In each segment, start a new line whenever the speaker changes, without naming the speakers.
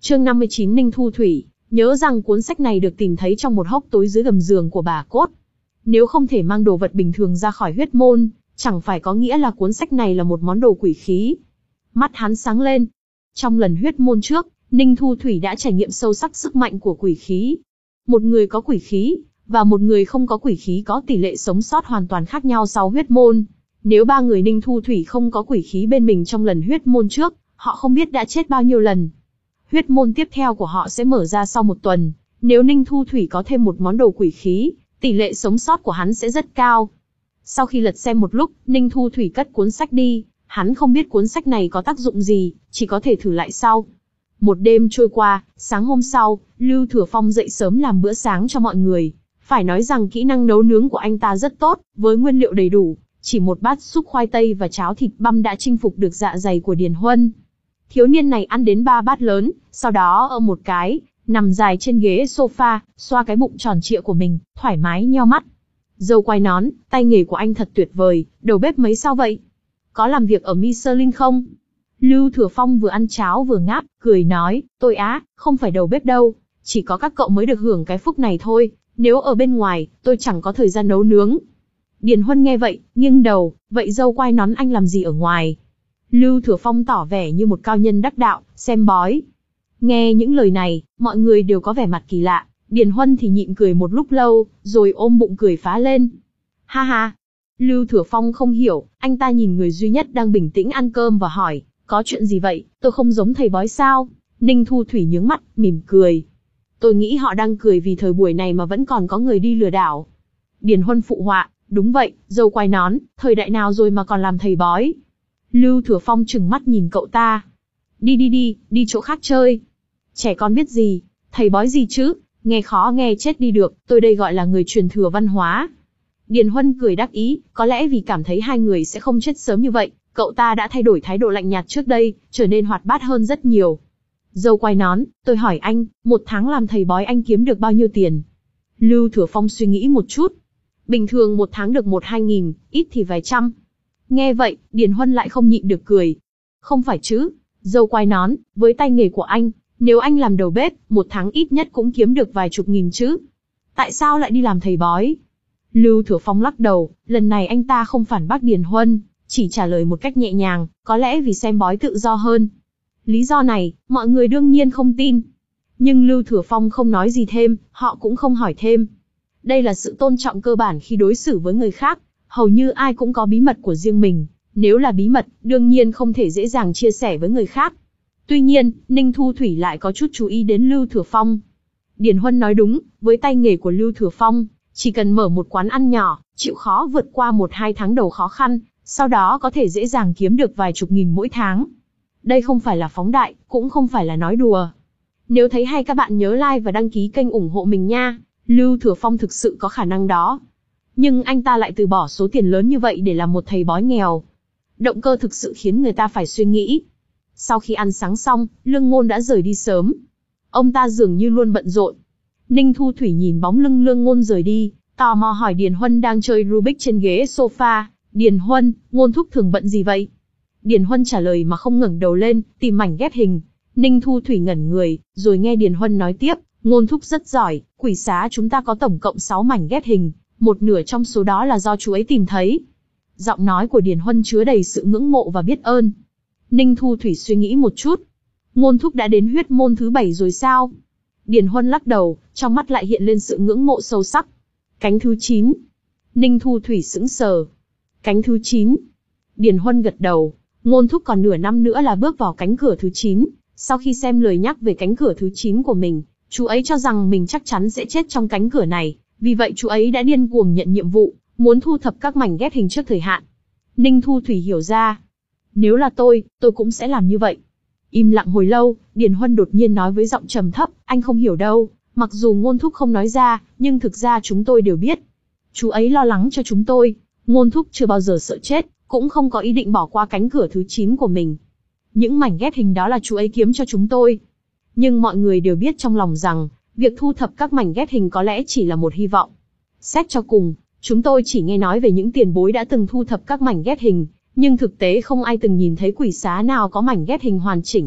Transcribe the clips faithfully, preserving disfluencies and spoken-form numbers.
Chương năm mươi chín Ninh Thu Thủy, nhớ rằng cuốn sách này được tìm thấy trong một hốc tối dưới gầm giường của bà Cốt. Nếu không thể mang đồ vật bình thường ra khỏi huyết môn, chẳng phải có nghĩa là cuốn sách này là một món đồ quỷ khí. Mắt hắn sáng lên. Trong lần huyết môn trước, Ninh Thu Thủy đã trải nghiệm sâu sắc sức mạnh của quỷ khí. Một người có quỷ khí, và một người không có quỷ khí có tỷ lệ sống sót hoàn toàn khác nhau sau huyết môn. Nếu ba người Ninh Thu Thủy không có quỷ khí bên mình trong lần huyết môn trước, họ không biết đã chết bao nhiêu lần. Huyết môn tiếp theo của họ sẽ mở ra sau một tuần. Nếu Ninh Thu Thủy có thêm một món đồ quỷ khí, tỷ lệ sống sót của hắn sẽ rất cao. Sau khi lật xem một lúc, Ninh Thu Thủy cất cuốn sách đi. Hắn không biết cuốn sách này có tác dụng gì, chỉ có thể thử lại sau. Một đêm trôi qua, sáng hôm sau, Lưu Thừa Phong dậy sớm làm bữa sáng cho mọi người. Phải nói rằng kỹ năng nấu nướng của anh ta rất tốt, với nguyên liệu đầy đủ. Chỉ một bát súp khoai tây và cháo thịt băm đã chinh phục được dạ dày của Điền Huân. Thiếu niên này ăn đến ba bát lớn, sau đó ôm một cái, nằm dài trên ghế sofa, xoa cái bụng tròn trịa của mình, thoải mái nheo mắt. Dâu quai nón, tay nghề của anh thật tuyệt vời, đầu bếp mấy sao vậy? Có làm việc ở Michelin không? Lưu Thừa Phong vừa ăn cháo vừa ngáp, cười nói, tôi á, không phải đầu bếp đâu, chỉ có các cậu mới được hưởng cái phúc này thôi, nếu ở bên ngoài, tôi chẳng có thời gian nấu nướng. Điền Huân nghe vậy, nghiêng đầu, vậy dâu quai nón anh làm gì ở ngoài? Lưu Thừa Phong tỏ vẻ như một cao nhân đắc đạo, xem bói. Nghe những lời này, mọi người đều có vẻ mặt kỳ lạ, Điền Huân thì nhịn cười một lúc lâu, rồi ôm bụng cười phá lên. Ha ha! Lưu Thừa Phong không hiểu, anh ta nhìn người duy nhất đang bình tĩnh ăn cơm và hỏi, có chuyện gì vậy, tôi không giống thầy bói sao? Ninh Thu Thủy nhướng mắt, mỉm cười. Tôi nghĩ họ đang cười vì thời buổi này mà vẫn còn có người đi lừa đảo. Điền Huân phụ họa, đúng vậy, dâu quai nón, thời đại nào rồi mà còn làm thầy bói? Lưu Thừa Phong trừng mắt nhìn cậu ta. Đi đi đi, đi chỗ khác chơi. Trẻ con biết gì, thầy bói gì chứ, nghe khó nghe chết đi được, tôi đây gọi là người truyền thừa văn hóa. Điền Huân cười đắc ý, có lẽ vì cảm thấy hai người sẽ không chết sớm như vậy, cậu ta đã thay đổi thái độ lạnh nhạt trước đây, trở nên hoạt bát hơn rất nhiều. Dâu quai nón, tôi hỏi anh, một tháng làm thầy bói anh kiếm được bao nhiêu tiền? Lưu Thừa Phong suy nghĩ một chút. Bình thường một tháng được một hai nghìn, ít thì vài trăm. Nghe vậy, Điền Huân lại không nhịn được cười. Không phải chứ, dâu quai nón, với tay nghề của anh, nếu anh làm đầu bếp, một tháng ít nhất cũng kiếm được vài chục nghìn chứ. Tại sao lại đi làm thầy bói? Lưu Thừa Phong lắc đầu, lần này anh ta không phản bác Điền Huân, chỉ trả lời một cách nhẹ nhàng, có lẽ vì xem bói tự do hơn. Lý do này, mọi người đương nhiên không tin. Nhưng Lưu Thừa Phong không nói gì thêm, họ cũng không hỏi thêm. Đây là sự tôn trọng cơ bản khi đối xử với người khác, hầu như ai cũng có bí mật của riêng mình, nếu là bí mật, đương nhiên không thể dễ dàng chia sẻ với người khác. Tuy nhiên, Ninh Thu Thủy lại có chút chú ý đến Lưu Thừa Phong. Điền Huân nói đúng, với tay nghề của Lưu Thừa Phong, chỉ cần mở một quán ăn nhỏ, chịu khó vượt qua một hai tháng đầu khó khăn, sau đó có thể dễ dàng kiếm được vài chục nghìn mỗi tháng. Đây không phải là phóng đại, cũng không phải là nói đùa. Nếu thấy hay các bạn nhớ like và đăng ký kênh ủng hộ mình nha, Lưu Thừa Phong thực sự có khả năng đó. Nhưng anh ta lại từ bỏ số tiền lớn như vậy để làm một thầy bói nghèo. Động cơ thực sự khiến người ta phải suy nghĩ. Sau khi ăn sáng xong, Lương Ngôn đã rời đi sớm. Ông ta dường như luôn bận rộn. Ninh Thu Thủy nhìn bóng lưng Lương Ngôn rời đi, tò mò hỏi Điền Huân đang chơi Rubik trên ghế sofa. Điền Huân, Ngôn thúc thường bận gì vậy? Điền Huân trả lời mà không ngẩng đầu lên, tìm mảnh ghép hình. Ninh Thu Thủy ngẩn người, rồi nghe Điền Huân nói tiếp, Ngôn thúc rất giỏi, quỷ xá chúng ta có tổng cộng sáu mảnh ghép hình, một nửa trong số đó là do chú ấy tìm thấy. Giọng nói của Điền Huân chứa đầy sự ngưỡng mộ và biết ơn. Ninh Thu Thủy suy nghĩ một chút. Ngôn thúc đã đến huyết môn thứ bảy rồi sao? Điền Huân lắc đầu, trong mắt lại hiện lên sự ngưỡng mộ sâu sắc. Cánh thứ chín. Ninh Thu Thủy sững sờ. Cánh thứ chín. Điền Huân gật đầu. Ngôn thúc còn nửa năm nữa là bước vào cánh cửa thứ chín. Sau khi xem lời nhắc về cánh cửa thứ chín của mình, chú ấy cho rằng mình chắc chắn sẽ chết trong cánh cửa này. Vì vậy chú ấy đã điên cuồng nhận nhiệm vụ, muốn thu thập các mảnh ghép hình trước thời hạn. Ninh Thu Thủy hiểu ra. Nếu là tôi, tôi cũng sẽ làm như vậy. Im lặng hồi lâu, Điền Huân đột nhiên nói với giọng trầm thấp, anh không hiểu đâu, mặc dù Ngôn thúc không nói ra, nhưng thực ra chúng tôi đều biết. Chú ấy lo lắng cho chúng tôi, Ngôn thúc chưa bao giờ sợ chết, cũng không có ý định bỏ qua cánh cửa thứ chín của mình. Những mảnh ghép hình đó là chú ấy kiếm cho chúng tôi. Nhưng mọi người đều biết trong lòng rằng, việc thu thập các mảnh ghép hình có lẽ chỉ là một hy vọng. Xét cho cùng, chúng tôi chỉ nghe nói về những tiền bối đã từng thu thập các mảnh ghép hình, nhưng thực tế không ai từng nhìn thấy quỷ xá nào có mảnh ghép hình hoàn chỉnh.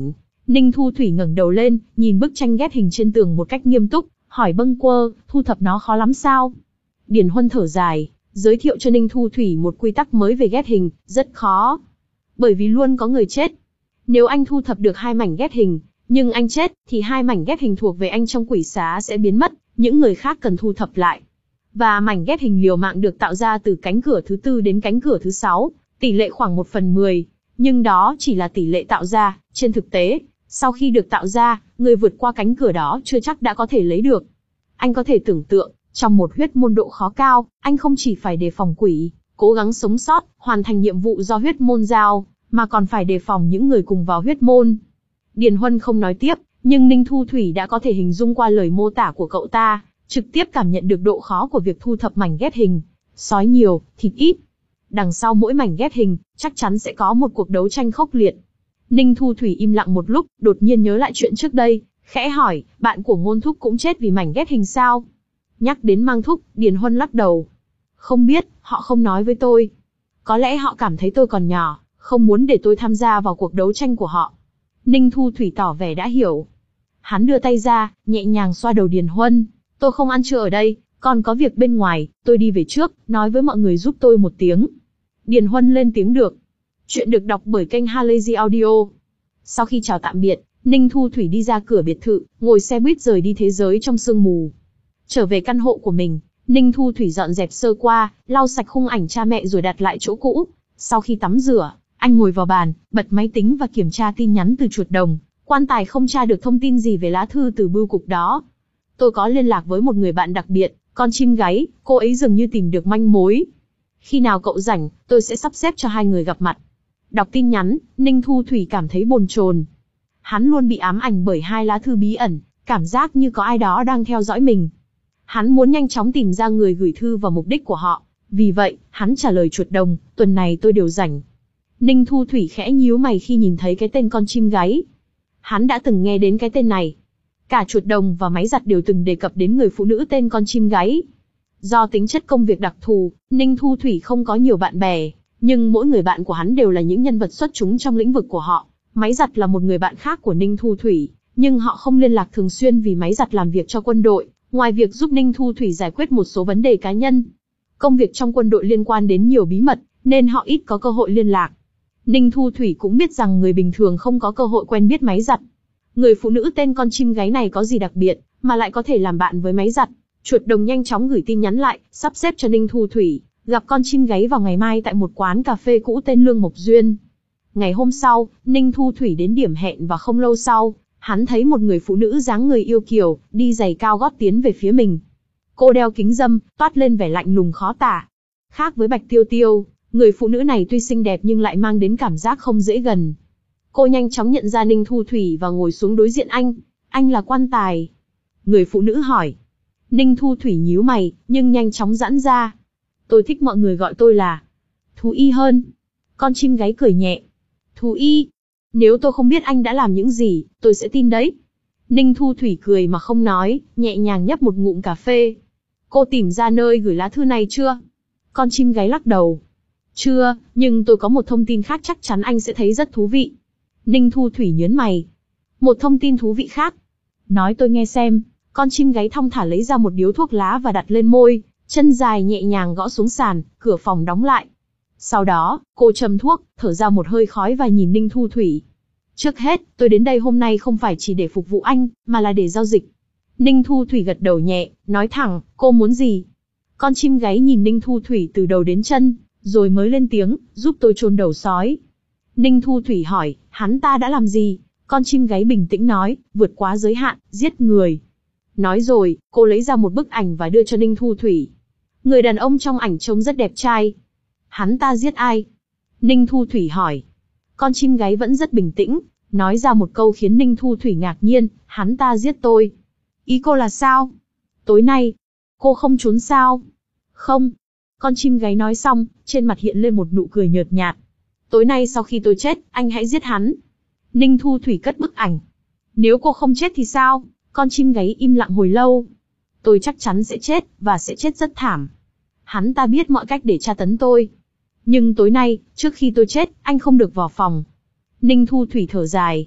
Ninh Thu Thủy ngẩng đầu lên, nhìn bức tranh ghép hình trên tường một cách nghiêm túc, hỏi Bâng Quơ, thu thập nó khó lắm sao? Điền Huân thở dài, giới thiệu cho Ninh Thu Thủy một quy tắc mới về ghép hình, rất khó. Bởi vì luôn có người chết. Nếu anh thu thập được hai mảnh ghép hình, nhưng anh chết, thì hai mảnh ghép hình thuộc về anh trong quỷ xá sẽ biến mất, những người khác cần thu thập lại. Và mảnh ghép hình liều mạng được tạo ra từ cánh cửa thứ tư đến cánh cửa thứ sáu, tỷ lệ khoảng một phần mười. Nhưng đó chỉ là tỷ lệ tạo ra, trên thực tế, sau khi được tạo ra, người vượt qua cánh cửa đó chưa chắc đã có thể lấy được. Anh có thể tưởng tượng, trong một huyết môn độ khó cao, anh không chỉ phải đề phòng quỷ, cố gắng sống sót, hoàn thành nhiệm vụ do huyết môn giao, mà còn phải đề phòng những người cùng vào huyết môn. Điền Huân không nói tiếp, nhưng Ninh Thu Thủy đã có thể hình dung qua lời mô tả của cậu ta, trực tiếp cảm nhận được độ khó của việc thu thập mảnh ghép hình. Sói nhiều, thịt ít. Đằng sau mỗi mảnh ghép hình, chắc chắn sẽ có một cuộc đấu tranh khốc liệt. Ninh Thu Thủy im lặng một lúc, đột nhiên nhớ lại chuyện trước đây, khẽ hỏi, bạn của Ngôn Thúc cũng chết vì mảnh ghép hình sao? Nhắc đến Mang Thúc, Điền Huân lắc đầu. Không biết, họ không nói với tôi. Có lẽ họ cảm thấy tôi còn nhỏ, không muốn để tôi tham gia vào cuộc đấu tranh của họ. Ninh Thu Thủy tỏ vẻ đã hiểu. Hắn đưa tay ra, nhẹ nhàng xoa đầu Điền Huân. Tôi không ăn trưa ở đây, còn có việc bên ngoài, tôi đi về trước, nói với mọi người giúp tôi một tiếng. Điền Huân lên tiếng được. Chuyện được đọc bởi kênh Halazy Audio. Sau khi chào tạm biệt, Ninh Thu Thủy đi ra cửa biệt thự, ngồi xe buýt rời đi thế giới trong sương mù. Trở về căn hộ của mình, Ninh Thu Thủy dọn dẹp sơ qua, lau sạch khung ảnh cha mẹ rồi đặt lại chỗ cũ. Sau khi tắm rửa, anh ngồi vào bàn, bật máy tính và kiểm tra tin nhắn từ chuột đồng. Quan tài không tra được thông tin gì về lá thư từ bưu cục đó. Tôi có liên lạc với một người bạn đặc biệt, con chim gáy, cô ấy dường như tìm được manh mối. Khi nào cậu rảnh, tôi sẽ sắp xếp cho hai người gặp mặt. Đọc tin nhắn, Ninh Thu Thủy cảm thấy bồn chồn. Hắn luôn bị ám ảnh bởi hai lá thư bí ẩn, cảm giác như có ai đó đang theo dõi mình. Hắn muốn nhanh chóng tìm ra người gửi thư và mục đích của họ. Vì vậy, hắn trả lời chuột đồng, tuần này tôi đều rảnh. Ninh Thu Thủy khẽ nhíu mày khi nhìn thấy cái tên con chim gáy. Hắn đã từng nghe đến cái tên này. Cả chuột đồng và máy giặt đều từng đề cập đến người phụ nữ tên con chim gáy. Do tính chất công việc đặc thù, Ninh Thu Thủy không có nhiều bạn bè, nhưng mỗi người bạn của hắn đều là những nhân vật xuất chúng trong lĩnh vực của họ. Máy giặt là một người bạn khác của Ninh Thu Thủy, nhưng họ không liên lạc thường xuyên vì máy giặt làm việc cho quân đội, ngoài việc giúp Ninh Thu Thủy giải quyết một số vấn đề cá nhân. Công việc trong quân đội liên quan đến nhiều bí mật, nên họ ít có cơ hội liên lạc. Ninh Thu Thủy cũng biết rằng người bình thường không có cơ hội quen biết máy giặt. Người phụ nữ tên con chim gáy này có gì đặc biệt, mà lại có thể làm bạn với máy giặt. Chuột đồng nhanh chóng gửi tin nhắn lại, sắp xếp cho Ninh Thu Thủy gặp con chim gáy vào ngày mai tại một quán cà phê cũ tên Lương Mộc Duyên. Ngày hôm sau, Ninh Thu Thủy đến điểm hẹn và không lâu sau, hắn thấy một người phụ nữ dáng người yêu kiều, đi giày cao gót tiến về phía mình. Cô đeo kính râm, toát lên vẻ lạnh lùng khó tả. Khác với Bạch Tiêu Tiêu, người phụ nữ này tuy xinh đẹp nhưng lại mang đến cảm giác không dễ gần. Cô nhanh chóng nhận ra Ninh Thu Thủy và ngồi xuống đối diện anh. Anh là Quan Tài. Người phụ nữ hỏi. Ninh Thu Thủy nhíu mày, nhưng nhanh chóng giãn ra. Tôi thích mọi người gọi tôi là Thú Y hơn. Con chim gáy cười nhẹ. Thú Y. Nếu tôi không biết anh đã làm những gì, tôi sẽ tin đấy. Ninh Thu Thủy cười mà không nói, nhẹ nhàng nhấp một ngụm cà phê. Cô tìm ra nơi gửi lá thư này chưa? Con chim gáy lắc đầu. Chưa, nhưng tôi có một thông tin khác chắc chắn anh sẽ thấy rất thú vị. Ninh Thu Thủy nhớn mày. Một thông tin thú vị khác. Nói tôi nghe xem. Con chim gáy thong thả lấy ra một điếu thuốc lá và đặt lên môi, chân dài nhẹ nhàng gõ xuống sàn, cửa phòng đóng lại. Sau đó, cô châm thuốc, thở ra một hơi khói và nhìn Ninh Thu Thủy. Trước hết, tôi đến đây hôm nay không phải chỉ để phục vụ anh, mà là để giao dịch. Ninh Thu Thủy gật đầu nhẹ, nói thẳng, cô muốn gì? Con chim gáy nhìn Ninh Thu Thủy từ đầu đến chân, rồi mới lên tiếng, giúp tôi chôn đầu sói. Ninh Thu Thủy hỏi, hắn ta đã làm gì? Con chim gáy bình tĩnh nói, vượt quá giới hạn, giết người. Nói rồi, cô lấy ra một bức ảnh và đưa cho Ninh Thu Thủy. Người đàn ông trong ảnh trông rất đẹp trai. Hắn ta giết ai? Ninh Thu Thủy hỏi. Con chim gáy vẫn rất bình tĩnh, nói ra một câu khiến Ninh Thu Thủy ngạc nhiên, hắn ta giết tôi. Ý cô là sao? Tối nay, cô không trốn sao? Không. Con chim gáy nói xong, trên mặt hiện lên một nụ cười nhợt nhạt. Tối nay sau khi tôi chết, anh hãy giết hắn. Ninh Thu Thủy cất bức ảnh. Nếu cô không chết thì sao? Con chim gáy im lặng hồi lâu. Tôi chắc chắn sẽ chết, và sẽ chết rất thảm. Hắn ta biết mọi cách để tra tấn tôi. Nhưng tối nay, trước khi tôi chết, anh không được vào phòng. Ninh Thu Thủy thở dài.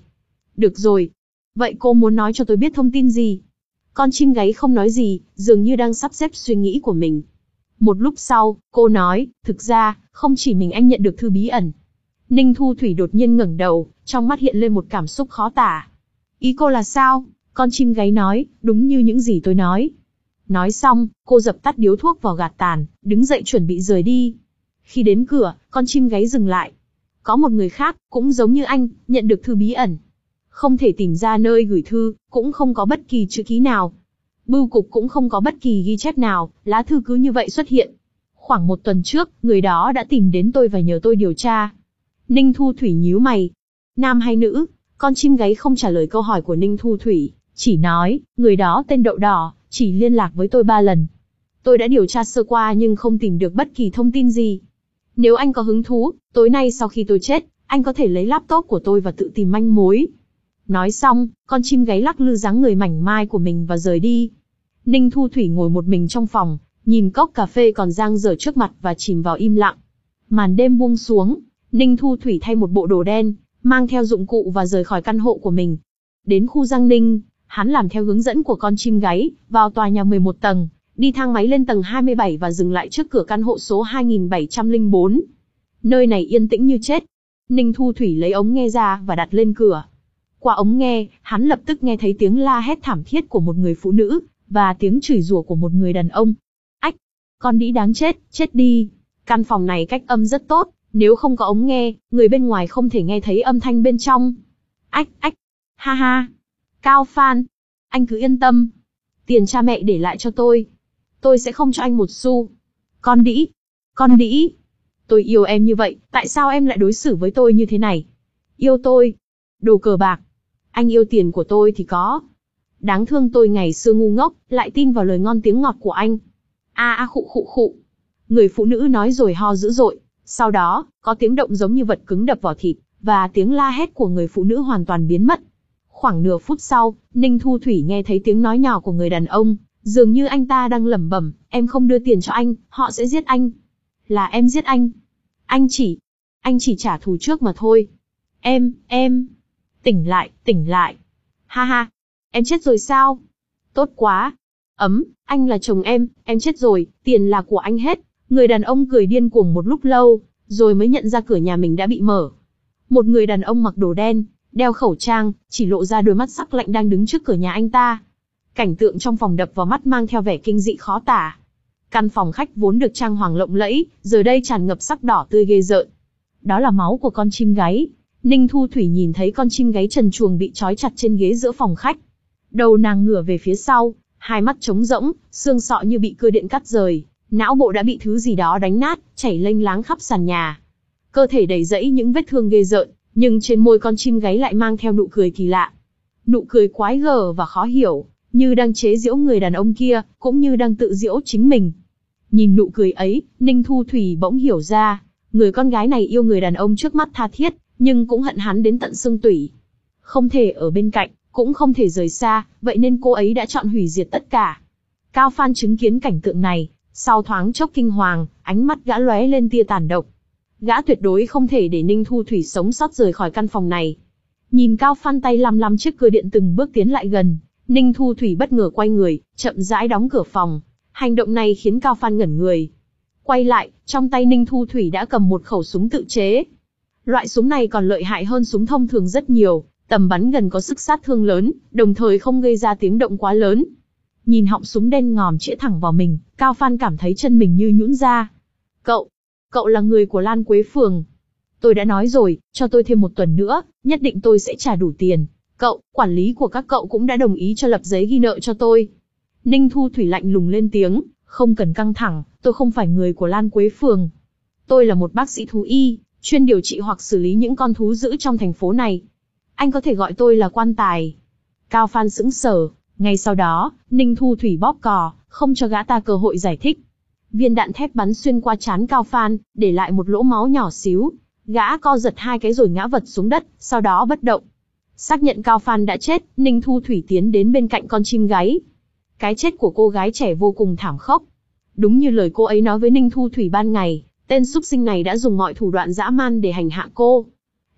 Được rồi. Vậy cô muốn nói cho tôi biết thông tin gì? Con chim gáy không nói gì, dường như đang sắp xếp suy nghĩ của mình. Một lúc sau, cô nói, thực ra, không chỉ mình anh nhận được thư bí ẩn. Ninh Thu Thủy đột nhiên ngẩng đầu, trong mắt hiện lên một cảm xúc khó tả. Ý cô là sao? Con chim gáy nói, đúng như những gì tôi nói. Nói xong, cô dập tắt điếu thuốc vào gạt tàn, đứng dậy chuẩn bị rời đi. Khi đến cửa, con chim gáy dừng lại. Có một người khác, cũng giống như anh, nhận được thư bí ẩn. Không thể tìm ra nơi gửi thư, cũng không có bất kỳ chữ ký nào. Bưu cục cũng không có bất kỳ ghi chép nào, lá thư cứ như vậy xuất hiện. Khoảng một tuần trước, người đó đã tìm đến tôi và nhờ tôi điều tra. Ninh Thu Thủy nhíu mày. Nam hay nữ? Con chim gáy không trả lời câu hỏi của Ninh Thu Thủy, chỉ nói, người đó tên Đậu Đỏ, chỉ liên lạc với tôi ba lần. Tôi đã điều tra sơ qua nhưng không tìm được bất kỳ thông tin gì. Nếu anh có hứng thú, tối nay sau khi tôi chết, anh có thể lấy laptop của tôi và tự tìm manh mối. Nói xong, con chim gáy lắc lư dáng người mảnh mai của mình và rời đi. Ninh Thu Thủy ngồi một mình trong phòng, nhìn cốc cà phê còn dang dở trước mặt và chìm vào im lặng. Màn đêm buông xuống, Ninh Thu Thủy thay một bộ đồ đen, mang theo dụng cụ và rời khỏi căn hộ của mình. Đến khu Giang Ninh, hắn làm theo hướng dẫn của con chim gáy, vào tòa nhà mười một tầng, đi thang máy lên tầng hai mươi bảy và dừng lại trước cửa căn hộ số hai nghìn bảy trăm lẻ bốn. Nơi này yên tĩnh như chết. Ninh Thu Thủy lấy ống nghe ra và đặt lên cửa. Qua ống nghe, hắn lập tức nghe thấy tiếng la hét thảm thiết của một người phụ nữ, và tiếng chửi rủa của một người đàn ông. Ách! Con đĩ đáng chết, chết đi! Căn phòng này cách âm rất tốt, nếu không có ống nghe, người bên ngoài không thể nghe thấy âm thanh bên trong. Ách, ách! Ha ha! Cao Phan! Anh cứ yên tâm. Tiền cha mẹ để lại cho tôi. Tôi sẽ không cho anh một xu. Con đĩ! Con đĩ! Tôi yêu em như vậy, tại sao em lại đối xử với tôi như thế này? Yêu tôi! Đồ cờ bạc! Anh yêu tiền của tôi thì có. Đáng thương tôi ngày xưa ngu ngốc, lại tin vào lời ngon tiếng ngọt của anh. A a khụ khụ khụ. Người phụ nữ nói rồi ho dữ dội. Sau đó, có tiếng động giống như vật cứng đập vào thịt, và tiếng la hét của người phụ nữ hoàn toàn biến mất. Khoảng nửa phút sau, Ninh Thu Thủy nghe thấy tiếng nói nhỏ của người đàn ông, dường như anh ta đang lẩm bẩm, em không đưa tiền cho anh, họ sẽ giết anh. Là em giết anh. Anh chỉ, anh chỉ trả thù trước mà thôi. Em, em. Tỉnh lại, tỉnh lại. Ha ha. Em chết rồi sao? Tốt quá. Ấm, anh là chồng em, em chết rồi, tiền là của anh hết. Người đàn ông cười điên cuồng một lúc lâu, rồi mới nhận ra cửa nhà mình đã bị mở. Một người đàn ông mặc đồ đen, đeo khẩu trang, chỉ lộ ra đôi mắt sắc lạnh đang đứng trước cửa nhà anh ta. Cảnh tượng trong phòng đập vào mắt mang theo vẻ kinh dị khó tả. Căn phòng khách vốn được trang hoàng lộng lẫy, giờ đây tràn ngập sắc đỏ tươi ghê rợn. Đó là máu của con chim gáy. Ninh Thu Thủy nhìn thấy con chim gáy trần truồng bị trói chặt trên ghế giữa phòng khách. Đầu nàng ngửa về phía sau, hai mắt trống rỗng, xương sọ như bị cưa điện cắt rời, não bộ đã bị thứ gì đó đánh nát, chảy lênh láng khắp sàn nhà. Cơ thể đầy rẫy những vết thương ghê rợn, nhưng trên môi con chim gáy lại mang theo nụ cười kỳ lạ. Nụ cười quái gở và khó hiểu, như đang chế giễu người đàn ông kia, cũng như đang tự giễu chính mình. Nhìn nụ cười ấy, Ninh Thu Thủy bỗng hiểu ra, người con gái này yêu người đàn ông trước mắt tha thiết, nhưng cũng hận hắn đến tận xương tủy. Không thể ở bên cạnh, cũng không thể rời xa, vậy nên cô ấy đã chọn hủy diệt tất cả. Cao Phan chứng kiến cảnh tượng này, sau thoáng chốc kinh hoàng, ánh mắt gã lóe lên tia tàn độc. Gã tuyệt đối không thể để Ninh Thu Thủy sống sót rời khỏi căn phòng này. Nhìn Cao Phan tay lăm lăm chiếc cưa điện từng bước tiến lại gần, Ninh Thu Thủy bất ngờ quay người, chậm rãi đóng cửa phòng. Hành động này khiến Cao Phan ngẩn người. Quay lại, trong tay Ninh Thu Thủy đã cầm một khẩu súng tự chế. Loại súng này còn lợi hại hơn súng thông thường rất nhiều, tầm bắn gần có sức sát thương lớn, đồng thời không gây ra tiếng động quá lớn. Nhìn họng súng đen ngòm chĩa thẳng vào mình, Cao Phan cảm thấy chân mình như nhũn ra. Cậu, cậu là người của Lan Quế Phường. Tôi đã nói rồi, cho tôi thêm một tuần nữa, nhất định tôi sẽ trả đủ tiền. Cậu, quản lý của các cậu cũng đã đồng ý cho lập giấy ghi nợ cho tôi. Ninh Thu Thủy lạnh lùng lên tiếng, không cần căng thẳng, tôi không phải người của Lan Quế Phường. Tôi là một bác sĩ thú y, chuyên điều trị hoặc xử lý những con thú dữ trong thành phố này. Anh có thể gọi tôi là Quan Tài. Cao Phan sững sờ, ngay sau đó, Ninh Thu Thủy bóp cò, không cho gã ta cơ hội giải thích. Viên đạn thép bắn xuyên qua trán Cao Phan, để lại một lỗ máu nhỏ xíu. Gã co giật hai cái rồi ngã vật xuống đất, sau đó bất động. Xác nhận Cao Phan đã chết, Ninh Thu Thủy tiến đến bên cạnh con chim gáy. Cái chết của cô gái trẻ vô cùng thảm khốc. Đúng như lời cô ấy nói với Ninh Thu Thủy ban ngày, tên súc sinh này đã dùng mọi thủ đoạn dã man để hành hạ cô.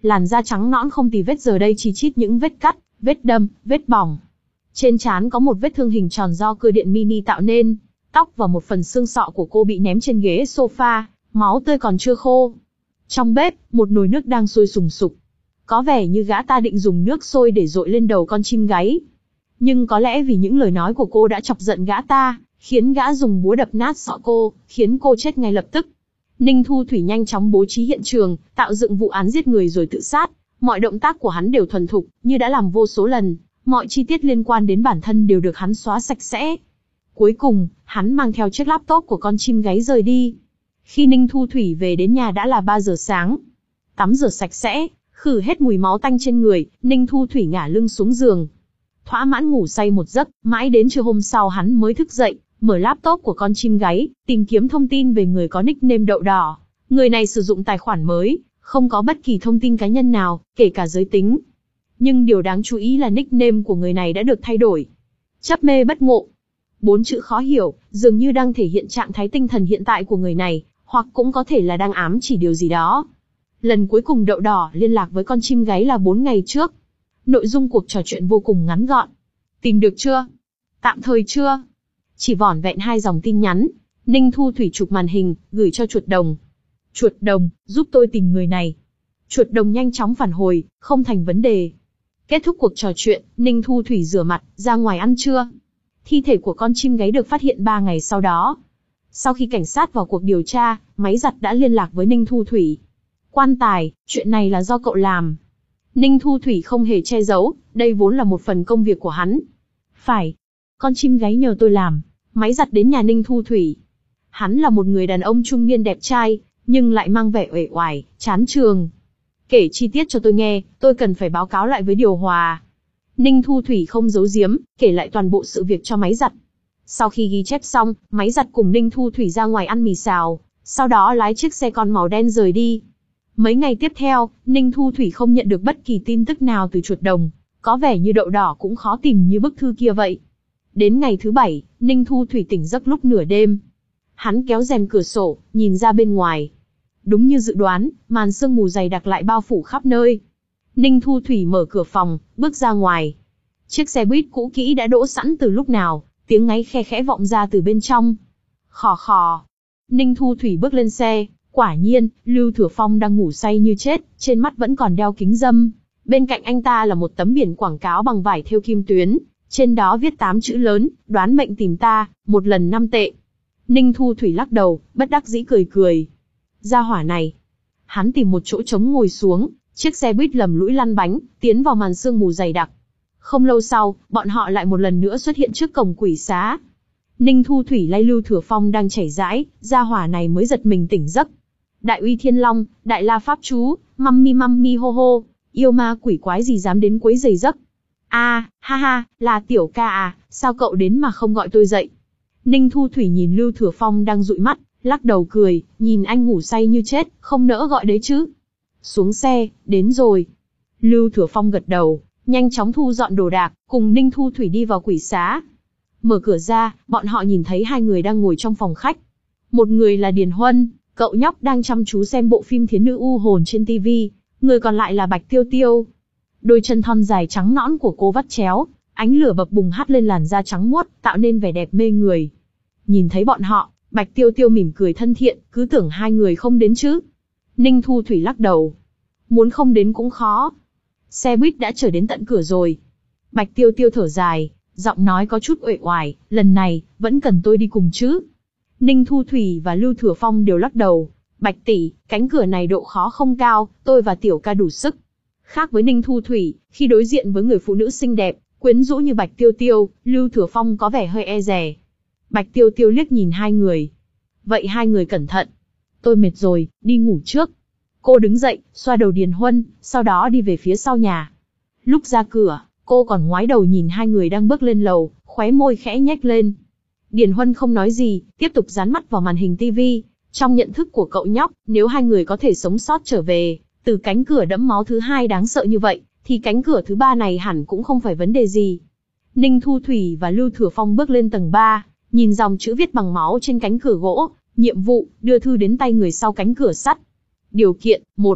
làn da trắng nõn không tì vết giờ đây chi chít những vết cắt, vết đâm, vết bỏng. Trên trán có một vết thương hình tròn do cơ điện mini tạo nên, tóc và một phần xương sọ của cô bị ném trên ghế sofa, máu tươi còn chưa khô. Trong bếp, một nồi nước đang sôi sùng sục. Có vẻ như gã ta định dùng nước sôi để dội lên đầu con chim gáy. Nhưng có lẽ vì những lời nói của cô đã chọc giận gã ta, khiến gã dùng búa đập nát sọ cô, khiến cô chết ngay lập tức. Ninh Thu Thủy nhanh chóng bố trí hiện trường, tạo dựng vụ án giết người rồi tự sát. Mọi động tác của hắn đều thuần thục, như đã làm vô số lần. Mọi chi tiết liên quan đến bản thân đều được hắn xóa sạch sẽ. Cuối cùng, hắn mang theo chiếc laptop của con chim gáy rời đi. Khi Ninh Thu Thủy về đến nhà đã là ba giờ sáng. Tắm rửa sạch sẽ, khử hết mùi máu tanh trên người, Ninh Thu Thủy ngả lưng xuống giường. Thỏa mãn ngủ say một giấc, mãi đến trưa hôm sau hắn mới thức dậy, mở laptop của con chim gáy, tìm kiếm thông tin về người có nickname Đậu Đỏ. Người này sử dụng tài khoản mới, không có bất kỳ thông tin cá nhân nào, kể cả giới tính. Nhưng điều đáng chú ý là nickname của người này đã được thay đổi. Chấp mê bất ngộ. Bốn chữ khó hiểu, dường như đang thể hiện trạng thái tinh thần hiện tại của người này, hoặc cũng có thể là đang ám chỉ điều gì đó. Lần cuối cùng Đậu Đỏ liên lạc với con chim gáy là bốn ngày trước. Nội dung cuộc trò chuyện vô cùng ngắn gọn. Tìm được chưa? Tạm thời chưa. Chỉ vỏn vẹn hai dòng tin nhắn. Ninh Thu Thủy chụp màn hình, gửi cho chuột đồng. Chuột đồng, giúp tôi tìm người này. Chuột đồng nhanh chóng phản hồi, không thành vấn đề. Kết thúc cuộc trò chuyện, Ninh Thu Thủy rửa mặt, ra ngoài ăn trưa. Thi thể của con chim gáy được phát hiện ba ngày sau đó. Sau khi cảnh sát vào cuộc điều tra, máy giặt đã liên lạc với Ninh Thu Thủy. Quan tài, chuyện này là do cậu làm. Ninh Thu Thủy không hề che giấu, đây vốn là một phần công việc của hắn. Phải. Con chim gáy nhờ tôi làm. Máy giặt đến nhà Ninh Thu Thủy. Hắn là một người đàn ông trung niên đẹp trai, nhưng lại mang vẻ uể oải, chán trường. Kể chi tiết cho tôi nghe, tôi cần phải báo cáo lại với điều hòa. Ninh Thu Thủy không giấu giếm, kể lại toàn bộ sự việc cho máy giặt. Sau khi ghi chép xong, máy giặt cùng Ninh Thu Thủy ra ngoài ăn mì xào, sau đó lái chiếc xe con màu đen rời đi. Mấy ngày tiếp theo, Ninh Thu Thủy không nhận được bất kỳ tin tức nào từ chuột đồng, có vẻ như Đậu Đỏ cũng khó tìm như bức thư kia vậy. Đến ngày thứ bảy, Ninh Thu Thủy tỉnh giấc lúc nửa đêm. Hắn kéo rèm cửa sổ, nhìn ra bên ngoài. Đúng như dự đoán, màn sương mù dày đặc lại bao phủ khắp nơi. Ninh Thu Thủy mở cửa phòng, bước ra ngoài. Chiếc xe buýt cũ kỹ đã đỗ sẵn từ lúc nào, tiếng ngáy khe khẽ vọng ra từ bên trong. Khò khò. Ninh Thu Thủy bước lên xe, quả nhiên, Lưu Thừa Phong đang ngủ say như chết, trên mắt vẫn còn đeo kính râm. Bên cạnh anh ta là một tấm biển quảng cáo bằng vải thêu kim tuyến, trên đó viết tám chữ lớn, đoán mệnh tìm ta, một lần năm tệ. Ninh Thu Thủy lắc đầu, bất đắc dĩ cười cười. Gia hỏa này. Hắn tìm một chỗ trống ngồi xuống, chiếc xe buýt lầm lũi lăn bánh, tiến vào màn sương mù dày đặc. Không lâu sau, bọn họ lại một lần nữa xuất hiện trước cổng quỷ xá. Ninh Thu Thủy lay Lưu Thừa Phong đang chảy rãi, gia hỏa này mới giật mình tỉnh giấc. Đại uy thiên long, đại la pháp chú, măm mi hô hô, yêu ma quỷ quái gì dám đến quấy rầy giấc. A, à, ha ha, là tiểu ca à, sao cậu đến mà không gọi tôi dậy? Ninh Thu Thủy nhìn Lưu Thừa Phong đang dụi mắt, lắc đầu cười, nhìn anh ngủ say như chết, không nỡ gọi đấy chứ. Xuống xe, đến rồi. Lưu Thừa Phong gật đầu, nhanh chóng thu dọn đồ đạc, cùng Ninh Thu Thủy đi vào quỷ xá. Mở cửa ra, bọn họ nhìn thấy hai người đang ngồi trong phòng khách. Một người là Điền Huân, cậu nhóc đang chăm chú xem bộ phim Thiến Nữ U Hồn trên tivi, người còn lại là Bạch Tiêu Tiêu. Đôi chân thon dài trắng nõn của cô vắt chéo, ánh lửa bập bùng hắt lên làn da trắng muốt, tạo nên vẻ đẹp mê người. Nhìn thấy bọn họ, Bạch Tiêu Tiêu mỉm cười thân thiện, cứ tưởng hai người không đến chứ. Ninh Thu Thủy lắc đầu. Muốn không đến cũng khó. Xe buýt đã chở đến tận cửa rồi. Bạch Tiêu Tiêu thở dài, giọng nói có chút uể oải, lần này, vẫn cần tôi đi cùng chứ. Ninh Thu Thủy và Lưu Thừa Phong đều lắc đầu. Bạch tỷ, cánh cửa này độ khó không cao, tôi và tiểu ca đủ sức. Khác với Ninh Thu Thủy, khi đối diện với người phụ nữ xinh đẹp, quyến rũ như Bạch Tiêu Tiêu, Lưu Thừa Phong có vẻ hơi e dè. Bạch Tiêu Tiêu liếc nhìn hai người. Vậy hai người cẩn thận. Tôi mệt rồi, đi ngủ trước. Cô đứng dậy, xoa đầu Điền Huân, sau đó đi về phía sau nhà. Lúc ra cửa, cô còn ngoái đầu nhìn hai người đang bước lên lầu, khóe môi khẽ nhếch lên. Điền Huân không nói gì, tiếp tục dán mắt vào màn hình tivi. Trong nhận thức của cậu nhóc, nếu hai người có thể sống sót trở về, từ cánh cửa đẫm máu thứ hai đáng sợ như vậy, thì cánh cửa thứ ba này hẳn cũng không phải vấn đề gì. Ninh Thu Thủy và Lưu Thừa Phong bước lên tầng ba, nhìn dòng chữ viết bằng máu trên cánh cửa gỗ, nhiệm vụ, đưa thư đến tay người sau cánh cửa sắt. Điều kiện, một.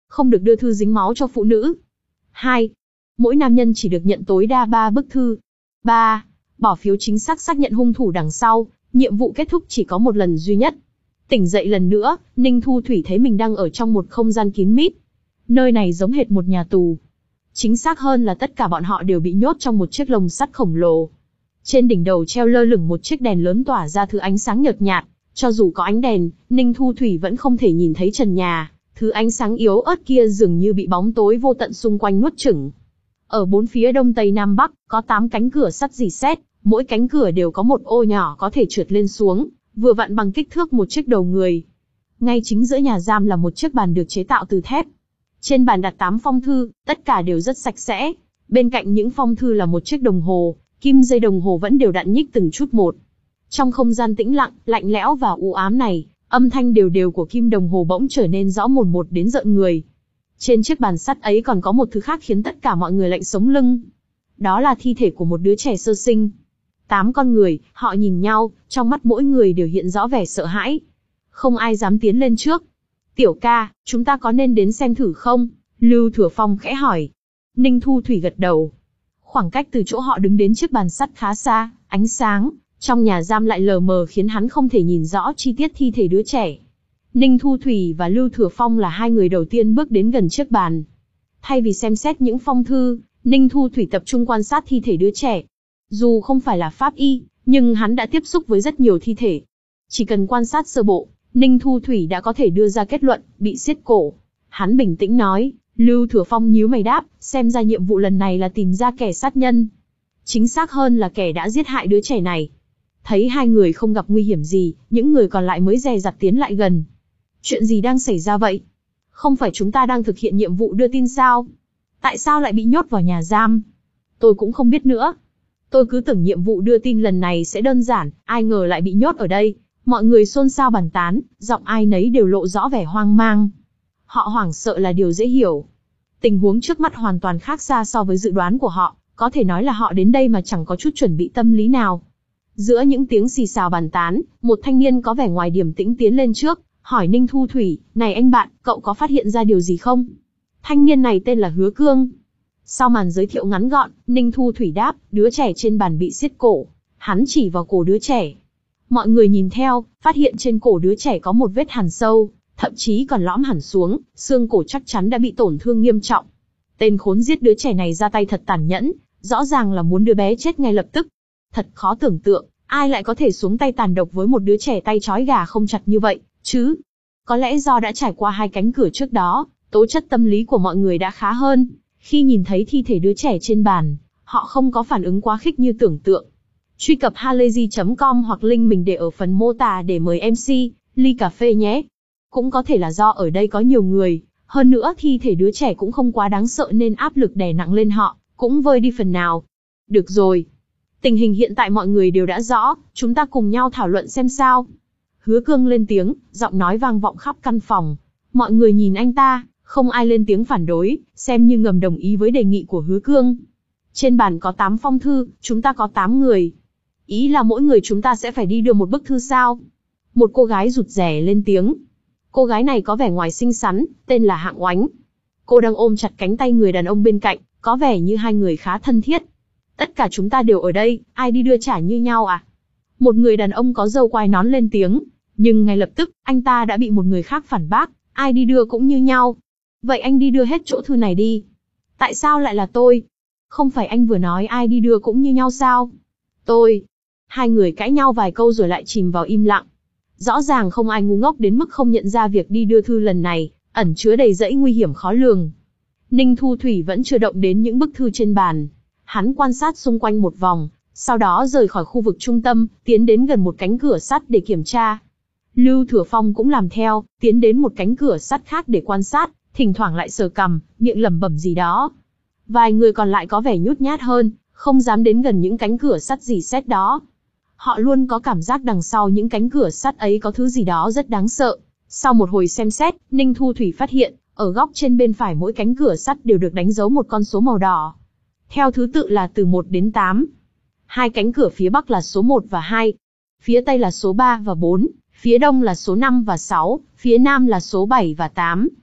Không được đưa thư dính máu cho phụ nữ. hai. Mỗi nam nhân chỉ được nhận tối đa ba bức thư. ba. Bỏ phiếu chính xác xác nhận hung thủ đằng sau, nhiệm vụ kết thúc chỉ có một lần duy nhất. Tỉnh dậy lần nữa, Ninh Thu Thủy thấy mình đang ở trong một không gian kín mít. Nơi này giống hệt một nhà tù. Chính xác hơn là tất cả bọn họ đều bị nhốt trong một chiếc lồng sắt khổng lồ. Trên đỉnh đầu treo lơ lửng một chiếc đèn lớn tỏa ra thứ ánh sáng nhợt nhạt. Cho dù có ánh đèn, Ninh Thu Thủy vẫn không thể nhìn thấy trần nhà. Thứ ánh sáng yếu ớt kia dường như bị bóng tối vô tận xung quanh nuốt chửng. Ở bốn phía đông tây nam bắc, có tám cánh cửa sắt rỉ sét, mỗi cánh cửa đều có một ô nhỏ có thể trượt lên xuống, vừa vặn bằng kích thước một chiếc đầu người. Ngay chính giữa nhà giam là một chiếc bàn được chế tạo từ thép. Trên bàn đặt tám phong thư, tất cả đều rất sạch sẽ. Bên cạnh những phong thư là một chiếc đồng hồ, kim dây đồng hồ vẫn đều đặn nhích từng chút một. Trong không gian tĩnh lặng, lạnh lẽo và u ám này, âm thanh đều đều của kim đồng hồ bỗng trở nên rõ mồn một đến rợn người. Trên chiếc bàn sắt ấy còn có một thứ khác khiến tất cả mọi người lạnh sống lưng. Đó là thi thể của một đứa trẻ sơ sinh. Tám con người, họ nhìn nhau, trong mắt mỗi người đều hiện rõ vẻ sợ hãi. Không ai dám tiến lên trước. Tiểu ca, chúng ta có nên đến xem thử không? Lưu Thừa Phong khẽ hỏi. Ninh Thu Thủy gật đầu. Khoảng cách từ chỗ họ đứng đến chiếc bàn sắt khá xa, ánh sáng trong nhà giam lại lờ mờ khiến hắn không thể nhìn rõ chi tiết thi thể đứa trẻ. Ninh Thu Thủy và Lưu Thừa Phong là hai người đầu tiên bước đến gần chiếc bàn. Thay vì xem xét những phong thư, Ninh Thu Thủy tập trung quan sát thi thể đứa trẻ. Dù không phải là pháp y, nhưng hắn đã tiếp xúc với rất nhiều thi thể. Chỉ cần quan sát sơ bộ, Ninh Thu Thủy đã có thể đưa ra kết luận, bị siết cổ. Hắn bình tĩnh nói, Lưu Thừa Phong nhíu mày đáp, xem ra nhiệm vụ lần này là tìm ra kẻ sát nhân. Chính xác hơn là kẻ đã giết hại đứa trẻ này. Thấy hai người không gặp nguy hiểm gì, những người còn lại mới dè dặt tiến lại gần. Chuyện gì đang xảy ra vậy? Không phải chúng ta đang thực hiện nhiệm vụ đưa tin sao? Tại sao lại bị nhốt vào nhà giam? Tôi cũng không biết nữa. Tôi cứ tưởng nhiệm vụ đưa tin lần này sẽ đơn giản, ai ngờ lại bị nhốt ở đây. Mọi người xôn xao bàn tán, giọng ai nấy đều lộ rõ vẻ hoang mang. Họ hoảng sợ là điều dễ hiểu. Tình huống trước mắt hoàn toàn khác xa so với dự đoán của họ, có thể nói là họ đến đây mà chẳng có chút chuẩn bị tâm lý nào. Giữa những tiếng xì xào bàn tán, một thanh niên có vẻ ngoài điềm tĩnh tiến lên trước, hỏi Ninh Thu Thủy, này anh bạn, cậu có phát hiện ra điều gì không? Thanh niên này tên là Hứa Cương. Sau màn giới thiệu ngắn gọn, Ninh Thu Thủy đáp, đứa trẻ trên bàn bị siết cổ. Hắn chỉ vào cổ đứa trẻ. Mọi người nhìn theo, phát hiện trên cổ đứa trẻ có một vết hằn sâu, thậm chí còn lõm hẳn xuống, xương cổ chắc chắn đã bị tổn thương nghiêm trọng. Tên khốn giết đứa trẻ này ra tay thật tàn nhẫn, rõ ràng là muốn đứa bé chết ngay lập tức. Thật khó tưởng tượng, ai lại có thể xuống tay tàn độc với một đứa trẻ tay trói gà không chặt như vậy, chứ? Có lẽ do đã trải qua hai cánh cửa trước đó, tố chất tâm lý của mọi người đã khá hơn. Khi nhìn thấy thi thể đứa trẻ trên bàn, họ không có phản ứng quá khích như tưởng tượng. Truy cập halayzi chấm com hoặc link mình để ở phần mô tả để mời em xê, ly cà phê nhé. Cũng có thể là do ở đây có nhiều người, hơn nữa thi thể đứa trẻ cũng không quá đáng sợ nên áp lực đè nặng lên họ, cũng vơi đi phần nào. Được rồi. Tình hình hiện tại mọi người đều đã rõ, chúng ta cùng nhau thảo luận xem sao. Hứa Cương lên tiếng, giọng nói vang vọng khắp căn phòng. Mọi người nhìn anh ta, không ai lên tiếng phản đối, xem như ngầm đồng ý với đề nghị của Hứa Cương. Trên bàn có tám phong thư, chúng ta có tám người. Ý là mỗi người chúng ta sẽ phải đi đưa một bức thư sao? Một cô gái rụt rè lên tiếng. Cô gái này có vẻ ngoài xinh xắn, tên là Hạng Oánh. Cô đang ôm chặt cánh tay người đàn ông bên cạnh, có vẻ như hai người khá thân thiết. Tất cả chúng ta đều ở đây, ai đi đưa trả như nhau à? Một người đàn ông có râu quai nón lên tiếng, nhưng ngay lập tức, anh ta đã bị một người khác phản bác, ai đi đưa cũng như nhau. Vậy anh đi đưa hết chỗ thư này đi. Tại sao lại là tôi? Không phải anh vừa nói ai đi đưa cũng như nhau sao? Tôi. Hai người cãi nhau vài câu rồi lại chìm vào im lặng. Rõ ràng không ai ngu ngốc đến mức không nhận ra việc đi đưa thư lần này, ẩn chứa đầy rẫy nguy hiểm khó lường. Ninh Thu Thủy vẫn chưa động đến những bức thư trên bàn. Hắn quan sát xung quanh một vòng, sau đó rời khỏi khu vực trung tâm, tiến đến gần một cánh cửa sắt để kiểm tra. Lưu Thừa Phong cũng làm theo, tiến đến một cánh cửa sắt khác để quan sát, thỉnh thoảng lại sờ cằm, miệng lẩm bẩm gì đó. Vài người còn lại có vẻ nhút nhát hơn, không dám đến gần những cánh cửa sắt rỉ sét đó. Họ luôn có cảm giác đằng sau những cánh cửa sắt ấy có thứ gì đó rất đáng sợ. Sau một hồi xem xét, Ninh Thu Thủy phát hiện, ở góc trên bên phải mỗi cánh cửa sắt đều được đánh dấu một con số màu đỏ. Theo thứ tự là từ một đến tám. Hai cánh cửa phía bắc là số một và hai. Phía tây là số ba và bốn. Phía đông là số năm và sáu. Phía nam là số bảy và tám.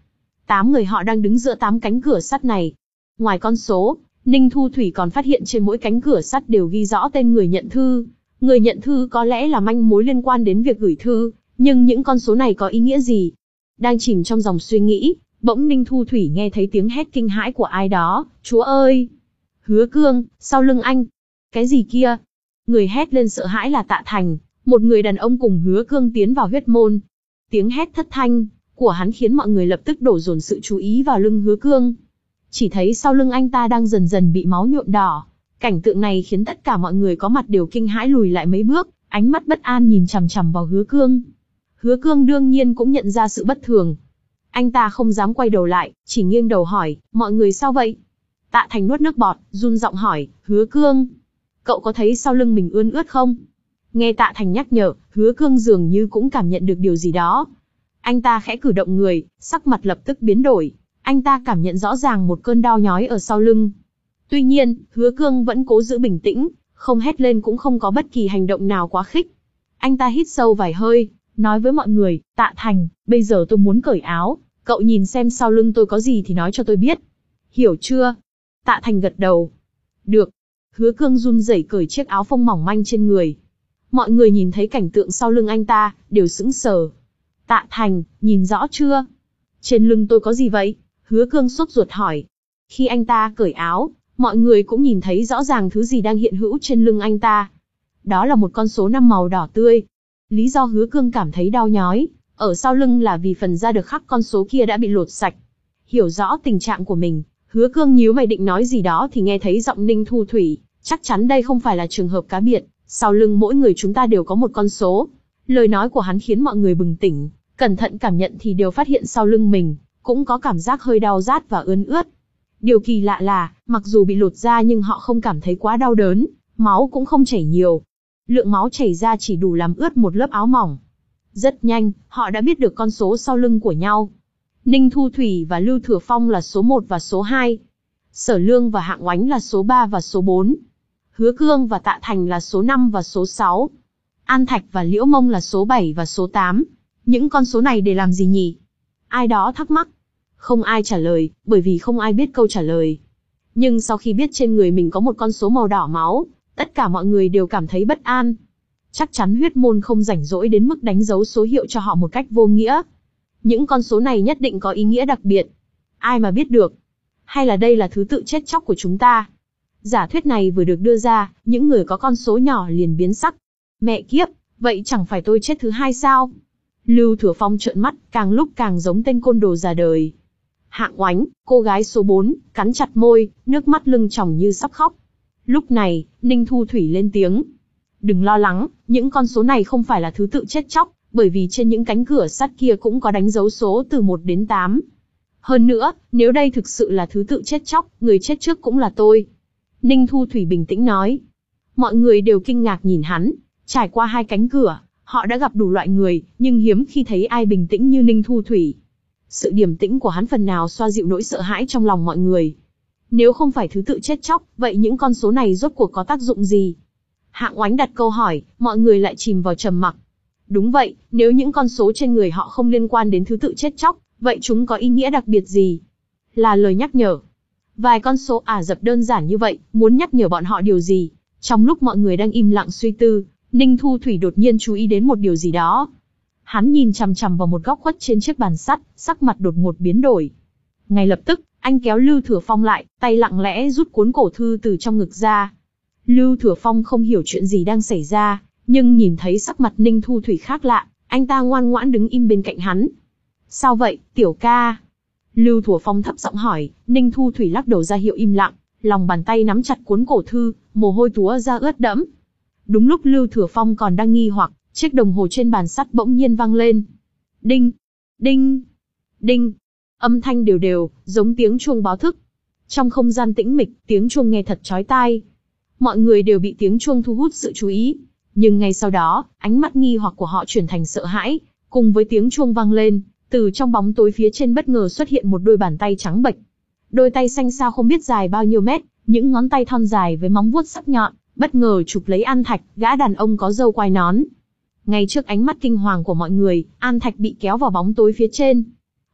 Tám người họ đang đứng giữa tám cánh cửa sắt này. Ngoài con số, Ninh Thu Thủy còn phát hiện trên mỗi cánh cửa sắt đều ghi rõ tên người nhận thư. Người nhận thư có lẽ là manh mối liên quan đến việc gửi thư, nhưng những con số này có ý nghĩa gì? Đang chìm trong dòng suy nghĩ, bỗng Ninh Thu Thủy nghe thấy tiếng hét kinh hãi của ai đó. Chúa ơi! Hứa Cương, sau lưng anh! Cái gì kia? Người hét lên sợ hãi là Tạ Thành, một người đàn ông cùng Hứa Cương tiến vào huyết môn. Tiếng hét thất thanh của hắn khiến mọi người lập tức đổ dồn sự chú ý vào lưng Hứa Cương. Chỉ thấy sau lưng anh ta đang dần dần bị máu nhuộm đỏ. Cảnh tượng này khiến tất cả mọi người có mặt đều kinh hãi lùi lại mấy bước, ánh mắt bất an nhìn chằm chằm vào Hứa Cương. Hứa Cương đương nhiên cũng nhận ra sự bất thường. Anh ta không dám quay đầu lại, chỉ nghiêng đầu hỏi, mọi người sao vậy? Tạ Thành nuốt nước bọt, run giọng hỏi, Hứa Cương, cậu có thấy sau lưng mình ươn ướt không? Nghe Tạ Thành nhắc nhở, Hứa Cương dường như cũng cảm nhận được điều gì đó. Anh ta khẽ cử động người, sắc mặt lập tức biến đổi. Anh ta cảm nhận rõ ràng một cơn đau nhói ở sau lưng. Tuy nhiên, Hứa Cương vẫn cố giữ bình tĩnh, không hét lên cũng không có bất kỳ hành động nào quá khích. Anh ta hít sâu vài hơi, nói với mọi người, Tạ Thành, bây giờ tôi muốn cởi áo, cậu nhìn xem sau lưng tôi có gì thì nói cho tôi biết. Hiểu chưa? Tạ Thành gật đầu. Được. Hứa Cương run rẩy cởi chiếc áo phông mỏng manh trên người. Mọi người nhìn thấy cảnh tượng sau lưng anh ta, đều sững sờ. Tạ Thành, nhìn rõ chưa? Trên lưng tôi có gì vậy? Hứa Cương sốt ruột hỏi. Khi anh ta cởi áo, mọi người cũng nhìn thấy rõ ràng thứ gì đang hiện hữu trên lưng anh ta. Đó là một con số năm màu đỏ tươi. Lý do Hứa Cương cảm thấy đau nhói ở sau lưng là vì phần da được khắc con số kia đã bị lột sạch. Hiểu rõ tình trạng của mình, Hứa Cương nhíu mày định nói gì đó thì nghe thấy giọng Ninh Thu Thủy, chắc chắn đây không phải là trường hợp cá biệt, sau lưng mỗi người chúng ta đều có một con số. Lời nói của hắn khiến mọi người bừng tỉnh, cẩn thận cảm nhận thì đều phát hiện sau lưng mình cũng có cảm giác hơi đau rát và ươn ướt. Điều kỳ lạ là, mặc dù bị lột da nhưng họ không cảm thấy quá đau đớn, máu cũng không chảy nhiều. Lượng máu chảy ra chỉ đủ làm ướt một lớp áo mỏng. Rất nhanh, họ đã biết được con số sau lưng của nhau. Ninh Thu Thủy và Lưu Thừa Phong là số một và số hai. Sở Lương và Hạng Oánh là số ba và số bốn. Hứa Cương và Tạ Thành là số năm và số sáu. An Thạch và Liễu Mông là số bảy và số tám. Những con số này để làm gì nhỉ? Ai đó thắc mắc. Không ai trả lời, bởi vì không ai biết câu trả lời. Nhưng sau khi biết trên người mình có một con số màu đỏ máu, tất cả mọi người đều cảm thấy bất an. Chắc chắn huyết môn không rảnh rỗi đến mức đánh dấu số hiệu cho họ một cách vô nghĩa. Những con số này nhất định có ý nghĩa đặc biệt. Ai mà biết được? Hay là đây là thứ tự chết chóc của chúng ta? Giả thuyết này vừa được đưa ra, những người có con số nhỏ liền biến sắc. Mẹ kiếp, vậy chẳng phải tôi chết thứ hai sao? Lưu Thừa Phong trợn mắt, càng lúc càng giống tên côn đồ già đời. Hạng Oánh, cô gái số bốn, cắn chặt môi, nước mắt lưng tròng như sắp khóc. Lúc này, Ninh Thu Thủy lên tiếng. Đừng lo lắng, những con số này không phải là thứ tự chết chóc, bởi vì trên những cánh cửa sắt kia cũng có đánh dấu số từ một đến tám. Hơn nữa, nếu đây thực sự là thứ tự chết chóc, người chết trước cũng là tôi. Ninh Thu Thủy bình tĩnh nói. Mọi người đều kinh ngạc nhìn hắn, trải qua hai cánh cửa, họ đã gặp đủ loại người, nhưng hiếm khi thấy ai bình tĩnh như Ninh Thu Thủy. Sự điềm tĩnh của hắn phần nào xoa dịu nỗi sợ hãi trong lòng mọi người. Nếu không phải thứ tự chết chóc, vậy những con số này rốt cuộc có tác dụng gì? Hạng Oánh đặt câu hỏi, mọi người lại chìm vào trầm mặc. Đúng vậy, nếu những con số trên người họ không liên quan đến thứ tự chết chóc, vậy chúng có ý nghĩa đặc biệt gì? Là lời nhắc nhở. Vài con số Ả Rập đơn giản như vậy, muốn nhắc nhở bọn họ điều gì? Trong lúc mọi người đang im lặng suy tư, Ninh Thu Thủy đột nhiên chú ý đến một điều gì đó. Hắn nhìn chằm chằm vào một góc khuất trên chiếc bàn sắt, sắc mặt đột ngột biến đổi. Ngay lập tức, anh kéo Lưu Thừa Phong lại, tay lặng lẽ rút cuốn cổ thư từ trong ngực ra. Lưu Thừa Phong không hiểu chuyện gì đang xảy ra, nhưng nhìn thấy sắc mặt Ninh Thu Thủy khác lạ, anh ta ngoan ngoãn đứng im bên cạnh hắn. Sao vậy, tiểu ca? Lưu Thừa Phong thấp giọng hỏi. Ninh Thu Thủy lắc đầu ra hiệu im lặng, lòng bàn tay nắm chặt cuốn cổ thư, mồ hôi túa ra ướt đẫm. Đúng lúc Lưu Thừa Phong còn đang nghi hoặc, chiếc đồng hồ trên bàn sắt bỗng nhiên vang lên. Đinh, đinh, đinh. Âm thanh đều đều, giống tiếng chuông báo thức. Trong không gian tĩnh mịch, tiếng chuông nghe thật chói tai. Mọi người đều bị tiếng chuông thu hút sự chú ý. Nhưng ngay sau đó, ánh mắt nghi hoặc của họ chuyển thành sợ hãi. Cùng với tiếng chuông vang lên, từ trong bóng tối phía trên bất ngờ xuất hiện một đôi bàn tay trắng bệch. Đôi tay xanh xao không biết dài bao nhiêu mét, những ngón tay thon dài với móng vuốt sắc nhọn, bất ngờ chụp lấy An Thạch, gã đàn ông có râu quai nón. Ngay trước ánh mắt kinh hoàng của mọi người, An Thạch bị kéo vào bóng tối phía trên.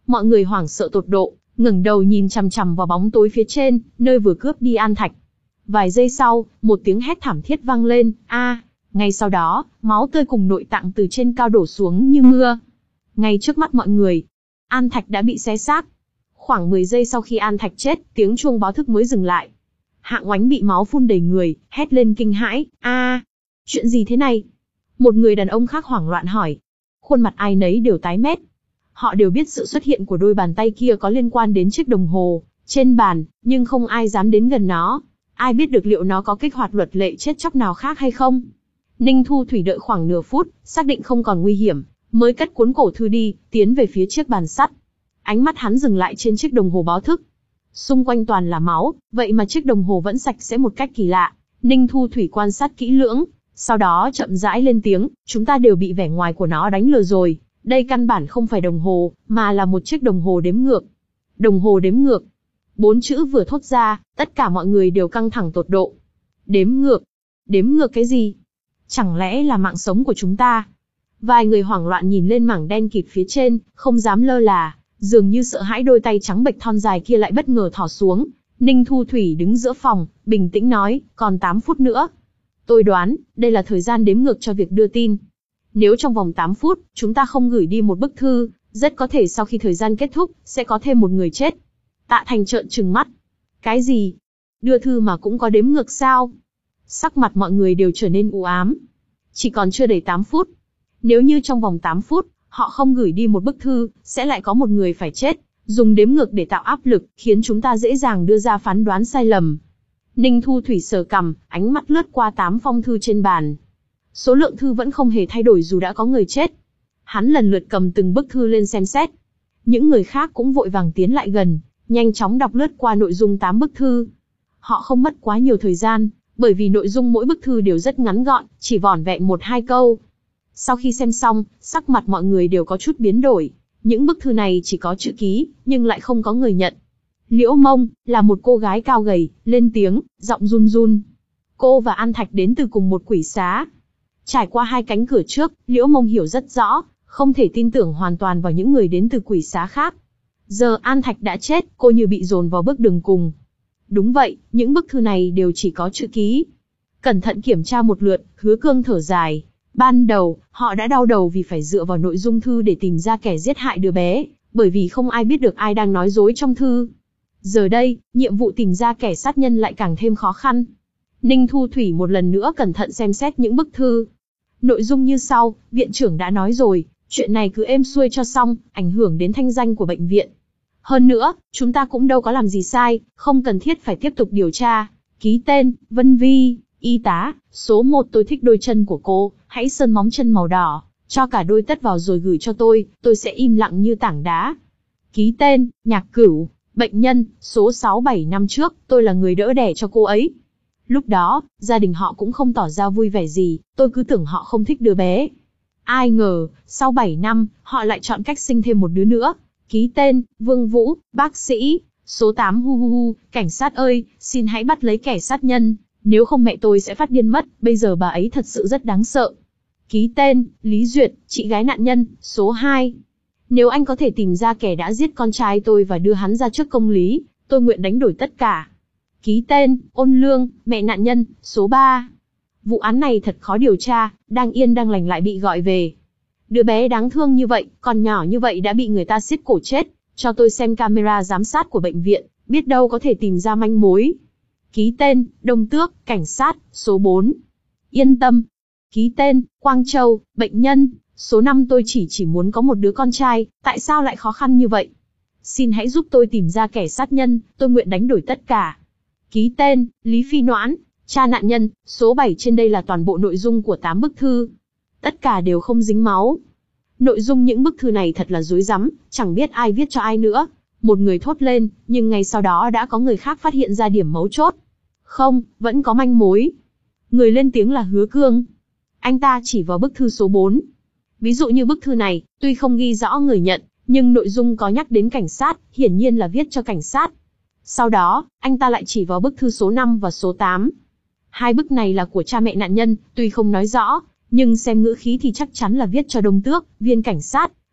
Mọi người hoảng sợ tột độ, ngẩng đầu nhìn chằm chằm vào bóng tối phía trên, nơi vừa cướp đi An Thạch. Vài giây sau, một tiếng hét thảm thiết vang lên, a! Ngay sau đó, máu tươi cùng nội tạng từ trên cao đổ xuống như mưa. Ngay trước mắt mọi người, An Thạch đã bị xé xác. Khoảng mười giây sau khi An Thạch chết, tiếng chuông báo thức mới dừng lại. Hạng Oánh bị máu phun đầy người, hét lên kinh hãi, a! Chuyện gì thế này? Một người đàn ông khác hoảng loạn hỏi. Khuôn mặt ai nấy đều tái mét. Họ đều biết sự xuất hiện của đôi bàn tay kia có liên quan đến chiếc đồng hồ trên bàn, nhưng không ai dám đến gần nó. Ai biết được liệu nó có kích hoạt luật lệ chết chóc nào khác hay không? Ninh Thu Thủy đợi khoảng nửa phút, xác định không còn nguy hiểm, mới cất cuốn cổ thư đi, tiến về phía chiếc bàn sắt. Ánh mắt hắn dừng lại trên chiếc đồng hồ báo thức. Xung quanh toàn là máu, vậy mà chiếc đồng hồ vẫn sạch sẽ một cách kỳ lạ. Ninh Thu Thủy quan sát kỹ lưỡng, sau đó chậm rãi lên tiếng, chúng ta đều bị vẻ ngoài của nó đánh lừa rồi. Đây căn bản không phải đồng hồ, mà là một chiếc đồng hồ đếm ngược. Đồng hồ đếm ngược. Bốn chữ vừa thốt ra, tất cả mọi người đều căng thẳng tột độ. Đếm ngược. Đếm ngược cái gì? Chẳng lẽ là mạng sống của chúng ta? Vài người hoảng loạn nhìn lên mảng đen kịt phía trên, không dám lơ là, dường như sợ hãi đôi tay trắng bệch thon dài kia lại bất ngờ thò xuống. Ninh Thu Thủy đứng giữa phòng, bình tĩnh nói, còn tám phút nữa. Tôi đoán, đây là thời gian đếm ngược cho việc đưa tin. Nếu trong vòng tám phút, chúng ta không gửi đi một bức thư, rất có thể sau khi thời gian kết thúc, sẽ có thêm một người chết. Tạ Thành trợn trừng mắt. Cái gì? Đưa thư mà cũng có đếm ngược sao? Sắc mặt mọi người đều trở nên u ám. Chỉ còn chưa đầy tám phút. Nếu như trong vòng tám phút, họ không gửi đi một bức thư, sẽ lại có một người phải chết. Dùng đếm ngược để tạo áp lực, khiến chúng ta dễ dàng đưa ra phán đoán sai lầm. Ninh Thu Thủy sờ cằm, ánh mắt lướt qua tám phong thư trên bàn. Số lượng thư vẫn không hề thay đổi dù đã có người chết. Hắn lần lượt cầm từng bức thư lên xem xét. Những người khác cũng vội vàng tiến lại gần, nhanh chóng đọc lướt qua nội dung tám bức thư. Họ không mất quá nhiều thời gian, bởi vì nội dung mỗi bức thư đều rất ngắn gọn, chỉ vỏn vẹn một hai câu. Sau khi xem xong, sắc mặt mọi người đều có chút biến đổi. Những bức thư này chỉ có chữ ký, nhưng lại không có người nhận. Liễu Mông, là một cô gái cao gầy, lên tiếng, giọng run run. Cô và An Thạch đến từ cùng một quỷ xá. Trải qua hai cánh cửa trước, Liễu Mông hiểu rất rõ, không thể tin tưởng hoàn toàn vào những người đến từ quỷ xá khác. Giờ An Thạch đã chết, cô như bị dồn vào bước đường cùng. Đúng vậy, những bức thư này đều chỉ có chữ ký. Cẩn thận kiểm tra một lượt, Hứa Cương thở dài. Ban đầu, họ đã đau đầu vì phải dựa vào nội dung thư để tìm ra kẻ giết hại đứa bé, bởi vì không ai biết được ai đang nói dối trong thư. Giờ đây, nhiệm vụ tìm ra kẻ sát nhân lại càng thêm khó khăn. Ninh Thu Thủy một lần nữa cẩn thận xem xét những bức thư. Nội dung như sau, viện trưởng đã nói rồi, chuyện này cứ êm xuôi cho xong, ảnh hưởng đến thanh danh của bệnh viện. Hơn nữa, chúng ta cũng đâu có làm gì sai, không cần thiết phải tiếp tục điều tra. Ký tên, Vân Vi, y tá, số một tôi thích đôi chân của cô, hãy sơn móng chân màu đỏ, cho cả đôi tất vào rồi gửi cho tôi, tôi sẽ im lặng như tảng đá. Ký tên, Nhạc Cửu, bệnh nhân, số sáu bảy năm trước, tôi là người đỡ đẻ cho cô ấy. Lúc đó, gia đình họ cũng không tỏ ra vui vẻ gì, tôi cứ tưởng họ không thích đứa bé. Ai ngờ, sau bảy năm, họ lại chọn cách sinh thêm một đứa nữa. Ký tên, Vương Vũ, bác sĩ, số tám hu hu hu, cảnh sát ơi, xin hãy bắt lấy kẻ sát nhân, nếu không mẹ tôi sẽ phát điên mất, bây giờ bà ấy thật sự rất đáng sợ. Ký tên, Lý Duyệt, chị gái nạn nhân, số hai. Nếu anh có thể tìm ra kẻ đã giết con trai tôi và đưa hắn ra trước công lý, tôi nguyện đánh đổi tất cả. Ký tên, Ôn Lương, mẹ nạn nhân, số ba. Vụ án này thật khó điều tra, đang yên đang lành lại bị gọi về. Đứa bé đáng thương như vậy, còn nhỏ như vậy đã bị người ta siết cổ chết, cho tôi xem camera giám sát của bệnh viện, biết đâu có thể tìm ra manh mối. Ký tên, Đông Tước, cảnh sát, số bốn. Yên tâm. Ký tên, Quang Châu, bệnh nhân, số năm tôi chỉ chỉ muốn có một đứa con trai, tại sao lại khó khăn như vậy? Xin hãy giúp tôi tìm ra kẻ sát nhân, tôi nguyện đánh đổi tất cả. Ký tên, Lý Phi Noãn, cha nạn nhân, số bảy trên đây là toàn bộ nội dung của tám bức thư. Tất cả đều không dính máu. Nội dung những bức thư này thật là rối rắm, chẳng biết ai viết cho ai nữa. Một người thốt lên, nhưng ngay sau đó đã có người khác phát hiện ra điểm mấu chốt. Không, vẫn có manh mối. Người lên tiếng là Hứa Cương. Anh ta chỉ vào bức thư số bốn. Ví dụ như bức thư này, tuy không ghi rõ người nhận, nhưng nội dung có nhắc đến cảnh sát, hiển nhiên là viết cho cảnh sát. Sau đó, anh ta lại chỉ vào bức thư số năm và số tám. Hai bức này là của cha mẹ nạn nhân, tuy không nói rõ, nhưng xem ngữ khí thì chắc chắn là viết cho Đông Tước, viên cảnh sát.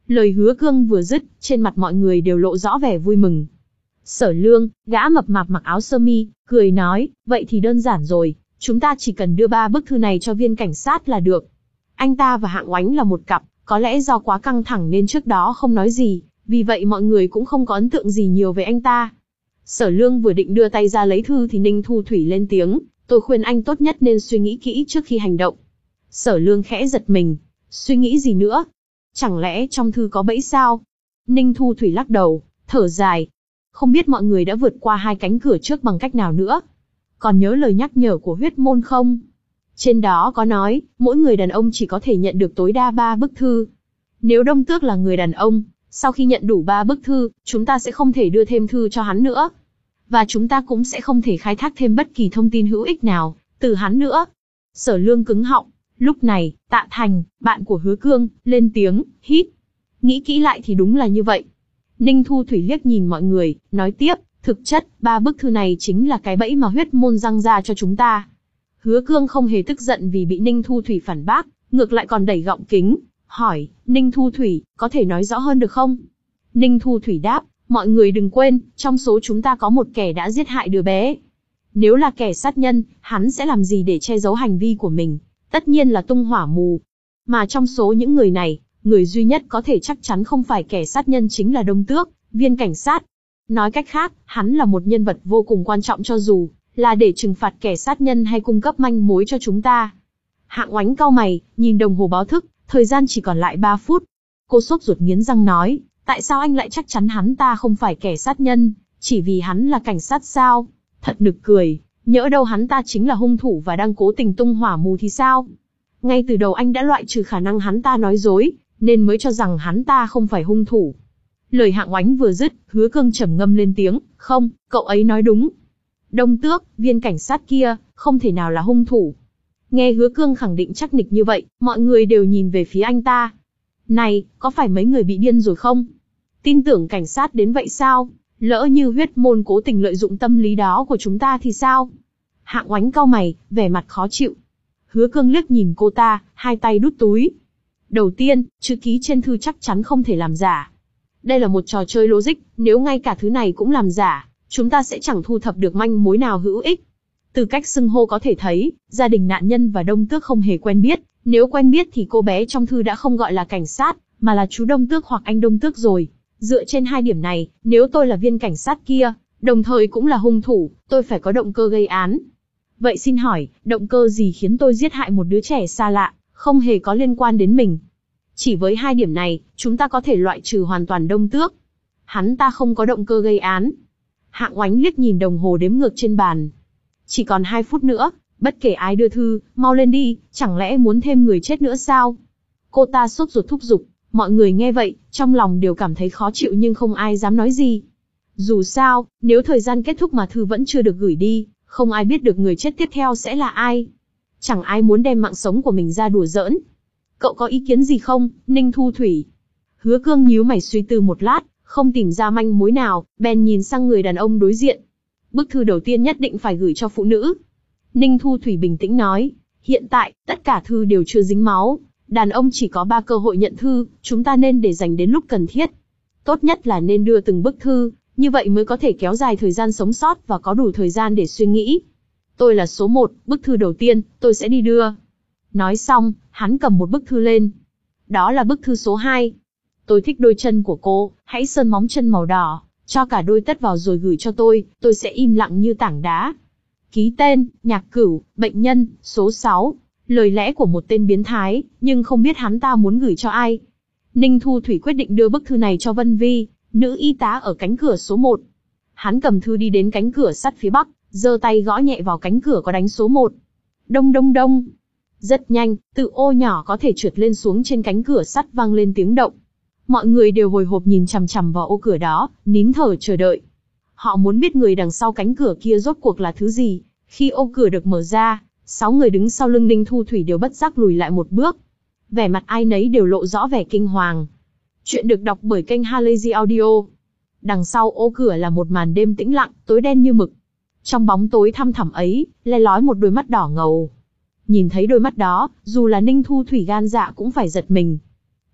Lời Hứa Cương vừa dứt, trên mặt mọi người đều lộ rõ vẻ vui mừng. Sở Lương, gã mập mạp mặc áo sơ mi, cười nói, vậy thì đơn giản rồi, chúng ta chỉ cần đưa ba bức thư này cho viên cảnh sát là được. Anh ta và Hạng Oánh là một cặp, có lẽ do quá căng thẳng nên trước đó không nói gì, vì vậy mọi người cũng không có ấn tượng gì nhiều về anh ta. Sở Lương vừa định đưa tay ra lấy thư thì Ninh Thu Thủy lên tiếng, tôi khuyên anh tốt nhất nên suy nghĩ kỹ trước khi hành động. Sở Lương khẽ giật mình, suy nghĩ gì nữa? Chẳng lẽ trong thư có bẫy sao? Ninh Thu Thủy lắc đầu, thở dài. Không biết mọi người đã vượt qua hai cánh cửa trước bằng cách nào nữa. Còn nhớ lời nhắc nhở của huyết môn không? Trên đó có nói, mỗi người đàn ông chỉ có thể nhận được tối đa ba bức thư. Nếu Đông Tước là người đàn ông, sau khi nhận đủ ba bức thư, chúng ta sẽ không thể đưa thêm thư cho hắn nữa. Và chúng ta cũng sẽ không thể khai thác thêm bất kỳ thông tin hữu ích nào từ hắn nữa. Sở Lương cứng họng. Lúc này, Tạ Thành, bạn của Hứa Cương, lên tiếng, hít. Nghĩ kỹ lại thì đúng là như vậy. Ninh Thu Thủy liếc nhìn mọi người, nói tiếp, thực chất, ba bức thư này chính là cái bẫy mà huyết môn răng ra cho chúng ta. Hứa Cương không hề tức giận vì bị Ninh Thu Thủy phản bác, ngược lại còn đẩy gọng kính, hỏi, Ninh Thu Thủy, có thể nói rõ hơn được không? Ninh Thu Thủy đáp, mọi người đừng quên, trong số chúng ta có một kẻ đã giết hại đứa bé. Nếu là kẻ sát nhân, hắn sẽ làm gì để che giấu hành vi của mình? Tất nhiên là tung hỏa mù. Mà trong số những người này, người duy nhất có thể chắc chắn không phải kẻ sát nhân chính là Đông Tước, viên cảnh sát. Nói cách khác, hắn là một nhân vật vô cùng quan trọng cho dù là để trừng phạt kẻ sát nhân hay cung cấp manh mối cho chúng ta. Hạng Oánh cau mày, nhìn đồng hồ báo thức, thời gian chỉ còn lại ba phút. Cô sốt ruột nghiến răng nói, tại sao anh lại chắc chắn hắn ta không phải kẻ sát nhân, chỉ vì hắn là cảnh sát sao? Thật nực cười, nhỡ đâu hắn ta chính là hung thủ và đang cố tình tung hỏa mù thì sao? Ngay từ đầu anh đã loại trừ khả năng hắn ta nói dối, nên mới cho rằng hắn ta không phải hung thủ. Lời Hạng Oánh vừa dứt, Hứa Cương trầm ngâm lên tiếng, không, cậu ấy nói đúng. Đông Tước, viên cảnh sát kia, không thể nào là hung thủ. Nghe Hứa Cương khẳng định chắc nịch như vậy, mọi người đều nhìn về phía anh ta. Này, có phải mấy người bị điên rồi không? Tin tưởng cảnh sát đến vậy sao? Lỡ như huyết môn cố tình lợi dụng tâm lý đó của chúng ta thì sao? Hạng Oánh cau mày, vẻ mặt khó chịu. Hứa Cương liếc nhìn cô ta, hai tay đút túi. Đầu tiên, chữ ký trên thư chắc chắn không thể làm giả. Đây là một trò chơi logic, nếu ngay cả thứ này cũng làm giả, chúng ta sẽ chẳng thu thập được manh mối nào hữu ích. Từ cách xưng hô có thể thấy, gia đình nạn nhân và Đông Tước không hề quen biết, nếu quen biết thì cô bé trong thư đã không gọi là cảnh sát, mà là chú Đông Tước hoặc anh Đông Tước rồi. Dựa trên hai điểm này, nếu tôi là viên cảnh sát kia, đồng thời cũng là hung thủ, tôi phải có động cơ gây án. Vậy xin hỏi, động cơ gì khiến tôi giết hại một đứa trẻ xa lạ, không hề có liên quan đến mình? Chỉ với hai điểm này, chúng ta có thể loại trừ hoàn toàn Đông Tước. Hắn ta không có động cơ gây án. Hạng Oánh liếc nhìn đồng hồ đếm ngược trên bàn. Chỉ còn hai phút nữa, bất kể ai đưa thư, mau lên đi, chẳng lẽ muốn thêm người chết nữa sao? Cô ta sốt ruột thúc giục, mọi người nghe vậy, trong lòng đều cảm thấy khó chịu nhưng không ai dám nói gì. Dù sao, nếu thời gian kết thúc mà thư vẫn chưa được gửi đi, không ai biết được người chết tiếp theo sẽ là ai. Chẳng ai muốn đem mạng sống của mình ra đùa giỡn. Cậu có ý kiến gì không, Ninh Thu Thủy? Hứa Cương nhíu mày suy tư một lát, không tìm ra manh mối nào, bèn nhìn sang người đàn ông đối diện. Bức thư đầu tiên nhất định phải gửi cho phụ nữ. Ninh Thu Thủy bình tĩnh nói, hiện tại, tất cả thư đều chưa dính máu. Đàn ông chỉ có ba cơ hội nhận thư, chúng ta nên để dành đến lúc cần thiết. Tốt nhất là nên đưa từng bức thư, như vậy mới có thể kéo dài thời gian sống sót và có đủ thời gian để suy nghĩ. Tôi là số một, bức thư đầu tiên, tôi sẽ đi đưa. Nói xong, hắn cầm một bức thư lên. Đó là bức thư số hai. Tôi thích đôi chân của cô, hãy sơn móng chân màu đỏ, cho cả đôi tất vào rồi gửi cho tôi, tôi sẽ im lặng như tảng đá. Ký tên, Nhạc Cửu, bệnh nhân, số sáu. Lời lẽ của một tên biến thái, nhưng không biết hắn ta muốn gửi cho ai. Ninh Thu Thủy quyết định đưa bức thư này cho Vân Vi, nữ y tá ở cánh cửa số một. Hắn cầm thư đi đến cánh cửa sắt phía bắc, giơ tay gõ nhẹ vào cánh cửa có đánh số một. Đông đông đông. Rất nhanh, tự ô nhỏ có thể trượt lên xuống trên cánh cửa sắt vang lên tiếng động. Mọi người đều hồi hộp nhìn chằm chằm vào ô cửa đó, nín thở chờ đợi. Họ muốn biết người đằng sau cánh cửa kia rốt cuộc là thứ gì. Khi ô cửa được mở ra, sáu người đứng sau lưng Ninh Thu Thủy đều bất giác lùi lại một bước. Vẻ mặt ai nấy đều lộ rõ vẻ kinh hoàng. Chuyện được đọc bởi kênh Halazy Audio. Đằng sau ô cửa là một màn đêm tĩnh lặng, tối đen như mực. Trong bóng tối thăm thẳm ấy, le lói một đôi mắt đỏ ngầu. Nhìn thấy đôi mắt đó, dù là Ninh Thu Thủy gan dạ cũng phải giật mình.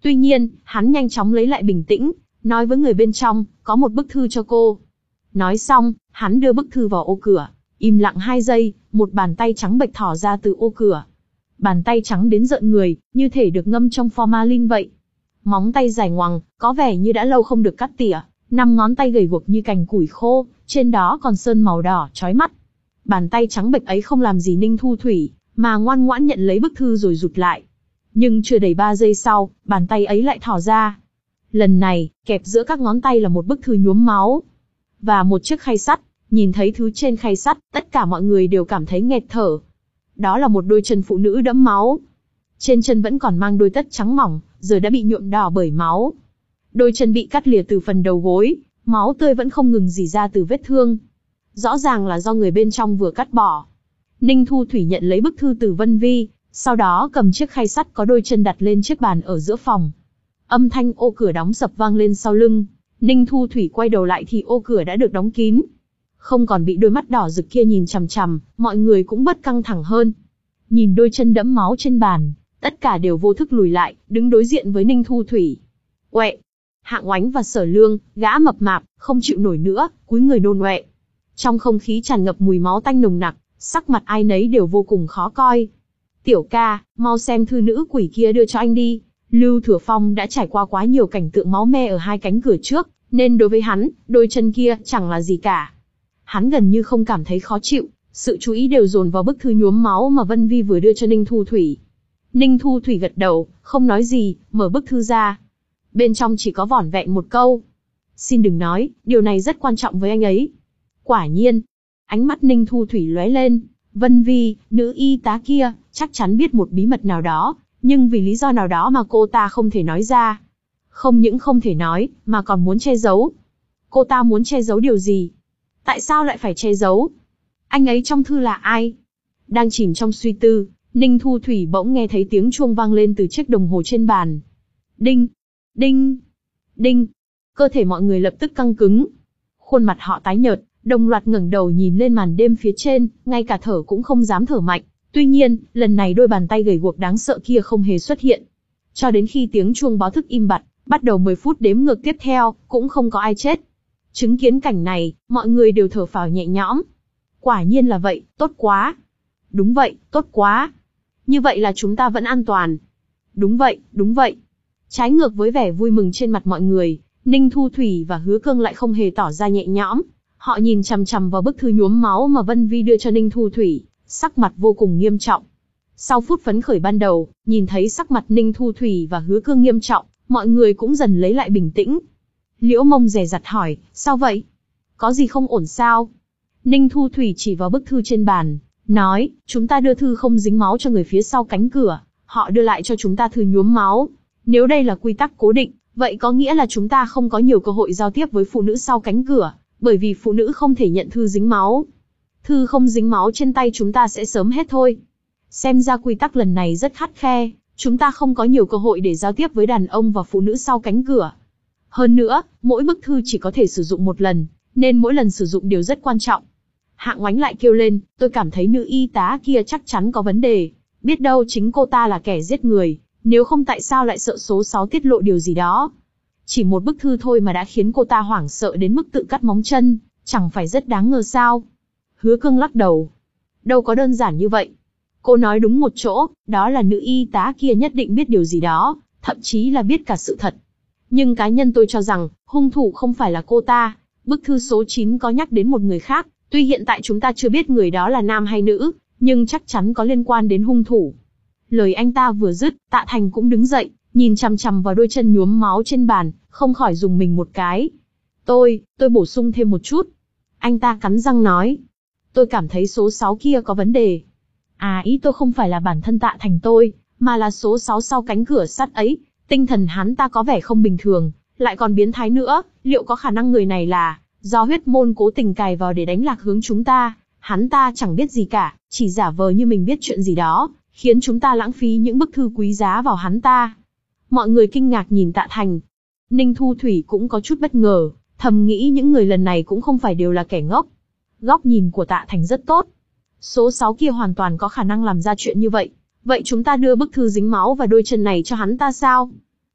Tuy nhiên, hắn nhanh chóng lấy lại bình tĩnh, nói với người bên trong, có một bức thư cho cô. Nói xong, hắn đưa bức thư vào ô cửa, im lặng hai giây, một bàn tay trắng bệch thỏ ra từ ô cửa. Bàn tay trắng đến rợn người, như thể được ngâm trong formalin vậy. Móng tay dài ngoằng, có vẻ như đã lâu không được cắt tỉa, năm ngón tay gầy guộc như cành củi khô, trên đó còn sơn màu đỏ chói mắt. Bàn tay trắng bệch ấy không làm gì Ninh Thu Thủy, mà ngoan ngoãn nhận lấy bức thư rồi rụt lại. Nhưng chưa đầy ba giây sau, bàn tay ấy lại thò ra. Lần này, kẹp giữa các ngón tay là một bức thư nhuốm máu. Và một chiếc khay sắt, nhìn thấy thứ trên khay sắt, tất cả mọi người đều cảm thấy nghẹt thở. Đó là một đôi chân phụ nữ đẫm máu. Trên chân vẫn còn mang đôi tất trắng mỏng, giờ đã bị nhuộm đỏ bởi máu. Đôi chân bị cắt lìa từ phần đầu gối, máu tươi vẫn không ngừng rỉ ra từ vết thương. Rõ ràng là do người bên trong vừa cắt bỏ. Ninh Thu Thủy nhận lấy bức thư từ Vân Vi, sau đó cầm chiếc khay sắt có đôi chân đặt lên chiếc bàn ở giữa phòng. Âm thanh ô cửa đóng sập vang lên sau lưng. Ninh Thu Thủy quay đầu lại thì ô cửa đã được đóng kín. Không còn bị đôi mắt đỏ rực kia nhìn chằm chằm, mọi người cũng bớt căng thẳng hơn. Nhìn đôi chân đẫm máu trên bàn, tất cả đều vô thức lùi lại, đứng đối diện với Ninh Thu Thủy. Uệ! Hạng Oánh và Sở Lương, gã mập mạp, không chịu nổi nữa, cúi người nôn ọe. Trong không khí tràn ngập mùi máu tanh nồng nặc, sắc mặt ai nấy đều vô cùng khó coi. Tiểu ca, mau xem thư nữ quỷ kia đưa cho anh đi. Lưu Thừa Phong đã trải qua quá nhiều cảnh tượng máu me ở hai cánh cửa trước, nên đối với hắn, đôi chân kia chẳng là gì cả. Hắn gần như không cảm thấy khó chịu, sự chú ý đều dồn vào bức thư nhuốm máu mà Vân Vi vừa đưa cho Ninh Thu Thủy. Ninh Thu Thủy gật đầu, không nói gì, mở bức thư ra. Bên trong chỉ có vỏn vẹn một câu. Xin đừng nói, điều này rất quan trọng với anh ấy. Quả nhiên, ánh mắt Ninh Thu Thủy lóe lên. Vân Vi, nữ y tá kia, chắc chắn biết một bí mật nào đó, nhưng vì lý do nào đó mà cô ta không thể nói ra. Không những không thể nói, mà còn muốn che giấu. Cô ta muốn che giấu điều gì? Tại sao lại phải che giấu? Anh ấy trong thư là ai? Đang chìm trong suy tư, Ninh Thu Thủy bỗng nghe thấy tiếng chuông vang lên từ chiếc đồng hồ trên bàn. Đinh! Đinh! Đinh! Cơ thể mọi người lập tức căng cứng. Khuôn mặt họ tái nhợt, đồng loạt ngẩng đầu nhìn lên màn đêm phía trên, ngay cả thở cũng không dám thở mạnh. Tuy nhiên, lần này đôi bàn tay gầy guộc đáng sợ kia không hề xuất hiện. Cho đến khi tiếng chuông báo thức im bặt, bắt đầu mười phút đếm ngược tiếp theo, cũng không có ai chết. Chứng kiến cảnh này, mọi người đều thở phào nhẹ nhõm. Quả nhiên là vậy, tốt quá. Đúng vậy, tốt quá. Như vậy là chúng ta vẫn an toàn. Đúng vậy, đúng vậy. Trái ngược với vẻ vui mừng trên mặt mọi người, Ninh Thu Thủy và Hứa Cương lại không hề tỏ ra nhẹ nhõm. Họ nhìn chằm chằm vào bức thư nhuốm máu mà Vân Vi đưa cho Ninh Thu Thủy, sắc mặt vô cùng nghiêm trọng. Sau phút phấn khởi ban đầu, nhìn thấy sắc mặt Ninh Thu Thủy và Hứa Cương nghiêm trọng, mọi người cũng dần lấy lại bình tĩnh. Liễu Mông dè dặt hỏi, sao vậy? Có gì không ổn sao? Ninh Thu Thủy chỉ vào bức thư trên bàn, nói, chúng ta đưa thư không dính máu cho người phía sau cánh cửa, họ đưa lại cho chúng ta thư nhuốm máu. Nếu đây là quy tắc cố định, vậy có nghĩa là chúng ta không có nhiều cơ hội giao tiếp với phụ nữ sau cánh cửa, bởi vì phụ nữ không thể nhận thư dính máu. Thư không dính máu trên tay chúng ta sẽ sớm hết thôi. Xem ra quy tắc lần này rất khắt khe, chúng ta không có nhiều cơ hội để giao tiếp với đàn ông và phụ nữ sau cánh cửa. Hơn nữa, mỗi bức thư chỉ có thể sử dụng một lần, nên mỗi lần sử dụng đều rất quan trọng. Hạng Oánh lại kêu lên, tôi cảm thấy nữ y tá kia chắc chắn có vấn đề. Biết đâu chính cô ta là kẻ giết người, nếu không tại sao lại sợ số sáu tiết lộ điều gì đó. Chỉ một bức thư thôi mà đã khiến cô ta hoảng sợ đến mức tự cắt móng chân, chẳng phải rất đáng ngờ sao? Hứa Cương lắc đầu. Đâu có đơn giản như vậy. Cô nói đúng một chỗ, đó là nữ y tá kia nhất định biết điều gì đó, thậm chí là biết cả sự thật. Nhưng cá nhân tôi cho rằng, hung thủ không phải là cô ta. Bức thư số chín có nhắc đến một người khác, tuy hiện tại chúng ta chưa biết người đó là nam hay nữ, nhưng chắc chắn có liên quan đến hung thủ. Lời anh ta vừa dứt, Tạ Thành cũng đứng dậy, nhìn chằm chằm vào đôi chân nhuốm máu trên bàn, không khỏi dùng mình một cái. Tôi, tôi bổ sung thêm một chút. Anh ta cắn răng nói. Tôi cảm thấy số sáu kia có vấn đề. À, ý tôi không phải là bản thân Tạ Thành tôi, mà là số sáu sau cánh cửa sắt ấy. Tinh thần hắn ta có vẻ không bình thường, lại còn biến thái nữa. Liệu có khả năng người này là do huyết môn cố tình cài vào để đánh lạc hướng chúng ta? Hắn ta chẳng biết gì cả, chỉ giả vờ như mình biết chuyện gì đó, khiến chúng ta lãng phí những bức thư quý giá vào hắn ta. Mọi người kinh ngạc nhìn Tạ Thành. Ninh Thu Thủy cũng có chút bất ngờ, thầm nghĩ những người lần này cũng không phải đều là kẻ ngốc. Góc nhìn của Tạ Thành rất tốt. Số sáu kia hoàn toàn có khả năng làm ra chuyện như vậy. Vậy chúng ta đưa bức thư dính máu và đôi chân này cho hắn ta sao?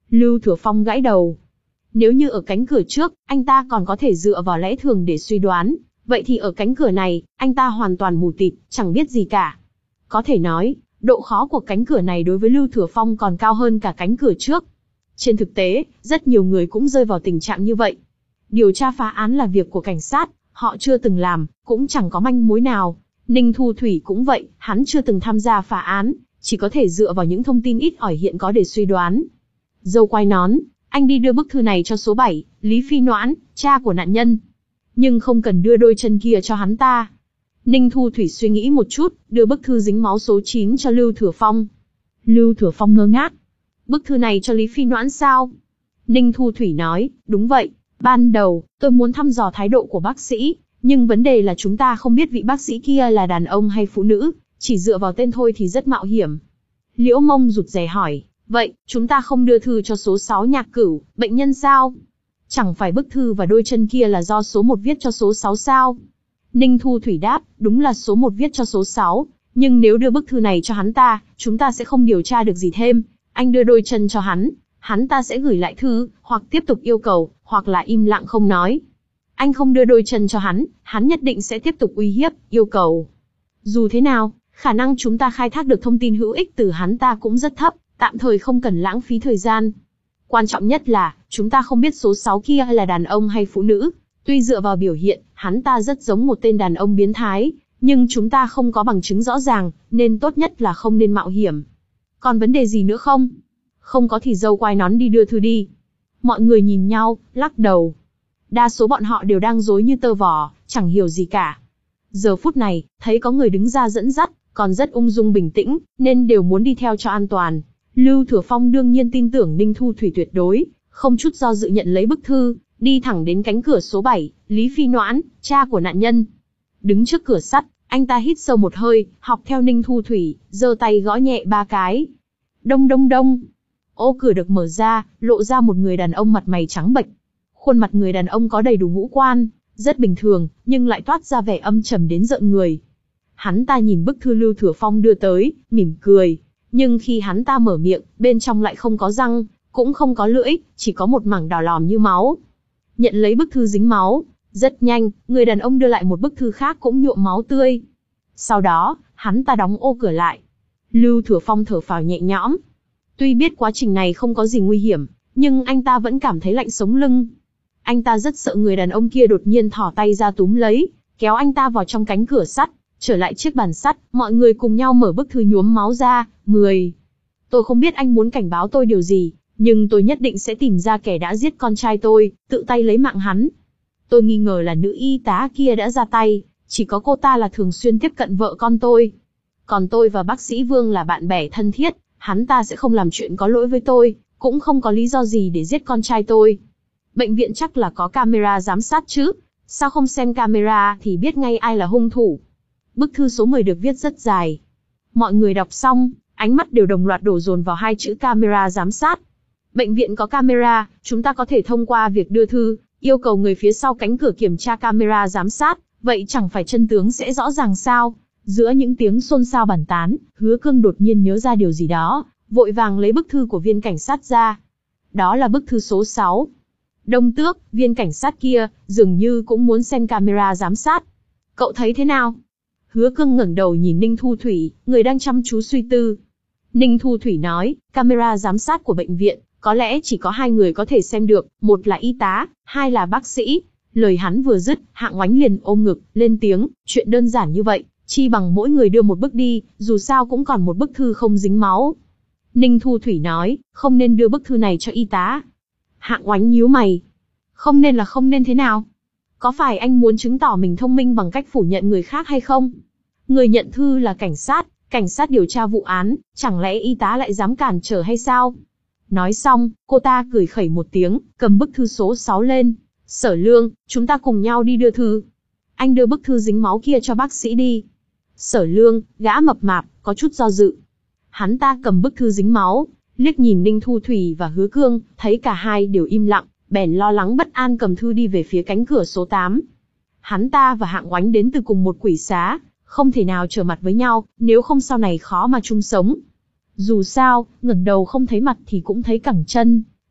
Lưu Thừa Phong gãi đầu. Nếu như ở cánh cửa trước, anh ta còn có thể dựa vào lẽ thường để suy đoán, vậy thì ở cánh cửa này, anh ta hoàn toàn mù tịt, chẳng biết gì cả. Có thể nói, độ khó của cánh cửa này đối với Lưu Thừa Phong còn cao hơn cả cánh cửa trước. Trên thực tế, rất nhiều người cũng rơi vào tình trạng như vậy. Điều tra phá án là việc của cảnh sát, họ chưa từng làm, cũng chẳng có manh mối nào. Ninh Thu Thủy cũng vậy, hắn chưa từng tham gia phá án, chỉ có thể dựa vào những thông tin ít ỏi hiện có để suy đoán. Dâu quai nón, anh đi đưa bức thư này cho số bảy, Lý Phi Noãn, cha của nạn nhân. Nhưng không cần đưa đôi chân kia cho hắn ta. Ninh Thu Thủy suy nghĩ một chút, đưa bức thư dính máu số chín cho Lưu Thừa Phong. Lưu Thừa Phong ngơ ngác. Bức thư này cho Lý Phi Noãn sao? Ninh Thu Thủy nói, đúng vậy. Ban đầu, tôi muốn thăm dò thái độ của bác sĩ, nhưng vấn đề là chúng ta không biết vị bác sĩ kia là đàn ông hay phụ nữ, chỉ dựa vào tên thôi thì rất mạo hiểm. Liễu Mông rụt rè hỏi, vậy, chúng ta không đưa thư cho số sáu Nhạc Cửu, bệnh nhân sao? Chẳng phải bức thư và đôi chân kia là do số một viết cho số sáu sao? Ninh Thu Thủy đáp, đúng là số một viết cho số sáu, nhưng nếu đưa bức thư này cho hắn ta, chúng ta sẽ không điều tra được gì thêm. Anh đưa đôi chân cho hắn, hắn ta sẽ gửi lại thư, hoặc tiếp tục yêu cầu, hoặc là im lặng không nói. Anh không đưa đôi chân cho hắn, hắn nhất định sẽ tiếp tục uy hiếp, yêu cầu. Dù thế nào, khả năng chúng ta khai thác được thông tin hữu ích từ hắn ta cũng rất thấp, tạm thời không cần lãng phí thời gian. Quan trọng nhất là, chúng ta không biết số sáu kia là đàn ông hay phụ nữ. Tuy dựa vào biểu hiện, hắn ta rất giống một tên đàn ông biến thái, nhưng chúng ta không có bằng chứng rõ ràng, nên tốt nhất là không nên mạo hiểm. Còn vấn đề gì nữa không? Không có thì dâu quai nón đi đưa thư đi. Mọi người nhìn nhau, lắc đầu. Đa số bọn họ đều đang rối như tơ vò, chẳng hiểu gì cả. Giờ phút này, thấy có người đứng ra dẫn dắt, còn rất ung dung bình tĩnh, nên đều muốn đi theo cho an toàn. Lưu Thừa Phong đương nhiên tin tưởng Ninh Thu Thủy tuyệt đối, không chút do dự nhận lấy bức thư, đi thẳng đến cánh cửa số bảy, Lý Phi Noãn, cha của nạn nhân. Đứng trước cửa sắt, anh ta hít sâu một hơi, học theo Ninh Thu Thủy, giơ tay gõ nhẹ ba cái. Đông đông đông. Ô cửa được mở ra, lộ ra một người đàn ông mặt mày trắng bệch. Khuôn mặt người đàn ông có đầy đủ ngũ quan, rất bình thường, nhưng lại toát ra vẻ âm trầm đến rợn người. Hắn ta nhìn bức thư Lưu Thừa Phong đưa tới, mỉm cười. Nhưng khi hắn ta mở miệng, bên trong lại không có răng, cũng không có lưỡi, chỉ có một mảng đỏ lòm như máu. Nhận lấy bức thư dính máu, rất nhanh, người đàn ông đưa lại một bức thư khác cũng nhuộm máu tươi. Sau đó, hắn ta đóng ô cửa lại. Lưu Thừa Phong thở phào nhẹ nhõm. Tuy biết quá trình này không có gì nguy hiểm, nhưng anh ta vẫn cảm thấy lạnh sống lưng. Anh ta rất sợ người đàn ông kia đột nhiên thò tay ra túm lấy, kéo anh ta vào trong cánh cửa sắt, trở lại chiếc bàn sắt, mọi người cùng nhau mở bức thư nhuốm máu ra. mười. Tôi không biết anh muốn cảnh báo tôi điều gì, nhưng tôi nhất định sẽ tìm ra kẻ đã giết con trai tôi, tự tay lấy mạng hắn. Tôi nghi ngờ là nữ y tá kia đã ra tay, chỉ có cô ta là thường xuyên tiếp cận vợ con tôi. Còn tôi và bác sĩ Vương là bạn bè thân thiết, hắn ta sẽ không làm chuyện có lỗi với tôi, cũng không có lý do gì để giết con trai tôi. Bệnh viện chắc là có camera giám sát chứ, sao không xem camera thì biết ngay ai là hung thủ. Bức thư số mười được viết rất dài. Mọi người đọc xong, ánh mắt đều đồng loạt đổ dồn vào hai chữ camera giám sát. Bệnh viện có camera, chúng ta có thể thông qua việc đưa thư, yêu cầu người phía sau cánh cửa kiểm tra camera giám sát, vậy chẳng phải chân tướng sẽ rõ ràng sao? Giữa những tiếng xôn xao bàn tán, Hứa Cương đột nhiên nhớ ra điều gì đó, vội vàng lấy bức thư của viên cảnh sát ra. Đó là bức thư số sáu. Đông Tước, viên cảnh sát kia, dường như cũng muốn xem camera giám sát. Cậu thấy thế nào? Hứa Cương ngẩng đầu nhìn Ninh Thu Thủy, người đang chăm chú suy tư. Ninh Thu Thủy nói, camera giám sát của bệnh viện, có lẽ chỉ có hai người có thể xem được, một là y tá, hai là bác sĩ. Lời hắn vừa dứt, Hạng Oánh liền ôm ngực, lên tiếng, chuyện đơn giản như vậy, chi bằng mỗi người đưa một bức đi, dù sao cũng còn một bức thư không dính máu. Ninh Thu Thủy nói, không nên đưa bức thư này cho y tá. Hạng Oánh nhíu mày. Không nên là không nên thế nào? Có phải anh muốn chứng tỏ mình thông minh bằng cách phủ nhận người khác hay không? Người nhận thư là cảnh sát, cảnh sát điều tra vụ án, chẳng lẽ y tá lại dám cản trở hay sao? Nói xong, cô ta cười khẩy một tiếng, cầm bức thư số sáu lên. Sở Lương, chúng ta cùng nhau đi đưa thư. Anh đưa bức thư dính máu kia cho bác sĩ đi. Sở Lương, gã mập mạp, có chút do dự. Hắn ta cầm bức thư dính máu, liếc nhìn Ninh Thu Thủy và Hứa Cương, thấy cả hai đều im lặng, bèn lo lắng bất an cầm thư đi về phía cánh cửa số tám. Hắn ta và Hạng Oánh đến từ cùng một quỷ xá, không thể nào trở mặt với nhau, nếu không sau này khó mà chung sống. Dù sao, ngẩng đầu không thấy mặt thì cũng thấy cẳng chân,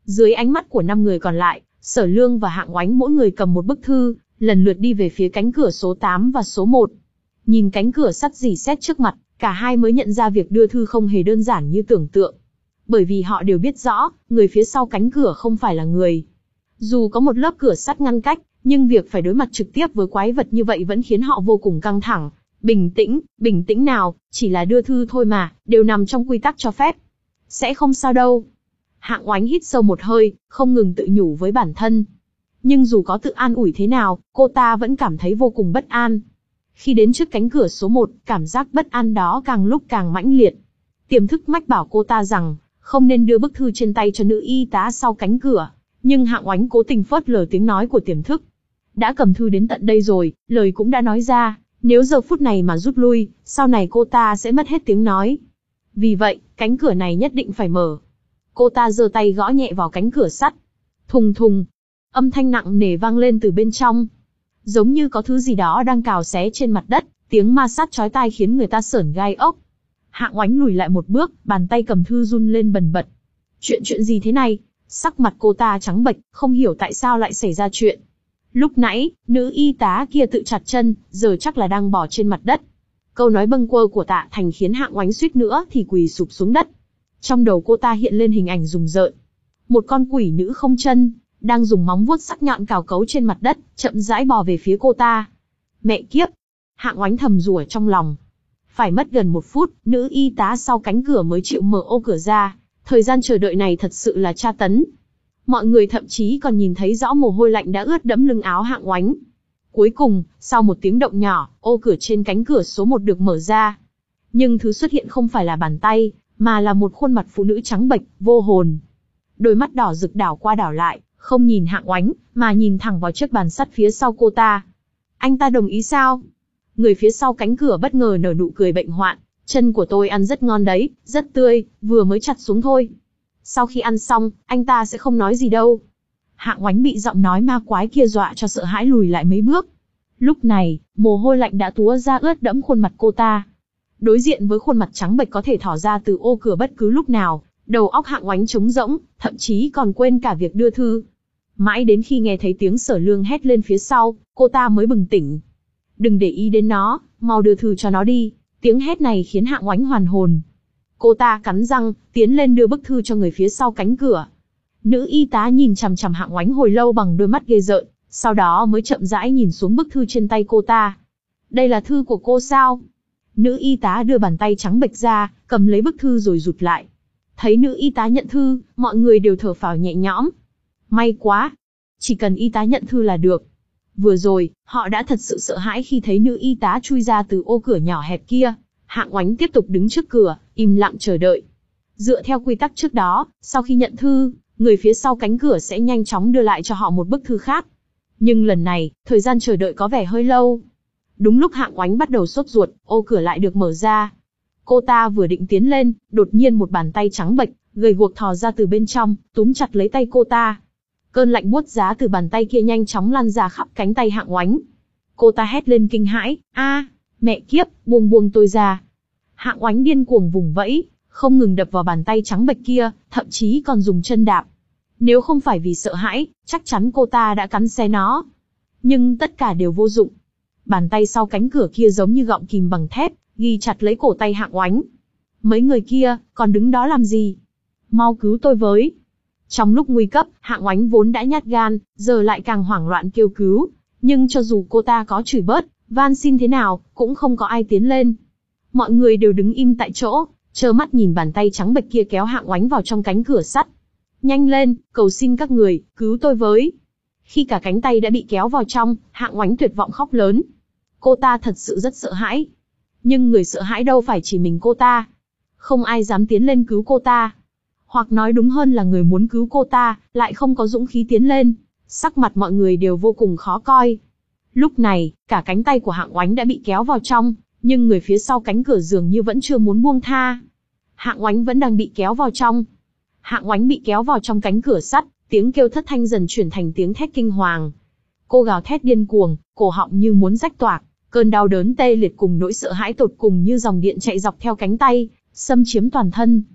Dưới ánh mắt của năm người còn lại, Sở Lương và Hạng Oánh mỗi người cầm một bức thư, lần lượt đi về phía cánh cửa số tám và số một. Nhìn cánh cửa sắt rỉ sét trước mặt, cả hai mới nhận ra việc đưa thư không hề đơn giản như tưởng tượng. Bởi vì họ đều biết rõ, người phía sau cánh cửa không phải là người. Dù có một lớp cửa sắt ngăn cách, nhưng việc phải đối mặt trực tiếp với quái vật như vậy vẫn khiến họ vô cùng căng thẳng. Bình tĩnh, bình tĩnh nào, chỉ là đưa thư thôi mà, đều nằm trong quy tắc cho phép. Sẽ không sao đâu. Hạng Oánh hít sâu một hơi, không ngừng tự nhủ với bản thân. Nhưng dù có tự an ủi thế nào, cô ta vẫn cảm thấy vô cùng bất an. Khi đến trước cánh cửa số một, cảm giác bất an đó càng lúc càng mãnh liệt. Tiềm thức mách bảo cô ta rằng, không nên đưa bức thư trên tay cho nữ y tá sau cánh cửa. Nhưng Hạng Oánh cố tình phớt lờ tiếng nói của tiềm thức. Đã cầm thư đến tận đây rồi, lời cũng đã nói ra, nếu giờ phút này mà rút lui, sau này cô ta sẽ mất hết tiếng nói. Vì vậy, cánh cửa này nhất định phải mở. Cô ta giơ tay gõ nhẹ vào cánh cửa sắt. Thùng thùng. Âm thanh nặng nề vang lên từ bên trong. Giống như có thứ gì đó đang cào xé trên mặt đất, tiếng ma sát chói tai khiến người ta sởn gai ốc. Hạng Oánh lùi lại một bước, bàn tay cầm thư run lên bần bật. Chuyện chuyện gì thế này? Sắc mặt cô ta trắng bệch, không hiểu tại sao lại xảy ra chuyện. Lúc nãy, nữ y tá kia tự chặt chân, giờ chắc là đang bò trên mặt đất. Câu nói bâng quơ của Tạ Thành khiến Hạng Oánh suýt nữa thì quỳ sụp xuống đất. Trong đầu cô ta hiện lên hình ảnh rùng rợn. Một con quỷ nữ không chân, đang dùng móng vuốt sắc nhọn cào cấu trên mặt đất, chậm rãi bò về phía cô ta. Mẹ kiếp! Hạng Oánh thầm rủa trong lòng. Phải mất gần một phút, nữ y tá sau cánh cửa mới chịu mở ô cửa ra. Thời gian chờ đợi này thật sự là tra tấn. Mọi người thậm chí còn nhìn thấy rõ mồ hôi lạnh đã ướt đẫm lưng áo Hạng Oánh. Cuối cùng, sau một tiếng động nhỏ, ô cửa trên cánh cửa số một được mở ra. Nhưng thứ xuất hiện không phải là bàn tay, mà là một khuôn mặt phụ nữ trắng bệch, vô hồn. Đôi mắt đỏ rực đảo qua đảo lại, không nhìn Hạng Oánh, mà nhìn thẳng vào chiếc bàn sắt phía sau cô ta. Anh ta đồng ý sao? Người phía sau cánh cửa bất ngờ nở nụ cười bệnh hoạn. Chân của tôi ăn rất ngon đấy, rất tươi, vừa mới chặt xuống thôi. Sau khi ăn xong, anh ta sẽ không nói gì đâu. Hạng Oánh bị giọng nói ma quái kia dọa cho sợ hãi lùi lại mấy bước. Lúc này, mồ hôi lạnh đã túa ra ướt đẫm khuôn mặt cô ta. Đối diện với khuôn mặt trắng bệch có thể thỏ ra từ ô cửa bất cứ lúc nào, đầu óc Hạng Oánh trống rỗng, thậm chí còn quên cả việc đưa thư. Mãi đến khi nghe thấy tiếng Sở Lương hét lên phía sau, cô ta mới bừng tỉnh. Đừng để ý đến nó, mau đưa thư cho nó đi. Tiếng hét này khiến Hạng Oánh hoàn hồn. Cô ta cắn răng, tiến lên đưa bức thư cho người phía sau cánh cửa. Nữ y tá nhìn chằm chằm Hạng Oánh hồi lâu bằng đôi mắt ghê rợn, sau đó mới chậm rãi nhìn xuống bức thư trên tay cô ta. Đây là thư của cô sao? Nữ y tá đưa bàn tay trắng bệch ra, cầm lấy bức thư rồi rụt lại. Thấy nữ y tá nhận thư, mọi người đều thở phào nhẹ nhõm. May quá, chỉ cần y tá nhận thư là được. Vừa rồi, họ đã thật sự sợ hãi khi thấy nữ y tá chui ra từ ô cửa nhỏ hẹp kia. Hạng Oánh tiếp tục đứng trước cửa, im lặng chờ đợi. Dựa theo quy tắc trước đó, sau khi nhận thư, người phía sau cánh cửa sẽ nhanh chóng đưa lại cho họ một bức thư khác. Nhưng lần này, thời gian chờ đợi có vẻ hơi lâu. Đúng lúc Hạng Oánh bắt đầu sốt ruột, ô cửa lại được mở ra. Cô ta vừa định tiến lên, đột nhiên một bàn tay trắng bệch, gầy guộc thò ra từ bên trong, túm chặt lấy tay cô ta. Cơn lạnh buốt giá từ bàn tay kia nhanh chóng lan ra khắp cánh tay Hạng Oánh. Cô ta hét lên kinh hãi, a, mẹ kiếp, buông buông tôi ra. Hạng Oánh điên cuồng vùng vẫy, không ngừng đập vào bàn tay trắng bệch kia, thậm chí còn dùng chân đạp. Nếu không phải vì sợ hãi, chắc chắn cô ta đã cắn xé nó. Nhưng tất cả đều vô dụng. Bàn tay sau cánh cửa kia giống như gọng kìm bằng thép, ghi chặt lấy cổ tay Hạng Oánh. Mấy người kia, còn đứng đó làm gì? Mau cứu tôi với. Trong lúc nguy cấp, Hạng Oánh vốn đã nhát gan, giờ lại càng hoảng loạn kêu cứu. Nhưng cho dù cô ta có chửi bớt, van xin thế nào, cũng không có ai tiến lên. Mọi người đều đứng im tại chỗ, trơ mắt nhìn bàn tay trắng bệch kia kéo Hạng Oánh vào trong cánh cửa sắt. Nhanh lên, cầu xin các người, cứu tôi với. Khi cả cánh tay đã bị kéo vào trong, Hạng Oánh tuyệt vọng khóc lớn. Cô ta thật sự rất sợ hãi. Nhưng người sợ hãi đâu phải chỉ mình cô ta. Không ai dám tiến lên cứu cô ta. Hoặc nói đúng hơn là người muốn cứu cô ta, lại không có dũng khí tiến lên. Sắc mặt mọi người đều vô cùng khó coi. Lúc này, cả cánh tay của Hạng Oánh đã bị kéo vào trong, nhưng người phía sau cánh cửa dường như vẫn chưa muốn buông tha. Hạng Oánh vẫn đang bị kéo vào trong. Hạng Oánh bị kéo vào trong cánh cửa sắt, tiếng kêu thất thanh dần chuyển thành tiếng thét kinh hoàng. Cô gào thét điên cuồng, cổ họng như muốn rách toạc, cơn đau đớn tê liệt cùng nỗi sợ hãi tột cùng như dòng điện chạy dọc theo cánh tay, xâm chiếm toàn thân.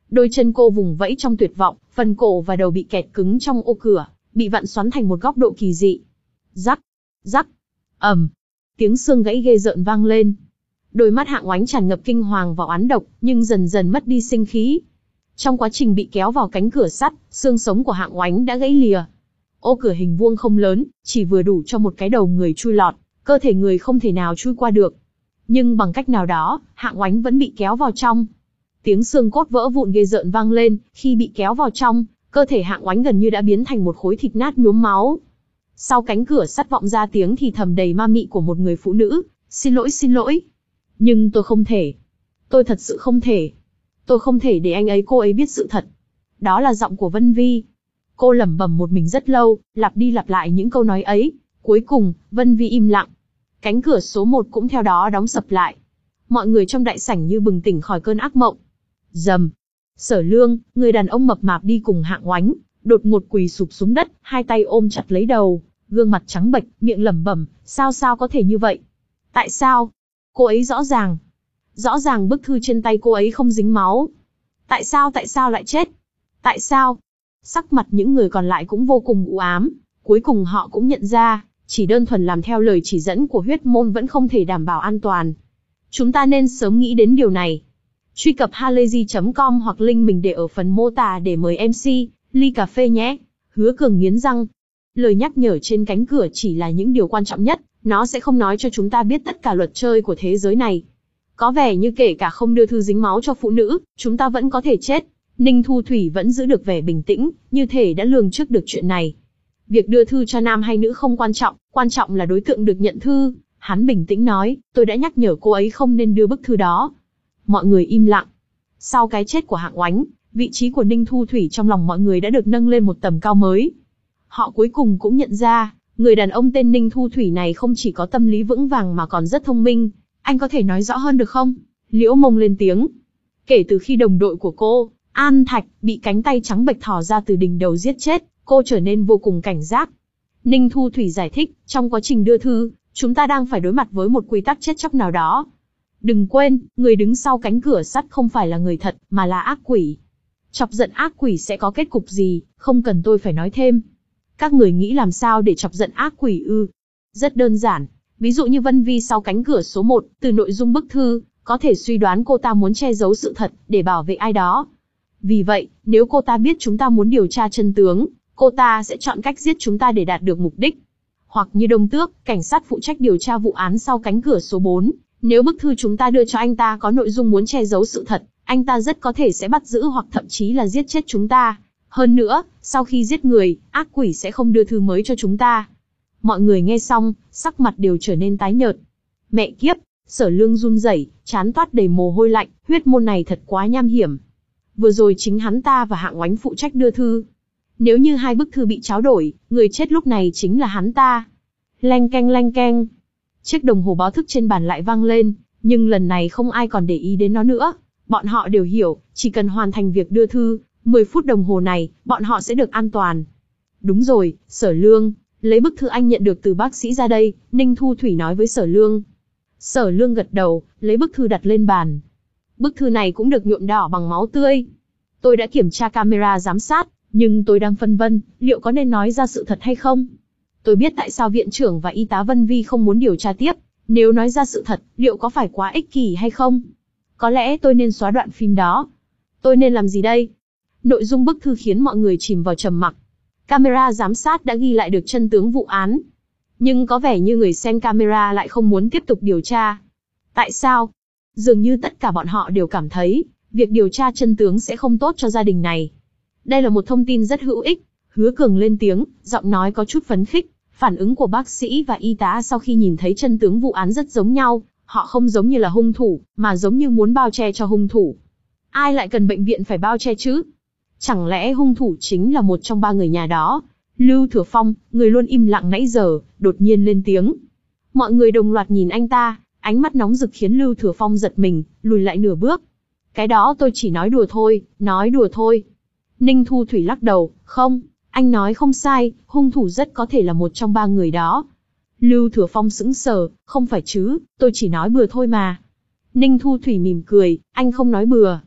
Đôi chân cô vùng vẫy trong tuyệt vọng, phần cổ và đầu bị kẹt cứng trong ô cửa, bị vặn xoắn thành một góc độ kỳ dị. Rắc, rắc, ầm, tiếng xương gãy ghê rợn vang lên. Đôi mắt Hạng Oánh tràn ngập kinh hoàng và oán độc, nhưng dần dần mất đi sinh khí. Trong quá trình bị kéo vào cánh cửa sắt, xương sống của Hạng Oánh đã gãy lìa. Ô cửa hình vuông không lớn, chỉ vừa đủ cho một cái đầu người chui lọt, cơ thể người không thể nào chui qua được. Nhưng bằng cách nào đó, Hạng Oánh vẫn bị kéo vào trong. Tiếng xương cốt vỡ vụn ghê rợn vang lên, khi bị kéo vào trong, cơ thể Hạng Oánh gần như đã biến thành một khối thịt nát nhuốm máu. Sau cánh cửa sắt vọng ra tiếng thì thầm đầy ma mị của một người phụ nữ, xin lỗi xin lỗi. Nhưng tôi không thể. Tôi thật sự không thể. Tôi không thể để anh ấy cô ấy biết sự thật. Đó là giọng của Vân Vi. Cô lẩm bẩm một mình rất lâu, lặp đi lặp lại những câu nói ấy. Cuối cùng, Vân Vi im lặng. Cánh cửa số một cũng theo đó đóng sập lại. Mọi người trong đại sảnh như bừng tỉnh khỏi cơn ác mộng. Rầm. Sở Lương, người đàn ông mập mạp đi cùng Hạng Oánh, đột ngột quỳ sụp xuống đất, hai tay ôm chặt lấy đầu, gương mặt trắng bệch, miệng lẩm bẩm, sao sao có thể như vậy? Tại sao? Cô ấy rõ ràng, rõ ràng bức thư trên tay cô ấy không dính máu. Tại sao tại sao lại chết? Tại sao? Sắc mặt những người còn lại cũng vô cùng u ám, cuối cùng họ cũng nhận ra, chỉ đơn thuần làm theo lời chỉ dẫn của huyết môn vẫn không thể đảm bảo an toàn. Chúng ta nên sớm nghĩ đến điều này. Truy cập halayzi chấm com hoặc link mình để ở phần mô tả để mời em xê, ly cà phê nhé. Hứa Cường nghiến răng. Lời nhắc nhở trên cánh cửa chỉ là những điều quan trọng nhất, nó sẽ không nói cho chúng ta biết tất cả luật chơi của thế giới này. Có vẻ như kể cả không đưa thư dính máu cho phụ nữ, chúng ta vẫn có thể chết. Ninh Thu Thủy vẫn giữ được vẻ bình tĩnh, như thể đã lường trước được chuyện này. Việc đưa thư cho nam hay nữ không quan trọng, quan trọng là đối tượng được nhận thư. Hắn bình tĩnh nói, tôi đã nhắc nhở cô ấy không nên đưa bức thư đó. Mọi người im lặng. Sau cái chết của Hạng Oánh, vị trí của Ninh Thu Thủy trong lòng mọi người đã được nâng lên một tầm cao mới. Họ cuối cùng cũng nhận ra, người đàn ông tên Ninh Thu Thủy này không chỉ có tâm lý vững vàng mà còn rất thông minh. Anh có thể nói rõ hơn được không? Liễu Mông lên tiếng. Kể từ khi đồng đội của cô, An Thạch, bị cánh tay trắng bệch thò ra từ đỉnh đầu giết chết, cô trở nên vô cùng cảnh giác. Ninh Thu Thủy giải thích, trong quá trình đưa thư, chúng ta đang phải đối mặt với một quy tắc chết chóc nào đó. Đừng quên, người đứng sau cánh cửa sắt không phải là người thật, mà là ác quỷ. Chọc giận ác quỷ sẽ có kết cục gì, không cần tôi phải nói thêm. Các người nghĩ làm sao để chọc giận ác quỷ ư? Rất đơn giản. Ví dụ như Vân Vi sau cánh cửa số một, từ nội dung bức thư, có thể suy đoán cô ta muốn che giấu sự thật, để bảo vệ ai đó. Vì vậy, nếu cô ta biết chúng ta muốn điều tra chân tướng, cô ta sẽ chọn cách giết chúng ta để đạt được mục đích. Hoặc như Đông Tước, cảnh sát phụ trách điều tra vụ án sau cánh cửa số bốn, nếu bức thư chúng ta đưa cho anh ta có nội dung muốn che giấu sự thật, anh ta rất có thể sẽ bắt giữ hoặc thậm chí là giết chết chúng ta. Hơn nữa, sau khi giết người, ác quỷ sẽ không đưa thư mới cho chúng ta. Mọi người nghe xong, sắc mặt đều trở nên tái nhợt. Mẹ kiếp, Sở Lương run rẩy, trán toát đầy mồ hôi lạnh, huyết môn này thật quá nham hiểm. Vừa rồi chính hắn ta và Hạng Oánh phụ trách đưa thư. Nếu như hai bức thư bị tráo đổi, người chết lúc này chính là hắn ta. Leng keng leng keng. Chiếc đồng hồ báo thức trên bàn lại vang lên, nhưng lần này không ai còn để ý đến nó nữa. Bọn họ đều hiểu, chỉ cần hoàn thành việc đưa thư, mười phút đồng hồ này, bọn họ sẽ được an toàn. Đúng rồi, Sở Lương, lấy bức thư anh nhận được từ bác sĩ ra đây, Ninh Thu Thủy nói với Sở Lương. Sở Lương gật đầu, lấy bức thư đặt lên bàn. Bức thư này cũng được nhuộm đỏ bằng máu tươi. Tôi đã kiểm tra camera giám sát, nhưng tôi đang phân vân, liệu có nên nói ra sự thật hay không? Tôi biết tại sao viện trưởng và y tá Vân Vi không muốn điều tra tiếp, nếu nói ra sự thật, liệu có phải quá ích kỷ hay không? Có lẽ tôi nên xóa đoạn phim đó. Tôi nên làm gì đây? Nội dung bức thư khiến mọi người chìm vào trầm mặc. Camera giám sát đã ghi lại được chân tướng vụ án. Nhưng có vẻ như người xem camera lại không muốn tiếp tục điều tra. Tại sao? Dường như tất cả bọn họ đều cảm thấy, việc điều tra chân tướng sẽ không tốt cho gia đình này. Đây là một thông tin rất hữu ích. Hứa Cường lên tiếng, giọng nói có chút phấn khích. Phản ứng của bác sĩ và y tá sau khi nhìn thấy chân tướng vụ án rất giống nhau. Họ không giống như là hung thủ, mà giống như muốn bao che cho hung thủ. Ai lại cần bệnh viện phải bao che chứ? Chẳng lẽ hung thủ chính là một trong ba người nhà đó? Lưu Thừa Phong, người luôn im lặng nãy giờ, đột nhiên lên tiếng. Mọi người đồng loạt nhìn anh ta, ánh mắt nóng rực khiến Lưu Thừa Phong giật mình, lùi lại nửa bước. Cái đó tôi chỉ nói đùa thôi, nói đùa thôi. Ninh Thu Thủy lắc đầu, không, anh nói không sai, hung thủ rất có thể là một trong ba người đó. Lưu Thừa Phong sững sờ, không phải chứ, tôi chỉ nói bừa thôi mà. Ninh Thu Thủy mỉm cười, anh không nói bừa.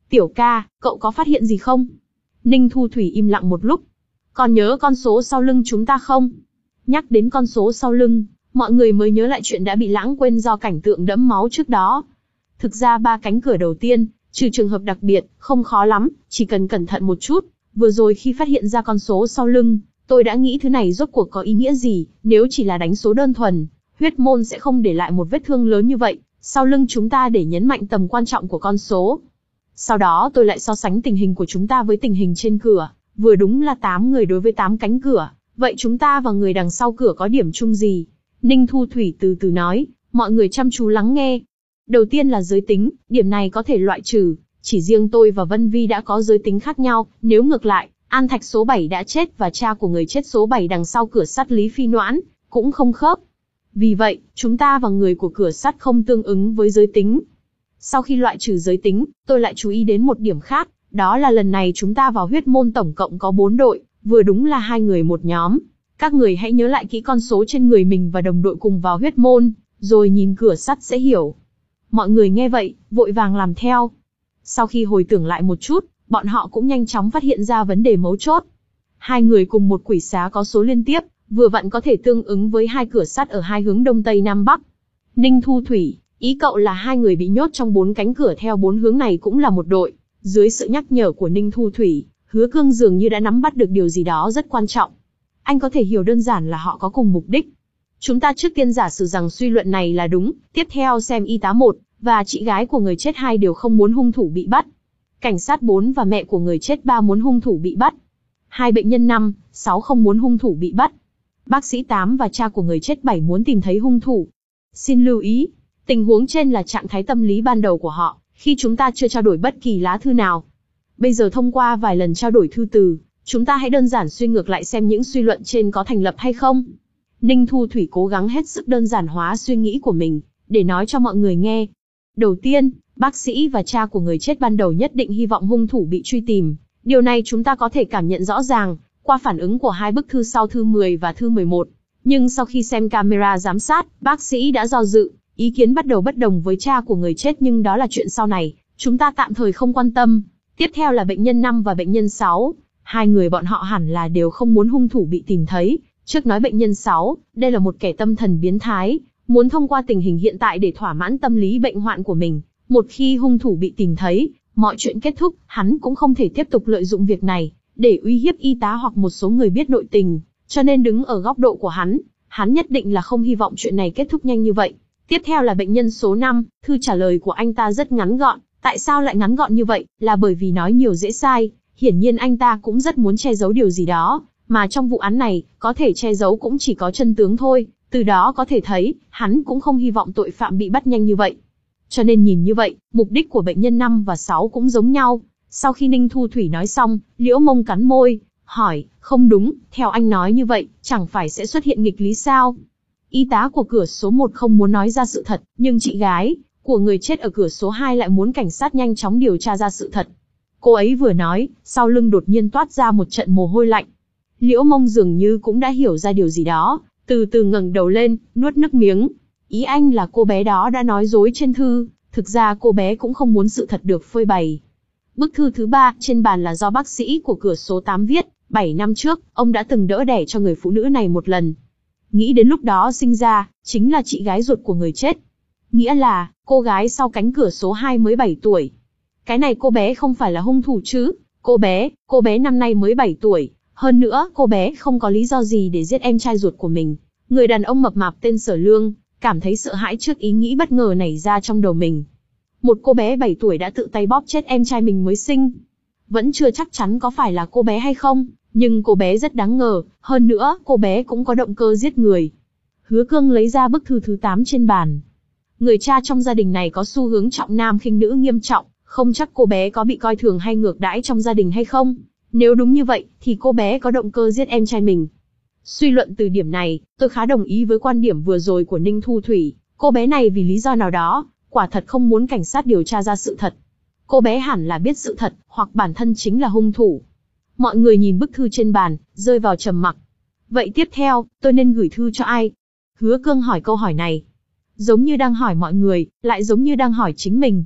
Tiểu ca, cậu có phát hiện gì không? Ninh Thu Thủy im lặng một lúc. Còn nhớ con số sau lưng chúng ta không? Nhắc đến con số sau lưng, mọi người mới nhớ lại chuyện đã bị lãng quên do cảnh tượng đẫm máu trước đó. Thực ra ba cánh cửa đầu tiên, trừ trường hợp đặc biệt, không khó lắm, chỉ cần cẩn thận một chút. Vừa rồi khi phát hiện ra con số sau lưng, tôi đã nghĩ thứ này rốt cuộc có ý nghĩa gì, nếu chỉ là đánh số đơn thuần, huyết môn sẽ không để lại một vết thương lớn như vậy, sau lưng chúng ta để nhấn mạnh tầm quan trọng của con số. Sau đó tôi lại so sánh tình hình của chúng ta với tình hình trên cửa, vừa đúng là tám người đối với tám cánh cửa, vậy chúng ta và người đằng sau cửa có điểm chung gì? Ninh Thu Thủy từ từ nói, mọi người chăm chú lắng nghe. Đầu tiên là giới tính, điểm này có thể loại trừ, chỉ riêng tôi và Vân Vi đã có giới tính khác nhau, nếu ngược lại, An Thạch số bảy đã chết và cha của người chết số bảy đằng sau cửa sắt Lý Phi Noãn, cũng không khớp. Vì vậy, chúng ta và người của cửa sắt không tương ứng với giới tính. Sau khi loại trừ giới tính, tôi lại chú ý đến một điểm khác, đó là lần này chúng ta vào huyết môn tổng cộng có bốn đội, vừa đúng là hai người một nhóm. Các người hãy nhớ lại kỹ con số trên người mình và đồng đội cùng vào huyết môn, rồi nhìn cửa sắt sẽ hiểu. Mọi người nghe vậy, vội vàng làm theo. Sau khi hồi tưởng lại một chút, bọn họ cũng nhanh chóng phát hiện ra vấn đề mấu chốt. Hai người cùng một quỷ xá có số liên tiếp, vừa vặn có thể tương ứng với hai cửa sắt ở hai hướng đông tây nam bắc. Ninh Thu Thủy, ý cậu là hai người bị nhốt trong bốn cánh cửa theo bốn hướng này cũng là một đội. Dưới sự nhắc nhở của Ninh Thu Thủy, Hứa Cương dường như đã nắm bắt được điều gì đó rất quan trọng. Anh có thể hiểu đơn giản là họ có cùng mục đích. Chúng ta trước tiên giả sử rằng suy luận này là đúng, tiếp theo xem y tá một và chị gái của người chết hai đều không muốn hung thủ bị bắt. Cảnh sát bốn và mẹ của người chết ba muốn hung thủ bị bắt. Hai bệnh nhân năm, sáu không muốn hung thủ bị bắt. Bác sĩ tám và cha của người chết bảy muốn tìm thấy hung thủ. Xin lưu ý, tình huống trên là trạng thái tâm lý ban đầu của họ, khi chúng ta chưa trao đổi bất kỳ lá thư nào. Bây giờ thông qua vài lần trao đổi thư từ, chúng ta hãy đơn giản suy ngược lại xem những suy luận trên có thành lập hay không. Ninh Thu Thủy cố gắng hết sức đơn giản hóa suy nghĩ của mình, để nói cho mọi người nghe. Đầu tiên, bác sĩ và cha của người chết ban đầu nhất định hy vọng hung thủ bị truy tìm. Điều này chúng ta có thể cảm nhận rõ ràng, qua phản ứng của hai bức thư sau thư mười và thư mười một. Nhưng sau khi xem camera giám sát, bác sĩ đã do dự, ý kiến bắt đầu bất đồng với cha của người chết nhưng đó là chuyện sau này, chúng ta tạm thời không quan tâm. Tiếp theo là bệnh nhân năm và bệnh nhân sáu. Hai người bọn họ hẳn là đều không muốn hung thủ bị tìm thấy. Trước nói bệnh nhân sáu, đây là một kẻ tâm thần biến thái, muốn thông qua tình hình hiện tại để thỏa mãn tâm lý bệnh hoạn của mình. Một khi hung thủ bị tìm thấy, mọi chuyện kết thúc, hắn cũng không thể tiếp tục lợi dụng việc này để uy hiếp y tá hoặc một số người biết nội tình, cho nên đứng ở góc độ của hắn, hắn nhất định là không hy vọng chuyện này kết thúc nhanh như vậy. Tiếp theo là bệnh nhân số năm, thư trả lời của anh ta rất ngắn gọn, tại sao lại ngắn gọn như vậy, là bởi vì nói nhiều dễ sai, hiển nhiên anh ta cũng rất muốn che giấu điều gì đó, mà trong vụ án này, có thể che giấu cũng chỉ có chân tướng thôi, từ đó có thể thấy, hắn cũng không hy vọng tội phạm bị bắt nhanh như vậy. Cho nên nhìn như vậy, mục đích của bệnh nhân năm và sáu cũng giống nhau. Sau khi Ninh Thu Thủy nói xong, Liễu Mông cắn môi, hỏi, không đúng, theo anh nói như vậy, chẳng phải sẽ xuất hiện nghịch lý sao? Y tá của cửa số một không muốn nói ra sự thật, nhưng chị gái của người chết ở cửa số hai lại muốn cảnh sát nhanh chóng điều tra ra sự thật. Cô ấy vừa nói, sau lưng đột nhiên toát ra một trận mồ hôi lạnh. Liễu Mông dường như cũng đã hiểu ra điều gì đó, từ từ ngẩng đầu lên, nuốt nước miếng. Ý anh là cô bé đó đã nói dối trên thư, thực ra cô bé cũng không muốn sự thật được phơi bày. Bức thư thứ ba trên bàn là do bác sĩ của cửa số tám viết, bảy năm trước, ông đã từng đỡ đẻ cho người phụ nữ này một lần. Nghĩ đến lúc đó sinh ra, chính là chị gái ruột của người chết. Nghĩa là, cô gái sau cánh cửa số hai mới bảy tuổi. Cái này cô bé không phải là hung thủ chứ, cô bé, cô bé năm nay mới bảy tuổi. Hơn nữa, cô bé không có lý do gì để giết em trai ruột của mình. Người đàn ông mập mạp tên Sở Lương, cảm thấy sợ hãi trước ý nghĩ bất ngờ nảy ra trong đầu mình. Một cô bé bảy tuổi đã tự tay bóp chết em trai mình mới sinh. Vẫn chưa chắc chắn có phải là cô bé hay không, nhưng cô bé rất đáng ngờ, hơn nữa, cô bé cũng có động cơ giết người. Hứa Cương lấy ra bức thư thứ tám trên bàn. Người cha trong gia đình này có xu hướng trọng nam khinh nữ nghiêm trọng, không chắc cô bé có bị coi thường hay ngược đãi trong gia đình hay không. Nếu đúng như vậy, thì cô bé có động cơ giết em trai mình. Suy luận từ điểm này, tôi khá đồng ý với quan điểm vừa rồi của Ninh Thu Thủy. Cô bé này vì lý do nào đó, quả thật không muốn cảnh sát điều tra ra sự thật. Cô bé hẳn là biết sự thật, hoặc bản thân chính là hung thủ. Mọi người nhìn bức thư trên bàn, rơi vào trầm mặc. Vậy tiếp theo, tôi nên gửi thư cho ai? Hứa Cương hỏi câu hỏi này. Giống như đang hỏi mọi người, lại giống như đang hỏi chính mình.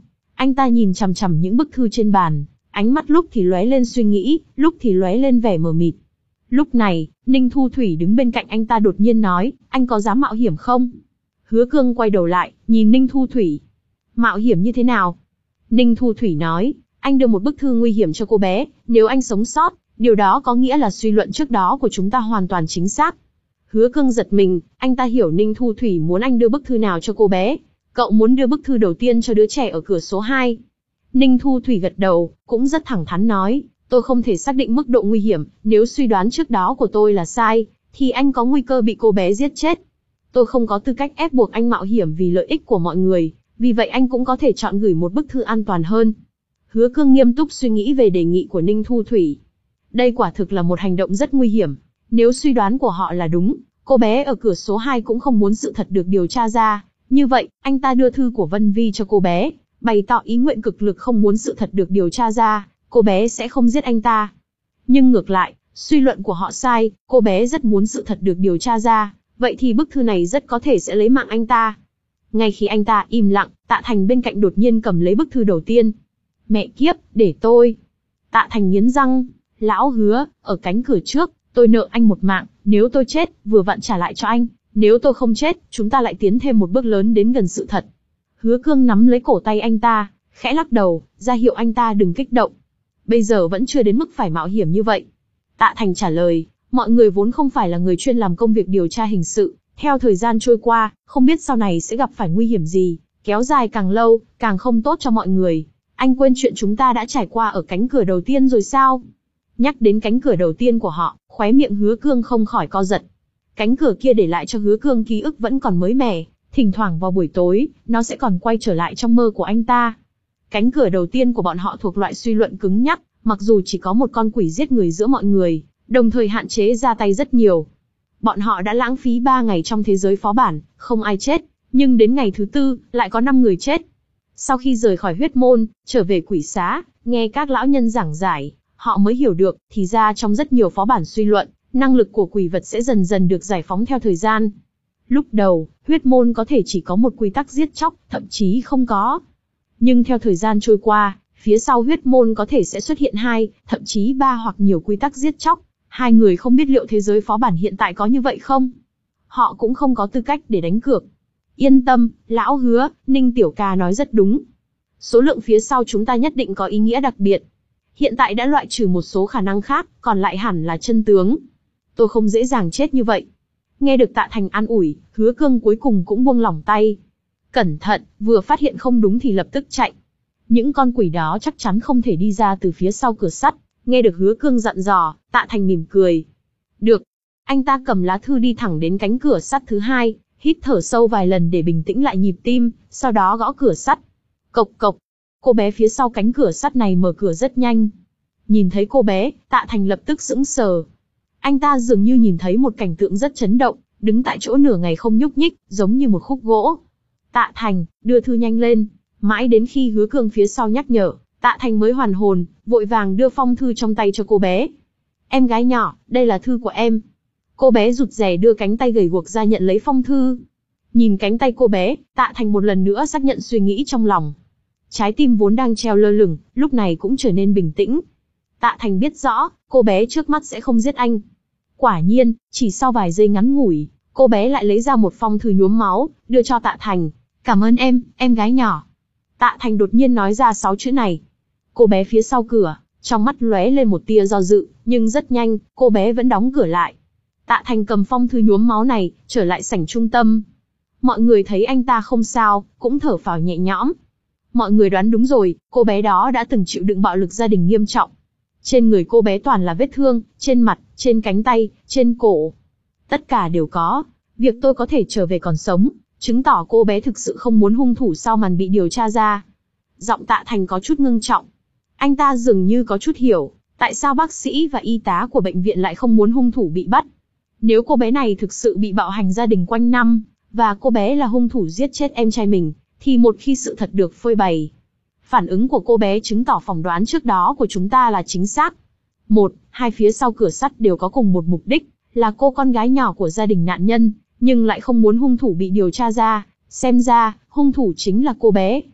Anh ta nhìn chằm chằm những bức thư trên bàn, ánh mắt lúc thì lóe lên suy nghĩ, lúc thì lóe lên vẻ mờ mịt. Lúc này, Ninh Thu Thủy đứng bên cạnh anh ta đột nhiên nói, anh có dám mạo hiểm không? Hứa Cương quay đầu lại, nhìn Ninh Thu Thủy. Mạo hiểm như thế nào? Ninh Thu Thủy nói, anh đưa một bức thư nguy hiểm cho cô bé, nếu anh sống sót, điều đó có nghĩa là suy luận trước đó của chúng ta hoàn toàn chính xác. Hứa Cương giật mình, anh ta hiểu Ninh Thu Thủy muốn anh đưa bức thư nào cho cô bé. Cậu muốn đưa bức thư đầu tiên cho đứa trẻ ở cửa số hai. Ninh Thu Thủy gật đầu, cũng rất thẳng thắn nói, tôi không thể xác định mức độ nguy hiểm, nếu suy đoán trước đó của tôi là sai, thì anh có nguy cơ bị cô bé giết chết. Tôi không có tư cách ép buộc anh mạo hiểm vì lợi ích của mọi người, vì vậy anh cũng có thể chọn gửi một bức thư an toàn hơn. Hứa Cương nghiêm túc suy nghĩ về đề nghị của Ninh Thu Thủy. Đây quả thực là một hành động rất nguy hiểm. Nếu suy đoán của họ là đúng, cô bé ở cửa số hai cũng không muốn sự thật được điều tra ra. Như vậy, anh ta đưa thư của Vân Vi cho cô bé, bày tỏ ý nguyện cực lực không muốn sự thật được điều tra ra, cô bé sẽ không giết anh ta. Nhưng ngược lại, suy luận của họ sai, cô bé rất muốn sự thật được điều tra ra, vậy thì bức thư này rất có thể sẽ lấy mạng anh ta. Ngay khi anh ta im lặng, Tạ Thành bên cạnh đột nhiên cầm lấy bức thư đầu tiên. Mẹ kiếp, để tôi. Tạ Thành nghiến răng, lão Hứa, ở cánh cửa trước, tôi nợ anh một mạng, nếu tôi chết, vừa vặn trả lại cho anh. Nếu tôi không chết, chúng ta lại tiến thêm một bước lớn đến gần sự thật. Hứa Cương nắm lấy cổ tay anh ta, khẽ lắc đầu, ra hiệu anh ta đừng kích động. Bây giờ vẫn chưa đến mức phải mạo hiểm như vậy. Tạ Thành trả lời, mọi người vốn không phải là người chuyên làm công việc điều tra hình sự. Theo thời gian trôi qua, không biết sau này sẽ gặp phải nguy hiểm gì, kéo dài càng lâu, càng không tốt cho mọi người. Anh quên chuyện chúng ta đã trải qua ở cánh cửa đầu tiên rồi sao? Nhắc đến cánh cửa đầu tiên của họ, khóe miệng Hứa Cương không khỏi co giật. Cánh cửa kia để lại cho Hứa Cương ký ức vẫn còn mới mẻ, thỉnh thoảng vào buổi tối, nó sẽ còn quay trở lại trong mơ của anh ta. Cánh cửa đầu tiên của bọn họ thuộc loại suy luận cứng nhắc, mặc dù chỉ có một con quỷ giết người giữa mọi người, đồng thời hạn chế ra tay rất nhiều. Bọn họ đã lãng phí ba ngày trong thế giới phó bản, không ai chết, nhưng đến ngày thứ tư, lại có năm người chết. Sau khi rời khỏi huyết môn, trở về quỷ xá, nghe các lão nhân giảng giải, họ mới hiểu được, thì ra trong rất nhiều phó bản suy luận, năng lực của quỷ vật sẽ dần dần được giải phóng theo thời gian. Lúc đầu, huyết môn có thể chỉ có một quy tắc giết chóc, thậm chí không có. Nhưng theo thời gian trôi qua, phía sau huyết môn có thể sẽ xuất hiện hai, thậm chí ba hoặc nhiều quy tắc giết chóc. Hai người không biết liệu thế giới phó bản hiện tại có như vậy không? Họ cũng không có tư cách để đánh cược. Yên tâm, lão Hứa, Ninh tiểu ca nói rất đúng. Số lượng phía sau chúng ta nhất định có ý nghĩa đặc biệt. Hiện tại đã loại trừ một số khả năng khác, còn lại hẳn là chân tướng. Tôi không dễ dàng chết như vậy. Nghe được Tạ Thành an ủi, Hứa Cương cuối cùng cũng buông lỏng tay. Cẩn thận, vừa phát hiện không đúng thì lập tức chạy. Những con quỷ đó chắc chắn không thể đi ra từ phía sau cửa sắt. Nghe được Hứa Cương dặn dò, Tạ Thành mỉm cười. Được. Anh ta cầm lá thư đi thẳng đến cánh cửa sắt thứ hai, hít thở sâu vài lần để bình tĩnh lại nhịp tim, sau đó gõ cửa sắt. Cộc cộc. Cô bé phía sau cánh cửa sắt này mở cửa rất nhanh. Nhìn thấy cô bé, Tạ Thành lập tức sững sờ. Anh ta dường như nhìn thấy một cảnh tượng rất chấn động, đứng tại chỗ nửa ngày không nhúc nhích, giống như một khúc gỗ. Tạ Thành, đưa thư nhanh lên. Mãi đến khi Hứa Cương phía sau nhắc nhở, Tạ Thành mới hoàn hồn, vội vàng đưa phong thư trong tay cho cô bé. Em gái nhỏ, đây là thư của em. Cô bé rụt rè đưa cánh tay gầy guộc ra nhận lấy phong thư. Nhìn cánh tay cô bé, Tạ Thành một lần nữa xác nhận suy nghĩ trong lòng. Trái tim vốn đang treo lơ lửng, lúc này cũng trở nên bình tĩnh. Tạ Thành biết rõ, cô bé trước mắt sẽ không giết anh. Quả nhiên, chỉ sau vài giây ngắn ngủi, cô bé lại lấy ra một phong thư nhuốm máu, đưa cho Tạ Thành. Cảm ơn em, em gái nhỏ. Tạ Thành đột nhiên nói ra sáu chữ này. Cô bé phía sau cửa, trong mắt lóe lên một tia do dự, nhưng rất nhanh, cô bé vẫn đóng cửa lại. Tạ Thành cầm phong thư nhuốm máu này, trở lại sảnh trung tâm. Mọi người thấy anh ta không sao, cũng thở phào nhẹ nhõm. Mọi người đoán đúng rồi, cô bé đó đã từng chịu đựng bạo lực gia đình nghiêm trọng. Trên người cô bé toàn là vết thương, trên mặt, trên cánh tay, trên cổ. Tất cả đều có. Việc tôi có thể trở về còn sống, chứng tỏ cô bé thực sự không muốn hung thủ sau màn bị điều tra ra. Giọng Tạ Thành có chút ngưng trọng. Anh ta dường như có chút hiểu, tại sao bác sĩ và y tá của bệnh viện lại không muốn hung thủ bị bắt. Nếu cô bé này thực sự bị bạo hành gia đình quanh năm, và cô bé là hung thủ giết chết em trai mình, thì một khi sự thật được phơi bày, phản ứng của cô bé chứng tỏ phỏng đoán trước đó của chúng ta là chính xác. Một, hai phía sau cửa sắt đều có cùng một mục đích, là cô con gái nhỏ của gia đình nạn nhân, nhưng lại không muốn hung thủ bị điều tra ra, xem ra, hung thủ chính là cô bé.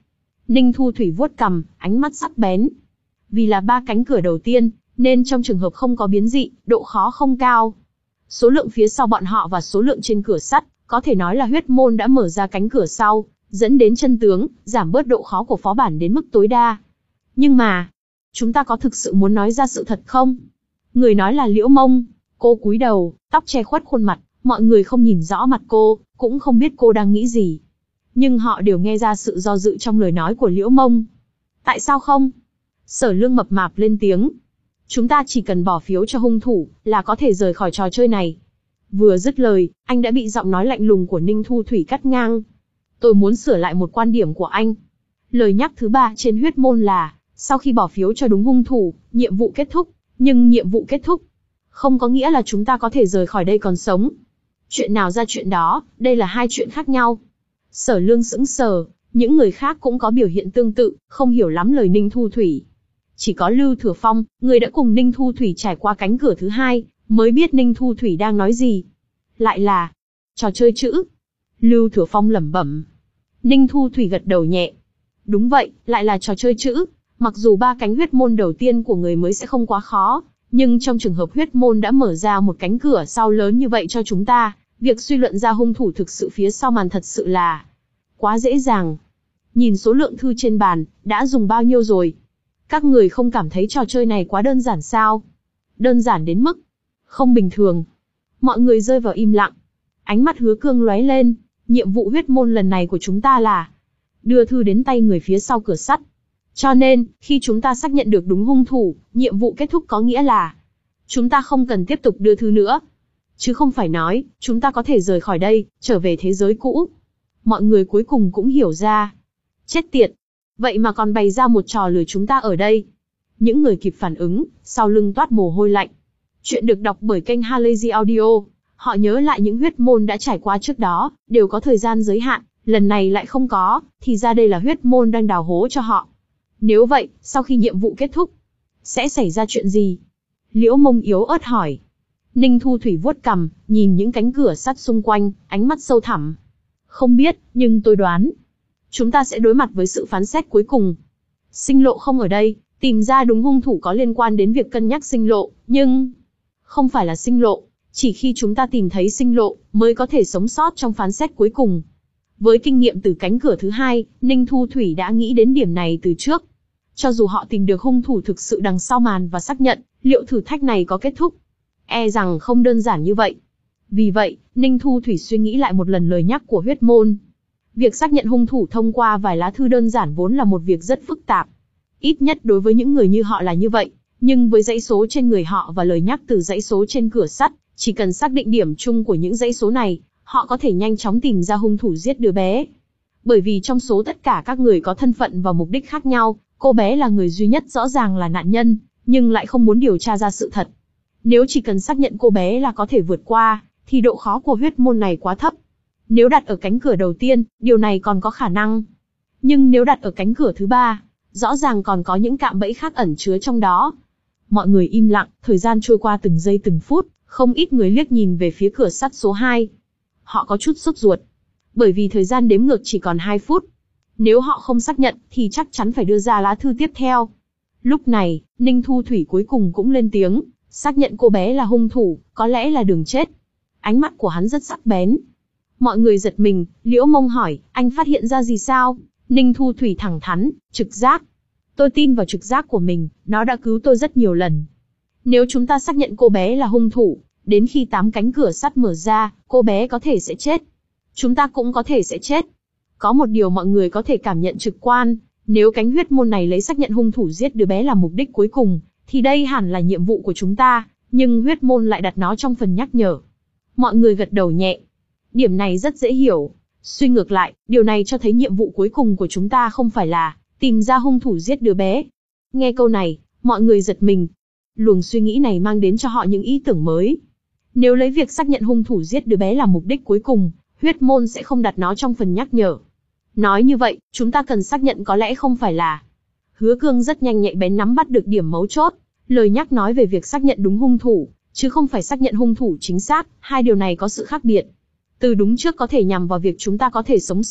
Ninh Thu Thủy vuốt cằm, ánh mắt sắc bén. Vì là ba cánh cửa đầu tiên, nên trong trường hợp không có biến dị, độ khó không cao. Số lượng phía sau bọn họ và số lượng trên cửa sắt, có thể nói là huyết môn đã mở ra cánh cửa sau, dẫn đến chân tướng, giảm bớt độ khó của phó bản đến mức tối đa. Nhưng mà, chúng ta có thực sự muốn nói ra sự thật không? Người nói là Liễu Mông. Cô cúi đầu, tóc che khuất khuôn mặt, mọi người không nhìn rõ mặt cô, cũng không biết cô đang nghĩ gì. Nhưng họ đều nghe ra sự do dự trong lời nói của Liễu Mông. Tại sao không? Sở Lương mập mạp lên tiếng. Chúng ta chỉ cần bỏ phiếu cho hung thủ, là có thể rời khỏi trò chơi này. Vừa dứt lời, anh đã bị giọng nói lạnh lùng của Ninh Thu Thủy cắt ngang. Tôi muốn sửa lại một quan điểm của anh. Lời nhắc thứ ba trên huyết môn là, sau khi bỏ phiếu cho đúng hung thủ, nhiệm vụ kết thúc. Nhưng nhiệm vụ kết thúc, không có nghĩa là chúng ta có thể rời khỏi đây còn sống. Chuyện nào ra chuyện đó, đây là hai chuyện khác nhau. Sở Lương sững sờ, những người khác cũng có biểu hiện tương tự, không hiểu lắm lời Ninh Thu Thủy. Chỉ có Lưu Thừa Phong, người đã cùng Ninh Thu Thủy trải qua cánh cửa thứ hai, mới biết Ninh Thu Thủy đang nói gì. Lại là trò chơi chữ. Lưu Thừa Phong lẩm bẩm. Ninh Thu Thủy gật đầu nhẹ. Đúng vậy, lại là trò chơi chữ. Mặc dù ba cánh huyết môn đầu tiên của người mới sẽ không quá khó, nhưng trong trường hợp huyết môn đã mở ra một cánh cửa sau lớn như vậy cho chúng ta, việc suy luận ra hung thủ thực sự phía sau màn thật sự là quá dễ dàng. Nhìn số lượng thư trên bàn, đã dùng bao nhiêu rồi? Các người không cảm thấy trò chơi này quá đơn giản sao? Đơn giản đến mức không bình thường. Mọi người rơi vào im lặng. Ánh mắt Hứa Cương lóe lên. Nhiệm vụ huyết môn lần này của chúng ta là đưa thư đến tay người phía sau cửa sắt. Cho nên, khi chúng ta xác nhận được đúng hung thủ, nhiệm vụ kết thúc có nghĩa là chúng ta không cần tiếp tục đưa thư nữa. Chứ không phải nói, chúng ta có thể rời khỏi đây, trở về thế giới cũ. Mọi người cuối cùng cũng hiểu ra. Chết tiệt! Vậy mà còn bày ra một trò lừa chúng ta ở đây. Những người kịp phản ứng, sau lưng toát mồ hôi lạnh. Chuyện được đọc bởi kênh Halazy Audio. Họ nhớ lại những huyết môn đã trải qua trước đó, đều có thời gian giới hạn, lần này lại không có, thì ra đây là huyết môn đang đào hố cho họ. Nếu vậy, sau khi nhiệm vụ kết thúc, sẽ xảy ra chuyện gì? Liễu Mông yếu ớt hỏi. Ninh Thu Thủy vuốt cằm, nhìn những cánh cửa sắt xung quanh, ánh mắt sâu thẳm. Không biết, nhưng tôi đoán, chúng ta sẽ đối mặt với sự phán xét cuối cùng. Sinh lộ không ở đây, tìm ra đúng hung thủ có liên quan đến việc cân nhắc sinh lộ, nhưng không phải là sinh lộ, chỉ khi chúng ta tìm thấy sinh lộ, mới có thể sống sót trong phán xét cuối cùng. Với kinh nghiệm từ cánh cửa thứ hai, Ninh Thu Thủy đã nghĩ đến điểm này từ trước. Cho dù họ tìm được hung thủ thực sự đằng sau màn và xác nhận, liệu thử thách này có kết thúc? E rằng không đơn giản như vậy. Vì vậy, Ninh Thu Thủy suy nghĩ lại một lần lời nhắc của huyết môn. Việc xác nhận hung thủ thông qua vài lá thư đơn giản vốn là một việc rất phức tạp. Ít nhất đối với những người như họ là như vậy, nhưng với dãy số trên người họ và lời nhắc từ dãy số trên cửa sắt, chỉ cần xác định điểm chung của những dãy số này, họ có thể nhanh chóng tìm ra hung thủ giết đứa bé. Bởi vì trong số tất cả các người có thân phận và mục đích khác nhau, cô bé là người duy nhất rõ ràng là nạn nhân, nhưng lại không muốn điều tra ra sự thật. Nếu chỉ cần xác nhận cô bé là có thể vượt qua, thì độ khó của huyết môn này quá thấp. Nếu đặt ở cánh cửa đầu tiên, điều này còn có khả năng. Nhưng nếu đặt ở cánh cửa thứ ba, rõ ràng còn có những cạm bẫy khác ẩn chứa trong đó. Mọi người im lặng, thời gian trôi qua từng giây từng phút, không ít người liếc nhìn về phía cửa sắt số hai. Họ có chút sốt ruột, bởi vì thời gian đếm ngược chỉ còn hai phút. Nếu họ không xác nhận, thì chắc chắn phải đưa ra lá thư tiếp theo. Lúc này, Ninh Thu Thủy cuối cùng cũng lên tiếng, xác nhận cô bé là hung thủ, có lẽ là đường chết. Ánh mắt của hắn rất sắc bén. Mọi người giật mình, Liễu Mông hỏi, anh phát hiện ra gì sao? Ninh Thu Thủy thẳng thắn, trực giác. Tôi tin vào trực giác của mình, nó đã cứu tôi rất nhiều lần. Nếu chúng ta xác nhận cô bé là hung thủ, đến khi tám cánh cửa sắt mở ra, cô bé có thể sẽ chết. Chúng ta cũng có thể sẽ chết. Có một điều mọi người có thể cảm nhận trực quan, nếu cánh huyết môn này lấy xác nhận hung thủ giết đứa bé làm mục đích cuối cùng, thì đây hẳn là nhiệm vụ của chúng ta, nhưng huyết môn lại đặt nó trong phần nhắc nhở. Mọi người gật đầu nhẹ. Điểm này rất dễ hiểu. Suy ngược lại, điều này cho thấy nhiệm vụ cuối cùng của chúng ta không phải là tìm ra hung thủ giết đứa bé. Nghe câu này, mọi người giật mình. Luồng suy nghĩ này mang đến cho họ những ý tưởng mới. Nếu lấy việc xác nhận hung thủ giết đứa bé làm mục đích cuối cùng, huyết môn sẽ không đặt nó trong phần nhắc nhở. Nói như vậy, chúng ta cần xác nhận có lẽ không phải là. Hứa Cương rất nhanh nhạy bén nắm bắt được điểm mấu chốt. Lời nhắc nói về việc xác nhận đúng hung thủ, chứ không phải xác nhận hung thủ chính xác, hai điều này có sự khác biệt. Từ đúng trước có thể nhằm vào việc chúng ta có thể sống sót,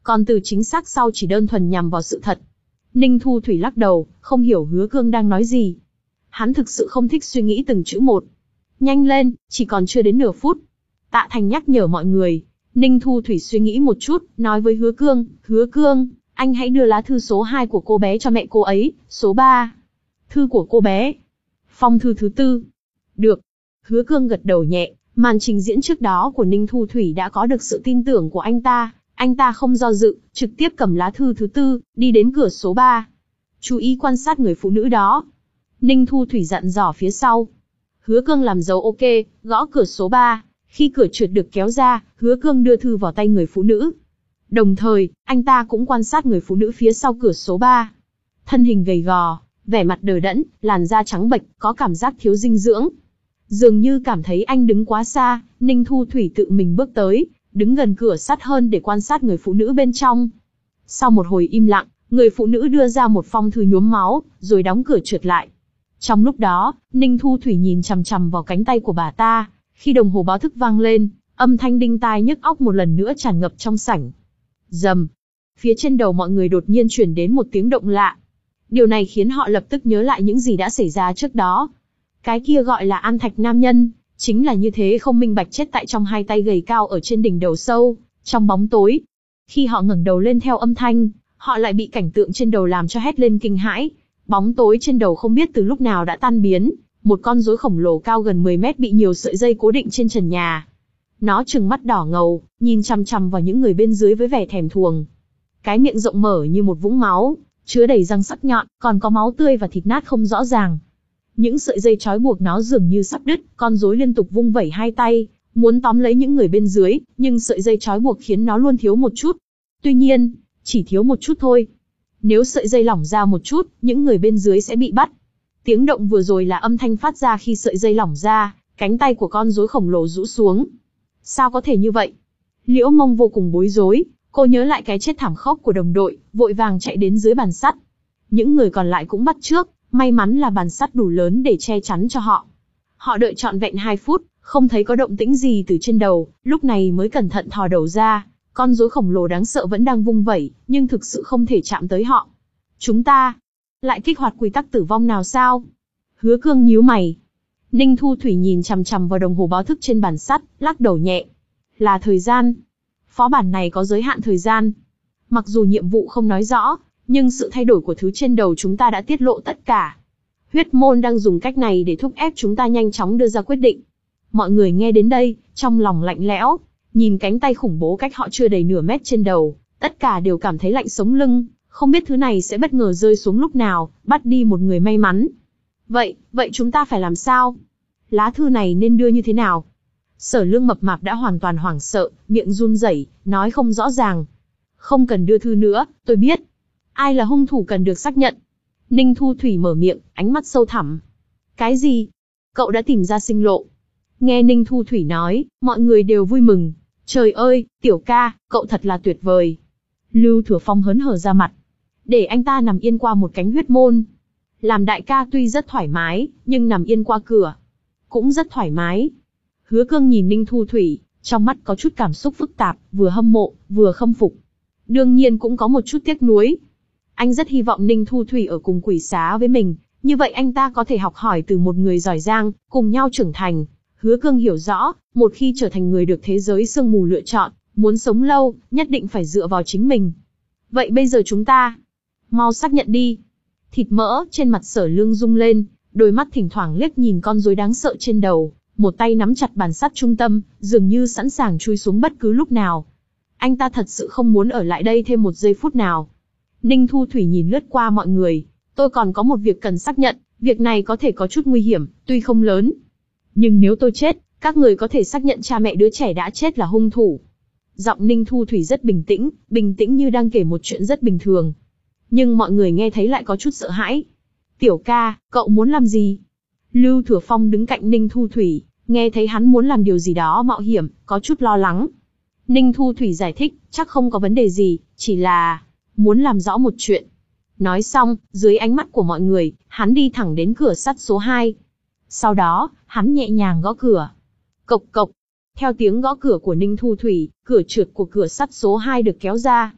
còn từ chính xác sau chỉ đơn thuần nhằm vào sự thật. Ninh Thu Thủy lắc đầu, không hiểu Hứa Cương đang nói gì. Hắn thực sự không thích suy nghĩ từng chữ một. Nhanh lên, chỉ còn chưa đến nửa phút. Tạ Thành nhắc nhở mọi người. Ninh Thu Thủy suy nghĩ một chút, nói với Hứa Cương, Hứa Cương, anh hãy đưa lá thư số hai của cô bé cho mẹ cô ấy, số ba. Thư của cô bé. Phong thư thứ tư. Được. Hứa Cương gật đầu nhẹ, màn trình diễn trước đó của Ninh Thu Thủy đã có được sự tin tưởng của anh ta. Anh ta không do dự, trực tiếp cầm lá thư thứ tư, đi đến cửa số ba. Chú ý quan sát người phụ nữ đó. Ninh Thu Thủy dặn dò phía sau. Hứa Cương làm dấu ok, gõ cửa số ba. Khi cửa trượt được kéo ra, Hứa Cương đưa thư vào tay người phụ nữ. Đồng thời, anh ta cũng quan sát người phụ nữ phía sau cửa số ba. Thân hình gầy gò, vẻ mặt đờ đẫn, làn da trắng bệch, có cảm giác thiếu dinh dưỡng. Dường như cảm thấy anh đứng quá xa, Ninh Thu Thủy tự mình bước tới, đứng gần cửa sát hơn để quan sát người phụ nữ bên trong. Sau một hồi im lặng, người phụ nữ đưa ra một phong thư nhuốm máu, rồi đóng cửa trượt lại. Trong lúc đó, Ninh Thu Thủy nhìn chằm chằm vào cánh tay của bà ta, khi đồng hồ báo thức vang lên, âm thanh đinh tai nhức óc một lần nữa tràn ngập trong sảnh. Rầm. Phía trên đầu mọi người đột nhiên truyền đến một tiếng động lạ. Điều này khiến họ lập tức nhớ lại những gì đã xảy ra trước đó. Cái kia gọi là An Thạch nam nhân, chính là như thế không minh bạch chết tại trong hai tay gầy cao ở trên đỉnh đầu sâu, trong bóng tối. Khi họ ngẩng đầu lên theo âm thanh, họ lại bị cảnh tượng trên đầu làm cho hét lên kinh hãi. Bóng tối trên đầu không biết từ lúc nào đã tan biến, một con rối khổng lồ cao gần mười mét bị nhiều sợi dây cố định trên trần nhà. Nó trừng mắt đỏ ngầu, nhìn chằm chằm vào những người bên dưới với vẻ thèm thuồng. Cái miệng rộng mở như một vũng máu, chứa đầy răng sắc nhọn, còn có máu tươi và thịt nát không rõ ràng. Những sợi dây trói buộc nó dường như sắp đứt, con rối liên tục vung vẩy hai tay, muốn tóm lấy những người bên dưới, nhưng sợi dây trói buộc khiến nó luôn thiếu một chút. Tuy nhiên, chỉ thiếu một chút thôi. Nếu sợi dây lỏng ra một chút, những người bên dưới sẽ bị bắt. Tiếng động vừa rồi là âm thanh phát ra khi sợi dây lỏng ra, cánh tay của con rối khổng lồ rũ xuống. Sao có thể như vậy? Liễu Mông vô cùng bối rối, cô nhớ lại cái chết thảm khốc của đồng đội, vội vàng chạy đến dưới bàn sắt. Những người còn lại cũng bắt chước, may mắn là bàn sắt đủ lớn để che chắn cho họ. Họ đợi trọn vẹn hai phút, không thấy có động tĩnh gì từ trên đầu, lúc này mới cẩn thận thò đầu ra. Con rối khổng lồ đáng sợ vẫn đang vung vẩy, nhưng thực sự không thể chạm tới họ. Chúng ta lại kích hoạt quy tắc tử vong nào sao? Hứa Cương nhíu mày. Ninh Thu Thủy nhìn chằm chằm vào đồng hồ báo thức trên bàn sắt, lắc đầu nhẹ. Là thời gian. Phó bản này có giới hạn thời gian. Mặc dù nhiệm vụ không nói rõ, nhưng sự thay đổi của thứ trên đầu chúng ta đã tiết lộ tất cả. Huyết môn đang dùng cách này để thúc ép chúng ta nhanh chóng đưa ra quyết định. Mọi người nghe đến đây, trong lòng lạnh lẽo, nhìn cánh tay khủng bố cách họ chưa đầy nửa mét trên đầu, tất cả đều cảm thấy lạnh sống lưng, không biết thứ này sẽ bất ngờ rơi xuống lúc nào, bắt đi một người may mắn. Vậy, vậy chúng ta phải làm sao? Lá thư này nên đưa như thế nào? Sở Lương mập mạp đã hoàn toàn hoảng sợ, miệng run rẩy, nói không rõ ràng. Không cần đưa thư nữa, tôi biết. Ai là hung thủ cần được xác nhận. Ninh Thu Thủy mở miệng, ánh mắt sâu thẳm. Cái gì? Cậu đã tìm ra sinh lộ. Nghe Ninh Thu Thủy nói, mọi người đều vui mừng. Trời ơi, tiểu ca, cậu thật là tuyệt vời. Lưu Thừa Phong hớn hở ra mặt. Để anh ta nằm yên qua một cánh huyết môn. Làm đại ca tuy rất thoải mái, nhưng nằm yên qua cửa cũng rất thoải mái. Hứa Cương nhìn Ninh Thu Thủy, trong mắt có chút cảm xúc phức tạp, vừa hâm mộ, vừa khâm phục. Đương nhiên cũng có một chút tiếc nuối. Anh rất hy vọng Ninh Thu Thủy ở cùng quỷ xá với mình, như vậy anh ta có thể học hỏi từ một người giỏi giang, cùng nhau trưởng thành. Hứa Cương hiểu rõ, một khi trở thành người được thế giới sương mù lựa chọn, muốn sống lâu, nhất định phải dựa vào chính mình. Vậy bây giờ chúng ta, mau xác nhận đi. Thịt mỡ trên mặt Sở Lương rung lên, đôi mắt thỉnh thoảng liếc nhìn con rối đáng sợ trên đầu, một tay nắm chặt bàn sắt trung tâm, dường như sẵn sàng chui xuống bất cứ lúc nào. Anh ta thật sự không muốn ở lại đây thêm một giây phút nào. Ninh Thu Thủy nhìn lướt qua mọi người, tôi còn có một việc cần xác nhận, việc này có thể có chút nguy hiểm, tuy không lớn. Nhưng nếu tôi chết, các người có thể xác nhận cha mẹ đứa trẻ đã chết là hung thủ. Giọng Ninh Thu Thủy rất bình tĩnh, bình tĩnh như đang kể một chuyện rất bình thường. Nhưng mọi người nghe thấy lại có chút sợ hãi. Tiểu ca, cậu muốn làm gì? Lưu Thừa Phong đứng cạnh Ninh Thu Thủy, nghe thấy hắn muốn làm điều gì đó mạo hiểm, có chút lo lắng. Ninh Thu Thủy giải thích, chắc không có vấn đề gì, chỉ là muốn làm rõ một chuyện. Nói xong, dưới ánh mắt của mọi người, hắn đi thẳng đến cửa sắt số hai. Sau đó, hắn nhẹ nhàng gõ cửa. Cộc cộc. Theo tiếng gõ cửa của Ninh Thu Thủy, cửa trượt của cửa sắt số hai được kéo ra.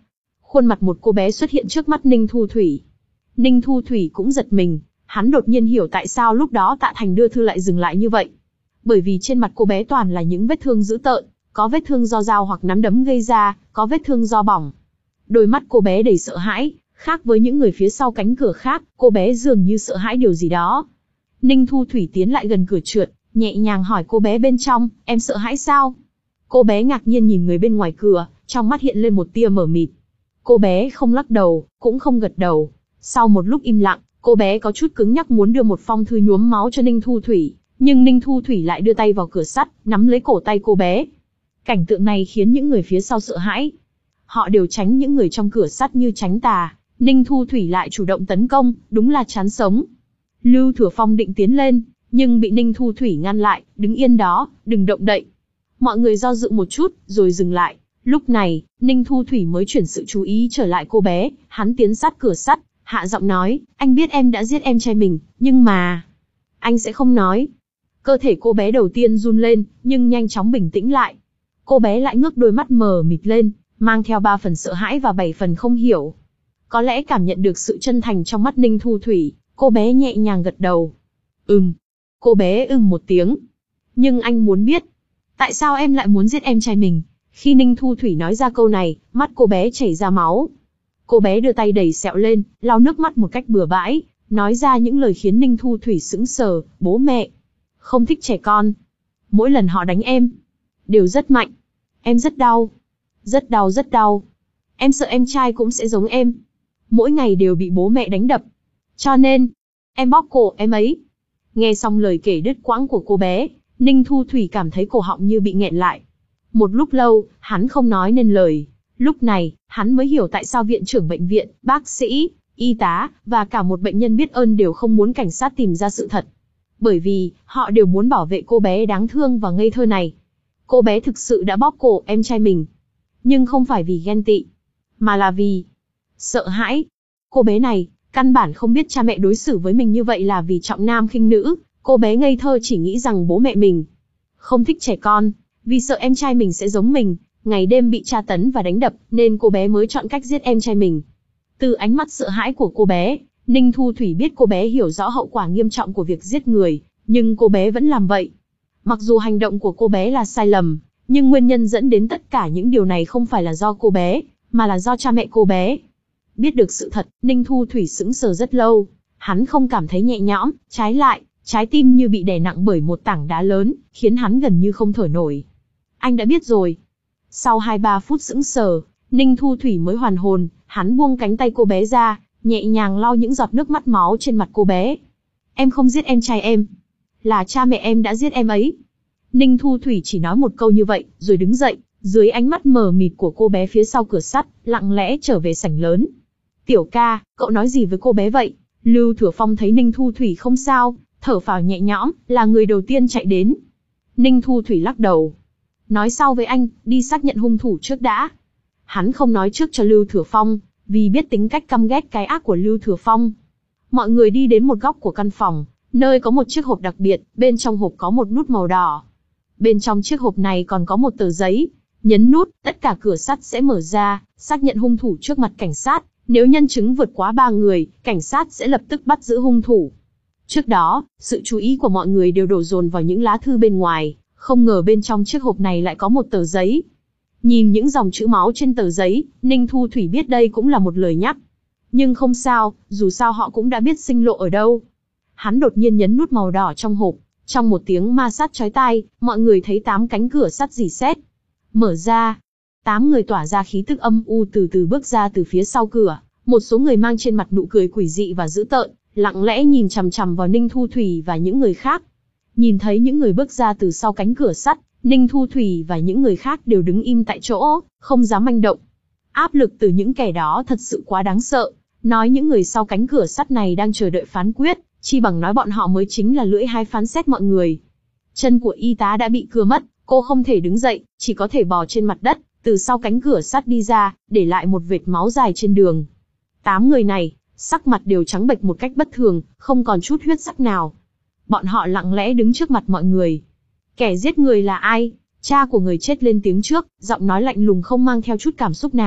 Khuôn mặt một cô bé xuất hiện trước mắt Ninh Thu Thủy. Ninh Thu Thủy cũng giật mình, hắn đột nhiên hiểu tại sao lúc đó Tạ Thành đưa thư lại dừng lại như vậy. Bởi vì trên mặt cô bé toàn là những vết thương dữ tợn, có vết thương do dao hoặc nắm đấm gây ra, có vết thương do bỏng. Đôi mắt cô bé đầy sợ hãi, khác với những người phía sau cánh cửa khác, cô bé dường như sợ hãi điều gì đó. Ninh Thu Thủy tiến lại gần cửa trượt, nhẹ nhàng hỏi cô bé bên trong, em sợ hãi sao? Cô bé ngạc nhiên nhìn người bên ngoài cửa, trong mắt hiện lên một tia mờ mịt. Cô bé không lắc đầu, cũng không gật đầu. Sau một lúc im lặng, cô bé có chút cứng nhắc muốn đưa một phong thư nhuốm máu cho Ninh Thu Thủy, nhưng Ninh Thu Thủy lại đưa tay vào cửa sắt, nắm lấy cổ tay cô bé. Cảnh tượng này khiến những người phía sau sợ hãi. Họ đều tránh những người trong cửa sắt như tránh tà. Ninh Thu Thủy lại chủ động tấn công, đúng là chán sống. Lưu Thừa Phong định tiến lên, nhưng bị Ninh Thu Thủy ngăn lại, đứng yên đó, đừng động đậy. Mọi người do dự một chút, rồi dừng lại. Lúc này, Ninh Thu Thủy mới chuyển sự chú ý trở lại cô bé, hắn tiến sát cửa sắt, hạ giọng nói, anh biết em đã giết em trai mình, nhưng mà... Anh sẽ không nói. Cơ thể cô bé đầu tiên run lên, nhưng nhanh chóng bình tĩnh lại. Cô bé lại ngước đôi mắt mờ mịt lên, mang theo ba phần sợ hãi và bảy phần không hiểu. Có lẽ cảm nhận được sự chân thành trong mắt Ninh Thu Thủy, cô bé nhẹ nhàng gật đầu. Ừm. Cô bé ừm một tiếng. Nhưng anh muốn biết, tại sao em lại muốn giết em trai mình? Khi Ninh Thu Thủy nói ra câu này, mắt cô bé chảy ra máu. Cô bé đưa tay đẩy sẹo lên, lau nước mắt một cách bừa bãi, nói ra những lời khiến Ninh Thu Thủy sững sờ. Bố mẹ không thích trẻ con. Mỗi lần họ đánh em, đều rất mạnh. Em rất đau. Rất đau rất đau. Em sợ em trai cũng sẽ giống em. Mỗi ngày đều bị bố mẹ đánh đập. Cho nên, em bóp cổ em ấy. Nghe xong lời kể đứt quãng của cô bé, Ninh Thu Thủy cảm thấy cổ họng như bị nghẹn lại. Một lúc lâu, hắn không nói nên lời. Lúc này, hắn mới hiểu tại sao viện trưởng bệnh viện, bác sĩ, y tá, và cả một bệnh nhân biết ơn đều không muốn cảnh sát tìm ra sự thật. Bởi vì, họ đều muốn bảo vệ cô bé đáng thương và ngây thơ này. Cô bé thực sự đã bóp cổ em trai mình. Nhưng không phải vì ghen tị, mà là vì sợ hãi. Cô bé này, căn bản không biết cha mẹ đối xử với mình như vậy là vì trọng nam khinh nữ. Cô bé ngây thơ chỉ nghĩ rằng bố mẹ mình không thích trẻ con, vì sợ em trai mình sẽ giống mình, ngày đêm bị tra tấn và đánh đập, nên cô bé mới chọn cách giết em trai mình. Từ ánh mắt sợ hãi của cô bé, Ninh Thu Thủy biết cô bé hiểu rõ hậu quả nghiêm trọng của việc giết người, nhưng cô bé vẫn làm vậy. Mặc dù hành động của cô bé là sai lầm, nhưng nguyên nhân dẫn đến tất cả những điều này không phải là do cô bé, mà là do cha mẹ cô bé. Biết được sự thật, Ninh Thu Thủy sững sờ rất lâu. Hắn không cảm thấy nhẹ nhõm, trái lại, trái tim như bị đè nặng bởi một tảng đá lớn, khiến hắn gần như không thở nổi. Anh đã biết rồi. Sau hai ba phút sững sờ, Ninh Thu Thủy mới hoàn hồn, hắn buông cánh tay cô bé ra, nhẹ nhàng lau những giọt nước mắt máu trên mặt cô bé. Em không giết em trai em. Là cha mẹ em đã giết em ấy. Ninh Thu Thủy chỉ nói một câu như vậy, rồi đứng dậy, dưới ánh mắt mờ mịt của cô bé phía sau cửa sắt, lặng lẽ trở về sảnh lớn. Tiểu ca, cậu nói gì với cô bé vậy? Lưu Thừa Phong thấy Ninh Thu Thủy không sao, thở phào nhẹ nhõm, là người đầu tiên chạy đến. Ninh Thu Thủy lắc đầu. Nói sau với anh, đi xác nhận hung thủ trước đã. Hắn không nói trước cho Lưu Thừa Phong, vì biết tính cách căm ghét cái ác của Lưu Thừa Phong. Mọi người đi đến một góc của căn phòng, nơi có một chiếc hộp đặc biệt, bên trong hộp có một nút màu đỏ. Bên trong chiếc hộp này còn có một tờ giấy. Nhấn nút, tất cả cửa sắt sẽ mở ra, xác nhận hung thủ trước mặt cảnh sát. Nếu nhân chứng vượt quá ba người, cảnh sát sẽ lập tức bắt giữ hung thủ. Trước đó, sự chú ý của mọi người đều đổ dồn vào những lá thư bên ngoài, không ngờ bên trong chiếc hộp này lại có một tờ giấy. Nhìn những dòng chữ máu trên tờ giấy, Ninh Thu Thủy biết đây cũng là một lời nhắc. Nhưng không sao, dù sao họ cũng đã biết sinh lộ ở đâu. Hắn đột nhiên nhấn nút màu đỏ trong hộp, trong một tiếng ma sát chói tai, mọi người thấy tám cánh cửa sắt rỉ sét mở ra. Tám người tỏa ra khí tức âm u từ từ bước ra từ phía sau cửa, một số người mang trên mặt nụ cười quỷ dị và dữ tợn, lặng lẽ nhìn chằm chằm vào Ninh Thu Thủy và những người khác. Nhìn thấy những người bước ra từ sau cánh cửa sắt, Ninh Thu Thủy và những người khác đều đứng im tại chỗ, không dám manh động. Áp lực từ những kẻ đó thật sự quá đáng sợ, nói những người sau cánh cửa sắt này đang chờ đợi phán quyết, chi bằng nói bọn họ mới chính là lưỡi hái phán xét mọi người. Chân của y tá đã bị cưa mất, cô không thể đứng dậy, chỉ có thể bò trên mặt đất, từ sau cánh cửa sắt đi ra, để lại một vệt máu dài trên đường. Tám người này, sắc mặt đều trắng bệch một cách bất thường, không còn chút huyết sắc nào. Bọn họ lặng lẽ đứng trước mặt mọi người. Kẻ giết người là ai? Cha của người chết lên tiếng trước, giọng nói lạnh lùng không mang theo chút cảm xúc nào.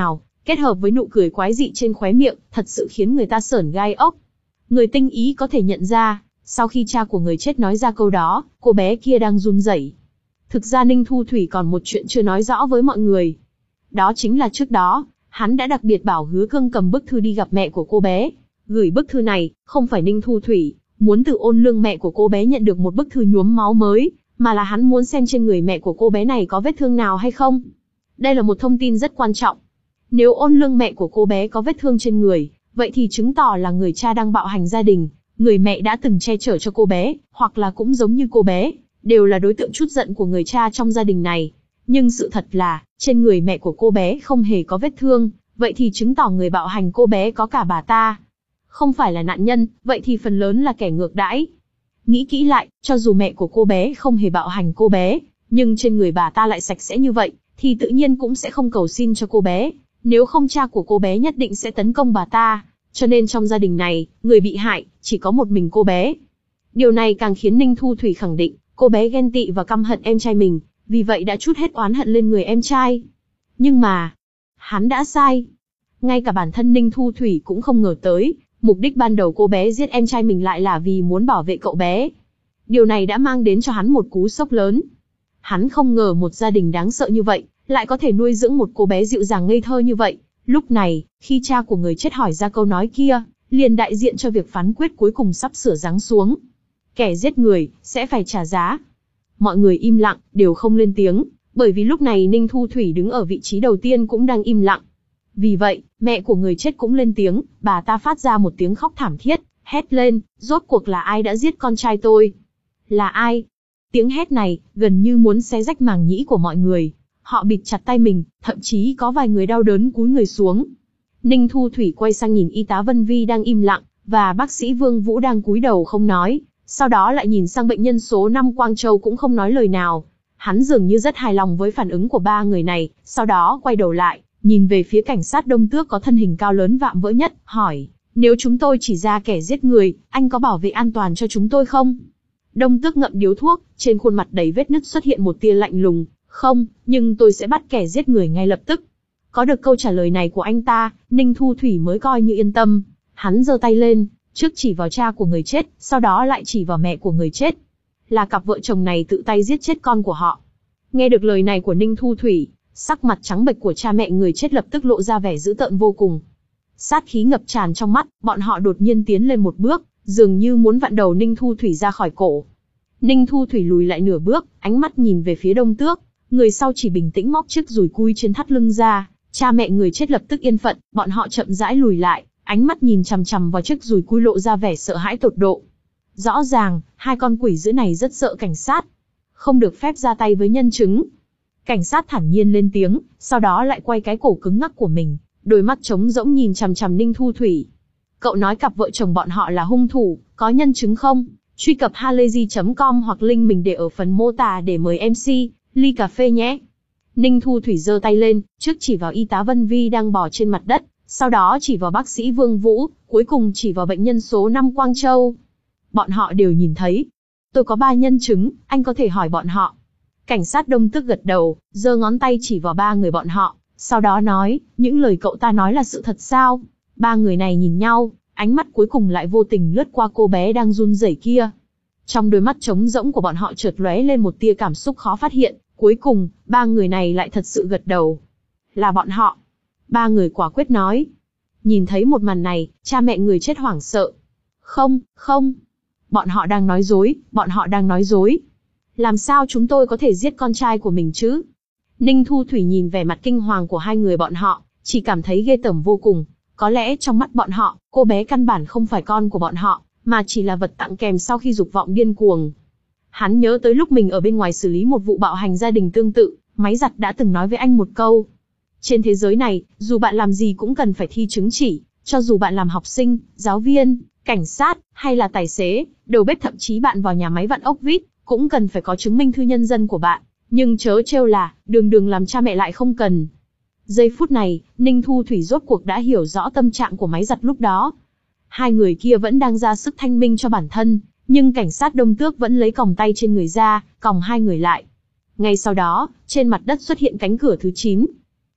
kết hợp với nụ cười quái dị trên khóe miệng, thật sự khiến người ta sởn gai ốc. Người tinh ý có thể nhận ra, sau khi cha của người chết nói ra câu đó, cô bé kia đang run rẩy. Thực ra Ninh Thu Thủy còn một chuyện chưa nói rõ với mọi người. Đó chính là trước đó, hắn đã đặc biệt bảo Hứa Cương cầm bức thư đi gặp mẹ của cô bé. Gửi bức thư này, không phải Ninh Thu Thủy muốn từ Ôn Lương mẹ của cô bé nhận được một bức thư nhuốm máu mới, mà là hắn muốn xem trên người mẹ của cô bé này có vết thương nào hay không. Đây là một thông tin rất quan trọng. Nếu Ôn Lương mẹ của cô bé có vết thương trên người, vậy thì chứng tỏ là người cha đang bạo hành gia đình, người mẹ đã từng che chở cho cô bé, hoặc là cũng giống như cô bé, đều là đối tượng trút giận của người cha trong gia đình này. Nhưng sự thật là, trên người mẹ của cô bé không hề có vết thương, vậy thì chứng tỏ người bạo hành cô bé có cả bà ta. Không phải là nạn nhân, vậy thì phần lớn là kẻ ngược đãi. Nghĩ kỹ lại, cho dù mẹ của cô bé không hề bạo hành cô bé, nhưng trên người bà ta lại sạch sẽ như vậy, thì tự nhiên cũng sẽ không cầu xin cho cô bé. Nếu không cha của cô bé nhất định sẽ tấn công bà ta. Cho nên trong gia đình này, người bị hại chỉ có một mình cô bé. Điều này càng khiến Ninh Thu Thủy khẳng định, cô bé ghen tị và căm hận em trai mình, vì vậy đã trút hết oán hận lên người em trai. Nhưng mà, hắn đã sai. Ngay cả bản thân Ninh Thu Thủy cũng không ngờ tới, mục đích ban đầu cô bé giết em trai mình lại là vì muốn bảo vệ cậu bé. Điều này đã mang đến cho hắn một cú sốc lớn. Hắn không ngờ một gia đình đáng sợ như vậy, lại có thể nuôi dưỡng một cô bé dịu dàng ngây thơ như vậy. Lúc này, khi cha của người chết hỏi ra câu nói kia, liền đại diện cho việc phán quyết cuối cùng sắp sửa giáng xuống. Kẻ giết người, sẽ phải trả giá. Mọi người im lặng, đều không lên tiếng, bởi vì lúc này Ninh Thu Thủy đứng ở vị trí đầu tiên cũng đang im lặng. Vì vậy, mẹ của người chết cũng lên tiếng, bà ta phát ra một tiếng khóc thảm thiết, hét lên, rốt cuộc là ai đã giết con trai tôi? Là ai? Tiếng hét này, gần như muốn xé rách màng nhĩ của mọi người. Họ bịt chặt tay mình, thậm chí có vài người đau đớn cúi người xuống. Ninh Thu Thủy quay sang nhìn y tá Vân Vi đang im lặng, và bác sĩ Vương Vũ đang cúi đầu không nói, sau đó lại nhìn sang bệnh nhân số năm Quang Châu cũng không nói lời nào. Hắn dường như rất hài lòng với phản ứng của ba người này, sau đó quay đầu lại, nhìn về phía cảnh sát Đông Tước có thân hình cao lớn vạm vỡ nhất, hỏi, nếu chúng tôi chỉ ra kẻ giết người, anh có bảo vệ an toàn cho chúng tôi không? Đông Tước ngậm điếu thuốc, trên khuôn mặt đầy vết nứt xuất hiện một tia lạnh lùng, không, nhưng tôi sẽ bắt kẻ giết người ngay lập tức. Có được câu trả lời này của anh ta, Ninh Thu Thủy mới coi như yên tâm. Hắn giơ tay lên, trước chỉ vào cha của người chết, sau đó lại chỉ vào mẹ của người chết. Là cặp vợ chồng này tự tay giết chết con của họ. Nghe được lời này của Ninh Thu Thủy, sắc mặt trắng bệch của cha mẹ người chết lập tức lộ ra vẻ dữ tợn vô cùng. Sát khí ngập tràn trong mắt, bọn họ đột nhiên tiến lên một bước, dường như muốn vặn đầu Ninh Thu Thủy ra khỏi cổ. Ninh Thu Thủy lùi lại nửa bước, ánh mắt nhìn về phía Đông Tước, người sau chỉ bình tĩnh móc chiếc dùi cui trên thắt lưng ra. Cha mẹ người chết lập tức yên phận, bọn họ chậm rãi lùi lại, ánh mắt nhìn chằm chằm vào chiếc dùi cui lộ ra vẻ sợ hãi tột độ. Rõ ràng, hai con quỷ dữ này rất sợ cảnh sát. Không được phép ra tay với nhân chứng. Cảnh sát thản nhiên lên tiếng, sau đó lại quay cái cổ cứng ngắc của mình, đôi mắt trống rỗng nhìn chằm chằm Ninh Thu Thủy. Cậu nói cặp vợ chồng bọn họ là hung thủ, có nhân chứng không? Truy cập halayzi chấm com hoặc link mình để ở phần mô tả để mời em xê, ly cà phê nhé. Ninh Thu Thủy giơ tay lên, trước chỉ vào y tá Vân Vi đang bò trên mặt đất, sau đó chỉ vào bác sĩ Vương Vũ, cuối cùng chỉ vào bệnh nhân số năm Quang Châu. Bọn họ đều nhìn thấy. Tôi có ba nhân chứng, anh có thể hỏi bọn họ. Cảnh sát Đông Tước gật đầu, giơ ngón tay chỉ vào ba người bọn họ, sau đó nói, những lời cậu ta nói là sự thật sao? Ba người này nhìn nhau, ánh mắt cuối cùng lại vô tình lướt qua cô bé đang run rẩy kia. Trong đôi mắt trống rỗng của bọn họ chợt lóe lên một tia cảm xúc khó phát hiện, cuối cùng, ba người này lại thật sự gật đầu. Là bọn họ. Ba người quả quyết nói. Nhìn thấy một màn này, cha mẹ người chết hoảng sợ. Không, không. Bọn họ đang nói dối, bọn họ đang nói dối. Làm sao chúng tôi có thể giết con trai của mình chứ? Ninh Thu Thủy nhìn vẻ mặt kinh hoàng của hai người bọn họ, chỉ cảm thấy ghê tởm vô cùng. Có lẽ trong mắt bọn họ, cô bé căn bản không phải con của bọn họ, mà chỉ là vật tặng kèm sau khi dục vọng điên cuồng. Hắn nhớ tới lúc mình ở bên ngoài xử lý một vụ bạo hành gia đình tương tự, máy giặt đã từng nói với anh một câu. Trên thế giới này, dù bạn làm gì cũng cần phải thi chứng chỉ, cho dù bạn làm học sinh, giáo viên, cảnh sát, hay là tài xế, đầu bếp, thậm chí bạn vào nhà máy vặn ốc vít, cũng cần phải có chứng minh thư nhân dân của bạn. Nhưng chớ trêu là, đường đường làm cha mẹ lại không cần. Giây phút này, Ninh Thu Thủy rốt cuộc đã hiểu rõ tâm trạng của máy giặt lúc đó. Hai người kia vẫn đang ra sức thanh minh cho bản thân, nhưng cảnh sát Đông Tước vẫn lấy còng tay trên người ra, còng hai người lại. Ngay sau đó, trên mặt đất xuất hiện cánh cửa thứ chín.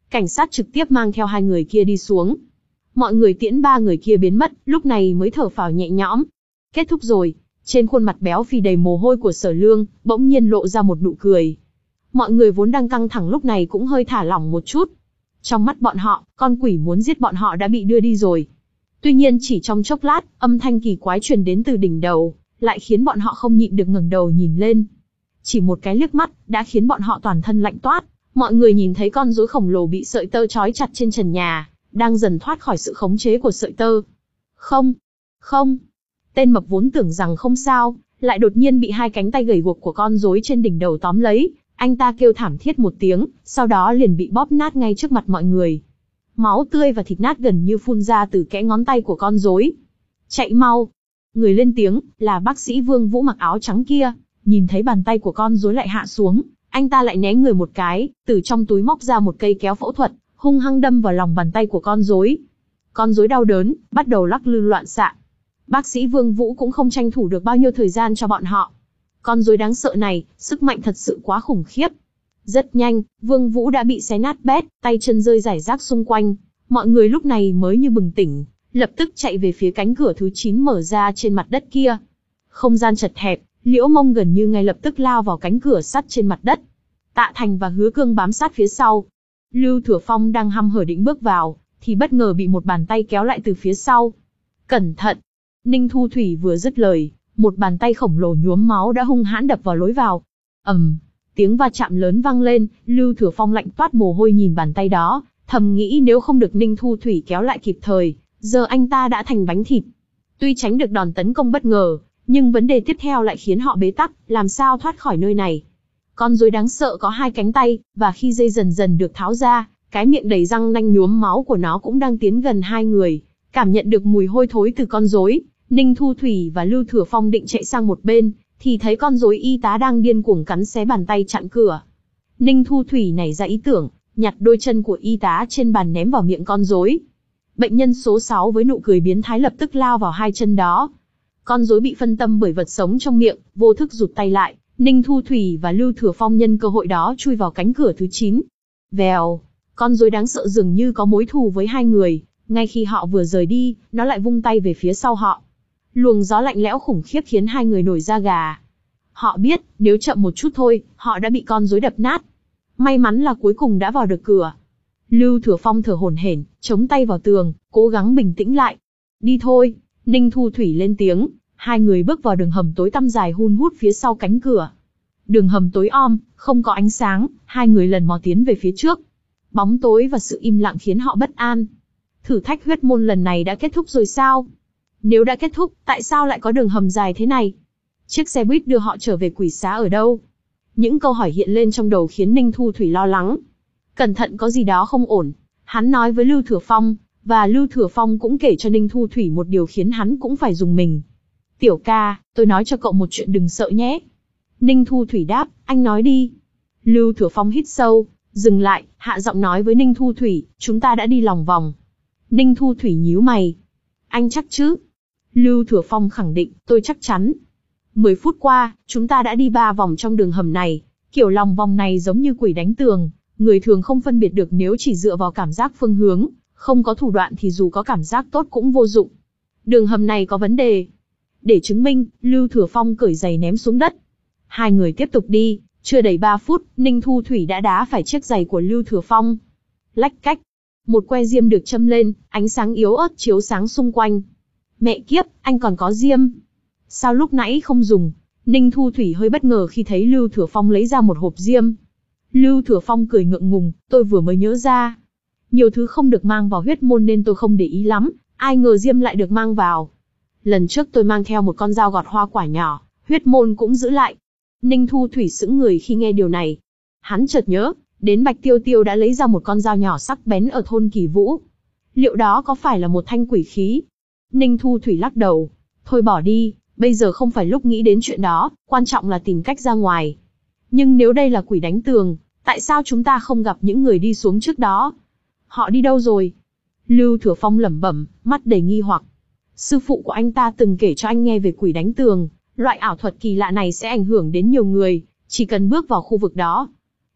Cảnh sát trực tiếp mang theo hai người kia đi xuống. Mọi người tiễn ba người kia biến mất, lúc này mới thở phào nhẹ nhõm. Kết thúc rồi. Trên khuôn mặt béo phì đầy mồ hôi của Sở Lương, bỗng nhiên lộ ra một nụ cười. Mọi người vốn đang căng thẳng lúc này cũng hơi thả lỏng một chút. Trong mắt bọn họ, con quỷ muốn giết bọn họ đã bị đưa đi rồi. Tuy nhiên chỉ trong chốc lát, âm thanh kỳ quái truyền đến từ đỉnh đầu, lại khiến bọn họ không nhịn được ngẩng đầu nhìn lên. Chỉ một cái liếc mắt, đã khiến bọn họ toàn thân lạnh toát. Mọi người nhìn thấy con rối khổng lồ bị sợi tơ trói chặt trên trần nhà, đang dần thoát khỏi sự khống chế của sợi tơ. Không, không. Tên mập vốn tưởng rằng không sao, lại đột nhiên bị hai cánh tay gầy guộc của con rối trên đỉnh đầu tóm lấy. Anh ta kêu thảm thiết một tiếng, sau đó liền bị bóp nát ngay trước mặt mọi người. Máu tươi và thịt nát gần như phun ra từ kẽ ngón tay của con rối. Chạy mau! Người lên tiếng, là bác sĩ Vương Vũ mặc áo trắng kia. Nhìn thấy bàn tay của con rối lại hạ xuống, anh ta lại né người một cái, từ trong túi móc ra một cây kéo phẫu thuật, hung hăng đâm vào lòng bàn tay của con rối. Con rối đau đớn, bắt đầu lắc lư loạn xạ. Bác sĩ Vương Vũ cũng không tranh thủ được bao nhiêu thời gian cho bọn họ. Con rối đáng sợ này, sức mạnh thật sự quá khủng khiếp. Rất nhanh, Vương Vũ đã bị xé nát bét, tay chân rơi rải rác xung quanh. Mọi người lúc này mới như bừng tỉnh, lập tức chạy về phía cánh cửa thứ chín mở ra trên mặt đất kia. Không gian chật hẹp, Liễu Mông gần như ngay lập tức lao vào cánh cửa sắt trên mặt đất. Tạ Thành và Hứa Cương bám sát phía sau. Lưu Thừa Phong đang hăm hở định bước vào, thì bất ngờ bị một bàn tay kéo lại từ phía sau. Cẩn thận! Ninh Thu Thủy vừa dứt lời, một bàn tay khổng lồ nhuốm máu đã hung hãn đập vào lối vào. ầm, um, tiếng va chạm lớn vang lên, Lưu Thừa Phong lạnh toát mồ hôi nhìn bàn tay đó, thầm nghĩ nếu không được Ninh Thu Thủy kéo lại kịp thời, giờ anh ta đã thành bánh thịt. Tuy tránh được đòn tấn công bất ngờ, nhưng vấn đề tiếp theo lại khiến họ bế tắc, làm sao thoát khỏi nơi này. Con rối đáng sợ có hai cánh tay, và khi dây dần dần được tháo ra, cái miệng đầy răng nanh nhuốm máu của nó cũng đang tiến gần hai người. Cảm nhận được mùi hôi thối từ con rối, Ninh Thu Thủy và Lưu Thừa Phong định chạy sang một bên, thì thấy con rối y tá đang điên cuồng cắn xé bàn tay chặn cửa. Ninh Thu Thủy nảy ra ý tưởng, nhặt đôi chân của y tá trên bàn ném vào miệng con rối. Bệnh nhân số sáu với nụ cười biến thái lập tức lao vào hai chân đó. Con rối bị phân tâm bởi vật sống trong miệng, vô thức rụt tay lại. Ninh Thu Thủy và Lưu Thừa Phong nhân cơ hội đó chui vào cánh cửa thứ chín. Vèo, con rối đáng sợ dường như có mối thù với hai người. Ngay khi họ vừa rời đi, nó lại vung tay về phía sau họ. Luồng gió lạnh lẽo khủng khiếp khiến hai người nổi da gà. Họ biết, nếu chậm một chút thôi, họ đã bị con rối đập nát. May mắn là cuối cùng đã vào được cửa. Lưu Thừa Phong thở hổn hển, chống tay vào tường, cố gắng bình tĩnh lại. Đi thôi, Ninh Thu Thủy lên tiếng. Hai người bước vào đường hầm tối tăm dài hun hút phía sau cánh cửa. Đường hầm tối om, không có ánh sáng, hai người lần mò tiến về phía trước. Bóng tối và sự im lặng khiến họ bất an. Thử thách huyết môn lần này đã kết thúc rồi sao? Nếu đã kết thúc, tại sao lại có đường hầm dài thế này? Chiếc xe buýt đưa họ trở về quỷ xá ở đâu? Những câu hỏi hiện lên trong đầu khiến Ninh Thu Thủy lo lắng. Cẩn thận có gì đó không ổn. Hắn nói với Lưu Thừa Phong, và Lưu Thừa Phong cũng kể cho Ninh Thu Thủy một điều khiến hắn cũng phải dùng mình. Tiểu ca, tôi nói cho cậu một chuyện đừng sợ nhé. Ninh Thu Thủy đáp, anh nói đi. Lưu Thừa Phong hít sâu, dừng lại, hạ giọng nói với Ninh Thu Thủy, chúng ta đã đi lòng vòng. Ninh Thu Thủy nhíu mày. Anh chắc chứ? Lưu Thừa Phong khẳng định, tôi chắc chắn. Mười phút qua, chúng ta đã đi ba vòng trong đường hầm này. Kiểu lòng vòng này giống như quỷ đánh tường, người thường không phân biệt được nếu chỉ dựa vào cảm giác phương hướng, không có thủ đoạn thì dù có cảm giác tốt cũng vô dụng. Đường hầm này có vấn đề. Để chứng minh, Lưu Thừa Phong cởi giày ném xuống đất. Hai người tiếp tục đi, chưa đầy ba phút, Ninh Thu Thủy đã đá phải chiếc giày của Lưu Thừa Phong. Lách cách, một que diêm được châm lên, ánh sáng yếu ớt chiếu sáng xung quanh. Mẹ kiếp, anh còn có diêm. Sao lúc nãy không dùng? Ninh Thu Thủy hơi bất ngờ khi thấy Lưu Thừa Phong lấy ra một hộp diêm. Lưu Thừa Phong cười ngượng ngùng, tôi vừa mới nhớ ra. Nhiều thứ không được mang vào huyết môn nên tôi không để ý lắm, ai ngờ diêm lại được mang vào. Lần trước tôi mang theo một con dao gọt hoa quả nhỏ, huyết môn cũng giữ lại. Ninh Thu Thủy sững người khi nghe điều này. Hắn chợt nhớ, đến Bạch Tiêu Tiêu đã lấy ra một con dao nhỏ sắc bén ở thôn Kỳ Vũ. Liệu đó có phải là một thanh quỷ khí? Ninh Thu Thủy lắc đầu. Thôi bỏ đi, bây giờ không phải lúc nghĩ đến chuyện đó, quan trọng là tìm cách ra ngoài. Nhưng nếu đây là quỷ đánh tường, tại sao chúng ta không gặp những người đi xuống trước đó? Họ đi đâu rồi? Lưu Thừa Phong lẩm bẩm, mắt đầy nghi hoặc. Sư phụ của anh ta từng kể cho anh nghe về quỷ đánh tường, loại ảo thuật kỳ lạ này sẽ ảnh hưởng đến nhiều người, chỉ cần bước vào khu vực đó.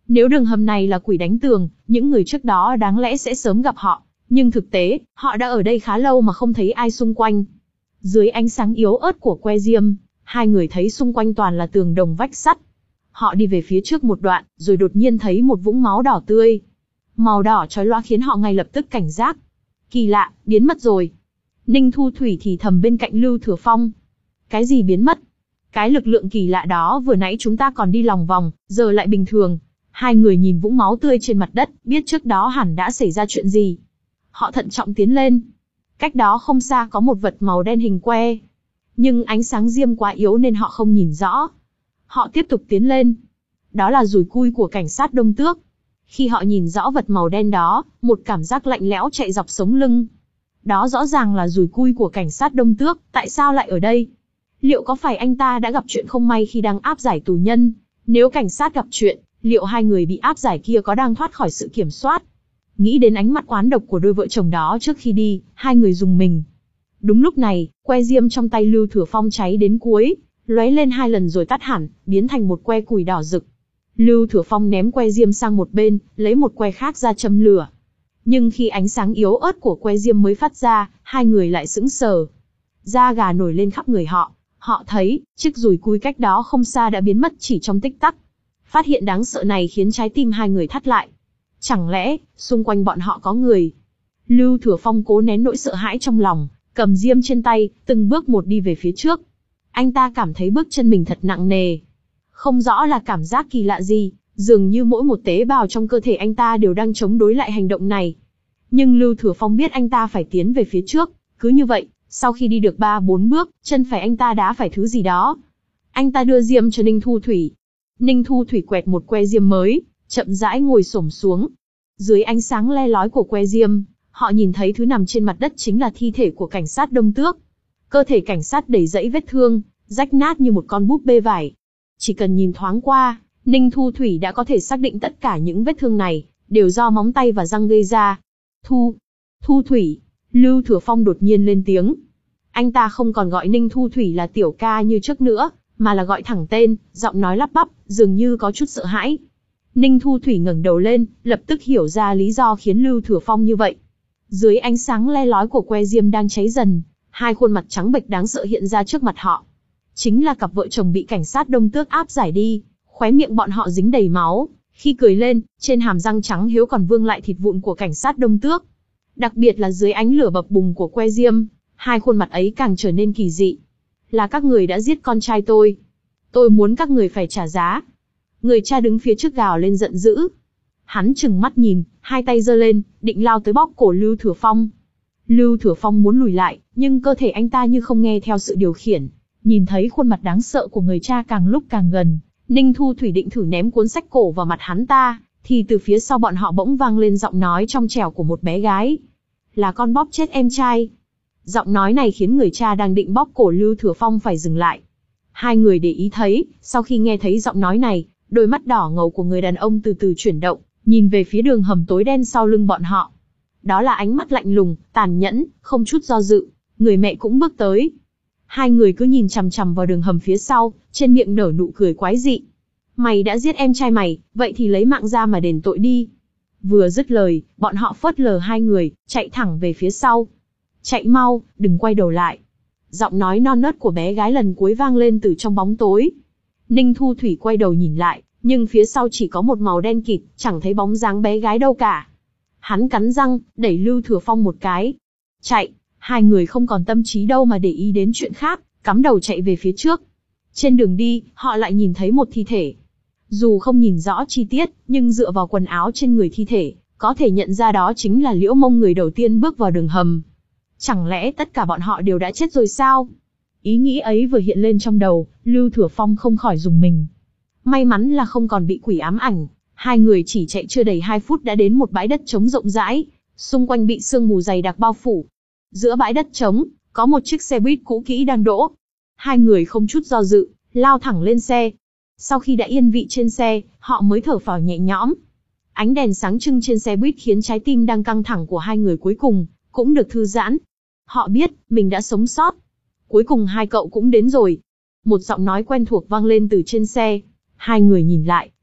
Nếu đường hầm này là quỷ đánh tường, những người trước đó đáng lẽ sẽ sớm gặp họ. Nhưng thực tế, họ đã ở đây khá lâu mà không thấy ai xung quanh. Dưới ánh sáng yếu ớt của que diêm, hai người thấy xung quanh toàn là tường đồng vách sắt. Họ đi về phía trước một đoạn, rồi đột nhiên thấy một vũng máu đỏ tươi. Màu đỏ chói lóa khiến họ ngay lập tức cảnh giác. Kỳ lạ, biến mất rồi. Ninh Thu Thủy thì thầm bên cạnh Lưu Thừa Phong. Cái gì biến mất? Cái lực lượng kỳ lạ đó vừa nãy chúng ta còn đi lòng vòng, giờ lại bình thường. Hai người nhìn vũng máu tươi trên mặt đất, biết trước đó hẳn đã xảy ra chuyện gì. Họ thận trọng tiến lên. Cách đó không xa có một vật màu đen hình que. Nhưng ánh sáng diêm quá yếu nên họ không nhìn rõ. Họ tiếp tục tiến lên. Đó là dùi cui của cảnh sát Đông Tước. Khi họ nhìn rõ vật màu đen đó, một cảm giác lạnh lẽo chạy dọc sống lưng. Đó rõ ràng là dùi cui của cảnh sát Đông Tước, tại sao lại ở đây? Liệu có phải anh ta đã gặp chuyện không may khi đang áp giải tù nhân? Nếu cảnh sát gặp chuyện, liệu hai người bị áp giải kia có đang thoát khỏi sự kiểm soát? Nghĩ đến ánh mắt oán độc của đôi vợ chồng đó trước khi đi, hai người rùng mình. Đúng lúc này, que diêm trong tay Lưu Thừa Phong cháy đến cuối, lóe lên hai lần rồi tắt hẳn, biến thành một que củi đỏ rực. Lưu Thừa Phong ném que diêm sang một bên, lấy một que khác ra châm lửa. Nhưng khi ánh sáng yếu ớt của que diêm mới phát ra, hai người lại sững sờ. Da gà nổi lên khắp người họ, họ thấy, chiếc dùi cui cách đó không xa đã biến mất chỉ trong tích tắc. Phát hiện đáng sợ này khiến trái tim hai người thắt lại. Chẳng lẽ, xung quanh bọn họ có người? Lưu Thừa Phong cố nén nỗi sợ hãi trong lòng, cầm diêm trên tay, từng bước một đi về phía trước. Anh ta cảm thấy bước chân mình thật nặng nề. Không rõ là cảm giác kỳ lạ gì, dường như mỗi một tế bào trong cơ thể anh ta đều đang chống đối lại hành động này. Nhưng Lưu Thừa Phong biết anh ta phải tiến về phía trước, cứ như vậy, sau khi đi được ba bốn bước, chân phải anh ta đá phải thứ gì đó. Anh ta đưa diêm cho Ninh Thu Thủy. Ninh Thu Thủy quẹt một que diêm mới, chậm rãi ngồi xổm xuống. Dưới ánh sáng le lói của que diêm, họ nhìn thấy thứ nằm trên mặt đất chính là thi thể của cảnh sát Đông Tước. Cơ thể cảnh sát đầy rẫy vết thương, rách nát như một con búp bê vải. Chỉ cần nhìn thoáng qua, Ninh Thu Thủy đã có thể xác định tất cả những vết thương này đều do móng tay và răng gây ra. Thu, Thu Thủy, Lưu Thừa Phong đột nhiên lên tiếng. Anh ta không còn gọi Ninh Thu Thủy là tiểu ca như trước nữa, mà là gọi thẳng tên, giọng nói lắp bắp, dường như có chút sợ hãi. Ninh Thu Thủy ngẩng đầu lên, lập tức hiểu ra lý do khiến Lưu Thừa Phong như vậy. Dưới ánh sáng le lói của que diêm đang cháy dần, hai khuôn mặt trắng bệch đáng sợ hiện ra trước mặt họ. Chính là cặp vợ chồng bị cảnh sát Đông Tước áp giải đi, khóe miệng bọn họ dính đầy máu, khi cười lên, trên hàm răng trắng hiếu còn vương lại thịt vụn của cảnh sát Đông Tước. Đặc biệt là dưới ánh lửa bập bùng của que diêm, hai khuôn mặt ấy càng trở nên kỳ dị. Là các người đã giết con trai tôi. Tôi muốn các người phải trả giá. Người cha đứng phía trước gào lên giận dữ. Hắn trừng mắt nhìn, hai tay giơ lên, định lao tới bóp cổ Lưu Thừa Phong. Lưu Thừa Phong muốn lùi lại, nhưng cơ thể anh ta như không nghe theo sự điều khiển. Nhìn thấy khuôn mặt đáng sợ của người cha càng lúc càng gần, Ninh Thu Thủy định thử ném cuốn sách cổ vào mặt hắn ta, thì từ phía sau bọn họ bỗng vang lên giọng nói trong trẻo của một bé gái. Là con bóp chết em trai. Giọng nói này khiến người cha đang định bóp cổ Lưu Thừa Phong phải dừng lại. Hai người để ý thấy, sau khi nghe thấy giọng nói này, đôi mắt đỏ ngầu của người đàn ông từ từ chuyển động, nhìn về phía đường hầm tối đen sau lưng bọn họ. Đó là ánh mắt lạnh lùng, tàn nhẫn, không chút do dự. Người mẹ cũng bước tới. Hai người cứ nhìn chằm chằm vào đường hầm phía sau, trên miệng nở nụ cười quái dị. Mày đã giết em trai mày, vậy thì lấy mạng ra mà đền tội đi. Vừa dứt lời, bọn họ phớt lờ hai người, chạy thẳng về phía sau. Chạy mau, đừng quay đầu lại. Giọng nói non nớt của bé gái lần cuối vang lên từ trong bóng tối. Ninh Thu Thủy quay đầu nhìn lại, nhưng phía sau chỉ có một màu đen kịt, chẳng thấy bóng dáng bé gái đâu cả. Hắn cắn răng, đẩy Lưu Thừa Phong một cái. Chạy, hai người không còn tâm trí đâu mà để ý đến chuyện khác, cắm đầu chạy về phía trước. Trên đường đi, họ lại nhìn thấy một thi thể. Dù không nhìn rõ chi tiết, nhưng dựa vào quần áo trên người thi thể, có thể nhận ra đó chính là Liễu Mông người đầu tiên bước vào đường hầm. Chẳng lẽ tất cả bọn họ đều đã chết rồi sao? Ý nghĩ ấy vừa hiện lên trong đầu, Lưu Thừa Phong không khỏi rùng mình. May mắn là không còn bị quỷ ám ảnh, hai người chỉ chạy chưa đầy hai phút đã đến một bãi đất trống rộng rãi, xung quanh bị sương mù dày đặc bao phủ. Giữa bãi đất trống, có một chiếc xe buýt cũ kỹ đang đỗ. Hai người không chút do dự, lao thẳng lên xe. Sau khi đã yên vị trên xe, họ mới thở phào nhẹ nhõm. Ánh đèn sáng trưng trên xe buýt khiến trái tim đang căng thẳng của hai người cuối cùng cũng được thư giãn. Họ biết, mình đã sống sót. Cuối cùng hai cậu cũng đến rồi. Một giọng nói quen thuộc vang lên từ trên xe. Hai người nhìn lại,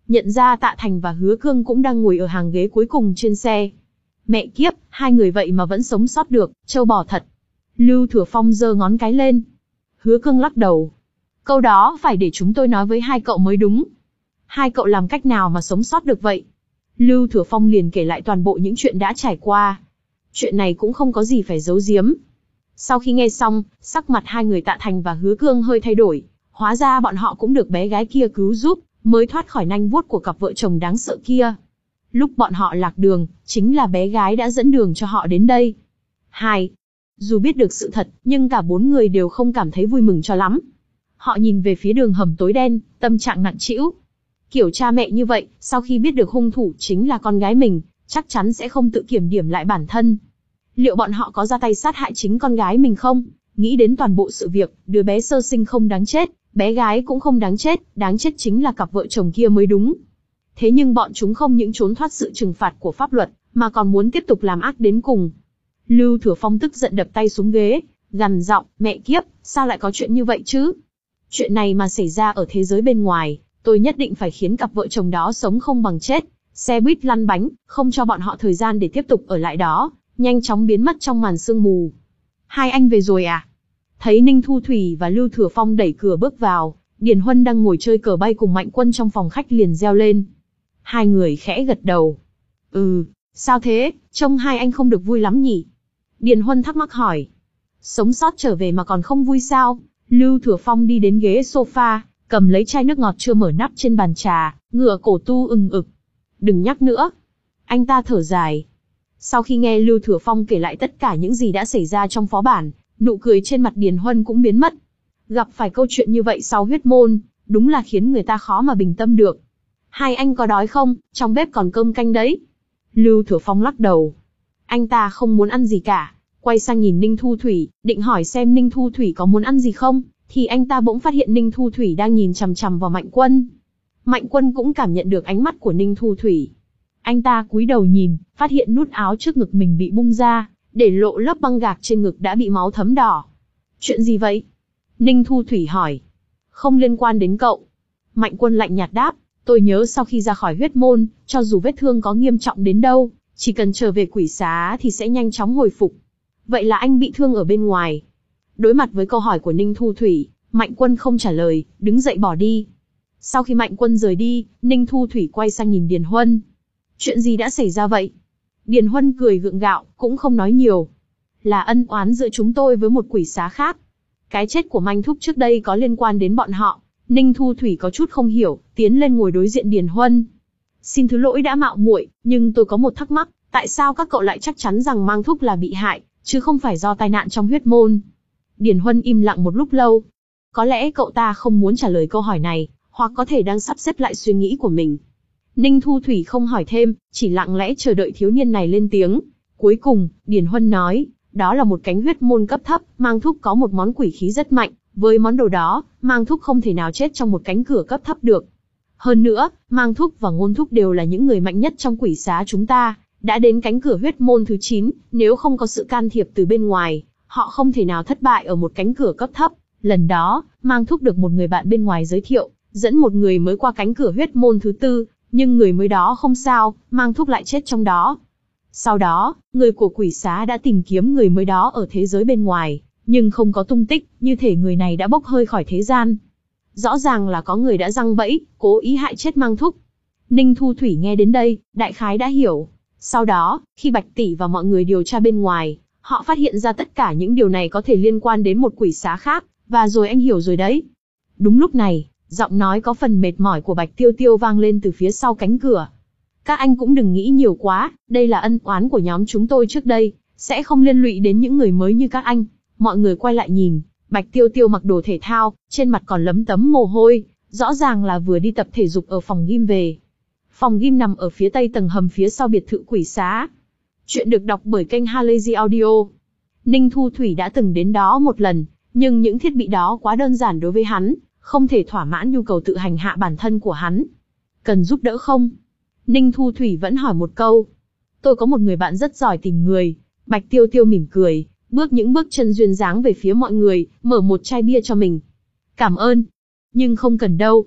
nhận ra Tạ Thành và Hứa Cương cũng đang ngồi ở hàng ghế cuối cùng trên xe. Mẹ kiếp, hai người vậy mà vẫn sống sót được, trâu bò thật. Lưu Thừa Phong giơ ngón cái lên. Hứa Cương lắc đầu. Câu đó phải để chúng tôi nói với hai cậu mới đúng. Hai cậu làm cách nào mà sống sót được vậy? Lưu Thừa Phong liền kể lại toàn bộ những chuyện đã trải qua. Chuyện này cũng không có gì phải giấu giếm. Sau khi nghe xong, sắc mặt hai người Tạ Thành và Hứa Cương hơi thay đổi. Hóa ra bọn họ cũng được bé gái kia cứu giúp, mới thoát khỏi nanh vuốt của cặp vợ chồng đáng sợ kia. Lúc bọn họ lạc đường, chính là bé gái đã dẫn đường cho họ đến đây. Hai. Dù biết được sự thật, nhưng cả bốn người đều không cảm thấy vui mừng cho lắm. Họ nhìn về phía đường hầm tối đen, tâm trạng nặng trĩu. Kiểu cha mẹ như vậy, sau khi biết được hung thủ chính là con gái mình, chắc chắn sẽ không tự kiểm điểm lại bản thân. Liệu bọn họ có ra tay sát hại chính con gái mình không? Nghĩ đến toàn bộ sự việc, đứa bé sơ sinh không đáng chết, bé gái cũng không đáng chết, đáng chết chính là cặp vợ chồng kia mới đúng. Thế nhưng bọn chúng không những trốn thoát sự trừng phạt của pháp luật, mà còn muốn tiếp tục làm ác đến cùng. Lưu Thừa Phong tức giận đập tay xuống ghế, gằn giọng, mẹ kiếp, sao lại có chuyện như vậy chứ? Chuyện này mà xảy ra ở thế giới bên ngoài, tôi nhất định phải khiến cặp vợ chồng đó sống không bằng chết. Xe buýt lăn bánh, không cho bọn họ thời gian để tiếp tục ở lại đó, nhanh chóng biến mất trong màn sương mù. Hai anh về rồi à? Thấy Ninh Thu Thủy và Lưu Thừa Phong đẩy cửa bước vào, Điền Huân đang ngồi chơi cờ bay cùng Mạnh Quân trong phòng khách liền reo lên. Hai người khẽ gật đầu. Ừ, sao thế, trông hai anh không được vui lắm nhỉ? Điền Huân thắc mắc hỏi. Sống sót trở về mà còn không vui sao? Lưu Thừa Phong đi đến ghế sofa, cầm lấy chai nước ngọt chưa mở nắp trên bàn trà, ngửa cổ tu ừng ực. Đừng nhắc nữa. Anh ta thở dài. Sau khi nghe Lưu Thừa Phong kể lại tất cả những gì đã xảy ra trong phó bản, nụ cười trên mặt Điền Huân cũng biến mất. Gặp phải câu chuyện như vậy sau huyết môn, đúng là khiến người ta khó mà bình tâm được. Hai anh có đói không? Trong bếp còn cơm canh đấy. Lưu Thừa Phong lắc đầu. Anh ta không muốn ăn gì cả. Quay sang nhìn Ninh Thu Thủy, định hỏi xem Ninh Thu Thủy có muốn ăn gì không, thì anh ta bỗng phát hiện Ninh Thu Thủy đang nhìn chằm chằm vào Mạnh Quân. Mạnh Quân cũng cảm nhận được ánh mắt của Ninh Thu Thủy. Anh ta cúi đầu nhìn, phát hiện nút áo trước ngực mình bị bung ra, để lộ lớp băng gạc trên ngực đã bị máu thấm đỏ. Chuyện gì vậy? Ninh Thu Thủy hỏi. Không liên quan đến cậu. Mạnh Quân lạnh nhạt đáp, tôi nhớ sau khi ra khỏi huyết môn, cho dù vết thương có nghiêm trọng đến đâu, chỉ cần trở về quỷ xá thì sẽ nhanh chóng hồi phục. Vậy là anh bị thương ở bên ngoài. Đối mặt với câu hỏi của Ninh Thu Thủy, Mạnh Quân không trả lời, đứng dậy bỏ đi. Sau khi Mạnh Quân rời đi, Ninh Thu Thủy quay sang nhìn Điền Huân. Chuyện gì đã xảy ra vậy? Điền Huân cười gượng gạo, cũng không nói nhiều. Là ân oán giữa chúng tôi với một quỷ xá khác. Cái chết của Manh Thúc trước đây có liên quan đến bọn họ. Ninh Thu Thủy có chút không hiểu, tiến lên ngồi đối diện Điền Huân. Xin thứ lỗi đã mạo muội, nhưng tôi có một thắc mắc, tại sao các cậu lại chắc chắn rằng Mang Thúc là bị hại, chứ không phải do tai nạn trong huyết môn? Điền Huân im lặng một lúc lâu. Có lẽ cậu ta không muốn trả lời câu hỏi này, hoặc có thể đang sắp xếp lại suy nghĩ của mình. Ninh Thu Thủy không hỏi thêm, chỉ lặng lẽ chờ đợi thiếu niên này lên tiếng. Cuối cùng, Điền Huân nói, đó là một cánh huyết môn cấp thấp, Mang Thúc có một món quỷ khí rất mạnh, với món đồ đó, Mang Thúc không thể nào chết trong một cánh cửa cấp thấp được. Hơn nữa, Mang Thúc và Ngôn Thúc đều là những người mạnh nhất trong quỷ xá chúng ta, đã đến cánh cửa huyết môn thứ chín, nếu không có sự can thiệp từ bên ngoài, họ không thể nào thất bại ở một cánh cửa cấp thấp. Lần đó, Mang Thúc được một người bạn bên ngoài giới thiệu, dẫn một người mới qua cánh cửa huyết môn thứ tư, nhưng người mới đó không sao, Mang Thúc lại chết trong đó. Sau đó, người của quỷ xá đã tìm kiếm người mới đó ở thế giới bên ngoài, nhưng không có tung tích, như thể người này đã bốc hơi khỏi thế gian. Rõ ràng là có người đã giăng bẫy, cố ý hại chết Mang Thúc. Ninh Thu Thủy nghe đến đây, đại khái đã hiểu. Sau đó, khi Bạch Tỷ và mọi người điều tra bên ngoài, họ phát hiện ra tất cả những điều này có thể liên quan đến một quỷ xá khác, và rồi anh hiểu rồi đấy. Đúng lúc này, giọng nói có phần mệt mỏi của Bạch Tiêu Tiêu vang lên từ phía sau cánh cửa. Các anh cũng đừng nghĩ nhiều quá, đây là ân oán của nhóm chúng tôi trước đây, sẽ không liên lụy đến những người mới như các anh. Mọi người quay lại nhìn, Bạch Tiêu Tiêu mặc đồ thể thao, trên mặt còn lấm tấm mồ hôi, rõ ràng là vừa đi tập thể dục ở phòng gym về. Phòng gym nằm ở phía tây tầng hầm phía sau biệt thự quỷ xá. Chuyện được đọc bởi kênh Halazy Audio. Ninh Thu Thủy đã từng đến đó một lần, nhưng những thiết bị đó quá đơn giản đối với hắn, không thể thỏa mãn nhu cầu tự hành hạ bản thân của hắn. Cần giúp đỡ không? Ninh Thu Thủy vẫn hỏi một câu. Tôi có một người bạn rất giỏi tìm người. Bạch Tiêu Tiêu mỉm cười, bước những bước chân duyên dáng về phía mọi người, mở một chai bia cho mình. Cảm ơn. Nhưng không cần đâu.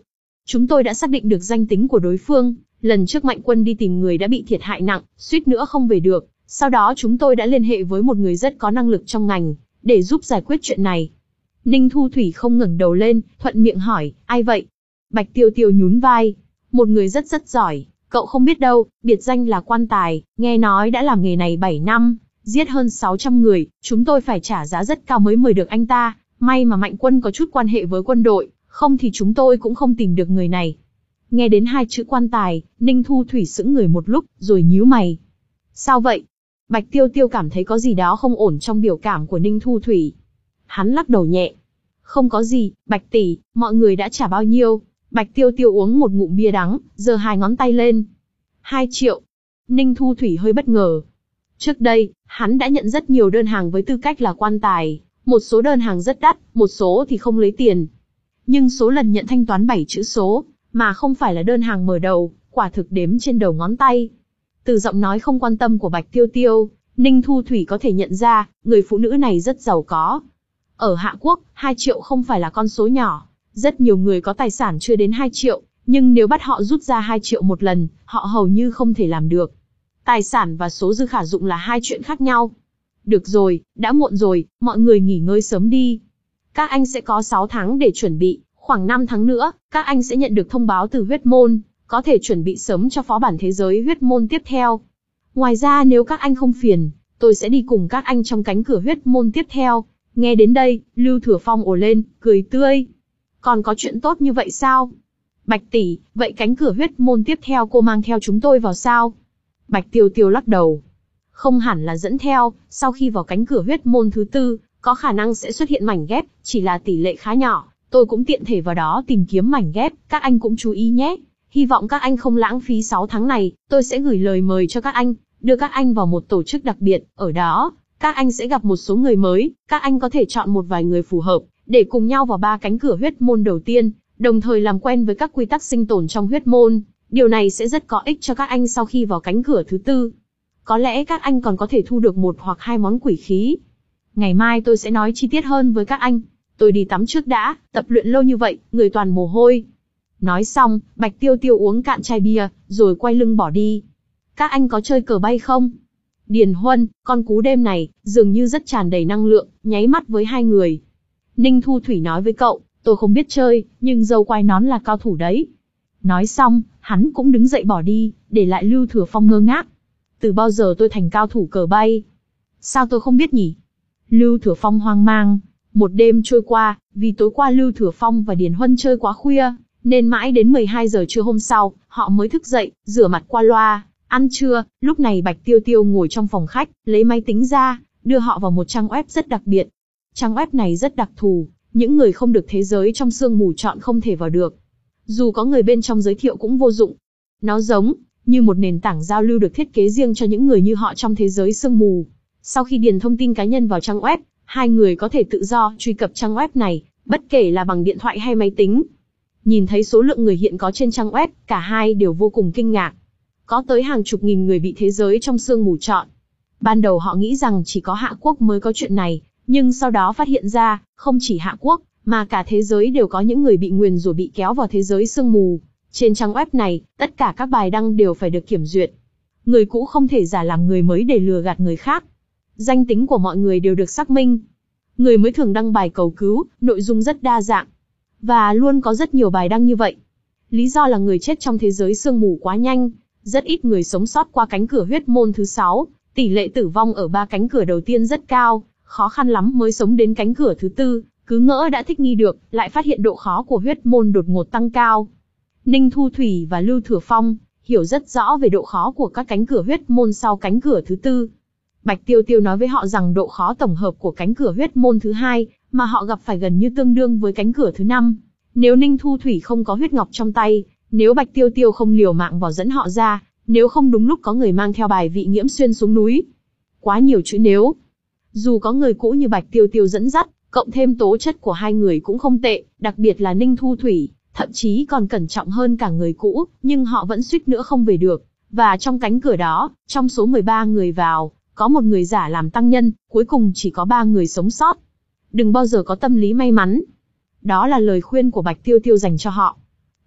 chúng tôi đã xác định được danh tính của đối phương. Lần trước Mạnh Quân đi tìm người đã bị thiệt hại nặng, suýt nữa không về được. Sau đó chúng tôi đã liên hệ với một người rất có năng lực trong ngành, để giúp giải quyết chuyện này. Ninh Thu Thủy không ngẩng đầu lên, thuận miệng hỏi, ai vậy? Bạch Tiêu Tiêu nhún vai, một người rất rất giỏi, cậu không biết đâu, biệt danh là Quan Tài, nghe nói đã làm nghề này bảy năm, giết hơn sáu trăm người, chúng tôi phải trả giá rất cao mới mời được anh ta, may mà Mạnh Quân có chút quan hệ với quân đội, không thì chúng tôi cũng không tìm được người này. Nghe đến hai chữ Quan Tài, Ninh Thu Thủy sững người một lúc, rồi nhíu mày. Sao vậy? Bạch Tiêu Tiêu cảm thấy có gì đó không ổn trong biểu cảm của Ninh Thu Thủy. Hắn lắc đầu nhẹ. Không có gì, Bạch tỷ, mọi người đã trả bao nhiêu? Bạch Tiêu Tiêu uống một ngụm bia đắng, giơ hai ngón tay lên. Hai triệu. Ninh Thu Thủy hơi bất ngờ. Trước đây, hắn đã nhận rất nhiều đơn hàng với tư cách là quan tài. Một số đơn hàng rất đắt, một số thì không lấy tiền. Nhưng số lần nhận thanh toán bảy chữ số, mà không phải là đơn hàng mở đầu, quả thực đếm trên đầu ngón tay. Từ giọng nói không quan tâm của Bạch Tiêu Tiêu, Ninh Thu Thủy có thể nhận ra, người phụ nữ này rất giàu có. Ở Hạ Quốc, hai triệu không phải là con số nhỏ. Rất nhiều người có tài sản chưa đến hai triệu, nhưng nếu bắt họ rút ra hai triệu một lần, họ hầu như không thể làm được. Tài sản và số dư khả dụng là hai chuyện khác nhau. Được rồi, đã muộn rồi, mọi người nghỉ ngơi sớm đi. Các anh sẽ có sáu tháng để chuẩn bị, khoảng năm tháng nữa, các anh sẽ nhận được thông báo từ huyết môn, có thể chuẩn bị sớm cho phó bản thế giới huyết môn tiếp theo. Ngoài ra nếu các anh không phiền, tôi sẽ đi cùng các anh trong cánh cửa huyết môn tiếp theo. Nghe đến đây, Lưu Thừa Phong ồ lên, cười tươi. Còn có chuyện tốt như vậy sao? Bạch tỷ, vậy cánh cửa huyết môn tiếp theo cô mang theo chúng tôi vào sao? Bạch Tiêu Tiêu lắc đầu. Không hẳn là dẫn theo, sau khi vào cánh cửa huyết môn thứ tư, có khả năng sẽ xuất hiện mảnh ghép, chỉ là tỷ lệ khá nhỏ, tôi cũng tiện thể vào đó tìm kiếm mảnh ghép, các anh cũng chú ý nhé. Hy vọng các anh không lãng phí sáu tháng này, tôi sẽ gửi lời mời cho các anh, đưa các anh vào một tổ chức đặc biệt, ở đó, các anh sẽ gặp một số người mới, các anh có thể chọn một vài người phù hợp, để cùng nhau vào ba cánh cửa huyết môn đầu tiên, đồng thời làm quen với các quy tắc sinh tồn trong huyết môn. Điều này sẽ rất có ích cho các anh sau khi vào cánh cửa thứ tư. Có lẽ các anh còn có thể thu được một hoặc hai món quỷ khí. Ngày mai tôi sẽ nói chi tiết hơn với các anh. Tôi đi tắm trước đã, tập luyện lâu như vậy, người toàn mồ hôi. Nói xong, Bạch Tiêu Tiêu uống cạn chai bia, rồi quay lưng bỏ đi. Các anh có chơi cờ bay không? Điền Huân, con cú đêm này, dường như rất tràn đầy năng lượng, nháy mắt với hai người. Ninh Thu Thủy nói với cậu, tôi không biết chơi, nhưng dâu quai nón là cao thủ đấy. Nói xong, hắn cũng đứng dậy bỏ đi, để lại Lưu Thừa Phong ngơ ngác. Từ bao giờ tôi thành cao thủ cờ bay? Sao tôi không biết nhỉ? Lưu Thừa Phong hoang mang. Một đêm trôi qua, vì tối qua Lưu Thừa Phong và Điền Huân chơi quá khuya, nên mãi đến mười hai giờ trưa hôm sau, họ mới thức dậy, rửa mặt qua loa, ăn trưa. Lúc này Bạch Tiêu Tiêu ngồi trong phòng khách, lấy máy tính ra, đưa họ vào một trang web rất đặc biệt. Trang web này rất đặc thù, những người không được thế giới trong sương mù chọn không thể vào được. Dù có người bên trong giới thiệu cũng vô dụng. Nó giống như một nền tảng giao lưu được thiết kế riêng cho những người như họ trong thế giới sương mù. Sau khi điền thông tin cá nhân vào trang web, hai người có thể tự do truy cập trang web này, bất kể là bằng điện thoại hay máy tính. Nhìn thấy số lượng người hiện có trên trang web, cả hai đều vô cùng kinh ngạc. Có tới hàng chục nghìn người bị thế giới trong sương mù chọn. Ban đầu họ nghĩ rằng chỉ có Hạ Quốc mới có chuyện này, nhưng sau đó phát hiện ra, không chỉ Hạ Quốc, mà cả thế giới đều có những người bị nguyền rủa bị kéo vào thế giới sương mù. Trên trang web này, tất cả các bài đăng đều phải được kiểm duyệt. Người cũ không thể giả làm người mới để lừa gạt người khác. Danh tính của mọi người đều được xác minh. Người mới thường đăng bài cầu cứu, nội dung rất đa dạng. Và luôn có rất nhiều bài đăng như vậy. Lý do là người chết trong thế giới sương mù quá nhanh, rất ít người sống sót qua cánh cửa huyết môn thứ sáu, tỷ lệ tử vong ở ba cánh cửa đầu tiên rất cao, khó khăn lắm mới sống đến cánh cửa thứ tư, cứ ngỡ đã thích nghi được, lại phát hiện độ khó của huyết môn đột ngột tăng cao. Ninh Thu Thủy và Lưu Thừa Phong hiểu rất rõ về độ khó của các cánh cửa huyết môn sau cánh cửa thứ tư. Bạch Tiêu Tiêu nói với họ rằng độ khó tổng hợp của cánh cửa huyết môn thứ hai mà họ gặp phải gần như tương đương với cánh cửa thứ năm. Nếu Ninh Thu Thủy không có huyết ngọc trong tay, nếu Bạch Tiêu Tiêu không liều mạng vào dẫn họ ra, nếu không đúng lúc có người mang theo bài vị nghiễm xuyên xuống núi. Quá nhiều chữ nếu. Dù có người cũ như Bạch Tiêu Tiêu dẫn dắt, cộng thêm tố chất của hai người cũng không tệ, đặc biệt là Ninh Thu Thủy, thậm chí còn cẩn trọng hơn cả người cũ, nhưng họ vẫn suýt nữa không về được. Và trong cánh cửa đó, trong số mười ba người vào, có một người giả làm tăng nhân, cuối cùng chỉ có ba người sống sót. Đừng bao giờ có tâm lý may mắn. Đó là lời khuyên của Bạch Tiêu Tiêu dành cho họ.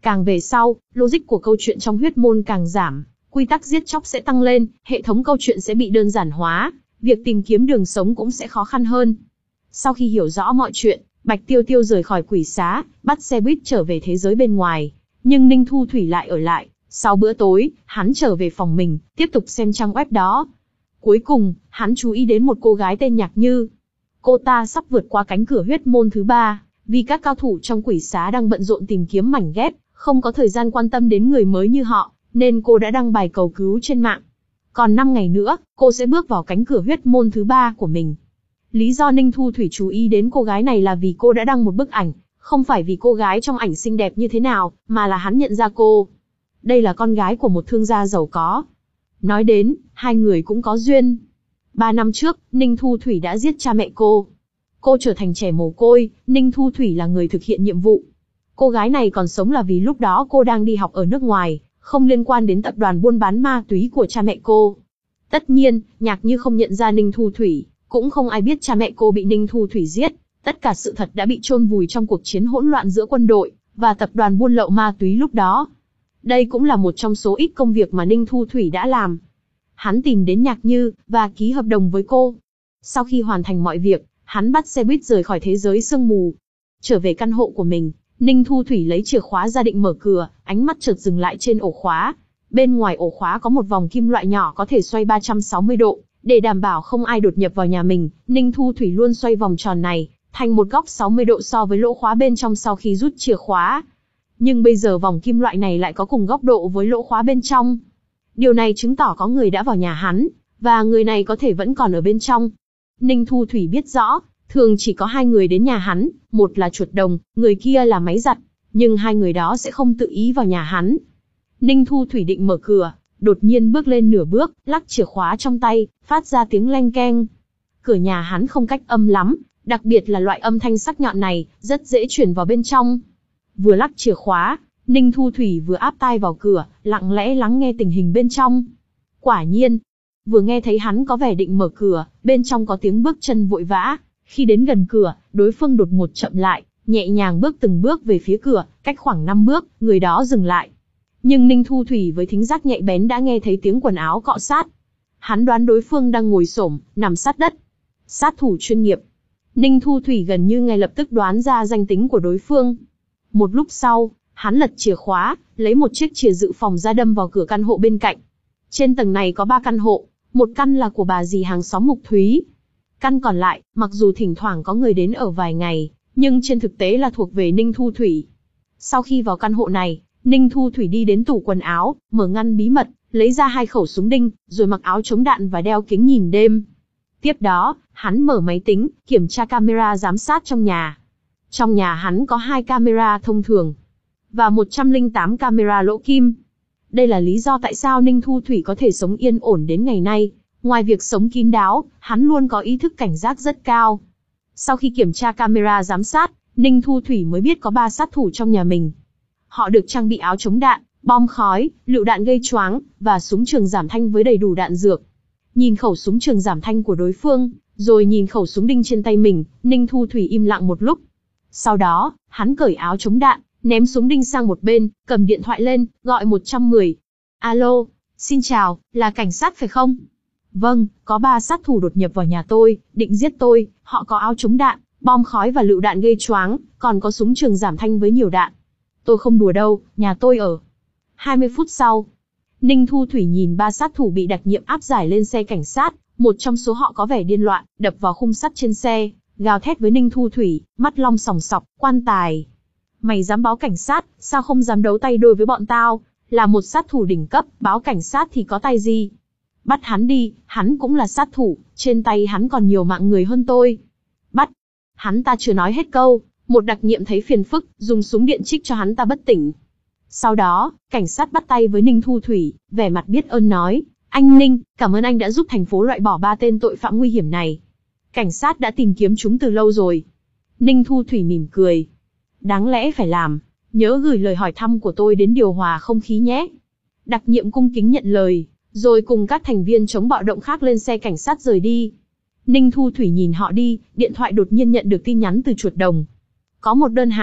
Càng về sau, logic của câu chuyện trong huyết môn càng giảm, quy tắc giết chóc sẽ tăng lên, hệ thống câu chuyện sẽ bị đơn giản hóa, việc tìm kiếm đường sống cũng sẽ khó khăn hơn. Sau khi hiểu rõ mọi chuyện, Bạch Tiêu Tiêu rời khỏi quỷ xá, bắt xe buýt trở về thế giới bên ngoài. Nhưng Ninh Thu Thủy lại ở lại. Sau bữa tối, hắn trở về phòng mình, tiếp tục xem trang web đó. Cuối cùng, hắn chú ý đến một cô gái tên Nhạc Như. Cô ta sắp vượt qua cánh cửa huyết môn thứ ba, vì các cao thủ trong quỷ xá đang bận rộn tìm kiếm mảnh ghép, không có thời gian quan tâm đến người mới như họ, nên cô đã đăng bài cầu cứu trên mạng. Còn năm ngày nữa, cô sẽ bước vào cánh cửa huyết môn thứ ba của mình. Lý do Ninh Thu Thủy chú ý đến cô gái này là vì cô đã đăng một bức ảnh, không phải vì cô gái trong ảnh xinh đẹp như thế nào, mà là hắn nhận ra cô. Đây là con gái của một thương gia giàu có. Nói đến, hai người cũng có duyên. Ba năm trước, Ninh Thu Thủy đã giết cha mẹ cô. Cô trở thành trẻ mồ côi, Ninh Thu Thủy là người thực hiện nhiệm vụ. Cô gái này còn sống là vì lúc đó cô đang đi học ở nước ngoài, không liên quan đến tập đoàn buôn bán ma túy của cha mẹ cô. Tất nhiên, Nhạc Như không nhận ra Ninh Thu Thủy, cũng không ai biết cha mẹ cô bị Ninh Thu Thủy giết. Tất cả sự thật đã bị chôn vùi trong cuộc chiến hỗn loạn giữa quân đội và tập đoàn buôn lậu ma túy lúc đó. Đây cũng là một trong số ít công việc mà Ninh Thu Thủy đã làm. Hắn tìm đến Nhạc Như và ký hợp đồng với cô. Sau khi hoàn thành mọi việc, hắn bắt xe buýt rời khỏi thế giới sương mù. Trở về căn hộ của mình, Ninh Thu Thủy lấy chìa khóa ra định mở cửa, ánh mắt chợt dừng lại trên ổ khóa. Bên ngoài ổ khóa có một vòng kim loại nhỏ có thể xoay ba trăm sáu mươi độ. Để đảm bảo không ai đột nhập vào nhà mình, Ninh Thu Thủy luôn xoay vòng tròn này thành một góc sáu mươi độ so với lỗ khóa bên trong sau khi rút chìa khóa. Nhưng bây giờ vòng kim loại này lại có cùng góc độ với lỗ khóa bên trong. Điều này chứng tỏ có người đã vào nhà hắn, và người này có thể vẫn còn ở bên trong. Ninh Thu Thủy biết rõ, thường chỉ có hai người đến nhà hắn, một là chuột đồng, người kia là máy giặt, nhưng hai người đó sẽ không tự ý vào nhà hắn. Ninh Thu Thủy định mở cửa, đột nhiên bước lên nửa bước, lắc chìa khóa trong tay, phát ra tiếng leng keng. Cửa nhà hắn không cách âm lắm, đặc biệt là loại âm thanh sắc nhọn này, rất dễ chuyển vào bên trong. Vừa lắc chìa khóa, Ninh Thu Thủy vừa áp tai vào cửa, lặng lẽ lắng nghe tình hình bên trong. Quả nhiên, vừa nghe thấy hắn có vẻ định mở cửa, bên trong có tiếng bước chân vội vã. Khi đến gần cửa, đối phương đột ngột chậm lại, nhẹ nhàng bước từng bước về phía cửa, cách khoảng năm bước, người đó dừng lại. Nhưng Ninh Thu Thủy với thính giác nhạy bén đã nghe thấy tiếng quần áo cọ sát. Hắn đoán đối phương đang ngồi xổm, nằm sát đất. Sát thủ chuyên nghiệp. Ninh Thu Thủy gần như ngay lập tức đoán ra danh tính của đối phương. Một lúc sau, hắn lật chìa khóa, lấy một chiếc chìa dự phòng ra đâm vào cửa căn hộ bên cạnh. Trên tầng này có ba căn hộ, một căn là của bà dì hàng xóm Mục Thúy. Căn còn lại, mặc dù thỉnh thoảng có người đến ở vài ngày, nhưng trên thực tế là thuộc về Ninh Thu Thủy. Sau khi vào căn hộ này, Ninh Thu Thủy đi đến tủ quần áo, mở ngăn bí mật, lấy ra hai khẩu súng đinh, rồi mặc áo chống đạn và đeo kính nhìn đêm. Tiếp đó, hắn mở máy tính, kiểm tra camera giám sát trong nhà. Trong nhà hắn có hai camera thông thường, và một trăm lẻ tám camera lỗ kim. Đây là lý do tại sao Ninh Thu Thủy có thể sống yên ổn đến ngày nay. Ngoài việc sống kín đáo, hắn luôn có ý thức cảnh giác rất cao. Sau khi kiểm tra camera giám sát, Ninh Thu Thủy mới biết có ba sát thủ trong nhà mình. Họ được trang bị áo chống đạn, bom khói, lựu đạn gây choáng, và súng trường giảm thanh với đầy đủ đạn dược. Nhìn khẩu súng trường giảm thanh của đối phương, rồi nhìn khẩu súng đinh trên tay mình, Ninh Thu Thủy im lặng một lúc. Sau đó, hắn cởi áo chống đạn, ném súng đinh sang một bên, cầm điện thoại lên, gọi một một không. Alo, xin chào, là cảnh sát phải không? Vâng, có ba sát thủ đột nhập vào nhà tôi, định giết tôi, họ có áo chống đạn, bom khói và lựu đạn gây choáng, còn có súng trường giảm thanh với nhiều đạn. Tôi không đùa đâu, nhà tôi ở. hai mươi phút sau, Ninh Thu Thủy nhìn ba sát thủ bị đặc nhiệm áp giải lên xe cảnh sát, một trong số họ có vẻ điên loạn, đập vào khung sắt trên xe, gào thét với Ninh Thu Thủy, mắt long sòng sọc, quan tài. Mày dám báo cảnh sát, sao không dám đấu tay đôi với bọn tao, là một sát thủ đỉnh cấp, báo cảnh sát thì có tay gì? Bắt hắn đi, hắn cũng là sát thủ, trên tay hắn còn nhiều mạng người hơn tôi. Bắt. Hắn ta chưa nói hết câu, một đặc nhiệm thấy phiền phức, dùng súng điện trích cho hắn ta bất tỉnh. Sau đó, cảnh sát bắt tay với Ninh Thu Thủy, vẻ mặt biết ơn nói, anh Ninh, cảm ơn anh đã giúp thành phố loại bỏ ba tên tội phạm nguy hiểm này. Cảnh sát đã tìm kiếm chúng từ lâu rồi. Ninh Thu Thủy mỉm cười. Đáng lẽ phải làm, nhớ gửi lời hỏi thăm của tôi đến điều hòa không khí nhé. Đặc nhiệm cung kính nhận lời, rồi cùng các thành viên chống bạo động khác lên xe cảnh sát rời đi. Ninh Thu Thủy nhìn họ đi, điện thoại đột nhiên nhận được tin nhắn từ chuột đồng. Có một đơn hàng,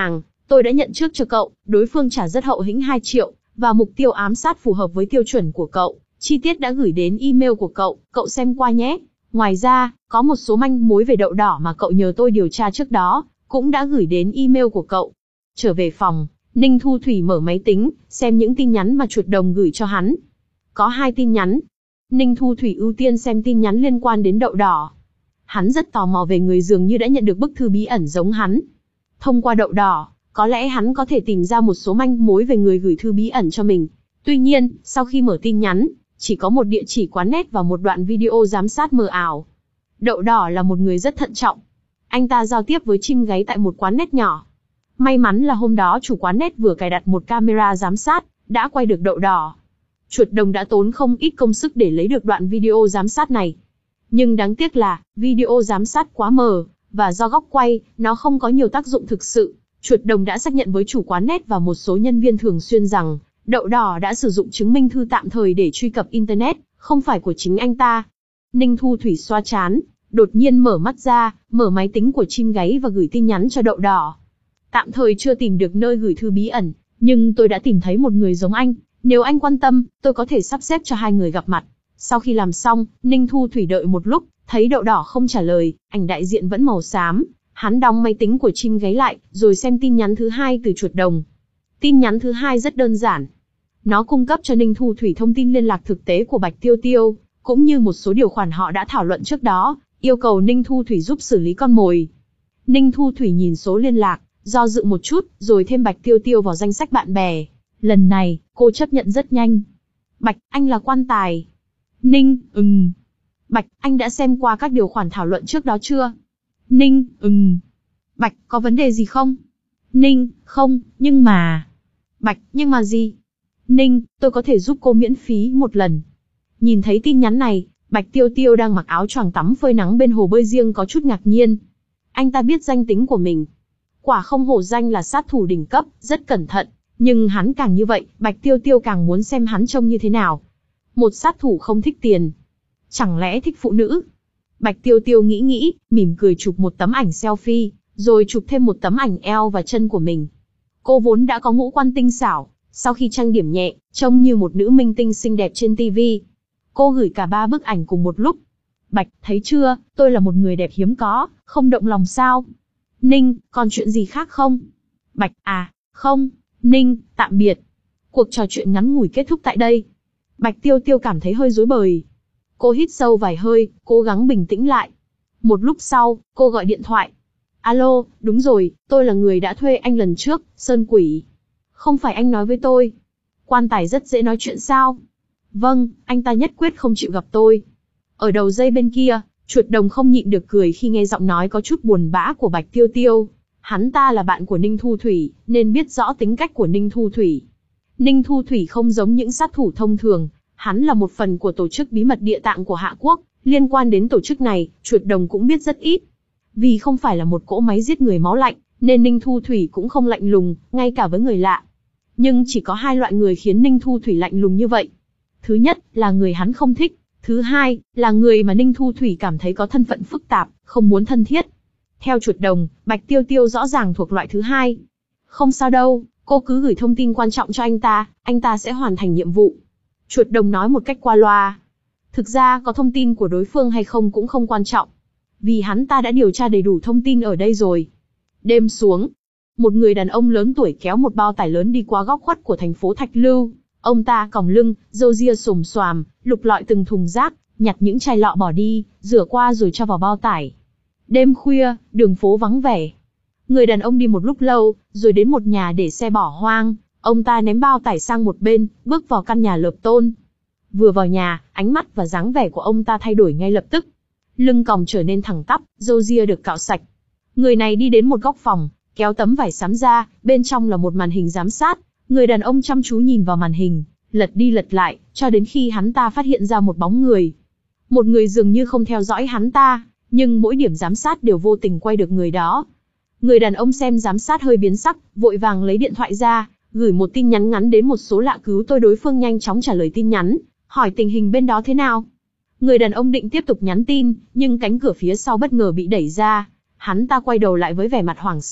Tôi đã nhận trước cho cậu, đối phương trả rất hậu hĩnh hai triệu, và mục tiêu ám sát phù hợp với tiêu chuẩn của cậu. Chi tiết đã gửi đến email của cậu, cậu xem qua nhé. Ngoài ra, có một số manh mối về đậu đỏ mà cậu nhờ tôi điều tra trước đó, cũng đã gửi đến email của cậu. Trở về phòng, Ninh Thu Thủy mở máy tính, xem những tin nhắn mà chuột đồng gửi cho hắn. Có hai tin nhắn. Ninh Thu Thủy ưu tiên xem tin nhắn liên quan đến đậu đỏ. Hắn rất tò mò về người dường như đã nhận được bức thư bí ẩn giống hắn. Thông qua đậu đỏ, có lẽ hắn có thể tìm ra một số manh mối về người gửi thư bí ẩn cho mình. Tuy nhiên, sau khi mở tin nhắn, chỉ có một địa chỉ quán net và một đoạn video giám sát mờ ảo. Đậu đỏ là một người rất thận trọng. Anh ta giao tiếp với chim gáy tại một quán net nhỏ. May mắn là hôm đó chủ quán net vừa cài đặt một camera giám sát, đã quay được đậu đỏ. Chuột đồng đã tốn không ít công sức để lấy được đoạn video giám sát này. Nhưng đáng tiếc là, video giám sát quá mờ, và do góc quay, nó không có nhiều tác dụng thực sự. Chuột đồng đã xác nhận với chủ quán net và một số nhân viên thường xuyên rằng, đậu đỏ đã sử dụng chứng minh thư tạm thời để truy cập Internet, không phải của chính anh ta. Ninh Thu Thủy xoa trán, đột nhiên mở mắt ra, mở máy tính của chim gáy và gửi tin nhắn cho đậu đỏ. Tạm thời chưa tìm được nơi gửi thư bí ẩn, nhưng tôi đã tìm thấy một người giống anh. Nếu anh quan tâm, tôi có thể sắp xếp cho hai người gặp mặt. Sau khi làm xong, Ninh Thu Thủy đợi một lúc, thấy đậu đỏ không trả lời, ảnh đại diện vẫn màu xám. Hắn đóng máy tính của chim gáy lại, rồi xem tin nhắn thứ hai từ chuột đồng. Tin nhắn thứ hai rất đơn giản. Nó cung cấp cho Ninh Thu Thủy thông tin liên lạc thực tế của Bạch Tiêu Tiêu, cũng như một số điều khoản họ đã thảo luận trước đó, yêu cầu Ninh Thu Thủy giúp xử lý con mồi. Ninh Thu Thủy nhìn số liên lạc, do dự một chút, rồi thêm Bạch Tiêu Tiêu vào danh sách bạn bè. Lần này, cô chấp nhận rất nhanh. Bạch, anh là quan tài. Ninh, ừm. Bạch, anh đã xem qua các điều khoản thảo luận trước đó chưa? Ninh, ừm. Bạch, có vấn đề gì không? Ninh, không, nhưng mà... Bạch, nhưng mà gì? Ninh, tôi có thể giúp cô miễn phí một lần. Nhìn thấy tin nhắn này, Bạch Tiêu Tiêu đang mặc áo choàng tắm phơi nắng bên hồ bơi riêng có chút ngạc nhiên. Anh ta biết danh tính của mình. Quả không hổ danh là sát thủ đỉnh cấp, rất cẩn thận. Nhưng hắn càng như vậy, Bạch Tiêu Tiêu càng muốn xem hắn trông như thế nào. Một sát thủ không thích tiền. Chẳng lẽ thích phụ nữ? Bạch Tiêu Tiêu nghĩ nghĩ, mỉm cười chụp một tấm ảnh selfie, rồi chụp thêm một tấm ảnh eo và chân của mình. Cô vốn đã có ngũ quan tinh xảo, sau khi trang điểm nhẹ, trông như một nữ minh tinh xinh đẹp trên ti vi. Cô gửi cả ba bức ảnh cùng một lúc. Bạch, thấy chưa, tôi là một người đẹp hiếm có, không động lòng sao? Ninh, còn chuyện gì khác không? Bạch, à, không. Ninh, tạm biệt. Cuộc trò chuyện ngắn ngủi kết thúc tại đây. Bạch Tiêu Tiêu cảm thấy hơi rối bời. Cô hít sâu vài hơi, cố gắng bình tĩnh lại. Một lúc sau, cô gọi điện thoại. Alo, đúng rồi, tôi là người đã thuê anh lần trước, Sơn Quỷ. Không phải anh nói với tôi. Quan tài rất dễ nói chuyện sao? Vâng, anh ta nhất quyết không chịu gặp tôi. Ở đầu dây bên kia, chuột đồng không nhịn được cười khi nghe giọng nói có chút buồn bã của Bạch Tiêu Tiêu. Hắn ta là bạn của Ninh Thu Thủy, nên biết rõ tính cách của Ninh Thu Thủy. Ninh Thu Thủy không giống những sát thủ thông thường, hắn là một phần của tổ chức bí mật địa tạng của Hạ Quốc, liên quan đến tổ chức này, chuột đồng cũng biết rất ít. Vì không phải là một cỗ máy giết người máu lạnh, nên Ninh Thu Thủy cũng không lạnh lùng, ngay cả với người lạ. Nhưng chỉ có hai loại người khiến Ninh Thu Thủy lạnh lùng như vậy. Thứ nhất, là người hắn không thích. Thứ hai, là người mà Ninh Thu Thủy cảm thấy có thân phận phức tạp, không muốn thân thiết. Theo chuột đồng, Bạch Tiêu Tiêu rõ ràng thuộc loại thứ hai. Không sao đâu, cô cứ gửi thông tin quan trọng cho anh ta, anh ta sẽ hoàn thành nhiệm vụ. Chuột đồng nói một cách qua loa. Thực ra có thông tin của đối phương hay không cũng không quan trọng. Vì hắn ta đã điều tra đầy đủ thông tin ở đây rồi. Đêm xuống, một người đàn ông lớn tuổi kéo một bao tải lớn đi qua góc khuất của thành phố Thạch Lưu. Ông ta còng lưng, râu ria xồm xoàm, lục lọi từng thùng rác, nhặt những chai lọ bỏ đi, rửa qua rồi cho vào bao tải. Đêm khuya, đường phố vắng vẻ. Người đàn ông đi một lúc lâu, rồi đến một nhà để xe bỏ hoang. Ông ta ném bao tải sang một bên, bước vào căn nhà lợp tôn. Vừa vào nhà, ánh mắt và dáng vẻ của ông ta thay đổi ngay lập tức. Lưng còng trở nên thẳng tắp, râu ria được cạo sạch. Người này đi đến một góc phòng, kéo tấm vải xám ra, bên trong là một màn hình giám sát. Người đàn ông chăm chú nhìn vào màn hình, lật đi lật lại, cho đến khi hắn ta phát hiện ra một bóng người. Một người dường như không theo dõi hắn ta, nhưng mỗi điểm giám sát đều vô tình quay được người đó. Người đàn ông xem giám sát hơi biến sắc, vội vàng lấy điện thoại ra, gửi một tin nhắn ngắn đến một số lạ cứu tôi. Đối phương nhanh chóng trả lời tin nhắn, hỏi tình hình bên đó thế nào. Người đàn ông định tiếp tục nhắn tin, nhưng cánh cửa phía sau bất ngờ bị đẩy ra. Hắn ta quay đầu lại với vẻ mặt hoảng sợ,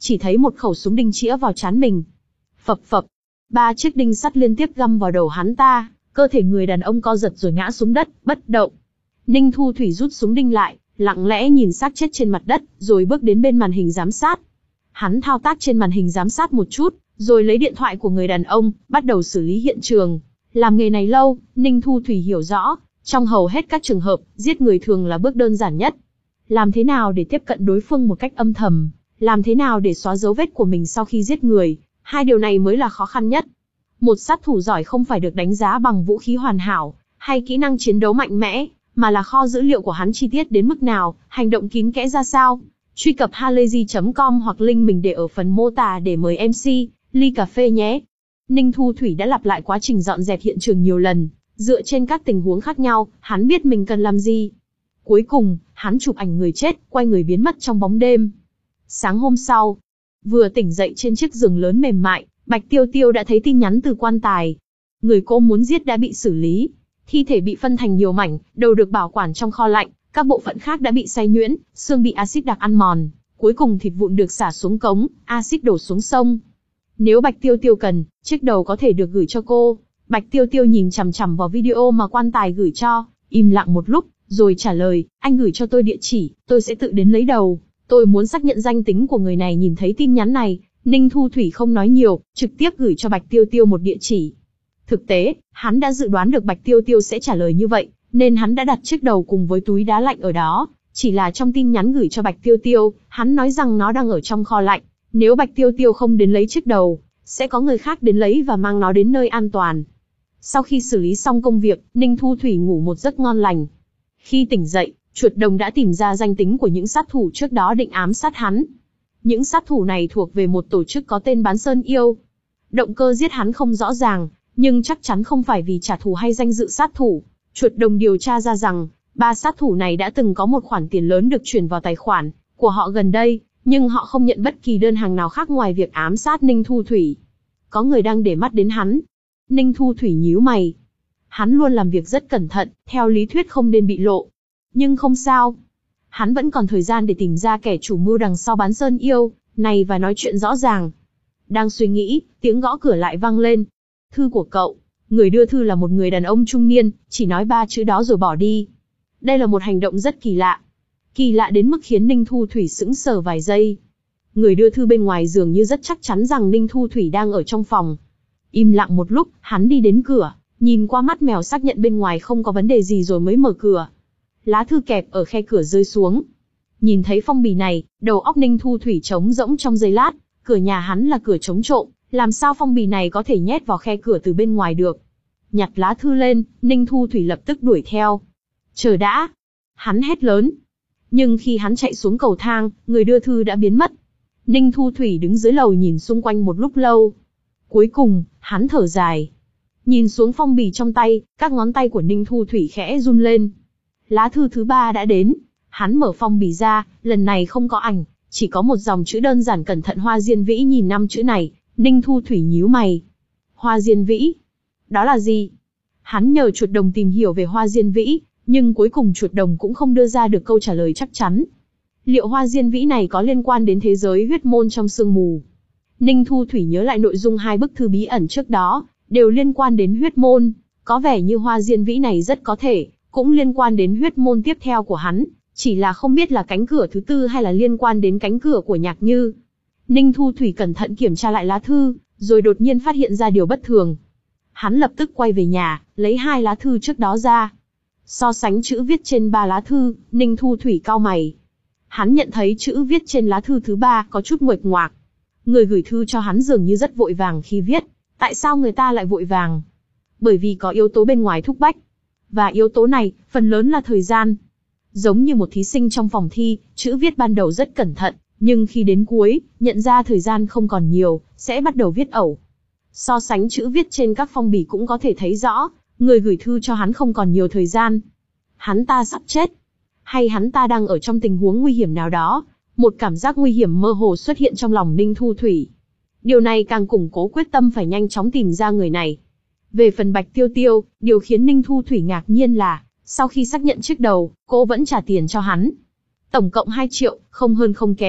chỉ thấy một khẩu súng đinh chĩa vào trán mình. Phập phập, ba chiếc đinh sắt liên tiếp găm vào đầu hắn ta, cơ thể người đàn ông co giật rồi ngã xuống đất, bất động. Ninh Thu Thủy rút súng đinh lại, lặng lẽ nhìn xác chết trên mặt đất, rồi bước đến bên màn hình giám sát. Hắn thao tác trên màn hình giám sát một chút, rồi lấy điện thoại của người đàn ông, bắt đầu xử lý hiện trường. Làm nghề này lâu, Ninh Thu Thủy hiểu rõ, trong hầu hết các trường hợp, giết người thường là bước đơn giản nhất. Làm thế nào để tiếp cận đối phương một cách âm thầm, làm thế nào để xóa dấu vết của mình sau khi giết người, hai điều này mới là khó khăn nhất. Một sát thủ giỏi không phải được đánh giá bằng vũ khí hoàn hảo, hay kỹ năng chiến đấu mạnh mẽ, mà là kho dữ liệu của hắn chi tiết đến mức nào, hành động kín kẽ ra sao. Truy cập halayzi chấm com hoặc link mình để ở phần mô tả để mời em xê, ly cà phê nhé. Ninh Thu Thủy đã lặp lại quá trình dọn dẹp hiện trường nhiều lần, dựa trên các tình huống khác nhau, hắn biết mình cần làm gì. Cuối cùng, hắn chụp ảnh người chết, quay người biến mất trong bóng đêm. Sáng hôm sau, vừa tỉnh dậy trên chiếc giường lớn mềm mại, Bạch Tiêu Tiêu đã thấy tin nhắn từ quan tài. Người cô muốn giết đã bị xử lý. Thi thể bị phân thành nhiều mảnh, đầu được bảo quản trong kho lạnh, các bộ phận khác đã bị xay nhuyễn, xương bị axit đặc ăn mòn, cuối cùng thịt vụn được xả xuống cống, axit đổ xuống sông. Nếu Bạch Tiêu Tiêu cần, chiếc đầu có thể được gửi cho cô. Bạch Tiêu Tiêu nhìn chằm chằm vào video mà quan tài gửi cho, im lặng một lúc, rồi trả lời, anh gửi cho tôi địa chỉ, tôi sẽ tự đến lấy đầu. Tôi muốn xác nhận danh tính của người này. Nhìn thấy tin nhắn này, Ninh Thu Thủy không nói nhiều, trực tiếp gửi cho Bạch Tiêu Tiêu một địa chỉ. Thực tế, hắn đã dự đoán được Bạch Tiêu Tiêu sẽ trả lời như vậy, nên hắn đã đặt chiếc đầu cùng với túi đá lạnh ở đó. Chỉ là trong tin nhắn gửi cho Bạch Tiêu Tiêu, hắn nói rằng nó đang ở trong kho lạnh. Nếu Bạch Tiêu Tiêu không đến lấy chiếc đầu, sẽ có người khác đến lấy và mang nó đến nơi an toàn. Sau khi xử lý xong công việc, Ninh Thu Thủy ngủ một giấc ngon lành. Khi tỉnh dậy, chuột đồng đã tìm ra danh tính của những sát thủ trước đó định ám sát hắn. Những sát thủ này thuộc về một tổ chức có tên Bán Sơn Yêu. Động cơ giết hắn không rõ ràng, nhưng chắc chắn không phải vì trả thù hay danh dự sát thủ. Chuột đồng điều tra ra rằng, ba sát thủ này đã từng có một khoản tiền lớn được chuyển vào tài khoản của họ gần đây, nhưng họ không nhận bất kỳ đơn hàng nào khác ngoài việc ám sát Ninh Thu Thủy. Có người đang để mắt đến hắn. Ninh Thu Thủy nhíu mày. Hắn luôn làm việc rất cẩn thận, theo lý thuyết không nên bị lộ. Nhưng không sao. Hắn vẫn còn thời gian để tìm ra kẻ chủ mưu đằng sau Bán Sơn Yêu này và nói chuyện rõ ràng. Đang suy nghĩ, tiếng gõ cửa lại vang lên. Thư của cậu. Người đưa thư là một người đàn ông trung niên, chỉ nói ba chữ đó rồi bỏ đi. Đây là một hành động rất kỳ lạ. Kỳ lạ đến mức khiến Ninh Thu Thủy sững sờ vài giây. Người đưa thư bên ngoài dường như rất chắc chắn rằng Ninh Thu Thủy đang ở trong phòng. Im lặng một lúc, hắn đi đến cửa, nhìn qua mắt mèo xác nhận bên ngoài không có vấn đề gì rồi mới mở cửa. Lá thư kẹp ở khe cửa rơi xuống. Nhìn thấy phong bì này, đầu óc Ninh Thu Thủy trống rỗng trong giây lát. Cửa nhà hắn là cửa chống trộm, làm sao phong bì này có thể nhét vào khe cửa từ bên ngoài được. Nhặt lá thư lên, Ninh Thu Thủy lập tức đuổi theo. Chờ đã! Hắn hét lớn. Nhưng khi hắn chạy xuống cầu thang, người đưa thư đã biến mất. Ninh Thu Thủy đứng dưới lầu nhìn xung quanh một lúc lâu. Cuối cùng, hắn thở dài. Nhìn xuống phong bì trong tay, các ngón tay của Ninh Thu Thủy khẽ run lên. Lá thư thứ ba đã đến. Hắn mở phong bì ra, lần này không có ảnh, chỉ có một dòng chữ đơn giản cẩn thận Hoa Diên Vĩ. Nhìn năm chữ này, Ninh Thu Thủy nhíu mày. Hoa Diên Vĩ? Đó là gì? Hắn nhờ chuột đồng tìm hiểu về Hoa Diên Vĩ, nhưng cuối cùng chuột đồng cũng không đưa ra được câu trả lời chắc chắn. Liệu Hoa Diên Vĩ này có liên quan đến thế giới huyết môn trong sương mù? Ninh Thu Thủy nhớ lại nội dung hai bức thư bí ẩn trước đó, đều liên quan đến huyết môn. Có vẻ như Hoa Diên Vĩ này rất có thể cũng liên quan đến huyết môn tiếp theo của hắn, chỉ là không biết là cánh cửa thứ tư hay là liên quan đến cánh cửa của Nhạc Như. Ninh Thu Thủy cẩn thận kiểm tra lại lá thư, rồi đột nhiên phát hiện ra điều bất thường. Hắn lập tức quay về nhà, lấy hai lá thư trước đó ra. So sánh chữ viết trên ba lá thư, Ninh Thu Thủy cau mày. Hắn nhận thấy chữ viết trên lá thư thứ ba có chút nguệch ngoạc. Người gửi thư cho hắn dường như rất vội vàng khi viết. Tại sao người ta lại vội vàng? Bởi vì có yếu tố bên ngoài thúc bách. Và yếu tố này, phần lớn là thời gian. Giống như một thí sinh trong phòng thi, chữ viết ban đầu rất cẩn thận, nhưng khi đến cuối, nhận ra thời gian không còn nhiều, sẽ bắt đầu viết ẩu. So sánh chữ viết trên các phong bì cũng có thể thấy rõ, người gửi thư cho hắn không còn nhiều thời gian. Hắn ta sắp chết. Hay hắn ta đang ở trong tình huống nguy hiểm nào đó. Một cảm giác nguy hiểm mơ hồ xuất hiện trong lòng Ninh Thu Thủy. Điều này càng củng cố quyết tâm phải nhanh chóng tìm ra người này. Về phần Bạch Tiêu Tiêu, điều khiến Ninh Thu Thủy ngạc nhiên là, sau khi xác nhận chiếc đầu, cô vẫn trả tiền cho hắn. Tổng cộng hai triệu, không hơn không kém.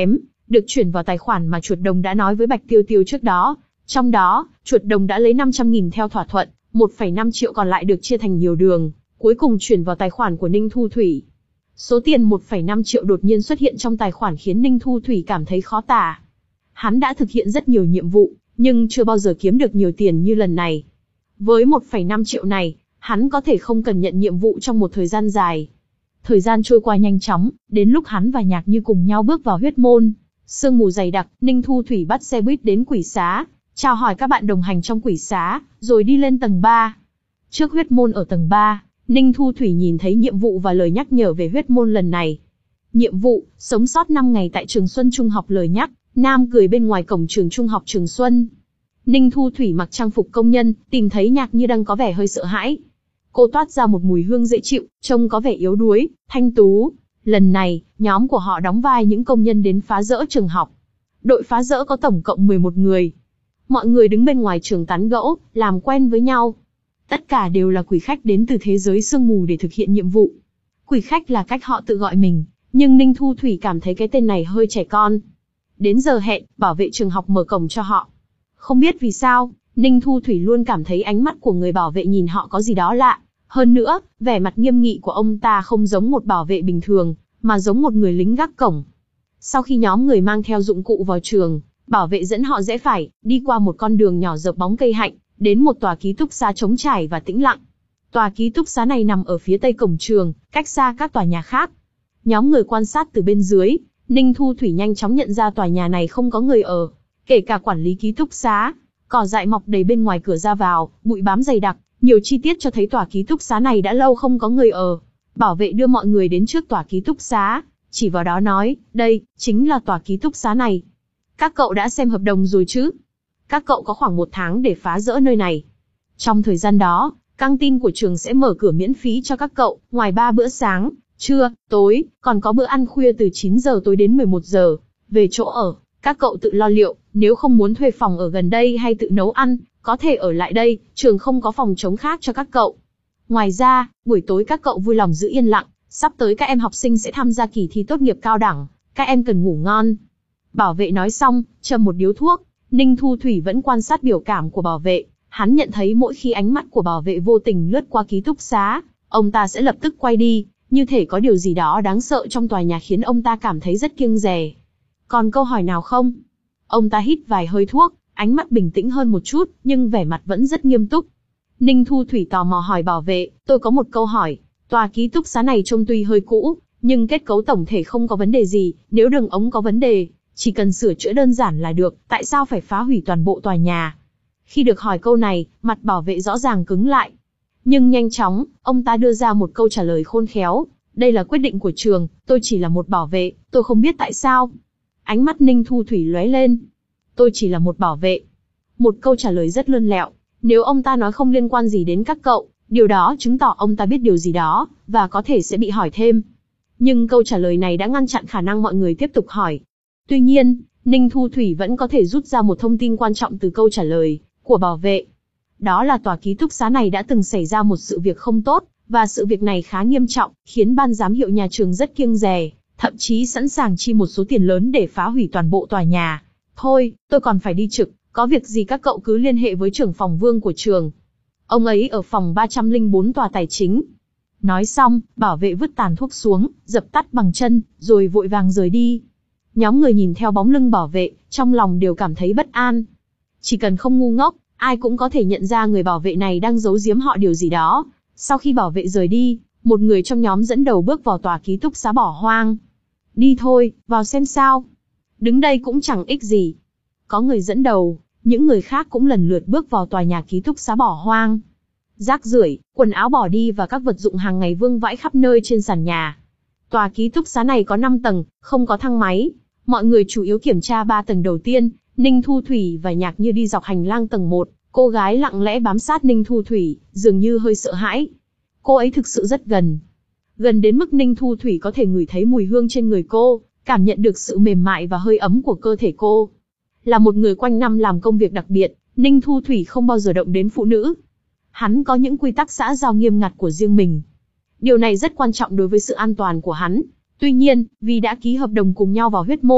được chuyển vào tài khoản mà chuột đồng đã nói với Bạch Tiêu Tiêu trước đó. Trong đó, chuột đồng đã lấy năm trăm nghìn theo thỏa thuận, một phẩy năm triệu còn lại được chia thành nhiều đường, cuối cùng chuyển vào tài khoản của Ninh Thu Thủy. Số tiền một phẩy năm triệu đột nhiên xuất hiện trong tài khoản khiến Ninh Thu Thủy cảm thấy khó tả. Hắn đã thực hiện rất nhiều nhiệm vụ, nhưng chưa bao giờ kiếm được nhiều tiền như lần này. Với một phẩy năm triệu này, hắn có thể không cần nhận nhiệm vụ trong một thời gian dài. Thời gian trôi qua nhanh chóng, đến lúc hắn và Nhạc Như cùng nhau bước vào huyết môn. Sương mù dày đặc, Ninh Thu Thủy bắt xe buýt đến quỷ xá, chào hỏi các bạn đồng hành trong quỷ xá, rồi đi lên tầng ba. Trước huyết môn ở tầng ba, Ninh Thu Thủy nhìn thấy nhiệm vụ và lời nhắc nhở về huyết môn lần này. Nhiệm vụ, sống sót năm ngày tại Trường Xuân Trung học. Lời nhắc, nam cười bên ngoài cổng trường Trung học Trường Xuân. Ninh Thu Thủy mặc trang phục công nhân, tìm thấy Nhạc Như đang có vẻ hơi sợ hãi. Cô toát ra một mùi hương dễ chịu, trông có vẻ yếu đuối, thanh tú. Lần này, nhóm của họ đóng vai những công nhân đến phá rỡ trường học. Đội phá rỡ có tổng cộng mười một người. Mọi người đứng bên ngoài trường tán gẫu, làm quen với nhau. Tất cả đều là quỷ khách đến từ thế giới sương mù để thực hiện nhiệm vụ. Quỷ khách là cách họ tự gọi mình, nhưng Ninh Thu Thủy cảm thấy cái tên này hơi trẻ con. Đến giờ hẹn, bảo vệ trường học mở cổng cho họ. Không biết vì sao, Ninh Thu Thủy luôn cảm thấy ánh mắt của người bảo vệ nhìn họ có gì đó lạ. Hơn nữa, vẻ mặt nghiêm nghị của ông ta không giống một bảo vệ bình thường, mà giống một người lính gác cổng. Sau khi nhóm người mang theo dụng cụ vào trường, bảo vệ dẫn họ rẽ phải, đi qua một con đường nhỏ dợp bóng cây hạnh, đến một tòa ký túc xá trống trải và tĩnh lặng. Tòa ký túc xá này nằm ở phía tây cổng trường, cách xa các tòa nhà khác. Nhóm người quan sát từ bên dưới, Ninh Thu Thủy nhanh chóng nhận ra tòa nhà này không có người ở, kể cả quản lý ký túc xá. Cỏ dại mọc đầy bên ngoài cửa ra vào, bụi bám dày đặc, nhiều chi tiết cho thấy tòa ký túc xá này đã lâu không có người ở. Bảo vệ đưa mọi người đến trước tòa ký túc xá, chỉ vào đó nói, đây, chính là tòa ký túc xá này. Các cậu đã xem hợp đồng rồi chứ? Các cậu có khoảng một tháng để phá rỡ nơi này. Trong thời gian đó, căng tin của trường sẽ mở cửa miễn phí cho các cậu, ngoài ba bữa sáng, trưa, tối, còn có bữa ăn khuya từ chín giờ tối đến mười một giờ. Về chỗ ở, các cậu tự lo liệu, nếu không muốn thuê phòng ở gần đây hay tự nấu ăn, có thể ở lại đây, trường không có phòng trống khác cho các cậu. Ngoài ra, buổi tối các cậu vui lòng giữ yên lặng, sắp tới các em học sinh sẽ tham gia kỳ thi tốt nghiệp cao đẳng, các em cần ngủ ngon. Bảo vệ nói xong, châm một điếu thuốc, Ninh Thu Thủy vẫn quan sát biểu cảm của bảo vệ, hắn nhận thấy mỗi khi ánh mắt của bảo vệ vô tình lướt qua ký túc xá, ông ta sẽ lập tức quay đi, như thể có điều gì đó đáng sợ trong tòa nhà khiến ông ta cảm thấy rất kiêng dè. Còn câu hỏi nào không? Ông ta hít vài hơi thuốc, ánh mắt bình tĩnh hơn một chút, nhưng vẻ mặt vẫn rất nghiêm túc. Ninh Thu Thủy tò mò hỏi bảo vệ, tôi có một câu hỏi, tòa ký túc xá này trông tuy hơi cũ, nhưng kết cấu tổng thể không có vấn đề gì, nếu đường ống có vấn đề, chỉ cần sửa chữa đơn giản là được, tại sao phải phá hủy toàn bộ tòa nhà? Khi được hỏi câu này, mặt bảo vệ rõ ràng cứng lại. Nhưng nhanh chóng, ông ta đưa ra một câu trả lời khôn khéo, đây là quyết định của trường, tôi chỉ là một bảo vệ, tôi không biết tại sao. Ánh mắt Ninh Thu Thủy lóe lên. Tôi chỉ là một bảo vệ. Một câu trả lời rất lươn lẹo, nếu ông ta nói không liên quan gì đến các cậu, điều đó chứng tỏ ông ta biết điều gì đó, và có thể sẽ bị hỏi thêm. Nhưng câu trả lời này đã ngăn chặn khả năng mọi người tiếp tục hỏi. Tuy nhiên, Ninh Thu Thủy vẫn có thể rút ra một thông tin quan trọng từ câu trả lời của bảo vệ. Đó là tòa ký túc xá này đã từng xảy ra một sự việc không tốt, và sự việc này khá nghiêm trọng, khiến ban giám hiệu nhà trường rất kiêng dè, thậm chí sẵn sàng chi một số tiền lớn để phá hủy toàn bộ tòa nhà. Thôi, tôi còn phải đi trực, có việc gì các cậu cứ liên hệ với trưởng phòng Vương của trường. Ông ấy ở phòng ba trăm lẻ bốn tòa tài chính. Nói xong, bảo vệ vứt tàn thuốc xuống, dập tắt bằng chân, rồi vội vàng rời đi. Nhóm người nhìn theo bóng lưng bảo vệ, trong lòng đều cảm thấy bất an. Chỉ cần không ngu ngốc, ai cũng có thể nhận ra người bảo vệ này đang giấu giếm họ điều gì đó. Sau khi bảo vệ rời đi, một người trong nhóm dẫn đầu bước vào tòa ký túc xá bỏ hoang. Đi thôi, vào xem sao. Đứng đây cũng chẳng ích gì. Có người dẫn đầu, những người khác cũng lần lượt bước vào tòa nhà ký túc xá bỏ hoang. Rác rưởi, quần áo bỏ đi và các vật dụng hàng ngày vương vãi khắp nơi trên sàn nhà. Tòa ký túc xá này có năm tầng, không có thang máy. Mọi người chủ yếu kiểm tra ba tầng đầu tiên. Ninh Thu Thủy và Nhạc Như đi dọc hành lang tầng một. Cô gái lặng lẽ bám sát Ninh Thu Thủy, dường như hơi sợ hãi. Cô ấy thực sự rất gần. Gần đến mức Ninh Thu Thủy có thể ngửi thấy mùi hương trên người cô, cảm nhận được sự mềm mại và hơi ấm của cơ thể cô. Là một người quanh năm làm công việc đặc biệt, Ninh Thu Thủy không bao giờ động đến phụ nữ. Hắn có những quy tắc xã giao nghiêm ngặt của riêng mình. Điều này rất quan trọng đối với sự an toàn của hắn. Tuy nhiên, vì đã ký hợp đồng cùng nhau vào huyết môn,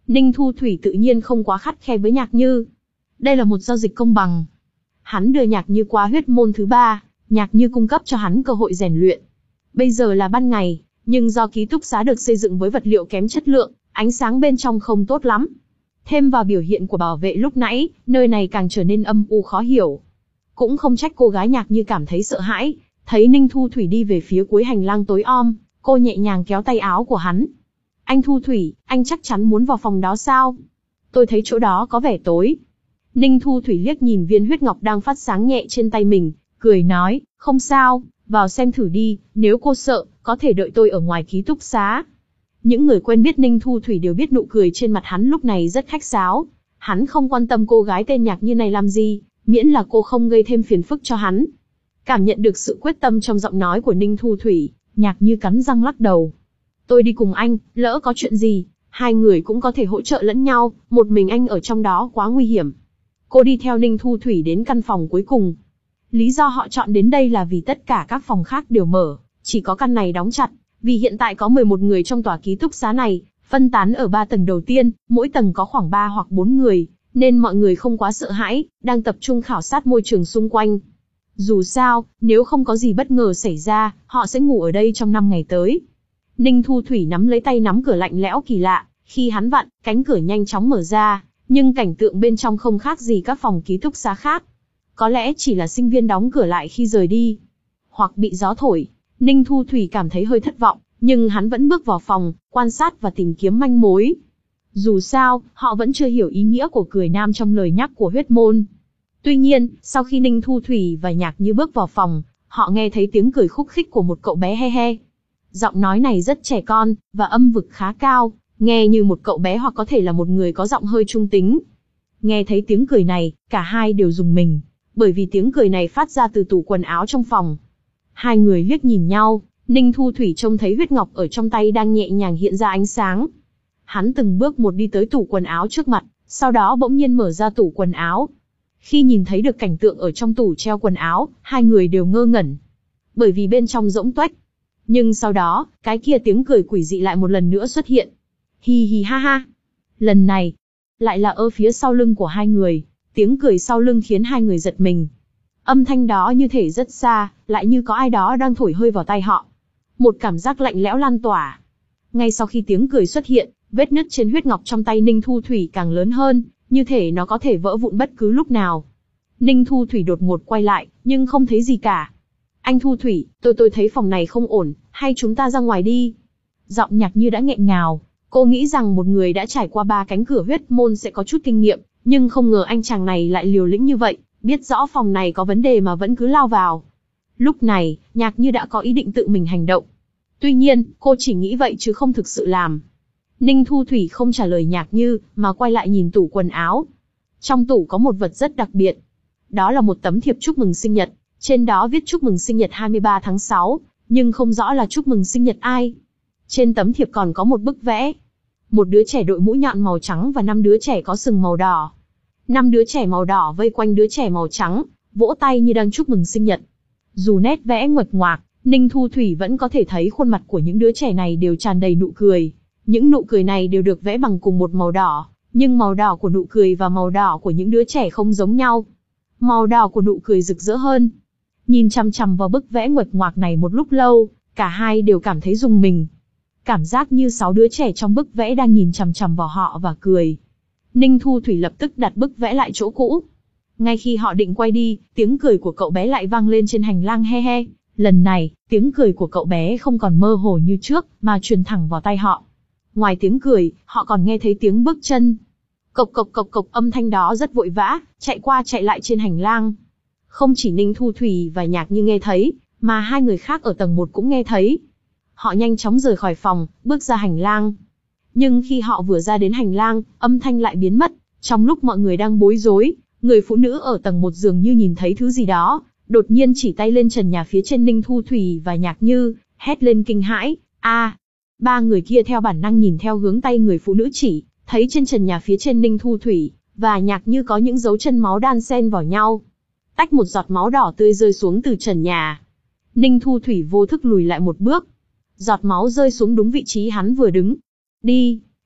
Ninh Thu Thủy tự nhiên không quá khắt khe với Nhạc Như. Đây là một giao dịch công bằng. Hắn đưa Nhạc Như qua huyết môn thứ ba, Nhạc Như cung cấp cho hắn cơ hội rèn luyện. Bây giờ là ban ngày, nhưng do ký túc xá được xây dựng với vật liệu kém chất lượng, ánh sáng bên trong không tốt lắm. Thêm vào biểu hiện của bảo vệ lúc nãy, nơi này càng trở nên âm u khó hiểu. Cũng không trách cô gái Nhạc Như cảm thấy sợ hãi, thấy Ninh Thu Thủy đi về phía cuối hành lang tối om, cô nhẹ nhàng kéo tay áo của hắn. Anh Thu Thủy, anh chắc chắn muốn vào phòng đó sao? Tôi thấy chỗ đó có vẻ tối. Ninh Thu Thủy liếc nhìn viên huyết ngọc đang phát sáng nhẹ trên tay mình, cười nói, không sao, vào xem thử đi, nếu cô sợ, có thể đợi tôi ở ngoài ký túc xá. Những người quen biết Ninh Thu Thủy đều biết nụ cười trên mặt hắn lúc này rất khách sáo. Hắn không quan tâm cô gái tên Nhạc Như này làm gì, miễn là cô không gây thêm phiền phức cho hắn. Cảm nhận được sự quyết tâm trong giọng nói của Ninh Thu Thủy, Nhạc Như cắn răng lắc đầu. Tôi đi cùng anh, lỡ có chuyện gì, hai người cũng có thể hỗ trợ lẫn nhau, một mình anh ở trong đó quá nguy hiểm. Cô đi theo Ninh Thu Thủy đến căn phòng cuối cùng. Lý do họ chọn đến đây là vì tất cả các phòng khác đều mở, chỉ có căn này đóng chặt, vì hiện tại có mười một người trong tòa ký túc xá này, phân tán ở ba tầng đầu tiên, mỗi tầng có khoảng ba hoặc bốn người, nên mọi người không quá sợ hãi, đang tập trung khảo sát môi trường xung quanh. Dù sao, nếu không có gì bất ngờ xảy ra, họ sẽ ngủ ở đây trong năm ngày tới. Ninh Thu Thủy nắm lấy tay nắm cửa lạnh lẽo kỳ lạ, khi hắn vặn, cánh cửa nhanh chóng mở ra, nhưng cảnh tượng bên trong không khác gì các phòng ký túc xá khác. Có lẽ chỉ là sinh viên đóng cửa lại khi rời đi, hoặc bị gió thổi. Ninh Thu Thủy cảm thấy hơi thất vọng, nhưng hắn vẫn bước vào phòng, quan sát và tìm kiếm manh mối. Dù sao, họ vẫn chưa hiểu ý nghĩa của cười nam trong lời nhắc của huyết môn. Tuy nhiên, sau khi Ninh Thu Thủy và Nhạc Như bước vào phòng, họ nghe thấy tiếng cười khúc khích của một cậu bé he he. Giọng nói này rất trẻ con, và âm vực khá cao, nghe như một cậu bé hoặc có thể là một người có giọng hơi trung tính. Nghe thấy tiếng cười này, cả hai đều rùng mình, bởi vì tiếng cười này phát ra từ tủ quần áo trong phòng. Hai người liếc nhìn nhau, Ninh Thu Thủy trông thấy huyết ngọc ở trong tay đang nhẹ nhàng hiện ra ánh sáng. Hắn từng bước một đi tới tủ quần áo trước mặt, sau đó bỗng nhiên mở ra tủ quần áo. Khi nhìn thấy được cảnh tượng ở trong tủ treo quần áo, hai người đều ngơ ngẩn, bởi vì bên trong rỗng tuếch. Nhưng sau đó, cái kia tiếng cười quỷ dị lại một lần nữa xuất hiện. Hi hi ha ha. Lần này, lại là ở phía sau lưng của hai người, tiếng cười sau lưng khiến hai người giật mình. Âm thanh đó như thể rất xa, lại như có ai đó đang thổi hơi vào tai họ. Một cảm giác lạnh lẽo lan tỏa. Ngay sau khi tiếng cười xuất hiện, vết nứt trên huyết ngọc trong tay Ninh Thu Thủy càng lớn hơn, như thể nó có thể vỡ vụn bất cứ lúc nào. Ninh Thu Thủy đột ngột quay lại, nhưng không thấy gì cả. Anh Thu Thủy, tôi tôi thấy phòng này không ổn, hay chúng ta ra ngoài đi? Giọng Nhạc Như đã nghẹn ngào, cô nghĩ rằng một người đã trải qua ba cánh cửa huyết môn sẽ có chút kinh nghiệm, nhưng không ngờ anh chàng này lại liều lĩnh như vậy, biết rõ phòng này có vấn đề mà vẫn cứ lao vào. Lúc này, Nhạc Như đã có ý định tự mình hành động. Tuy nhiên, cô chỉ nghĩ vậy chứ không thực sự làm. Ninh Thu Thủy không trả lời Nhạc Như, mà quay lại nhìn tủ quần áo. Trong tủ có một vật rất đặc biệt. Đó là một tấm thiệp chúc mừng sinh nhật. Trên đó viết chúc mừng sinh nhật hai mươi ba tháng sáu, nhưng không rõ là chúc mừng sinh nhật ai. Trên tấm thiệp còn có một bức vẽ. Một đứa trẻ đội mũ nhọn màu trắng và năm đứa trẻ có sừng màu đỏ. Năm đứa trẻ màu đỏ vây quanh đứa trẻ màu trắng, vỗ tay như đang chúc mừng sinh nhật. Dù nét vẽ nguệch ngoạc, Ninh Thu Thủy vẫn có thể thấy khuôn mặt của những đứa trẻ này đều tràn đầy nụ cười. Những nụ cười này đều được vẽ bằng cùng một màu đỏ, nhưng màu đỏ của nụ cười và màu đỏ của những đứa trẻ không giống nhau. Màu đỏ của nụ cười rực rỡ hơn. Nhìn chằm chằm vào bức vẽ nguệch ngoạc này một lúc lâu, cả hai đều cảm thấy rùng mình. Cảm giác như sáu đứa trẻ trong bức vẽ đang nhìn chằm chằm vào họ và cười. Ninh Thu Thủy lập tức đặt bức vẽ lại chỗ cũ. Ngay khi họ định quay đi, tiếng cười của cậu bé lại vang lên trên hành lang he he. Lần này, tiếng cười của cậu bé không còn mơ hồ như trước, mà truyền thẳng vào tai họ. Ngoài tiếng cười, họ còn nghe thấy tiếng bước chân. Cộc cộc cộc cộc, âm thanh đó rất vội vã, chạy qua chạy lại trên hành lang. Không chỉ Ninh Thu Thủy và Nhạc Như nghe thấy, mà hai người khác ở tầng một cũng nghe thấy. Họ nhanh chóng rời khỏi phòng, bước ra hành lang. Nhưng khi họ vừa ra đến hành lang, âm thanh lại biến mất. Trong lúc mọi người đang bối rối, người phụ nữ ở tầng một dường như nhìn thấy thứ gì đó, đột nhiên chỉ tay lên trần nhà phía trên Ninh Thu Thủy và Nhạc Như, hét lên kinh hãi. A! Ba người kia theo bản năng nhìn theo hướng tay người phụ nữ chỉ, thấy trên trần nhà phía trên Ninh Thu Thủy và Nhạc Như có những dấu chân máu đan xen vào nhau. Tách một giọt máu đỏ tươi rơi xuống từ trần nhà. Ninh Thu Thủy vô thức lùi lại một bước. Giọt máu rơi xuống đúng vị trí hắn vừa đứng. Đi!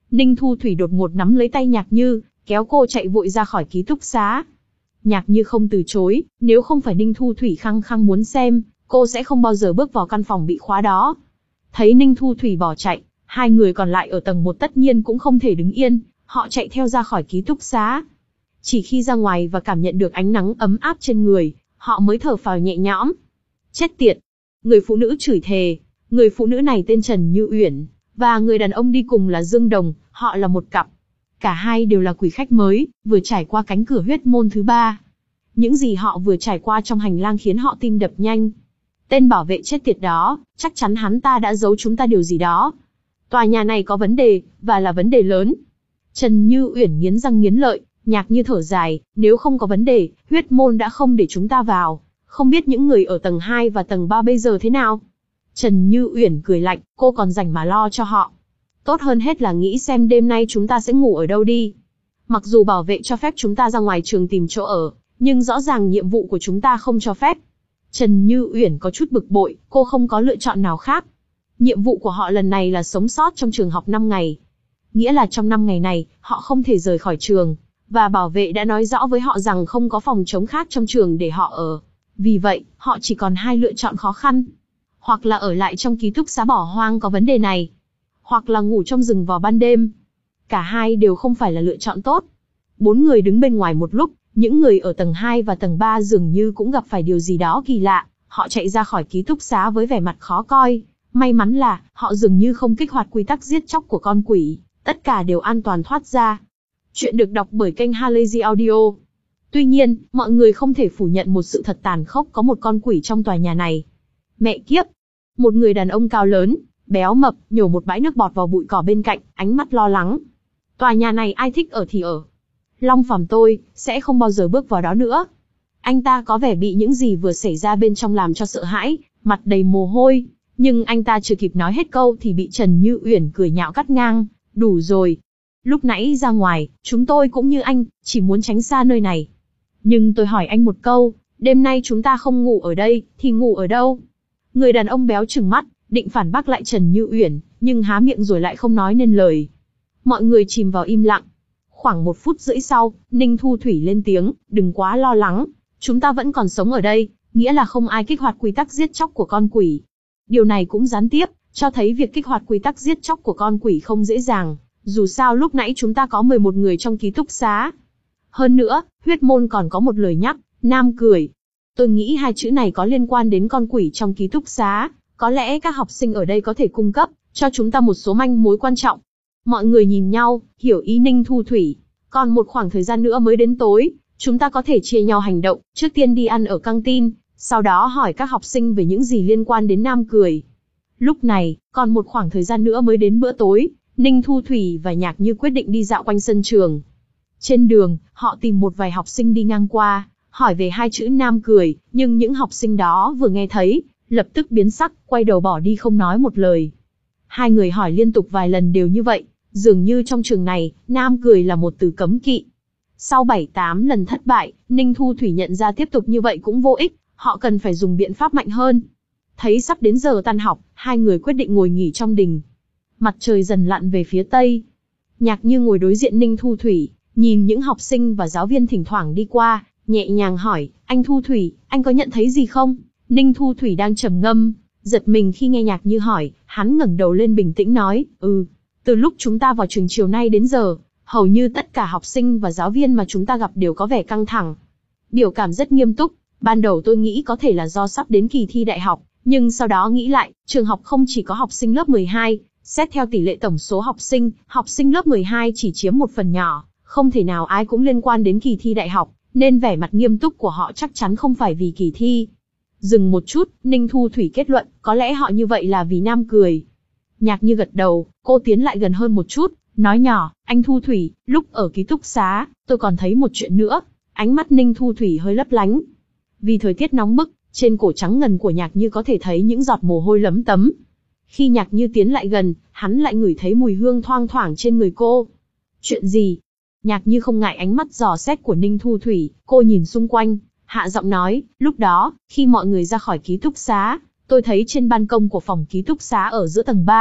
Ninh Thu Thủy đột ngột nắm lấy tay Nhạc Như, kéo cô chạy vội ra khỏi ký túc xá. Nhạc Như không từ chối, nếu không phải Ninh Thu Thủy khăng khăng muốn xem, cô sẽ không bao giờ bước vào căn phòng bị khóa đó. Thấy Ninh Thu Thủy bỏ chạy, hai người còn lại ở tầng một tất nhiên cũng không thể đứng yên, họ chạy theo ra khỏi ký túc xá. Chỉ khi ra ngoài và cảm nhận được ánh nắng ấm áp trên người, họ mới thở phào nhẹ nhõm. Chết tiệt! Người phụ nữ chửi thề. Người phụ nữ này tên Trần Như Uyển, và người đàn ông đi cùng là Dương Đồng, họ là một cặp. Cả hai đều là quỷ khách mới, vừa trải qua cánh cửa huyết môn thứ ba. Những gì họ vừa trải qua trong hành lang khiến họ tim đập nhanh. Tên bảo vệ chết tiệt đó, chắc chắn hắn ta đã giấu chúng ta điều gì đó. Tòa nhà này có vấn đề, và là vấn đề lớn. Trần Như Uyển nghiến răng nghiến lợi, Nhạc Như thở dài, nếu không có vấn đề, huyết môn đã không để chúng ta vào. Không biết những người ở tầng hai và tầng ba bây giờ thế nào? Trần Như Uyển cười lạnh, cô còn rảnh mà lo cho họ. Tốt hơn hết là nghĩ xem đêm nay chúng ta sẽ ngủ ở đâu đi. Mặc dù bảo vệ cho phép chúng ta ra ngoài trường tìm chỗ ở, nhưng rõ ràng nhiệm vụ của chúng ta không cho phép. Trần Như Uyển có chút bực bội, cô không có lựa chọn nào khác. Nhiệm vụ của họ lần này là sống sót trong trường học năm ngày. Nghĩa là trong năm ngày này, họ không thể rời khỏi trường, và bảo vệ đã nói rõ với họ rằng không có phòng trống khác trong trường để họ ở. Vì vậy, họ chỉ còn hai lựa chọn khó khăn. Hoặc là ở lại trong ký túc xá bỏ hoang có vấn đề này, hoặc là ngủ trong rừng vào ban đêm. Cả hai đều không phải là lựa chọn tốt. Bốn người đứng bên ngoài một lúc, những người ở tầng hai và tầng ba dường như cũng gặp phải điều gì đó kỳ lạ. Họ chạy ra khỏi ký túc xá với vẻ mặt khó coi. May mắn là, họ dường như không kích hoạt quy tắc giết chóc của con quỷ. Tất cả đều an toàn thoát ra. Chuyện được đọc bởi kênh Halazy Audio. Tuy nhiên, mọi người không thể phủ nhận một sự thật tàn khốc, có một con quỷ trong tòa nhà này. Mẹ kiếp! Một người đàn ông cao lớn, béo mập, nhổ một bãi nước bọt vào bụi cỏ bên cạnh, ánh mắt lo lắng. Tòa nhà này ai thích ở thì ở. Long Phàm tôi, sẽ không bao giờ bước vào đó nữa. Anh ta có vẻ bị những gì vừa xảy ra bên trong làm cho sợ hãi, mặt đầy mồ hôi. Nhưng anh ta chưa kịp nói hết câu thì bị Trần Như Uyển cười nhạo cắt ngang. Đủ rồi. Lúc nãy ra ngoài, chúng tôi cũng như anh, chỉ muốn tránh xa nơi này. Nhưng tôi hỏi anh một câu, đêm nay chúng ta không ngủ ở đây, thì ngủ ở đâu? Người đàn ông béo trừng mắt, định phản bác lại Trần Như Uyển, nhưng há miệng rồi lại không nói nên lời. Mọi người chìm vào im lặng. Khoảng một phút rưỡi sau, Ninh Thu Thủy lên tiếng, đừng quá lo lắng, chúng ta vẫn còn sống ở đây, nghĩa là không ai kích hoạt quy tắc giết chóc của con quỷ. Điều này cũng gián tiếp, cho thấy việc kích hoạt quy tắc giết chóc của con quỷ không dễ dàng, dù sao lúc nãy chúng ta có mười một người trong ký túc xá. Hơn nữa, huyết môn còn có một lời nhắc, Nam cười. Tôi nghĩ hai chữ này có liên quan đến con quỷ trong ký túc xá, có lẽ các học sinh ở đây có thể cung cấp cho chúng ta một số manh mối quan trọng. Mọi người nhìn nhau, hiểu ý Ninh Thu Thủy. Còn một khoảng thời gian nữa mới đến tối, chúng ta có thể chia nhau hành động, trước tiên đi ăn ở căng tin, sau đó hỏi các học sinh về những gì liên quan đến Nam cười. Lúc này, còn một khoảng thời gian nữa mới đến bữa tối, Ninh Thu Thủy và Nhạc Như quyết định đi dạo quanh sân trường. Trên đường, họ tìm một vài học sinh đi ngang qua, hỏi về hai chữ Nam cười, nhưng những học sinh đó vừa nghe thấy, lập tức biến sắc, quay đầu bỏ đi không nói một lời. Hai người hỏi liên tục vài lần đều như vậy, dường như trong trường này, Nam cười là một từ cấm kỵ. Sau bảy tám lần thất bại, Ninh Thu Thủy nhận ra tiếp tục như vậy cũng vô ích, họ cần phải dùng biện pháp mạnh hơn. Thấy sắp đến giờ tan học, hai người quyết định ngồi nghỉ trong đình. Mặt trời dần lặn về phía tây. Nhạc Như ngồi đối diện Ninh Thu Thủy, nhìn những học sinh và giáo viên thỉnh thoảng đi qua, nhẹ nhàng hỏi, anh Thu Thủy, anh có nhận thấy gì không? Ninh Thu Thủy đang trầm ngâm, giật mình khi nghe Nhạc Như hỏi, hắn ngẩng đầu lên bình tĩnh nói, ừ, từ lúc chúng ta vào trường chiều nay đến giờ, hầu như tất cả học sinh và giáo viên mà chúng ta gặp đều có vẻ căng thẳng. Biểu cảm rất nghiêm túc, ban đầu tôi nghĩ có thể là do sắp đến kỳ thi đại học, nhưng sau đó nghĩ lại, trường học không chỉ có học sinh lớp mười hai, xét theo tỷ lệ tổng số học sinh, học sinh lớp mười hai chỉ chiếm một phần nhỏ, không thể nào ai cũng liên quan đến kỳ thi đại học, nên vẻ mặt nghiêm túc của họ chắc chắn không phải vì kỳ thi. Dừng một chút, Ninh Thu Thủy kết luận, có lẽ họ như vậy là vì Nam cười. Nhạc Như gật đầu, cô tiến lại gần hơn một chút, nói nhỏ, anh Thu Thủy, lúc ở ký túc xá, tôi còn thấy một chuyện nữa. Ánh mắt Ninh Thu Thủy hơi lấp lánh. Vì thời tiết nóng bức, trên cổ trắng ngần của Nhạc Như có thể thấy những giọt mồ hôi lấm tấm. Khi Nhạc Như tiến lại gần, hắn lại ngửi thấy mùi hương thoang thoảng trên người cô. Chuyện gì? Nhạc Như không ngại ánh mắt dò xét của Ninh Thu Thủy, cô nhìn xung quanh, hạ giọng nói, lúc đó, khi mọi người ra khỏi ký túc xá, tôi thấy trên ban công của phòng ký túc xá ở giữa tầng ba,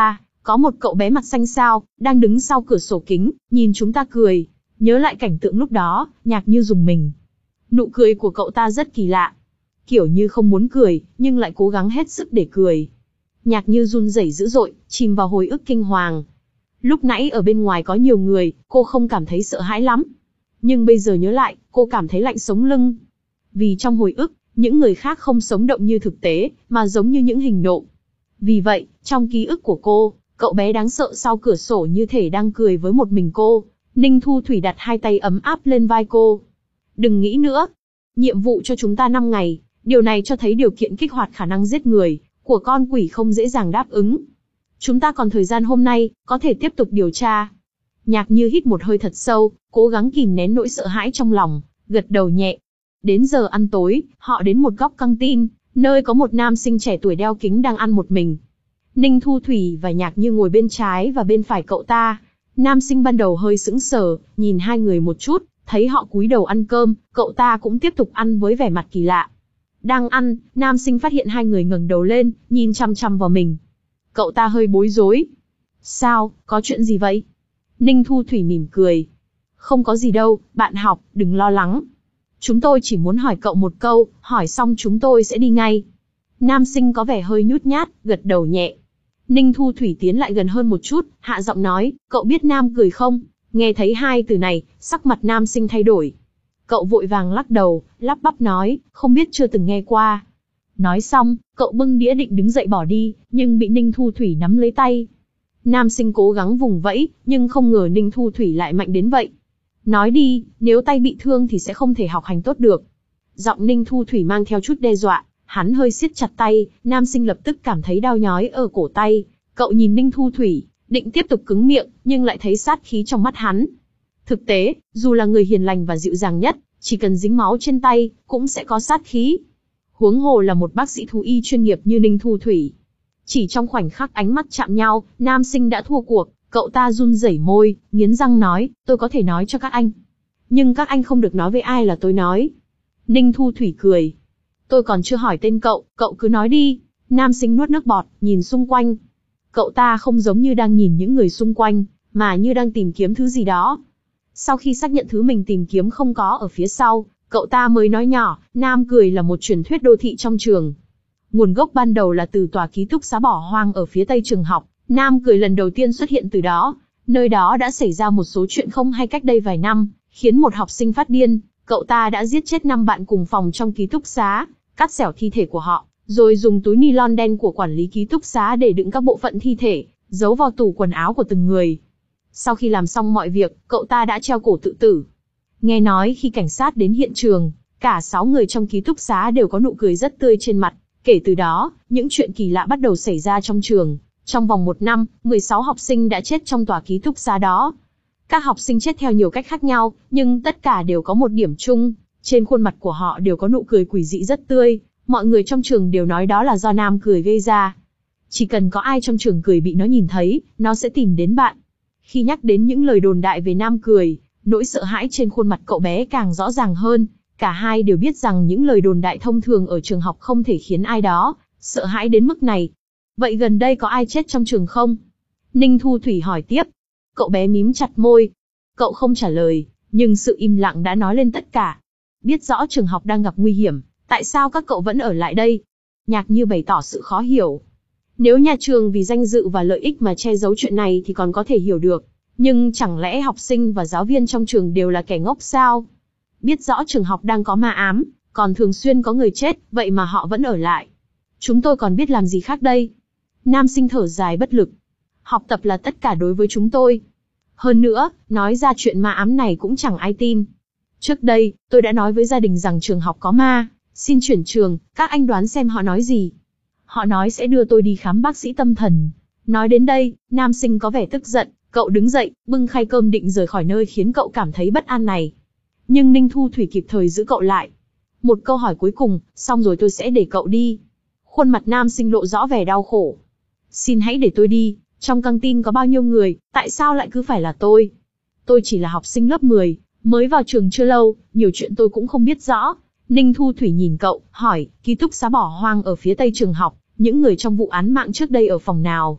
Có một cậu bé mặt xanh xao, đang đứng sau cửa sổ kính, nhìn chúng ta cười. Nhớ lại cảnh tượng lúc đó, Nhạc Như rùng mình. Nụ cười của cậu ta rất kỳ lạ. Kiểu như không muốn cười, nhưng lại cố gắng hết sức để cười. Nhạc Như run rẩy dữ dội, chìm vào hồi ức kinh hoàng. Lúc nãy ở bên ngoài có nhiều người, cô không cảm thấy sợ hãi lắm. Nhưng bây giờ nhớ lại, cô cảm thấy lạnh sống lưng. Vì trong hồi ức, những người khác không sống động như thực tế, mà giống như những hình nộm. Vì vậy, trong ký ức của cô, cậu bé đáng sợ sau cửa sổ như thể đang cười với một mình cô. Ninh Thu Thủy đặt hai tay ấm áp lên vai cô. Đừng nghĩ nữa. Nhiệm vụ cho chúng ta năm ngày, điều này cho thấy điều kiện kích hoạt khả năng giết người của con quỷ không dễ dàng đáp ứng. Chúng ta còn thời gian hôm nay, có thể tiếp tục điều tra. Nhạc Như hít một hơi thật sâu, cố gắng kìm nén nỗi sợ hãi trong lòng, gật đầu nhẹ. Đến giờ ăn tối, họ đến một góc căng tin, nơi có một nam sinh trẻ tuổi đeo kính đang ăn một mình. Ninh Thu Thủy và Nhạc Như ngồi bên trái và bên phải cậu ta. Nam sinh ban đầu hơi sững sờ, nhìn hai người một chút, thấy họ cúi đầu ăn cơm, cậu ta cũng tiếp tục ăn với vẻ mặt kỳ lạ. Đang ăn, nam sinh phát hiện hai người ngẩng đầu lên, nhìn chăm chăm vào mình. Cậu ta hơi bối rối. Sao, có chuyện gì vậy? Ninh Thu Thủy mỉm cười. Không có gì đâu, bạn học, đừng lo lắng. Chúng tôi chỉ muốn hỏi cậu một câu, hỏi xong chúng tôi sẽ đi ngay. Nam sinh có vẻ hơi nhút nhát, gật đầu nhẹ. Ninh Thu Thủy tiến lại gần hơn một chút, hạ giọng nói, cậu biết nam cười không? Nghe thấy hai từ này, sắc mặt nam sinh thay đổi. Cậu vội vàng lắc đầu, lắp bắp nói, không biết, chưa từng nghe qua. Nói xong, cậu bưng đĩa định đứng dậy bỏ đi, nhưng bị Ninh Thu Thủy nắm lấy tay. Nam sinh cố gắng vùng vẫy, nhưng không ngờ Ninh Thu Thủy lại mạnh đến vậy. Nói đi, nếu tay bị thương thì sẽ không thể học hành tốt được. Giọng Ninh Thu Thủy mang theo chút đe dọa, hắn hơi siết chặt tay, nam sinh lập tức cảm thấy đau nhói ở cổ tay. Cậu nhìn Ninh Thu Thủy, định tiếp tục cứng miệng, nhưng lại thấy sát khí trong mắt hắn. Thực tế, dù là người hiền lành và dịu dàng nhất, chỉ cần dính máu trên tay, cũng sẽ có sát khí. Huống hồ là một bác sĩ thú y chuyên nghiệp như Ninh Thu Thủy. Chỉ trong khoảnh khắc ánh mắt chạm nhau, nam sinh đã thua cuộc, cậu ta run rẩy môi, nghiến răng nói, tôi có thể nói cho các anh. Nhưng các anh không được nói với ai là tôi nói. Ninh Thu Thủy cười. Tôi còn chưa hỏi tên cậu, cậu cứ nói đi. Nam sinh nuốt nước bọt, nhìn xung quanh. Cậu ta không giống như đang nhìn những người xung quanh, mà như đang tìm kiếm thứ gì đó. Sau khi xác nhận thứ mình tìm kiếm không có ở phía sau, cậu ta mới nói nhỏ, Nam cười là một truyền thuyết đô thị trong trường. Nguồn gốc ban đầu là từ tòa ký túc xá bỏ hoang ở phía tây trường học, Nam cười lần đầu tiên xuất hiện từ đó. Nơi đó đã xảy ra một số chuyện không hay cách đây vài năm, khiến một học sinh phát điên, cậu ta đã giết chết năm bạn cùng phòng trong ký túc xá, cắt xẻo thi thể của họ, rồi dùng túi ni lon đen của quản lý ký túc xá để đựng các bộ phận thi thể, giấu vào tủ quần áo của từng người. Sau khi làm xong mọi việc, cậu ta đã treo cổ tự tử. Nghe nói khi cảnh sát đến hiện trường, cả sáu người trong ký túc xá đều có nụ cười rất tươi trên mặt. Kể từ đó, những chuyện kỳ lạ bắt đầu xảy ra trong trường. Trong vòng một năm, mười sáu học sinh đã chết trong tòa ký túc xá đó. Các học sinh chết theo nhiều cách khác nhau, nhưng tất cả đều có một điểm chung. Trên khuôn mặt của họ đều có nụ cười quỷ dị rất tươi. Mọi người trong trường đều nói đó là do Nam cười gây ra. Chỉ cần có ai trong trường cười bị nó nhìn thấy, nó sẽ tìm đến bạn. Khi nhắc đến những lời đồn đại về Nam cười, nỗi sợ hãi trên khuôn mặt cậu bé càng rõ ràng hơn. Cả hai đều biết rằng những lời đồn đại thông thường ở trường học không thể khiến ai đó sợ hãi đến mức này. Vậy gần đây có ai chết trong trường không? Ninh Thu Thủy hỏi tiếp. Cậu bé mím chặt môi. Cậu không trả lời, nhưng sự im lặng đã nói lên tất cả. Biết rõ trường học đang gặp nguy hiểm, tại sao các cậu vẫn ở lại đây? Nhạc Như bày tỏ sự khó hiểu. Nếu nhà trường vì danh dự và lợi ích mà che giấu chuyện này thì còn có thể hiểu được. Nhưng chẳng lẽ học sinh và giáo viên trong trường đều là kẻ ngốc sao? Biết rõ trường học đang có ma ám, còn thường xuyên có người chết, vậy mà họ vẫn ở lại. Chúng tôi còn biết làm gì khác đây? Nam sinh thở dài bất lực. Học tập là tất cả đối với chúng tôi. Hơn nữa, nói ra chuyện ma ám này cũng chẳng ai tin. Trước đây, tôi đã nói với gia đình rằng trường học có ma, xin chuyển trường, các anh đoán xem họ nói gì. Họ nói sẽ đưa tôi đi khám bác sĩ tâm thần. Nói đến đây, nam sinh có vẻ tức giận, cậu đứng dậy, bưng khay cơm định rời khỏi nơi khiến cậu cảm thấy bất an này. Nhưng Ninh Thu Thủy kịp thời giữ cậu lại. Một câu hỏi cuối cùng, xong rồi tôi sẽ để cậu đi. Khuôn mặt nam sinh lộ rõ vẻ đau khổ. Xin hãy để tôi đi, trong căng tin có bao nhiêu người, tại sao lại cứ phải là tôi? Tôi chỉ là học sinh lớp mười, mới vào trường chưa lâu, nhiều chuyện tôi cũng không biết rõ. Ninh Thu Thủy nhìn cậu, hỏi, ký túc xá bỏ hoang ở phía tây trường học, những người trong vụ án mạng trước đây ở phòng nào?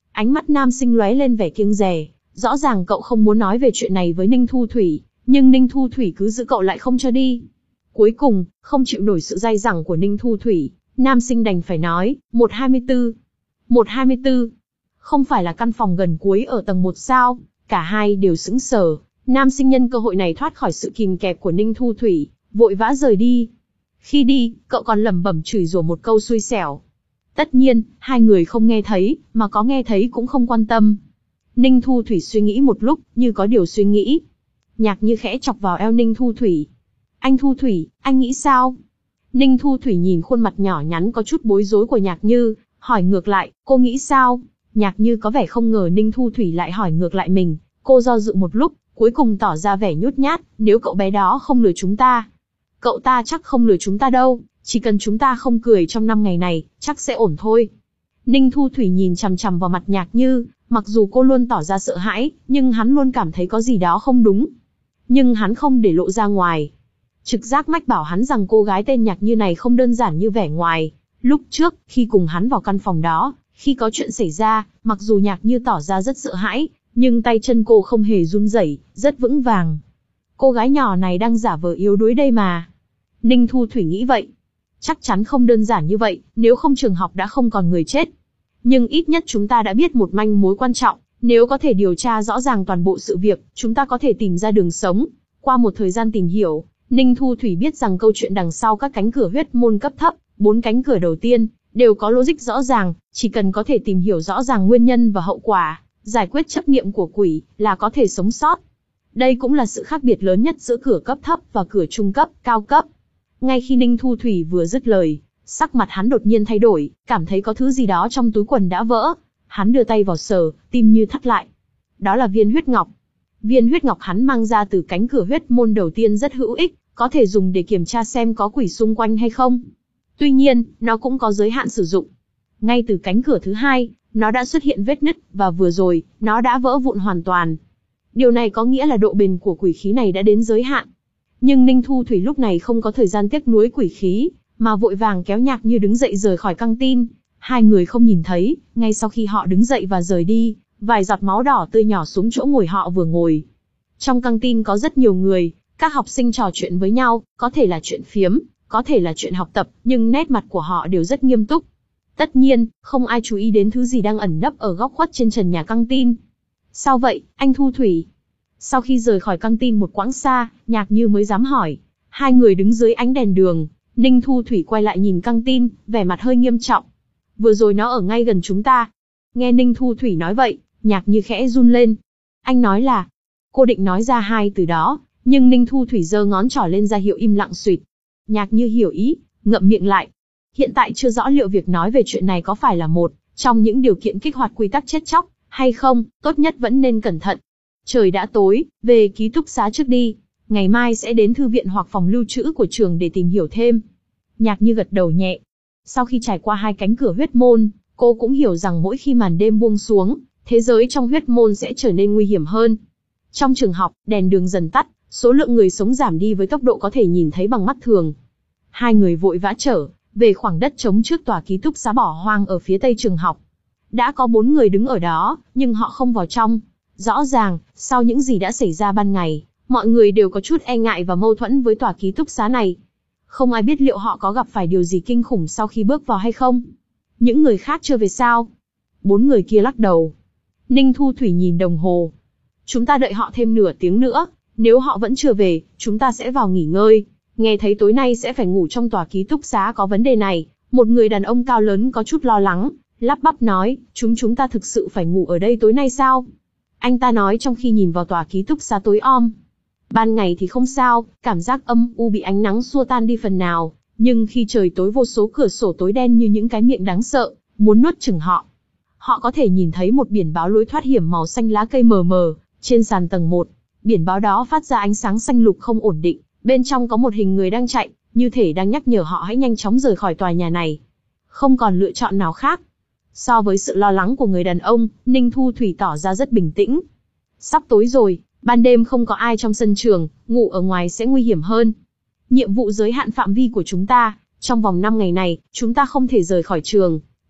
Ánh mắt nam sinh lóe lên vẻ kiêng dè, rõ ràng cậu không muốn nói về chuyện này với Ninh Thu Thủy, nhưng Ninh Thu Thủy cứ giữ cậu lại không cho đi. Cuối cùng, không chịu nổi sự dai dẳng của Ninh Thu Thủy, nam sinh đành phải nói, một hai tư. một hai tư. Không phải là căn phòng gần cuối ở tầng một sao? Cả hai đều sững sờ, nam sinh nhân cơ hội này thoát khỏi sự kìm kẹp của Ninh Thu Thủy, vội vã rời đi. Khi đi, cậu còn lẩm bẩm chửi rủa một câu xui xẻo. Tất nhiên, hai người không nghe thấy, mà có nghe thấy cũng không quan tâm. Ninh Thu Thủy suy nghĩ một lúc, như có điều suy nghĩ. Nhạc Như khẽ chọc vào eo Ninh Thu Thủy. Anh Thu Thủy, anh nghĩ sao? Ninh Thu Thủy nhìn khuôn mặt nhỏ nhắn có chút bối rối của Nhạc Như, hỏi ngược lại, cô nghĩ sao? Nhạc Như có vẻ không ngờ Ninh Thu Thủy lại hỏi ngược lại mình, cô do dự một lúc, cuối cùng tỏ ra vẻ nhút nhát, nếu cậu bé đó không lừa chúng ta. Cậu ta chắc không lừa chúng ta đâu, chỉ cần chúng ta không cười trong năm ngày này, chắc sẽ ổn thôi. Ninh Thu Thủy nhìn chằm chằm vào mặt Nhạc Như, mặc dù cô luôn tỏ ra sợ hãi, nhưng hắn luôn cảm thấy có gì đó không đúng. Nhưng hắn không để lộ ra ngoài. Trực giác mách bảo hắn rằng cô gái tên Nhạc Như này không đơn giản như vẻ ngoài. Lúc trước, khi cùng hắn vào căn phòng đó, khi có chuyện xảy ra, mặc dù Nhạc Như tỏ ra rất sợ hãi, nhưng tay chân cô không hề run rẩy, rất vững vàng. Cô gái nhỏ này đang giả vờ yếu đuối đây mà. Ninh Thu Thủy nghĩ vậy. Chắc chắn không đơn giản như vậy, nếu không trường học đã không còn người chết. Nhưng ít nhất chúng ta đã biết một manh mối quan trọng, nếu có thể điều tra rõ ràng toàn bộ sự việc, chúng ta có thể tìm ra đường sống. Qua một thời gian tìm hiểu, Ninh Thu Thủy biết rằng câu chuyện đằng sau các cánh cửa huyết môn cấp thấp, bốn cánh cửa đầu tiên, đều có logic rõ ràng, chỉ cần có thể tìm hiểu rõ ràng nguyên nhân và hậu quả, giải quyết chấp niệm của quỷ, là có thể sống sót. Đây cũng là sự khác biệt lớn nhất giữa cửa cấp thấp và cửa trung cấp, cao cấp. Ngay khi Ninh Thu Thủy vừa dứt lời, sắc mặt hắn đột nhiên thay đổi, cảm thấy có thứ gì đó trong túi quần đã vỡ. Hắn đưa tay vào sờ, tim như thắt lại. Đó là viên huyết ngọc. Viên huyết ngọc hắn mang ra từ cánh cửa huyết môn đầu tiên rất hữu ích, có thể dùng để kiểm tra xem có quỷ xung quanh hay không. Tuy nhiên, nó cũng có giới hạn sử dụng. Ngay từ cánh cửa thứ hai, nó đã xuất hiện vết nứt, và vừa rồi, nó đã vỡ vụn hoàn toàn. Điều này có nghĩa là độ bền của quỷ khí này đã đến giới hạn. Nhưng Ninh Thu Thủy lúc này không có thời gian tiếc nuối quỷ khí, mà vội vàng kéo Nhạc Như đứng dậy rời khỏi căng tin. Hai người không nhìn thấy, ngay sau khi họ đứng dậy và rời đi, vài giọt máu đỏ tươi nhỏ xuống chỗ ngồi họ vừa ngồi. Trong căng tin có rất nhiều người, các học sinh trò chuyện với nhau, có thể là chuyện phiếm, có thể là chuyện học tập, nhưng nét mặt của họ đều rất nghiêm túc. Tất nhiên, không ai chú ý đến thứ gì đang ẩn nấp ở góc khuất trên trần nhà căng tin. Sao vậy, anh Thu Thủy? Sau khi rời khỏi căng tin một quãng xa, Nhạc Như mới dám hỏi. Hai người đứng dưới ánh đèn đường, Ninh Thu Thủy quay lại nhìn căng tin, vẻ mặt hơi nghiêm trọng. Vừa rồi nó ở ngay gần chúng ta. Nghe Ninh Thu Thủy nói vậy, Nhạc Như khẽ run lên. Anh nói là... Cô định nói ra hai từ đó, nhưng Ninh Thu Thủy giơ ngón trỏ lên ra hiệu im lặng suýt. Nhạc Như hiểu ý, ngậm miệng lại. Hiện tại chưa rõ liệu việc nói về chuyện này có phải là một trong những điều kiện kích hoạt quy tắc chết chóc, hay không, tốt nhất vẫn nên cẩn thận. Trời đã tối, về ký túc xá trước đi. Ngày mai sẽ đến thư viện hoặc phòng lưu trữ của trường để tìm hiểu thêm. Nhạc Như gật đầu nhẹ. Sau khi trải qua hai cánh cửa huyết môn, cô cũng hiểu rằng mỗi khi màn đêm buông xuống, thế giới trong huyết môn sẽ trở nên nguy hiểm hơn. Trong trường học, đèn đường dần tắt, số lượng người sống giảm đi với tốc độ có thể nhìn thấy bằng mắt thường. Hai người vội vã trở về khoảng đất trống trước tòa ký túc xá bỏ hoang ở phía tây trường học. Đã có bốn người đứng ở đó, nhưng họ không vào trong. Rõ ràng, sau những gì đã xảy ra ban ngày, mọi người đều có chút e ngại và mâu thuẫn với tòa ký túc xá này. Không ai biết liệu họ có gặp phải điều gì kinh khủng sau khi bước vào hay không. Những người khác chưa về sao? Bốn người kia lắc đầu. Ninh Thu Thủy nhìn đồng hồ. Chúng ta đợi họ thêm nửa tiếng nữa, nếu họ vẫn chưa về, chúng ta sẽ vào nghỉ ngơi. Nghe thấy tối nay sẽ phải ngủ trong tòa ký túc xá có vấn đề này, một người đàn ông cao lớn có chút lo lắng, lắp bắp nói, chúng chúng ta thực sự phải ngủ ở đây tối nay sao? Anh ta nói trong khi nhìn vào tòa ký túc xá tối om. Ban ngày thì không sao, cảm giác âm u bị ánh nắng xua tan đi phần nào, nhưng khi trời tối vô số cửa sổ tối đen như những cái miệng đáng sợ, muốn nuốt chửng họ. Họ có thể nhìn thấy một biển báo lối thoát hiểm màu xanh lá cây mờ mờ, trên sàn tầng một. Biển báo đó phát ra ánh sáng xanh lục không ổn định, bên trong có một hình người đang chạy, như thể đang nhắc nhở họ hãy nhanh chóng rời khỏi tòa nhà này. Không còn lựa chọn nào khác. So với sự lo lắng của người đàn ông, Ninh Thu Thủy tỏ ra rất bình tĩnh. Sắp tối rồi, ban đêm không có ai trong sân trường, ngủ ở ngoài sẽ nguy hiểm hơn. Nhiệm vụ giới hạn phạm vi của chúng ta, trong vòng năm ngày này, chúng ta không thể rời khỏi trường.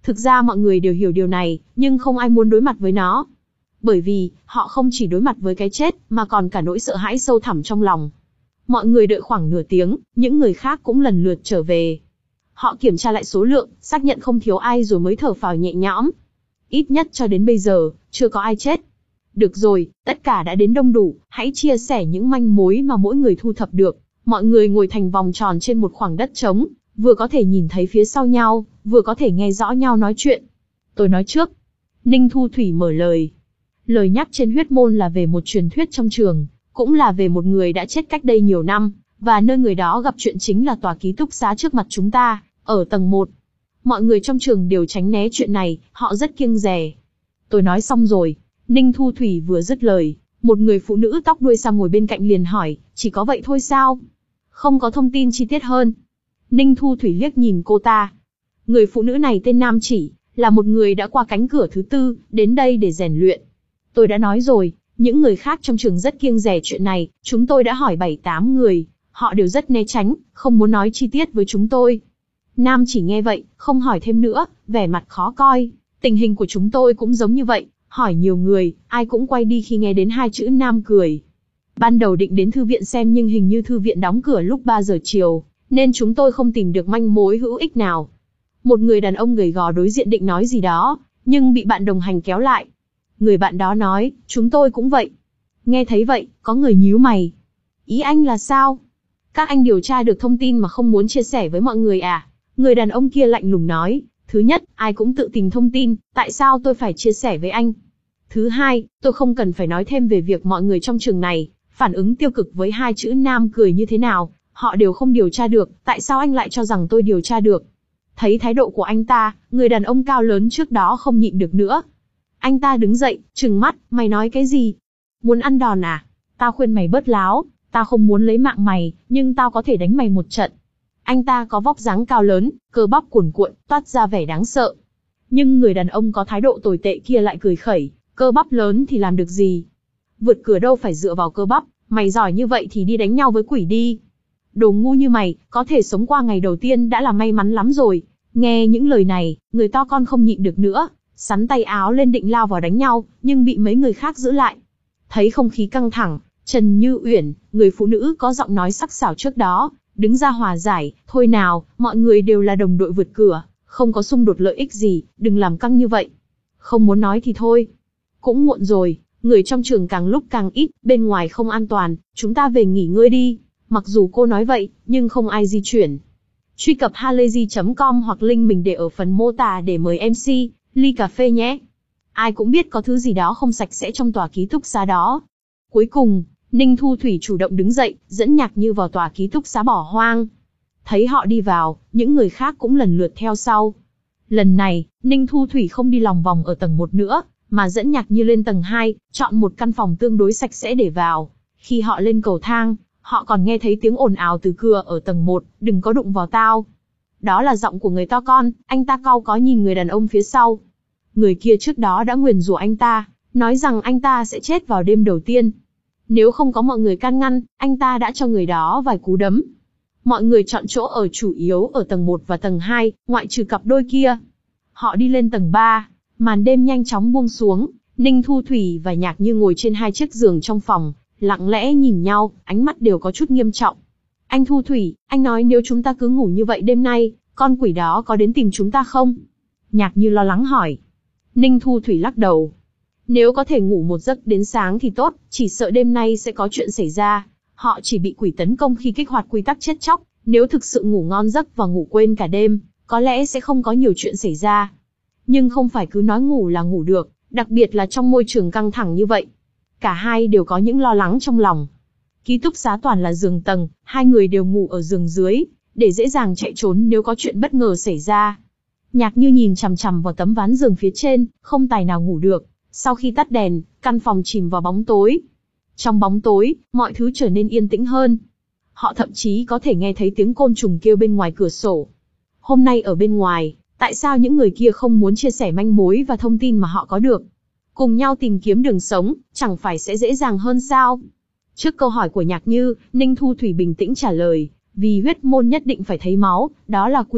Thực ra mọi người đều hiểu điều này, nhưng không ai muốn đối mặt với nó. Bởi vì, họ không chỉ đối mặt với cái chết, mà còn cả nỗi sợ hãi sâu thẳm trong lòng. Mọi người đợi khoảng nửa tiếng, những người khác cũng lần lượt trở về. Họ kiểm tra lại số lượng, xác nhận không thiếu ai rồi mới thở phào nhẹ nhõm. Ít nhất cho đến bây giờ, chưa có ai chết. Được rồi, tất cả đã đến đông đủ, hãy chia sẻ những manh mối mà mỗi người thu thập được. Mọi người ngồi thành vòng tròn trên một khoảng đất trống, vừa có thể nhìn thấy phía sau nhau, vừa có thể nghe rõ nhau nói chuyện. Tôi nói trước. Ninh Thu Thủy mở lời. Lời nhắc trên huyết môn là về một truyền thuyết trong trường, cũng là về một người đã chết cách đây nhiều năm, và nơi người đó gặp chuyện chính là tòa ký túc xá trước mặt chúng ta, ở tầng một. Mọi người trong trường đều tránh né chuyện này, họ rất kiêng dè. Tôi nói xong rồi. Ninh Thu Thủy vừa dứt lời, một người phụ nữ tóc đuôi sam ngồi bên cạnh liền hỏi, chỉ có vậy thôi sao? Không có thông tin chi tiết hơn. Ninh Thu Thủy liếc nhìn cô ta. Người phụ nữ này tên Nam Chỉ, là một người đã qua cánh cửa thứ tư, đến đây để rèn luyện. Tôi đã nói rồi, những người khác trong trường rất kiêng dè chuyện này, chúng tôi đã hỏi bảy tám người, họ đều rất né tránh, không muốn nói chi tiết với chúng tôi. Nam Chỉ nghe vậy, không hỏi thêm nữa, vẻ mặt khó coi. Tình hình của chúng tôi cũng giống như vậy, hỏi nhiều người, ai cũng quay đi khi nghe đến hai chữ Nam Cười. Ban đầu định đến thư viện xem nhưng hình như thư viện đóng cửa lúc ba giờ chiều, nên chúng tôi không tìm được manh mối hữu ích nào. Một người đàn ông gầy gò đối diện định nói gì đó, nhưng bị bạn đồng hành kéo lại. Người bạn đó nói, chúng tôi cũng vậy. Nghe thấy vậy, có người nhíu mày. Ý anh là sao? Các anh điều tra được thông tin mà không muốn chia sẻ với mọi người à? Người đàn ông kia lạnh lùng nói, thứ nhất, ai cũng tự tìm thông tin, tại sao tôi phải chia sẻ với anh? Thứ hai, tôi không cần phải nói thêm về việc mọi người trong trường này, phản ứng tiêu cực với hai chữ Nam Cười như thế nào, họ đều không điều tra được, tại sao anh lại cho rằng tôi điều tra được? Thấy thái độ của anh ta, người đàn ông cao lớn trước đó không nhịn được nữa. Anh ta đứng dậy, trừng mắt, mày nói cái gì? Muốn ăn đòn à? Tao khuyên mày bớt láo, tao không muốn lấy mạng mày, nhưng tao có thể đánh mày một trận. Anh ta có vóc dáng cao lớn, cơ bắp cuồn cuộn, toát ra vẻ đáng sợ. Nhưng người đàn ông có thái độ tồi tệ kia lại cười khẩy, cơ bắp lớn thì làm được gì? Vượt cửa đâu phải dựa vào cơ bắp, mày giỏi như vậy thì đi đánh nhau với quỷ đi. Đồ ngu như mày, có thể sống qua ngày đầu tiên đã là may mắn lắm rồi. Nghe những lời này, người to con không nhịn được nữa, sắn tay áo lên định lao vào đánh nhau, nhưng bị mấy người khác giữ lại. Thấy không khí căng thẳng, Trần Như Uyển, người phụ nữ có giọng nói sắc sảo trước đó, đứng ra hòa giải, thôi nào, mọi người đều là đồng đội vượt cửa, không có xung đột lợi ích gì, đừng làm căng như vậy. Không muốn nói thì thôi. Cũng muộn rồi, người trong trường càng lúc càng ít, bên ngoài không an toàn, chúng ta về nghỉ ngơi đi. Mặc dù cô nói vậy, nhưng không ai di chuyển. Truy cập halayzi chấm com hoặc link mình để ở phần mô tả để mời em xê, ly cà phê nhé. Ai cũng biết có thứ gì đó không sạch sẽ trong tòa ký túc xá đó. Cuối cùng, Ninh Thu Thủy chủ động đứng dậy, dẫn Nhạc Như vào tòa ký túc xá bỏ hoang. Thấy họ đi vào, những người khác cũng lần lượt theo sau. Lần này, Ninh Thu Thủy không đi lòng vòng ở tầng một nữa, mà dẫn Nhạc Như lên tầng hai, chọn một căn phòng tương đối sạch sẽ để vào. Khi họ lên cầu thang, họ còn nghe thấy tiếng ồn ào từ cửa ở tầng một, đừng có đụng vào tao. Đó là giọng của người to con, anh ta cau có nhìn người đàn ông phía sau. Người kia trước đó đã nguyền rủa anh ta, nói rằng anh ta sẽ chết vào đêm đầu tiên. Nếu không có mọi người can ngăn, anh ta đã cho người đó vài cú đấm. Mọi người chọn chỗ ở chủ yếu ở tầng một và tầng hai, ngoại trừ cặp đôi kia. Họ đi lên tầng ba, màn đêm nhanh chóng buông xuống, Ninh Thu Thủy và Nhạc Như ngồi trên hai chiếc giường trong phòng, lặng lẽ nhìn nhau, ánh mắt đều có chút nghiêm trọng. Anh Thu Thủy, anh nói nếu chúng ta cứ ngủ như vậy đêm nay, con quỷ đó có đến tìm chúng ta không? Nhạc Như lo lắng hỏi. Ninh Thu Thủy lắc đầu. Nếu có thể ngủ một giấc đến sáng thì tốt, chỉ sợ đêm nay sẽ có chuyện xảy ra. Họ chỉ bị quỷ tấn công khi kích hoạt quy tắc chết chóc, nếu thực sự ngủ ngon giấc và ngủ quên cả đêm, có lẽ sẽ không có nhiều chuyện xảy ra. Nhưng không phải cứ nói ngủ là ngủ được, đặc biệt là trong môi trường căng thẳng như vậy. Cả hai đều có những lo lắng trong lòng. Ký túc xá toàn là giường tầng, hai người đều ngủ ở giường dưới, để dễ dàng chạy trốn nếu có chuyện bất ngờ xảy ra. Nhạc Như nhìn chằm chằm vào tấm ván giường phía trên, không tài nào ngủ được. Sau khi tắt đèn, căn phòng chìm vào bóng tối. Trong bóng tối, mọi thứ trở nên yên tĩnh hơn. Họ thậm chí có thể nghe thấy tiếng côn trùng kêu bên ngoài cửa sổ. Hôm nay ở bên ngoài, tại sao những người kia không muốn chia sẻ manh mối và thông tin mà họ có được? Cùng nhau tìm kiếm đường sống, chẳng phải sẽ dễ dàng hơn sao? Trước câu hỏi của Nhạc Như, Ninh Thu Thủy bình tĩnh trả lời, vì huyết môn nhất định phải thấy máu, đó là quy tắc,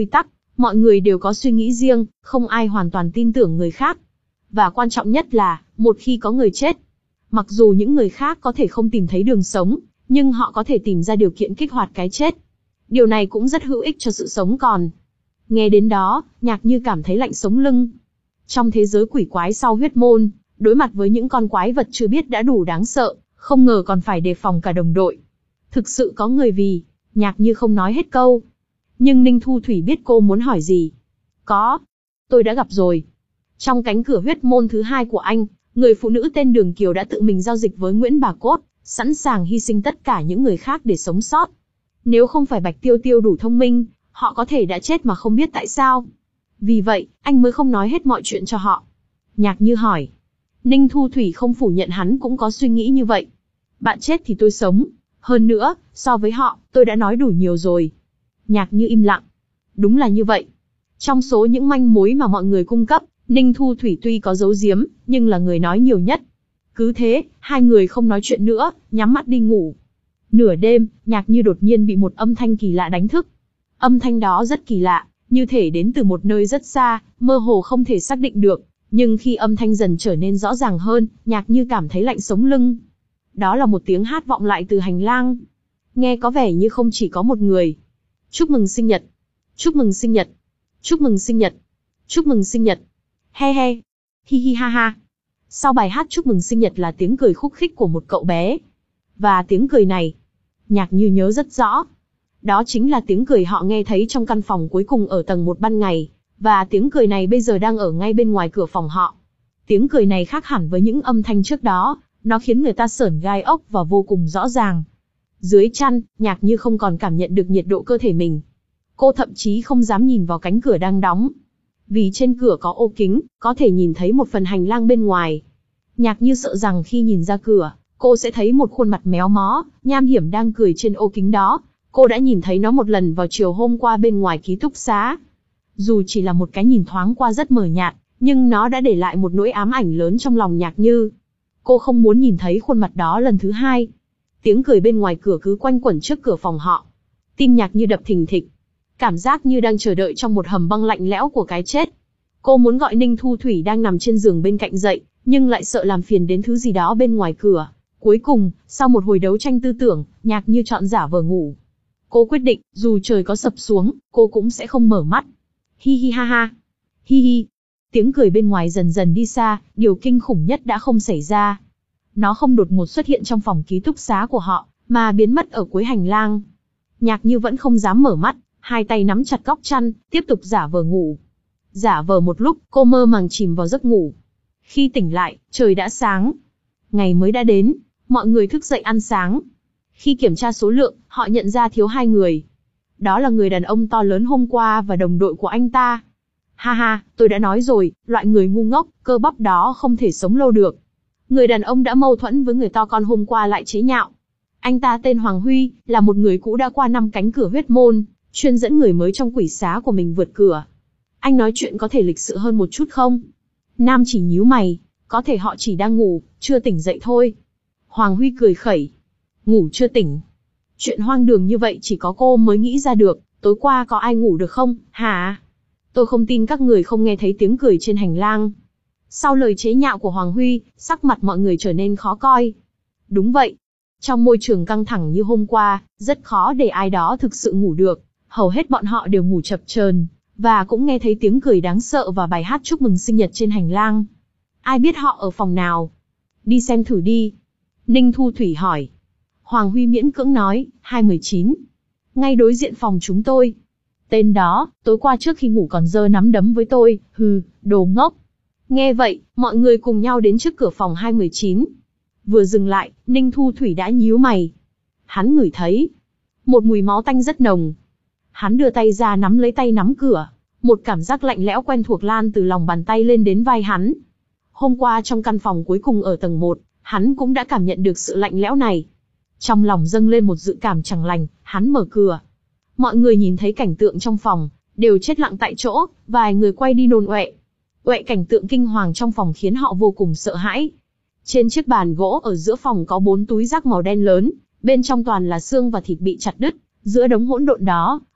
Mọi người đều có suy nghĩ riêng, không ai hoàn toàn tin tưởng người khác. Và quan trọng nhất là, một khi có người chết, mặc dù những người khác có thể không tìm thấy đường sống, nhưng họ có thể tìm ra điều kiện kích hoạt cái chết. Điều này cũng rất hữu ích cho sự sống còn. Nghe đến đó, Nhạc Như cảm thấy lạnh sống lưng. Trong thế giới quỷ quái sau huyết môn, đối mặt với những con quái vật chưa biết đã đủ đáng sợ, không ngờ còn phải đề phòng cả đồng đội. Thực sự có người vì... Nhạc Như không nói hết câu. Nhưng Ninh Thu Thủy biết cô muốn hỏi gì. Có. Tôi đã gặp rồi. Trong cánh cửa huyết môn thứ hai của anh, người phụ nữ tên Đường Kiều đã tự mình giao dịch với Nguyễn Bà Cốt, sẵn sàng hy sinh tất cả những người khác để sống sót. Nếu không phải Bạch Tiêu Tiêu đủ thông minh, họ có thể đã chết mà không biết tại sao. Vì vậy, anh mới không nói hết mọi chuyện cho họ. Nhạc Như hỏi. Ninh Thu Thủy không phủ nhận hắn cũng có suy nghĩ như vậy. Bạn chết thì tôi sống. Hơn nữa, so với họ, tôi đã nói đủ nhiều rồi. Nhạc Như im lặng. Đúng là như vậy. Trong số những manh mối mà mọi người cung cấp, Ninh Thu Thủy tuy có giấu giếm, nhưng là người nói nhiều nhất. Cứ thế, hai người không nói chuyện nữa, nhắm mắt đi ngủ. Nửa đêm, Nhạc Như đột nhiên bị một âm thanh kỳ lạ đánh thức. Âm thanh đó rất kỳ lạ, như thể đến từ một nơi rất xa, mơ hồ không thể xác định được. Nhưng khi âm thanh dần trở nên rõ ràng hơn, Nhạc Như cảm thấy lạnh sống lưng. Đó là một tiếng hát vọng lại từ hành lang. Nghe có vẻ như không chỉ có một người. Chúc mừng sinh nhật. Chúc mừng sinh nhật. Chúc mừng sinh nhật. Chúc mừng sinh nhật. He he. Hi hi ha ha. Sau bài hát chúc mừng sinh nhật là tiếng cười khúc khích của một cậu bé. Và tiếng cười này, Nhạc Như nhớ rất rõ. Đó chính là tiếng cười họ nghe thấy trong căn phòng cuối cùng ở tầng một ban ngày. Và tiếng cười này bây giờ đang ở ngay bên ngoài cửa phòng họ. Tiếng cười này khác hẳn với những âm thanh trước đó, nó khiến người ta sởn gai ốc và vô cùng rõ ràng. Dưới chăn, Nhạc Như không còn cảm nhận được nhiệt độ cơ thể mình. Cô thậm chí không dám nhìn vào cánh cửa đang đóng. Vì trên cửa có ô kính, có thể nhìn thấy một phần hành lang bên ngoài. Nhạc Như sợ rằng khi nhìn ra cửa, cô sẽ thấy một khuôn mặt méo mó, nham hiểm đang cười trên ô kính đó. Cô đã nhìn thấy nó một lần vào chiều hôm qua bên ngoài ký túc xá. Dù chỉ là một cái nhìn thoáng qua rất mờ nhạt, nhưng nó đã để lại một nỗi ám ảnh lớn trong lòng Nhạc Như. Cô không muốn nhìn thấy khuôn mặt đó lần thứ hai. Tiếng cười bên ngoài cửa cứ quanh quẩn trước cửa phòng họ. Tim Nhạc Như đập thình thịch. Cảm giác như đang chờ đợi trong một hầm băng lạnh lẽo của cái chết. Cô muốn gọi Ninh Thu Thủy đang nằm trên giường bên cạnh dậy, nhưng lại sợ làm phiền đến thứ gì đó bên ngoài cửa. Cuối cùng, sau một hồi đấu tranh tư tưởng, Nhạc Như chọn giả vờ ngủ. Cô quyết định, dù trời có sập xuống, cô cũng sẽ không mở mắt. Hi hi ha ha. Hi hi. Tiếng cười bên ngoài dần dần đi xa, điều kinh khủng nhất đã không xảy ra. Nó không đột ngột xuất hiện trong phòng ký túc xá của họ, mà biến mất ở cuối hành lang. Nhạc Như vẫn không dám mở mắt, hai tay nắm chặt góc chăn, tiếp tục giả vờ ngủ. Giả vờ một lúc, cô mơ màng chìm vào giấc ngủ. Khi tỉnh lại, trời đã sáng. Ngày mới đã đến, mọi người thức dậy ăn sáng. Khi kiểm tra số lượng, họ nhận ra thiếu hai người. Đó là người đàn ông to lớn hôm qua và đồng đội của anh ta. Ha ha, tôi đã nói rồi, loại người ngu ngốc, cơ bắp đó không thể sống lâu được. Người đàn ông đã mâu thuẫn với người to con hôm qua lại chế nhạo. Anh ta tên Hoàng Huy, là một người cũ đã qua năm cánh cửa huyết môn, chuyên dẫn người mới trong quỷ xá của mình vượt cửa. Anh nói chuyện có thể lịch sự hơn một chút không? Nam chỉ nhíu mày, có thể họ chỉ đang ngủ, chưa tỉnh dậy thôi. Hoàng Huy cười khẩy. Ngủ chưa tỉnh. Chuyện hoang đường như vậy chỉ có cô mới nghĩ ra được, tối qua có ai ngủ được không, hả? Tôi không tin các người không nghe thấy tiếng cười trên hành lang. Sau lời chế nhạo của Hoàng Huy, sắc mặt mọi người trở nên khó coi. Đúng vậy. Trong môi trường căng thẳng như hôm qua, rất khó để ai đó thực sự ngủ được. Hầu hết bọn họ đều ngủ chập chờn, và cũng nghe thấy tiếng cười đáng sợ và bài hát chúc mừng sinh nhật trên hành lang. Ai biết họ ở phòng nào? Đi xem thử đi. Ninh Thu Thủy hỏi. Hoàng Huy miễn cưỡng nói, hai một chín. Ngay đối diện phòng chúng tôi. Tên đó, tối qua trước khi ngủ còn giơ nắm đấm với tôi, hừ, đồ ngốc. Nghe vậy, mọi người cùng nhau đến trước cửa phòng hai một chín. Vừa dừng lại, Ninh Thu Thủy đã nhíu mày. Hắn ngửi thấy một mùi máu tanh rất nồng. Hắn đưa tay ra nắm lấy tay nắm cửa. Một cảm giác lạnh lẽo quen thuộc lan từ lòng bàn tay lên đến vai hắn. Hôm qua trong căn phòng cuối cùng ở tầng một, hắn cũng đã cảm nhận được sự lạnh lẽo này. Trong lòng dâng lên một dự cảm chẳng lành, hắn mở cửa. Mọi người nhìn thấy cảnh tượng trong phòng, đều chết lặng tại chỗ, vài người quay đi nôn ọe. Ọe cảnh tượng kinh hoàng trong phòng khiến họ vô cùng sợ hãi. Trên chiếc bàn gỗ ở giữa phòng có bốn túi rác màu đen lớn, bên trong toàn là xương và thịt bị chặt đứt. Giữa đống hỗn độn đó,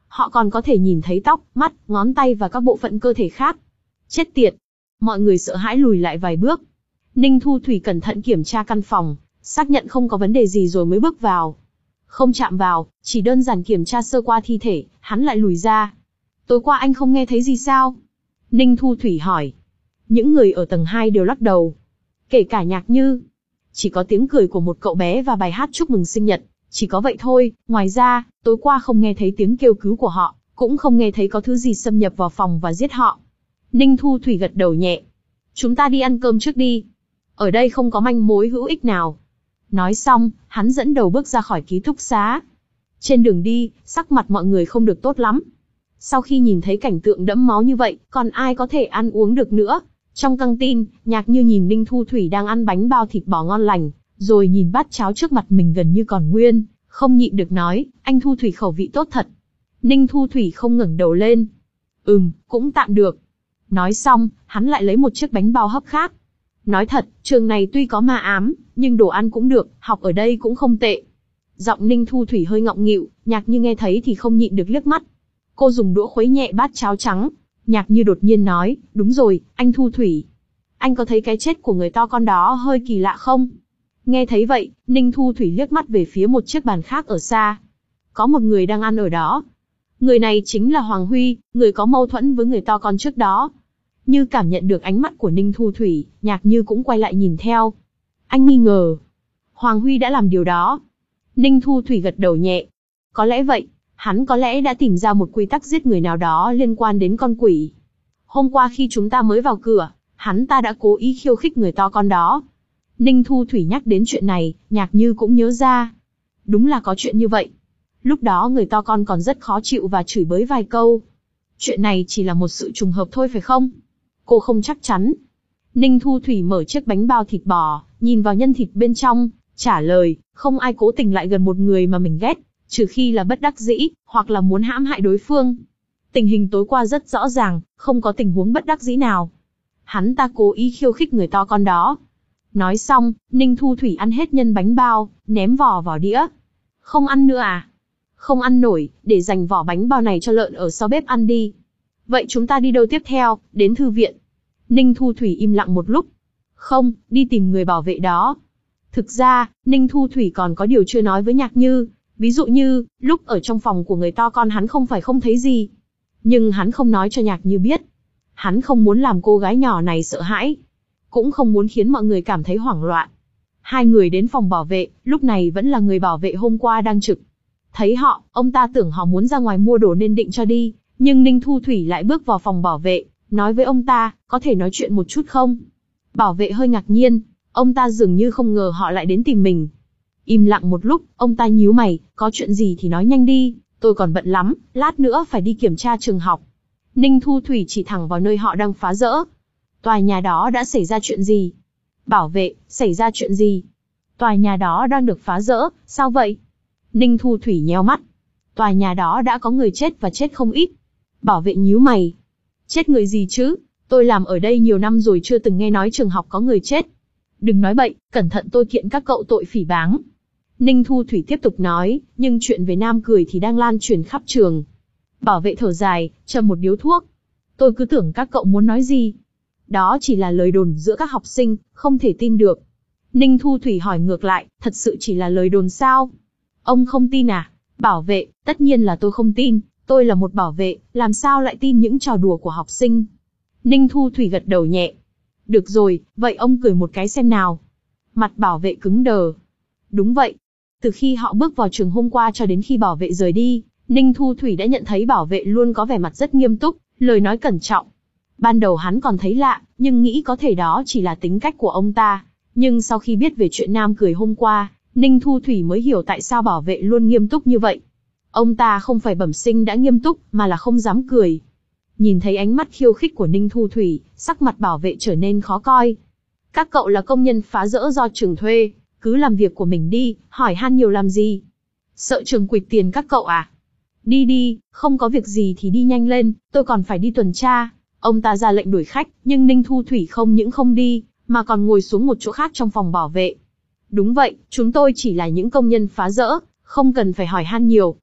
Họ còn có thể nhìn thấy tóc, mắt, ngón tay và các bộ phận cơ thể khác. Chết tiệt! Mọi người sợ hãi lùi lại vài bước. Ninh Thu Thủy cẩn thận kiểm tra căn phòng, xác nhận không có vấn đề gì rồi mới bước vào. Không chạm vào, chỉ đơn giản kiểm tra sơ qua thi thể, hắn lại lùi ra. Tối qua anh không nghe thấy gì sao? Ninh Thu Thủy hỏi. Những người ở tầng hai đều lắc đầu. Kể cả Nhạc Như. Chỉ có tiếng cười của một cậu bé và bài hát chúc mừng sinh nhật. Chỉ có vậy thôi, ngoài ra, tối qua không nghe thấy tiếng kêu cứu của họ, cũng không nghe thấy có thứ gì xâm nhập vào phòng và giết họ. Ninh Thu Thủy gật đầu nhẹ. Chúng ta đi ăn cơm trước đi. Ở đây không có manh mối hữu ích nào. Nói xong, hắn dẫn đầu bước ra khỏi ký túc xá. Trên đường đi, sắc mặt mọi người không được tốt lắm. Sau khi nhìn thấy cảnh tượng đẫm máu như vậy, còn ai có thể ăn uống được nữa. Trong căng tin, Nhạc Như nhìn Ninh Thu Thủy đang ăn bánh bao thịt bò ngon lành, rồi nhìn bát cháo trước mặt mình gần như còn nguyên, không nhịn được nói, anh Thu Thủy khẩu vị tốt thật. Ninh Thu Thủy không ngẩng đầu lên. Ừm, cũng tạm được. Nói xong, hắn lại lấy một chiếc bánh bao hấp khác. Nói thật, trường này tuy có ma ám, nhưng đồ ăn cũng được, học ở đây cũng không tệ. Giọng Ninh Thu Thủy hơi ngọng nghịu, Nhạc Như nghe thấy thì không nhịn được liếc mắt. Cô dùng đũa khuấy nhẹ bát cháo trắng. Nhạc Như đột nhiên nói, đúng rồi, anh Thu Thủy. Anh có thấy cái chết của người to con đó hơi kỳ lạ không? Nghe thấy vậy, Ninh Thu Thủy liếc mắt về phía một chiếc bàn khác ở xa. Có một người đang ăn ở đó. Người này chính là Hoàng Huy, người có mâu thuẫn với người to con trước đó. Như cảm nhận được ánh mắt của Ninh Thu Thủy, Nhạc Như cũng quay lại nhìn theo. Anh nghi ngờ. Hoàng Huy đã làm điều đó. Ninh Thu Thủy gật đầu nhẹ. Có lẽ vậy, hắn có lẽ đã tìm ra một quy tắc giết người nào đó liên quan đến con quỷ. Hôm qua khi chúng ta mới vào cửa, hắn ta đã cố ý khiêu khích người to con đó. Ninh Thu Thủy nhắc đến chuyện này, Nhạc Như cũng nhớ ra. Đúng là có chuyện như vậy. Lúc đó người to con còn rất khó chịu và chửi bới vài câu. Chuyện này chỉ là một sự trùng hợp thôi phải không? Cô không chắc chắn. Ninh Thu Thủy mở chiếc bánh bao thịt bò, nhìn vào nhân thịt bên trong, trả lời, không ai cố tình lại gần một người mà mình ghét, trừ khi là bất đắc dĩ, hoặc là muốn hãm hại đối phương. Tình hình tối qua rất rõ ràng, không có tình huống bất đắc dĩ nào. Hắn ta cố ý khiêu khích người to con đó. Nói xong, Ninh Thu Thủy ăn hết nhân bánh bao, ném vỏ vào đĩa. Không ăn nữa à? Không ăn nổi, để dành vỏ bánh bao này cho lợn ở sau bếp ăn đi. Vậy chúng ta đi đâu tiếp theo, đến thư viện? Ninh Thu Thủy im lặng một lúc. Không, đi tìm người bảo vệ đó. Thực ra, Ninh Thu Thủy còn có điều chưa nói với Nhạc Như. Ví dụ như, lúc ở trong phòng của người to con hắn không phải không thấy gì. Nhưng hắn không nói cho Nhạc Như biết. Hắn không muốn làm cô gái nhỏ này sợ hãi. Cũng không muốn khiến mọi người cảm thấy hoảng loạn. Hai người đến phòng bảo vệ, lúc này vẫn là người bảo vệ hôm qua đang trực. Thấy họ, ông ta tưởng họ muốn ra ngoài mua đồ nên định cho đi. Nhưng Ninh Thu Thủy lại bước vào phòng bảo vệ, nói với ông ta, có thể nói chuyện một chút không? Bảo vệ hơi ngạc nhiên, ông ta dường như không ngờ họ lại đến tìm mình. Im lặng một lúc, ông ta nhíu mày, có chuyện gì thì nói nhanh đi, tôi còn bận lắm, lát nữa phải đi kiểm tra trường học. Ninh Thu Thủy chỉ thẳng vào nơi họ đang phá rỡ. Tòa nhà đó đã xảy ra chuyện gì? Bảo vệ, xảy ra chuyện gì? Tòa nhà đó đang được phá rỡ, sao vậy? Ninh Thu Thủy nheo mắt. Tòa nhà đó đã có người chết và chết không ít. Bảo vệ nhíu mày. Chết người gì chứ? Tôi làm ở đây nhiều năm rồi chưa từng nghe nói trường học có người chết. Đừng nói bậy, cẩn thận tôi kiện các cậu tội phỉ báng. Ninh Thu Thủy tiếp tục nói, nhưng chuyện về Nam Cười thì đang lan truyền khắp trường. Bảo vệ thở dài, châm một điếu thuốc. Tôi cứ tưởng các cậu muốn nói gì. Đó chỉ là lời đồn giữa các học sinh, không thể tin được. Ninh Thu Thủy hỏi ngược lại, thật sự chỉ là lời đồn sao? Ông không tin à? Bảo vệ, tất nhiên là tôi không tin. Tôi là một bảo vệ, làm sao lại tin những trò đùa của học sinh? Ninh Thu Thủy gật đầu nhẹ. Được rồi, vậy ông cười một cái xem nào. Mặt bảo vệ cứng đờ. Đúng vậy. Từ khi họ bước vào trường hôm qua cho đến khi bảo vệ rời đi, Ninh Thu Thủy đã nhận thấy bảo vệ luôn có vẻ mặt rất nghiêm túc, lời nói cẩn trọng. Ban đầu hắn còn thấy lạ, nhưng nghĩ có thể đó chỉ là tính cách của ông ta. Nhưng sau khi biết về chuyện Nam Cười hôm qua, Ninh Thu Thủy mới hiểu tại sao bảo vệ luôn nghiêm túc như vậy. Ông ta không phải bẩm sinh đã nghiêm túc, mà là không dám cười. Nhìn thấy ánh mắt khiêu khích của Ninh Thu Thủy, sắc mặt bảo vệ trở nên khó coi. Các cậu là công nhân phá rỡ do trường thuê, cứ làm việc của mình đi, hỏi han nhiều làm gì? Sợ trường quỵt tiền các cậu à? Đi đi, không có việc gì thì đi nhanh lên, tôi còn phải đi tuần tra. Ông ta ra lệnh đuổi khách, nhưng Ninh Thu Thủy không những không đi, mà còn ngồi xuống một chỗ khác trong phòng bảo vệ. Đúng vậy, chúng tôi chỉ là những công nhân phá rỡ, không cần phải hỏi han nhiều.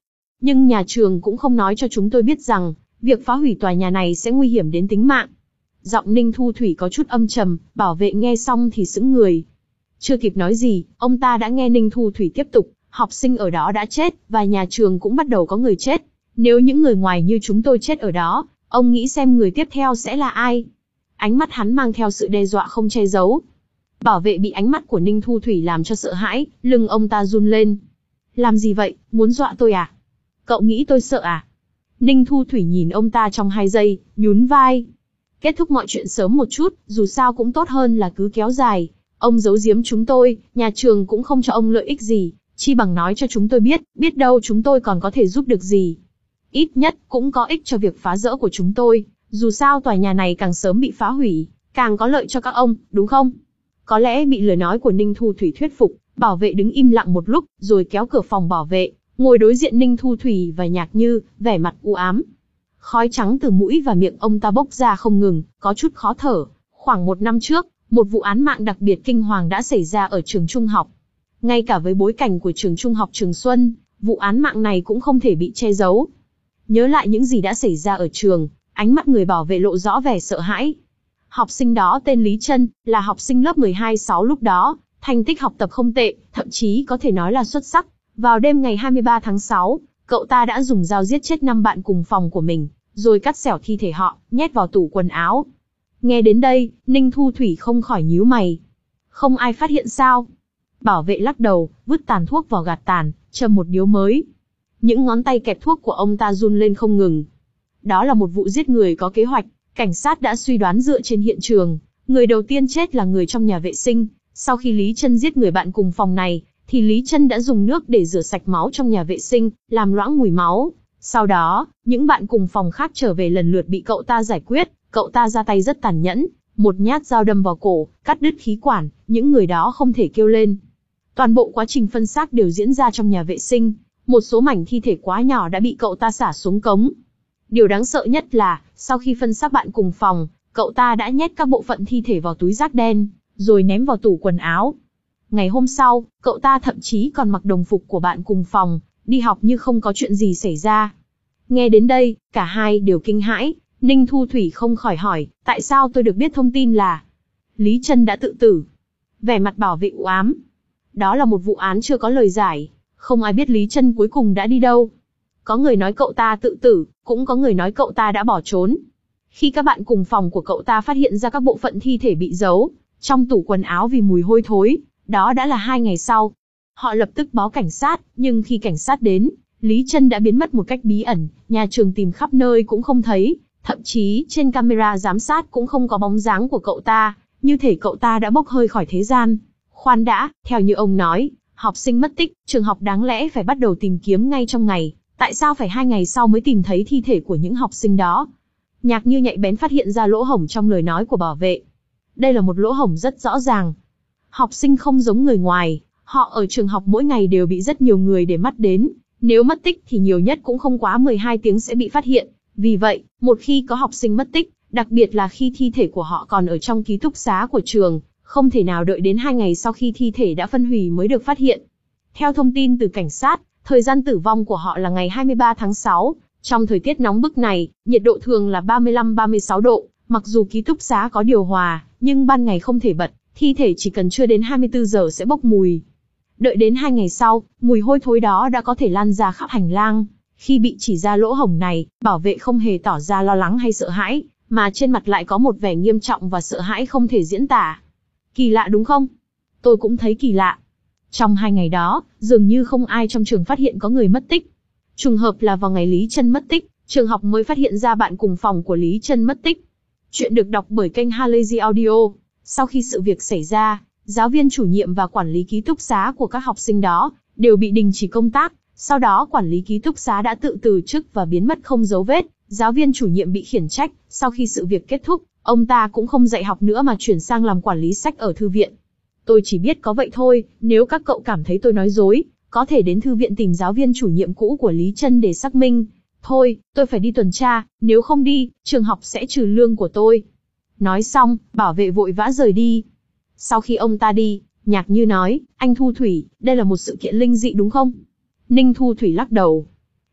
Nhưng nhà trường cũng không nói cho chúng tôi biết rằng, việc phá hủy tòa nhà này sẽ nguy hiểm đến tính mạng. Giọng Ninh Thu Thủy có chút âm trầm, bảo vệ nghe xong thì sững người. Chưa kịp nói gì, ông ta đã nghe Ninh Thu Thủy tiếp tục, học sinh ở đó đã chết, và nhà trường cũng bắt đầu có người chết. Nếu những người ngoài như chúng tôi chết ở đó, ông nghĩ xem người tiếp theo sẽ là ai? Ánh mắt hắn mang theo sự đe dọa không che giấu. Bảo vệ bị ánh mắt của Ninh Thu Thủy làm cho sợ hãi, lưng ông ta run lên. Làm gì vậy, muốn dọa tôi à? Cậu nghĩ tôi sợ à? Ninh Thu Thủy nhìn ông ta trong hai giây, nhún vai. Kết thúc mọi chuyện sớm một chút, dù sao cũng tốt hơn là cứ kéo dài. Ông giấu giếm chúng tôi, nhà trường cũng không cho ông lợi ích gì, chi bằng nói cho chúng tôi biết, biết đâu chúng tôi còn có thể giúp được gì. Ít nhất, cũng có ích cho việc phá rỡ của chúng tôi, dù sao tòa nhà này càng sớm bị phá hủy, càng có lợi cho các ông, đúng không? Có lẽ bị lời nói của Ninh Thu Thủy thuyết phục, bảo vệ đứng im lặng một lúc, rồi kéo cửa phòng bảo vệ, ngồi đối diện Ninh Thu Thủy và Nhạc Như, vẻ mặt u ám. Khói trắng từ mũi và miệng ông ta bốc ra không ngừng, có chút khó thở. Khoảng một năm trước, một vụ án mạng đặc biệt kinh hoàng đã xảy ra ở trường trung học. Ngay cả với bối cảnh của trường trung học Trường Xuân, vụ án mạng này cũng không thể bị che giấu. Nhớ lại những gì đã xảy ra ở trường, ánh mắt người bảo vệ lộ rõ vẻ sợ hãi. Học sinh đó tên Lý Trân, là học sinh lớp mười hai sáu lúc đó, thành tích học tập không tệ, thậm chí có thể nói là xuất sắc. Vào đêm ngày hai mươi ba tháng sáu, cậu ta đã dùng dao giết chết năm bạn cùng phòng của mình, rồi cắt xẻo thi thể họ, nhét vào tủ quần áo. Nghe đến đây, Ninh Thu Thủy không khỏi nhíu mày. Không ai phát hiện sao? Bảo vệ lắc đầu, vứt tàn thuốc vào gạt tàn, châm một điếu mới. Những ngón tay kẹp thuốc của ông ta run lên không ngừng. Đó là một vụ giết người có kế hoạch, cảnh sát đã suy đoán dựa trên hiện trường. Người đầu tiên chết là người trong nhà vệ sinh. Sau khi Lý Trân giết người bạn cùng phòng này, thì Lý Trân đã dùng nước để rửa sạch máu trong nhà vệ sinh, làm loãng mùi máu. Sau đó, những bạn cùng phòng khác trở về lần lượt bị cậu ta giải quyết. Cậu ta ra tay rất tàn nhẫn, một nhát dao đâm vào cổ, cắt đứt khí quản, những người đó không thể kêu lên. Toàn bộ quá trình phân xác đều diễn ra trong nhà vệ sinh, một số mảnh thi thể quá nhỏ đã bị cậu ta xả xuống cống. Điều đáng sợ nhất là, sau khi phân xác bạn cùng phòng, cậu ta đã nhét các bộ phận thi thể vào túi rác đen, rồi ném vào tủ quần áo. Ngày hôm sau, cậu ta thậm chí còn mặc đồng phục của bạn cùng phòng, đi học như không có chuyện gì xảy ra. Nghe đến đây, cả hai đều kinh hãi. Ninh Thu Thủy không khỏi hỏi, tại sao tôi được biết thông tin là Lý Trân đã tự tử? Vẻ mặt bảo vệ u ám. Đó là một vụ án chưa có lời giải, không ai biết Lý Trân cuối cùng đã đi đâu. Có người nói cậu ta tự tử, cũng có người nói cậu ta đã bỏ trốn. Khi các bạn cùng phòng của cậu ta phát hiện ra các bộ phận thi thể bị giấu trong tủ quần áo vì mùi hôi thối, đó đã là hai ngày sau. Họ lập tức báo cảnh sát, nhưng khi cảnh sát đến, Lý Trân đã biến mất một cách bí ẩn, nhà trường tìm khắp nơi cũng không thấy. Thậm chí, trên camera giám sát cũng không có bóng dáng của cậu ta, như thể cậu ta đã bốc hơi khỏi thế gian. Khoan đã, theo như ông nói, học sinh mất tích, trường học đáng lẽ phải bắt đầu tìm kiếm ngay trong ngày, tại sao phải hai ngày sau mới tìm thấy thi thể của những học sinh đó? Nhạc Như nhạy bén phát hiện ra lỗ hổng trong lời nói của bảo vệ. Đây là một lỗ hổng rất rõ ràng. Học sinh không giống người ngoài, họ ở trường học mỗi ngày đều bị rất nhiều người để mắt đến, nếu mất tích thì nhiều nhất cũng không quá mười hai tiếng sẽ bị phát hiện. Vì vậy, một khi có học sinh mất tích, đặc biệt là khi thi thể của họ còn ở trong ký túc xá của trường, không thể nào đợi đến hai ngày sau khi thi thể đã phân hủy mới được phát hiện. Theo thông tin từ cảnh sát, thời gian tử vong của họ là ngày hai mươi ba tháng sáu. Trong thời tiết nóng bức này, nhiệt độ thường là ba mươi lăm đến ba mươi sáu độ, mặc dù ký túc xá có điều hòa, nhưng ban ngày không thể bật, thi thể chỉ cần chưa đến hai mươi tư giờ sẽ bốc mùi. Đợi đến hai ngày sau, mùi hôi thối đó đã có thể lan ra khắp hành lang. Khi bị chỉ ra lỗ hổng này, bảo vệ không hề tỏ ra lo lắng hay sợ hãi, mà trên mặt lại có một vẻ nghiêm trọng và sợ hãi không thể diễn tả. Kỳ lạ đúng không? Tôi cũng thấy kỳ lạ. Trong hai ngày đó, dường như không ai trong trường phát hiện có người mất tích. Trùng hợp là vào ngày Lý Trân mất tích, trường học mới phát hiện ra bạn cùng phòng của Lý Trân mất tích. Chuyện được đọc bởi kênh Halazy Audio. Sau khi sự việc xảy ra, giáo viên chủ nhiệm và quản lý ký túc xá của các học sinh đó đều bị đình chỉ công tác. Sau đó quản lý ký túc xá đã tự từ chức và biến mất không dấu vết. Giáo viên chủ nhiệm bị khiển trách. Sau khi sự việc kết thúc, ông ta cũng không dạy học nữa mà chuyển sang làm quản lý sách ở thư viện. Tôi chỉ biết có vậy thôi, nếu các cậu cảm thấy tôi nói dối, có thể đến thư viện tìm giáo viên chủ nhiệm cũ của Lý Trân để xác minh. Thôi, tôi phải đi tuần tra, nếu không đi, trường học sẽ trừ lương của tôi. Nói xong, bảo vệ vội vã rời đi. Sau khi ông ta đi, Nhạc Như nói, anh Thu Thủy, đây là một sự kiện linh dị đúng không? Ninh Thu Thủy lắc đầu.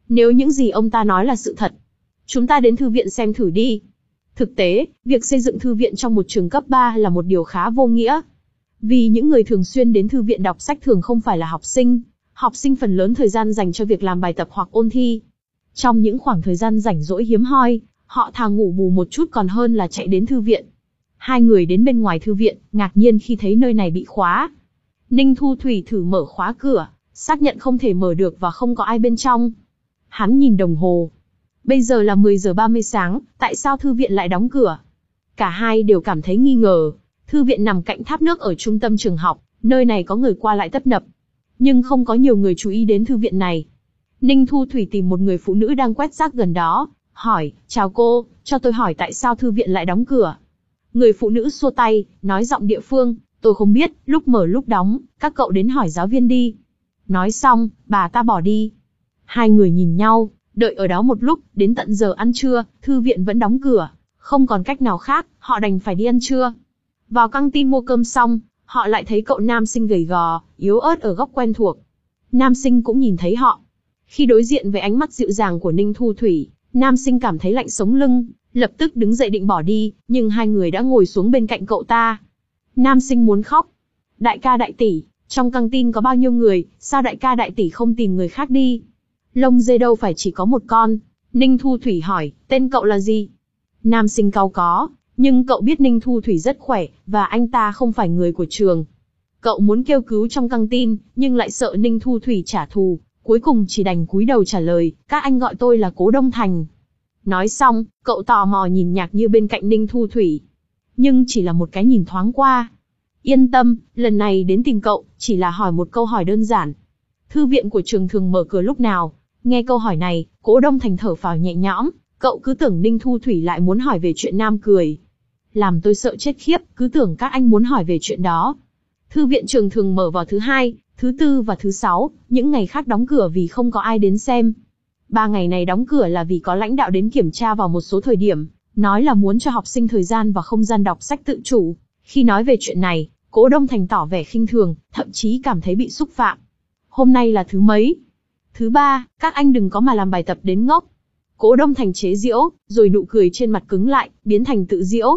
Nếu những gì ông ta nói là sự thật, chúng ta đến thư viện xem thử đi. Thực tế, việc xây dựng thư viện trong một trường cấp ba là một điều khá vô nghĩa. Vì những người thường xuyên đến thư viện đọc sách thường không phải là học sinh. Học sinh phần lớn thời gian dành cho việc làm bài tập hoặc ôn thi. Trong những khoảng thời gian rảnh rỗi hiếm hoi, họ thà ngủ bù một chút còn hơn là chạy đến thư viện. Hai người đến bên ngoài thư viện, ngạc nhiên khi thấy nơi này bị khóa. Ninh Thu Thủy thử mở khóa cửa, xác nhận không thể mở được và không có ai bên trong. Hắn nhìn đồng hồ. Bây giờ là mười giờ ba mươi sáng, tại sao thư viện lại đóng cửa? Cả hai đều cảm thấy nghi ngờ. Thư viện nằm cạnh tháp nước ở trung tâm trường học, nơi này có người qua lại tấp nập. Nhưng không có nhiều người chú ý đến thư viện này. Ninh Thu Thủy tìm một người phụ nữ đang quét rác gần đó, hỏi, chào cô, cho tôi hỏi tại sao thư viện lại đóng cửa? Người phụ nữ xua tay, nói giọng địa phương, tôi không biết, lúc mở lúc đóng, các cậu đến hỏi giáo viên đi. Nói xong, bà ta bỏ đi. Hai người nhìn nhau, đợi ở đó một lúc, đến tận giờ ăn trưa, thư viện vẫn đóng cửa. Không còn cách nào khác, họ đành phải đi ăn trưa. Vào căng tin mua cơm xong, họ lại thấy cậu nam sinh gầy gò, yếu ớt ở góc quen thuộc. Nam sinh cũng nhìn thấy họ. Khi đối diện với ánh mắt dịu dàng của Ninh Thu Thủy, nam sinh cảm thấy lạnh sống lưng, lập tức đứng dậy định bỏ đi, nhưng hai người đã ngồi xuống bên cạnh cậu ta. Nam sinh muốn khóc. Đại ca đại tỷ, trong căng tin có bao nhiêu người, sao đại ca đại tỷ không tìm người khác đi? Lông dê đâu phải chỉ có một con. Ninh Thu Thủy hỏi, tên cậu là gì? Nam sinh cau có, nhưng cậu biết Ninh Thu Thủy rất khỏe, và anh ta không phải người của trường. Cậu muốn kêu cứu trong căng tin, nhưng lại sợ Ninh Thu Thủy trả thù, cuối cùng chỉ đành cúi đầu trả lời, các anh gọi tôi là Cố Đông Thành. Nói xong, cậu tò mò nhìn Nhạc Như bên cạnh Ninh Thu Thủy. Nhưng chỉ là một cái nhìn thoáng qua. Yên tâm, lần này đến tìm cậu, chỉ là hỏi một câu hỏi đơn giản. Thư viện của trường thường mở cửa lúc nào? Nghe câu hỏi này, Cố Đông Thành thở phào nhẹ nhõm, cậu cứ tưởng Ninh Thu Thủy lại muốn hỏi về chuyện nam cười. Làm tôi sợ chết khiếp, cứ tưởng các anh muốn hỏi về chuyện đó. Thư viện trường thường mở vào thứ hai, thứ tư và thứ sáu, những ngày khác đóng cửa vì không có ai đến xem. Ba ngày này đóng cửa là vì có lãnh đạo đến kiểm tra vào một số thời điểm, nói là muốn cho học sinh thời gian và không gian đọc sách tự chủ. Khi nói về chuyện này, Cố Đông Thành tỏ vẻ khinh thường, thậm chí cảm thấy bị xúc phạm. Hôm nay là thứ mấy? Thứ ba, các anh đừng có mà làm bài tập đến ngốc. Cố Đông Thành chế giễu, rồi nụ cười trên mặt cứng lại, biến thành tự giễu.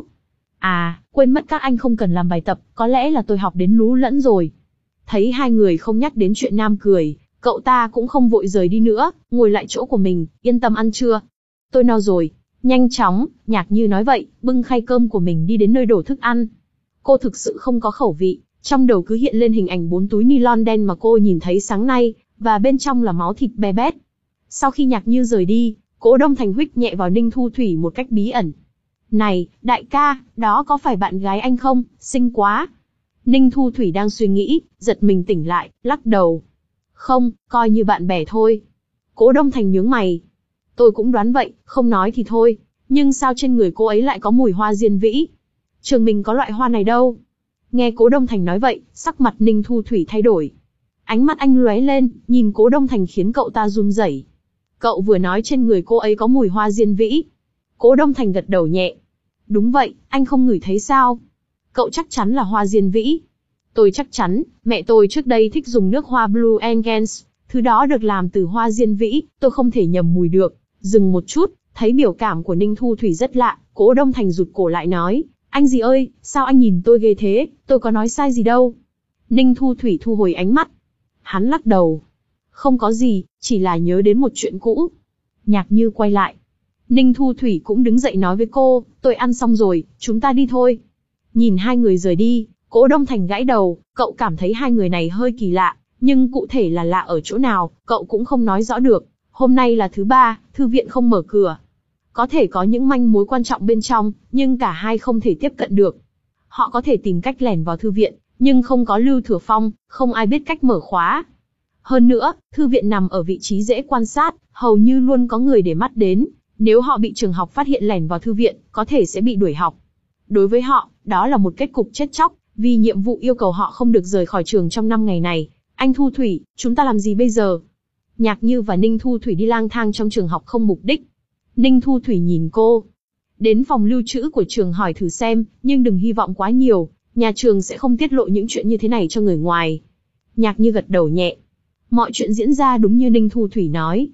À, quên mất các anh không cần làm bài tập, có lẽ là tôi học đến lú lẫn rồi. Thấy hai người không nhắc đến chuyện nam cười, cậu ta cũng không vội rời đi nữa, ngồi lại chỗ của mình, yên tâm ăn trưa. Tôi no rồi. Nhanh chóng, Nhạc Như nói vậy, bưng khay cơm của mình đi đến nơi đổ thức ăn. Cô thực sự không có khẩu vị, trong đầu cứ hiện lên hình ảnh bốn túi nylon đen mà cô nhìn thấy sáng nay, và bên trong là máu thịt be bét. Sau khi Nhạc Như rời đi, Cố Đông Thành huých nhẹ vào Ninh Thu Thủy một cách bí ẩn. Này, đại ca, đó có phải bạn gái anh không, xinh quá. Ninh Thu Thủy đang suy nghĩ, giật mình tỉnh lại, lắc đầu. Không, coi như bạn bè thôi. Cố Đông Thành nhướng mày. Tôi cũng đoán vậy, không nói thì thôi, nhưng sao trên người cô ấy lại có mùi hoa diên vĩ? Trường mình có loại hoa này đâu. Nghe Cố Đông Thành nói vậy, sắc mặt Ninh Thu Thủy thay đổi. Ánh mắt anh lóe lên, nhìn Cố Đông Thành khiến cậu ta run rẩy. Cậu vừa nói trên người cô ấy có mùi hoa diên vĩ. Cố Đông Thành gật đầu nhẹ. Đúng vậy, anh không ngửi thấy sao? Cậu chắc chắn là hoa diên vĩ. Tôi chắc chắn, mẹ tôi trước đây thích dùng nước hoa Blue Angels, thứ đó được làm từ hoa diên vĩ, tôi không thể nhầm mùi được. Dừng một chút, thấy biểu cảm của Ninh Thu Thủy rất lạ, Cố Đông Thành rụt cổ lại nói, anh gì ơi, sao anh nhìn tôi ghê thế, tôi có nói sai gì đâu. Ninh Thu Thủy thu hồi ánh mắt. Hắn lắc đầu. Không có gì, chỉ là nhớ đến một chuyện cũ. Nhạc Như quay lại. Ninh Thu Thủy cũng đứng dậy nói với cô, tôi ăn xong rồi, chúng ta đi thôi. Nhìn hai người rời đi, Cố Đông Thành gãi đầu, cậu cảm thấy hai người này hơi kỳ lạ, nhưng cụ thể là lạ ở chỗ nào, cậu cũng không nói rõ được. Hôm nay là thứ ba, thư viện không mở cửa. Có thể có những manh mối quan trọng bên trong, nhưng cả hai không thể tiếp cận được. Họ có thể tìm cách lẻn vào thư viện, nhưng không có Lưu Thừa Phong, không ai biết cách mở khóa. Hơn nữa, thư viện nằm ở vị trí dễ quan sát, hầu như luôn có người để mắt đến. Nếu họ bị trường học phát hiện lẻn vào thư viện, có thể sẽ bị đuổi học. Đối với họ, đó là một kết cục chết chóc, vì nhiệm vụ yêu cầu họ không được rời khỏi trường trong năm ngày này. Anh Thu Thủy, chúng ta làm gì bây giờ? Nhạc Như và Ninh Thu Thủy đi lang thang trong trường học không mục đích. Ninh Thu Thủy nhìn cô. Đến phòng lưu trữ của trường hỏi thử xem, nhưng đừng hy vọng quá nhiều, nhà trường sẽ không tiết lộ những chuyện như thế này cho người ngoài. Nhạc Như gật đầu nhẹ. Mọi chuyện diễn ra đúng như Ninh Thu Thủy nói.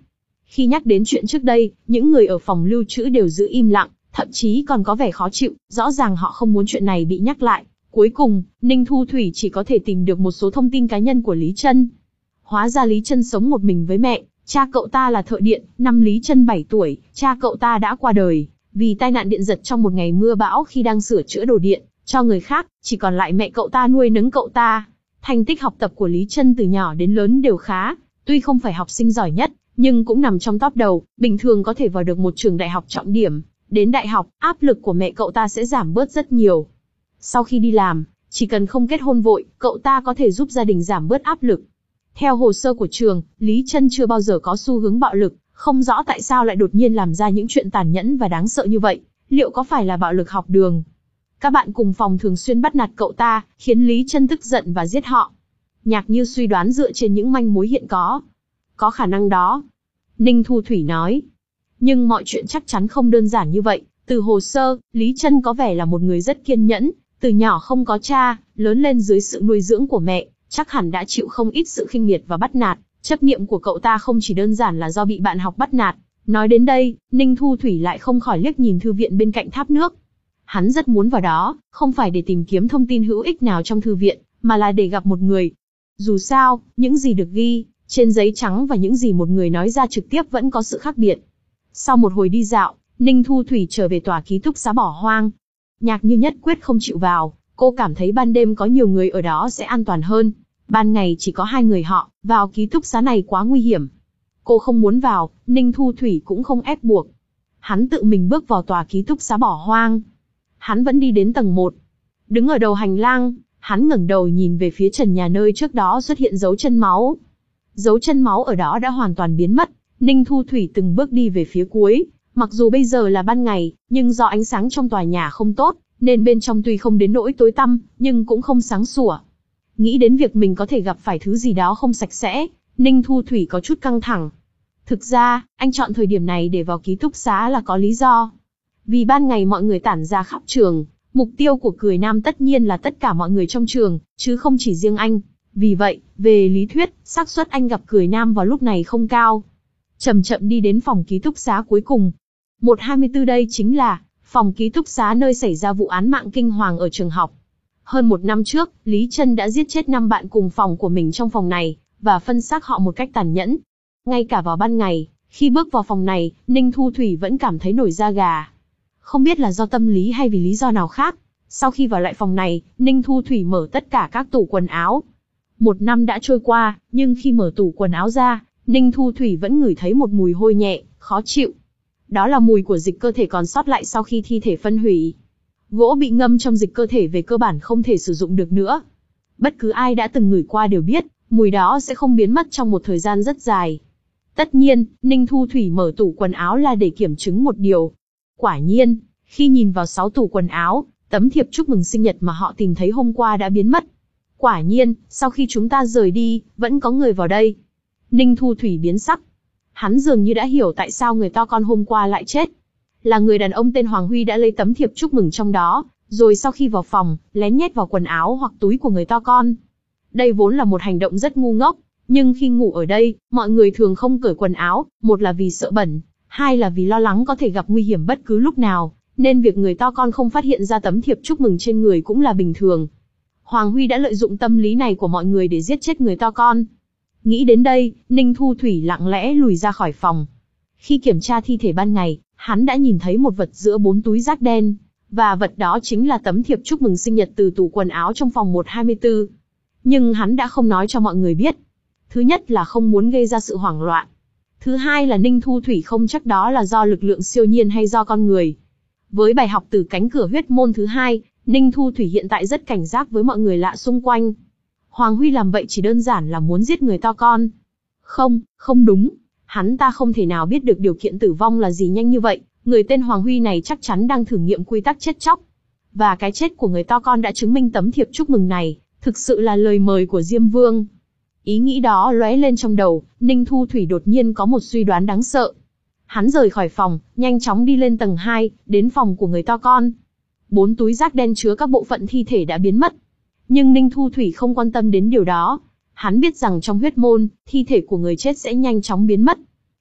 Khi nhắc đến chuyện trước đây, những người ở phòng lưu trữ đều giữ im lặng, thậm chí còn có vẻ khó chịu, rõ ràng họ không muốn chuyện này bị nhắc lại. Cuối cùng, Ninh Thu Thủy chỉ có thể tìm được một số thông tin cá nhân của Lý Trân. Hóa ra Lý Trân sống một mình với mẹ, cha cậu ta là thợ điện, năm Lý Trân bảy tuổi, cha cậu ta đã qua đời, vì tai nạn điện giật trong một ngày mưa bão khi đang sửa chữa đồ điện cho người khác, chỉ còn lại mẹ cậu ta nuôi nấng cậu ta. Thành tích học tập của Lý Trân từ nhỏ đến lớn đều khá, tuy không phải học sinh giỏi nhất, nhưng cũng nằm trong top đầu, bình thường có thể vào được một trường đại học trọng điểm. Đến đại học, áp lực của mẹ cậu ta sẽ giảm bớt rất nhiều. Sau khi đi làm, chỉ cần không kết hôn vội, cậu ta có thể giúp gia đình giảm bớt áp lực. Theo hồ sơ của trường, Lý Trân chưa bao giờ có xu hướng bạo lực, không rõ tại sao lại đột nhiên làm ra những chuyện tàn nhẫn và đáng sợ như vậy, liệu có phải là bạo lực học đường? Các bạn cùng phòng thường xuyên bắt nạt cậu ta, khiến Lý Trân tức giận và giết họ. Nhạc Như suy đoán dựa trên những manh mối hiện có. Có khả năng đó. Ninh Thu Thủy nói. Nhưng mọi chuyện chắc chắn không đơn giản như vậy. Từ hồ sơ, Lý Trân có vẻ là một người rất kiên nhẫn, từ nhỏ không có cha, lớn lên dưới sự nuôi dưỡng của mẹ, chắc hẳn đã chịu không ít sự khinh miệt và bắt nạt. Chấp niệm của cậu ta không chỉ đơn giản là do bị bạn học bắt nạt. Nói đến đây, Ninh Thu Thủy lại không khỏi liếc nhìn thư viện bên cạnh tháp nước. Hắn rất muốn vào đó, không phải để tìm kiếm thông tin hữu ích nào trong thư viện, mà là để gặp một người. Dù sao, những gì được ghi trên giấy trắng và những gì một người nói ra trực tiếp vẫn có sự khác biệt. Sau một hồi đi dạo, Ninh Thu Thủy trở về tòa ký túc xá bỏ hoang. Nhạc Như nhất quyết không chịu vào, cô cảm thấy ban đêm có nhiều người ở đó sẽ an toàn hơn. Ban ngày chỉ có hai người họ, vào ký túc xá này quá nguy hiểm. Cô không muốn vào, Ninh Thu Thủy cũng không ép buộc. Hắn tự mình bước vào tòa ký túc xá bỏ hoang. Hắn vẫn đi đến tầng một. Đứng ở đầu hành lang, hắn ngẩng đầu nhìn về phía trần nhà nơi trước đó xuất hiện dấu chân máu. Dấu chân máu ở đó đã hoàn toàn biến mất. Ninh Thu Thủy từng bước đi về phía cuối. Mặc dù bây giờ là ban ngày, nhưng do ánh sáng trong tòa nhà không tốt, nên bên trong tuy không đến nỗi tối tăm, nhưng cũng không sáng sủa. Nghĩ đến việc mình có thể gặp phải thứ gì đó không sạch sẽ, Ninh Thu Thủy có chút căng thẳng. Thực ra, anh chọn thời điểm này để vào ký túc xá là có lý do. Vì ban ngày mọi người tản ra khắp trường, mục tiêu của Cười Nam tất nhiên là tất cả mọi người trong trường, chứ không chỉ riêng anh. Vì vậy, về lý thuyết, xác suất anh gặp Cười Nam vào lúc này không cao. Chậm chậm đi đến phòng ký túc xá cuối cùng. một hai mươi tư đây chính là phòng ký túc xá nơi xảy ra vụ án mạng kinh hoàng ở trường học. Hơn một năm trước, Lý Trân đã giết chết năm bạn cùng phòng của mình trong phòng này, và phân xác họ một cách tàn nhẫn. Ngay cả vào ban ngày, khi bước vào phòng này, Ninh Thu Thủy vẫn cảm thấy nổi da gà. Không biết là do tâm lý hay vì lý do nào khác. Sau khi vào lại phòng này, Ninh Thu Thủy mở tất cả các tủ quần áo. Một năm đã trôi qua, nhưng khi mở tủ quần áo ra, Ninh Thu Thủy vẫn ngửi thấy một mùi hôi nhẹ, khó chịu. Đó là mùi của dịch cơ thể còn sót lại sau khi thi thể phân hủy. Gỗ bị ngâm trong dịch cơ thể về cơ bản không thể sử dụng được nữa. Bất cứ ai đã từng ngửi qua đều biết, mùi đó sẽ không biến mất trong một thời gian rất dài. Tất nhiên, Ninh Thu Thủy mở tủ quần áo là để kiểm chứng một điều. Quả nhiên, khi nhìn vào sáu tủ quần áo, tấm thiệp chúc mừng sinh nhật mà họ tìm thấy hôm qua đã biến mất. Quả nhiên, sau khi chúng ta rời đi, vẫn có người vào đây. Ninh Thu Thủy biến sắc. Hắn dường như đã hiểu tại sao người to con hôm qua lại chết. Là người đàn ông tên Hoàng Huy đã lấy tấm thiệp chúc mừng trong đó, rồi sau khi vào phòng, lén nhét vào quần áo hoặc túi của người to con. Đây vốn là một hành động rất ngu ngốc, nhưng khi ngủ ở đây, mọi người thường không cởi quần áo, một là vì sợ bẩn, hai là vì lo lắng có thể gặp nguy hiểm bất cứ lúc nào, nên việc người to con không phát hiện ra tấm thiệp chúc mừng trên người cũng là bình thường. Hoàng Huy đã lợi dụng tâm lý này của mọi người để giết chết người to con. Nghĩ đến đây, Ninh Thu Thủy lặng lẽ lùi ra khỏi phòng. Khi kiểm tra thi thể ban ngày, hắn đã nhìn thấy một vật giữa bốn túi rác đen, và vật đó chính là tấm thiệp chúc mừng sinh nhật từ tủ quần áo trong phòng một hai tư. Nhưng hắn đã không nói cho mọi người biết. Thứ nhất là không muốn gây ra sự hoảng loạn. Thứ hai là Ninh Thu Thủy không chắc đó là do lực lượng siêu nhiên hay do con người. Với bài học từ cánh cửa huyết môn thứ hai, Ninh Thu Thủy hiện tại rất cảnh giác với mọi người lạ xung quanh. Hoàng Huy làm vậy chỉ đơn giản là muốn giết người to con. Không, không đúng. Hắn ta không thể nào biết được điều kiện tử vong là gì nhanh như vậy. Người tên Hoàng Huy này chắc chắn đang thử nghiệm quy tắc chết chóc. Và cái chết của người to con đã chứng minh tấm thiệp chúc mừng này thực sự là lời mời của Diêm Vương. Ý nghĩ đó lóe lên trong đầu, Ninh Thu Thủy đột nhiên có một suy đoán đáng sợ. Hắn rời khỏi phòng, nhanh chóng đi lên tầng hai, đến phòng của người to con. Bốn túi rác đen chứa các bộ phận thi thể đã biến mất. Nhưng Ninh Thu Thủy không quan tâm đến điều đó. Hắn biết rằng trong huyết môn, thi thể của người chết sẽ nhanh chóng biến mất.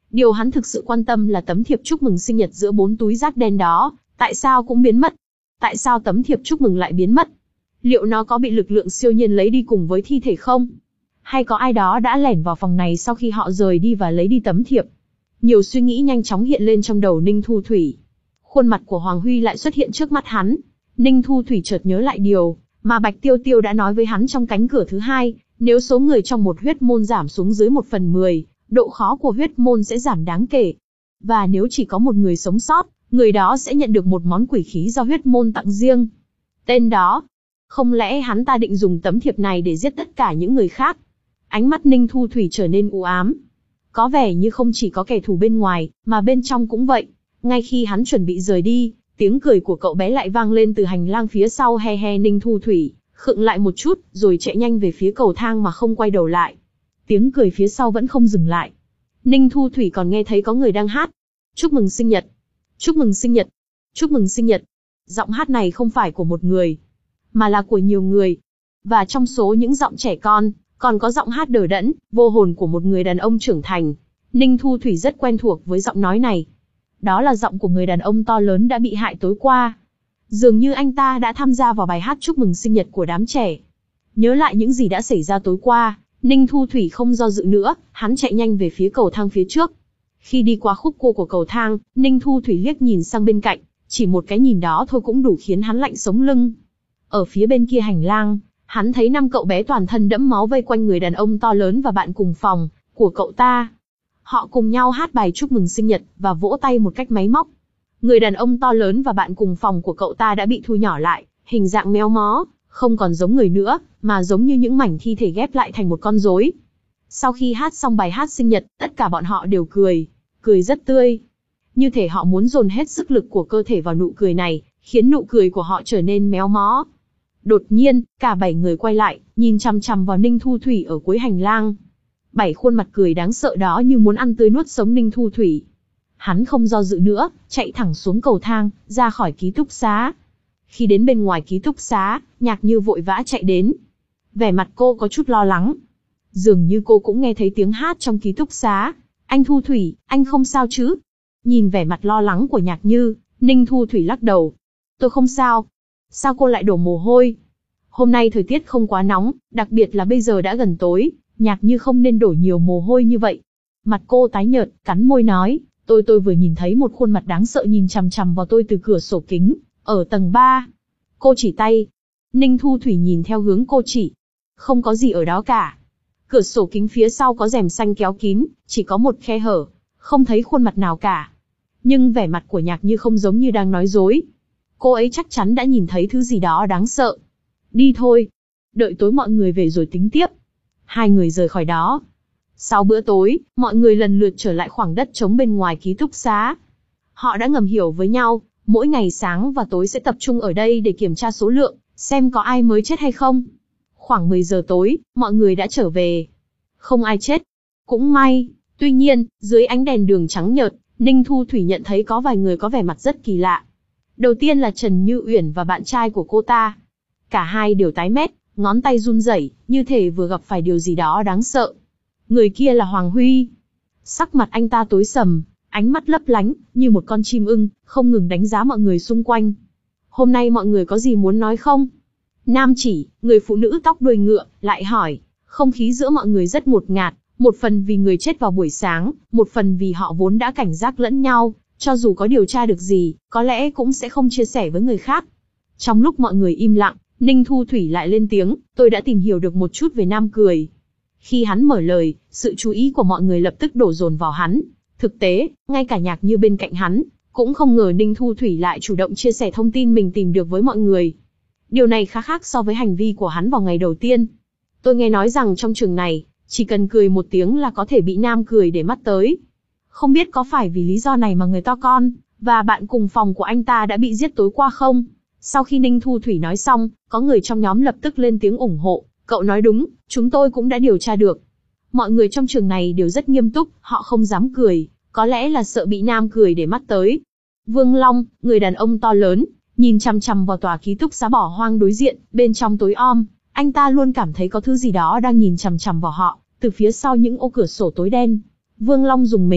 Điều hắn thực sự quan tâm là tấm thiệp chúc mừng sinh nhật giữa bốn túi rác đen đó, tại sao cũng biến mất? Tại sao tấm thiệp chúc mừng lại biến mất? Liệu nó có bị lực lượng siêu nhiên lấy đi cùng với thi thể không? Hay có ai đó đã lẻn vào phòng này sau khi họ rời đi và lấy đi tấm thiệp? Nhiều suy nghĩ nhanh chóng hiện lên trong đầu Ninh Thu Thủy. Khuôn mặt của Hoàng Huy lại xuất hiện trước mắt hắn. Ninh Thu Thủy chợt nhớ lại điều mà Bạch Tiêu Tiêu đã nói với hắn trong cánh cửa thứ hai, nếu số người trong một huyết môn giảm xuống dưới một phần mười, độ khó của huyết môn sẽ giảm đáng kể. Và nếu chỉ có một người sống sót, người đó sẽ nhận được một món quỷ khí do huyết môn tặng riêng. Tên đó, không lẽ hắn ta định dùng tấm thiệp này để giết tất cả những người khác? Ánh mắt Ninh Thu Thủy trở nên u ám. Có vẻ như không chỉ có kẻ thù bên ngoài, mà bên trong cũng vậy. Ngay khi hắn chuẩn bị rời đi, tiếng cười của cậu bé lại vang lên từ hành lang phía sau. He he. Ninh Thu Thủy khựng lại một chút, rồi chạy nhanh về phía cầu thang mà không quay đầu lại. Tiếng cười phía sau vẫn không dừng lại. Ninh Thu Thủy còn nghe thấy có người đang hát. Chúc mừng sinh nhật. Chúc mừng sinh nhật. Chúc mừng sinh nhật. Giọng hát này không phải của một người, mà là của nhiều người. Và trong số những giọng trẻ con, còn có giọng hát đờ đẫn, vô hồn của một người đàn ông trưởng thành. Ninh Thu Thủy rất quen thuộc với giọng nói này. Đó là giọng của người đàn ông to lớn đã bị hại tối qua. Dường như anh ta đã tham gia vào bài hát chúc mừng sinh nhật của đám trẻ. Nhớ lại những gì đã xảy ra tối qua, Ninh Thu Thủy không do dự nữa, hắn chạy nhanh về phía cầu thang phía trước. Khi đi qua khúc cua của cầu thang, Ninh Thu Thủy liếc nhìn sang bên cạnh, chỉ một cái nhìn đó thôi cũng đủ khiến hắn lạnh sống lưng. Ở phía bên kia hành lang, hắn thấy năm cậu bé toàn thân đẫm máu vây quanh người đàn ông to lớn và bạn cùng phòng của cậu ta. Họ cùng nhau hát bài chúc mừng sinh nhật và vỗ tay một cách máy móc. Người đàn ông to lớn và bạn cùng phòng của cậu ta đã bị thu nhỏ lại, hình dạng méo mó, không còn giống người nữa, mà giống như những mảnh thi thể ghép lại thành một con rối. Sau khi hát xong bài hát sinh nhật, tất cả bọn họ đều cười, cười rất tươi. Như thể họ muốn dồn hết sức lực của cơ thể vào nụ cười này, khiến nụ cười của họ trở nên méo mó. Đột nhiên, cả bảy người quay lại, nhìn chằm chằm vào Ninh Thu Thủy ở cuối hành lang. Bảy khuôn mặt cười đáng sợ đó như muốn ăn tươi nuốt sống Ninh Thu Thủy. Hắn không do dự nữa, chạy thẳng xuống cầu thang, ra khỏi ký túc xá. Khi đến bên ngoài ký túc xá, Nhạc Như vội vã chạy đến. Vẻ mặt cô có chút lo lắng. Dường như cô cũng nghe thấy tiếng hát trong ký túc xá. Anh Thu Thủy, anh không sao chứ? Nhìn vẻ mặt lo lắng của Nhạc Như, Ninh Thu Thủy lắc đầu. Tôi không sao. Sao cô lại đổ mồ hôi? Hôm nay thời tiết không quá nóng, đặc biệt là bây giờ đã gần tối, Nhạc Như không nên đổ nhiều mồ hôi như vậy. Mặt cô tái nhợt, cắn môi nói, tôi tôi vừa nhìn thấy một khuôn mặt đáng sợ nhìn chằm chằm vào tôi từ cửa sổ kính, ở tầng ba. Cô chỉ tay. Ninh Thu Thủy nhìn theo hướng cô chỉ. Không có gì ở đó cả. Cửa sổ kính phía sau có rèm xanh kéo kín, chỉ có một khe hở, không thấy khuôn mặt nào cả. Nhưng vẻ mặt của Nhạc Như không giống như đang nói dối. Cô ấy chắc chắn đã nhìn thấy thứ gì đó đáng sợ. Đi thôi. Đợi tối mọi người về rồi tính tiếp. Hai người rời khỏi đó. Sau bữa tối, mọi người lần lượt trở lại khoảng đất trống bên ngoài ký túc xá. Họ đã ngầm hiểu với nhau, mỗi ngày sáng và tối sẽ tập trung ở đây để kiểm tra số lượng, xem có ai mới chết hay không. Khoảng mười giờ tối, mọi người đã trở về. Không ai chết. Cũng may. Tuy nhiên, dưới ánh đèn đường trắng nhợt, Ninh Thu Thủy nhận thấy có vài người có vẻ mặt rất kỳ lạ. Đầu tiên là Trần Như Uyển và bạn trai của cô ta. Cả hai đều tái mét, ngón tay run rẩy, như thể vừa gặp phải điều gì đó đáng sợ. Người kia là Hoàng Huy. Sắc mặt anh ta tối sầm, ánh mắt lấp lánh, như một con chim ưng, không ngừng đánh giá mọi người xung quanh. Hôm nay mọi người có gì muốn nói không? Nam Chỉ, người phụ nữ tóc đuôi ngựa, lại hỏi. Không khí giữa mọi người rất ngột ngạt, một phần vì người chết vào buổi sáng, một phần vì họ vốn đã cảnh giác lẫn nhau, cho dù có điều tra được gì, có lẽ cũng sẽ không chia sẻ với người khác. Trong lúc mọi người im lặng, Ninh Thu Thủy lại lên tiếng, tôi đã tìm hiểu được một chút về Nam Cười. Khi hắn mở lời, sự chú ý của mọi người lập tức đổ dồn vào hắn. Thực tế, ngay cả Nhạc Như bên cạnh hắn, cũng không ngờ Ninh Thu Thủy lại chủ động chia sẻ thông tin mình tìm được với mọi người. Điều này khá khác so với hành vi của hắn vào ngày đầu tiên. Tôi nghe nói rằng trong trường này, chỉ cần cười một tiếng là có thể bị Nam Cười để mắt tới. Không biết có phải vì lý do này mà người to con, và bạn cùng phòng của anh ta đã bị giết tối qua không? Sau khi Ninh Thu Thủy nói xong, có người trong nhóm lập tức lên tiếng ủng hộ. Cậu nói đúng, chúng tôi cũng đã điều tra được. Mọi người trong trường này đều rất nghiêm túc, họ không dám cười, có lẽ là sợ bị Nam Cười để mắt tới. Vương Long, người đàn ông to lớn, nhìn chằm chằm vào tòa ký túc xá bỏ hoang đối diện, bên trong tối om, anh ta luôn cảm thấy có thứ gì đó đang nhìn chằm chằm vào họ, từ phía sau những ô cửa sổ tối đen. Vương Long dùng mình,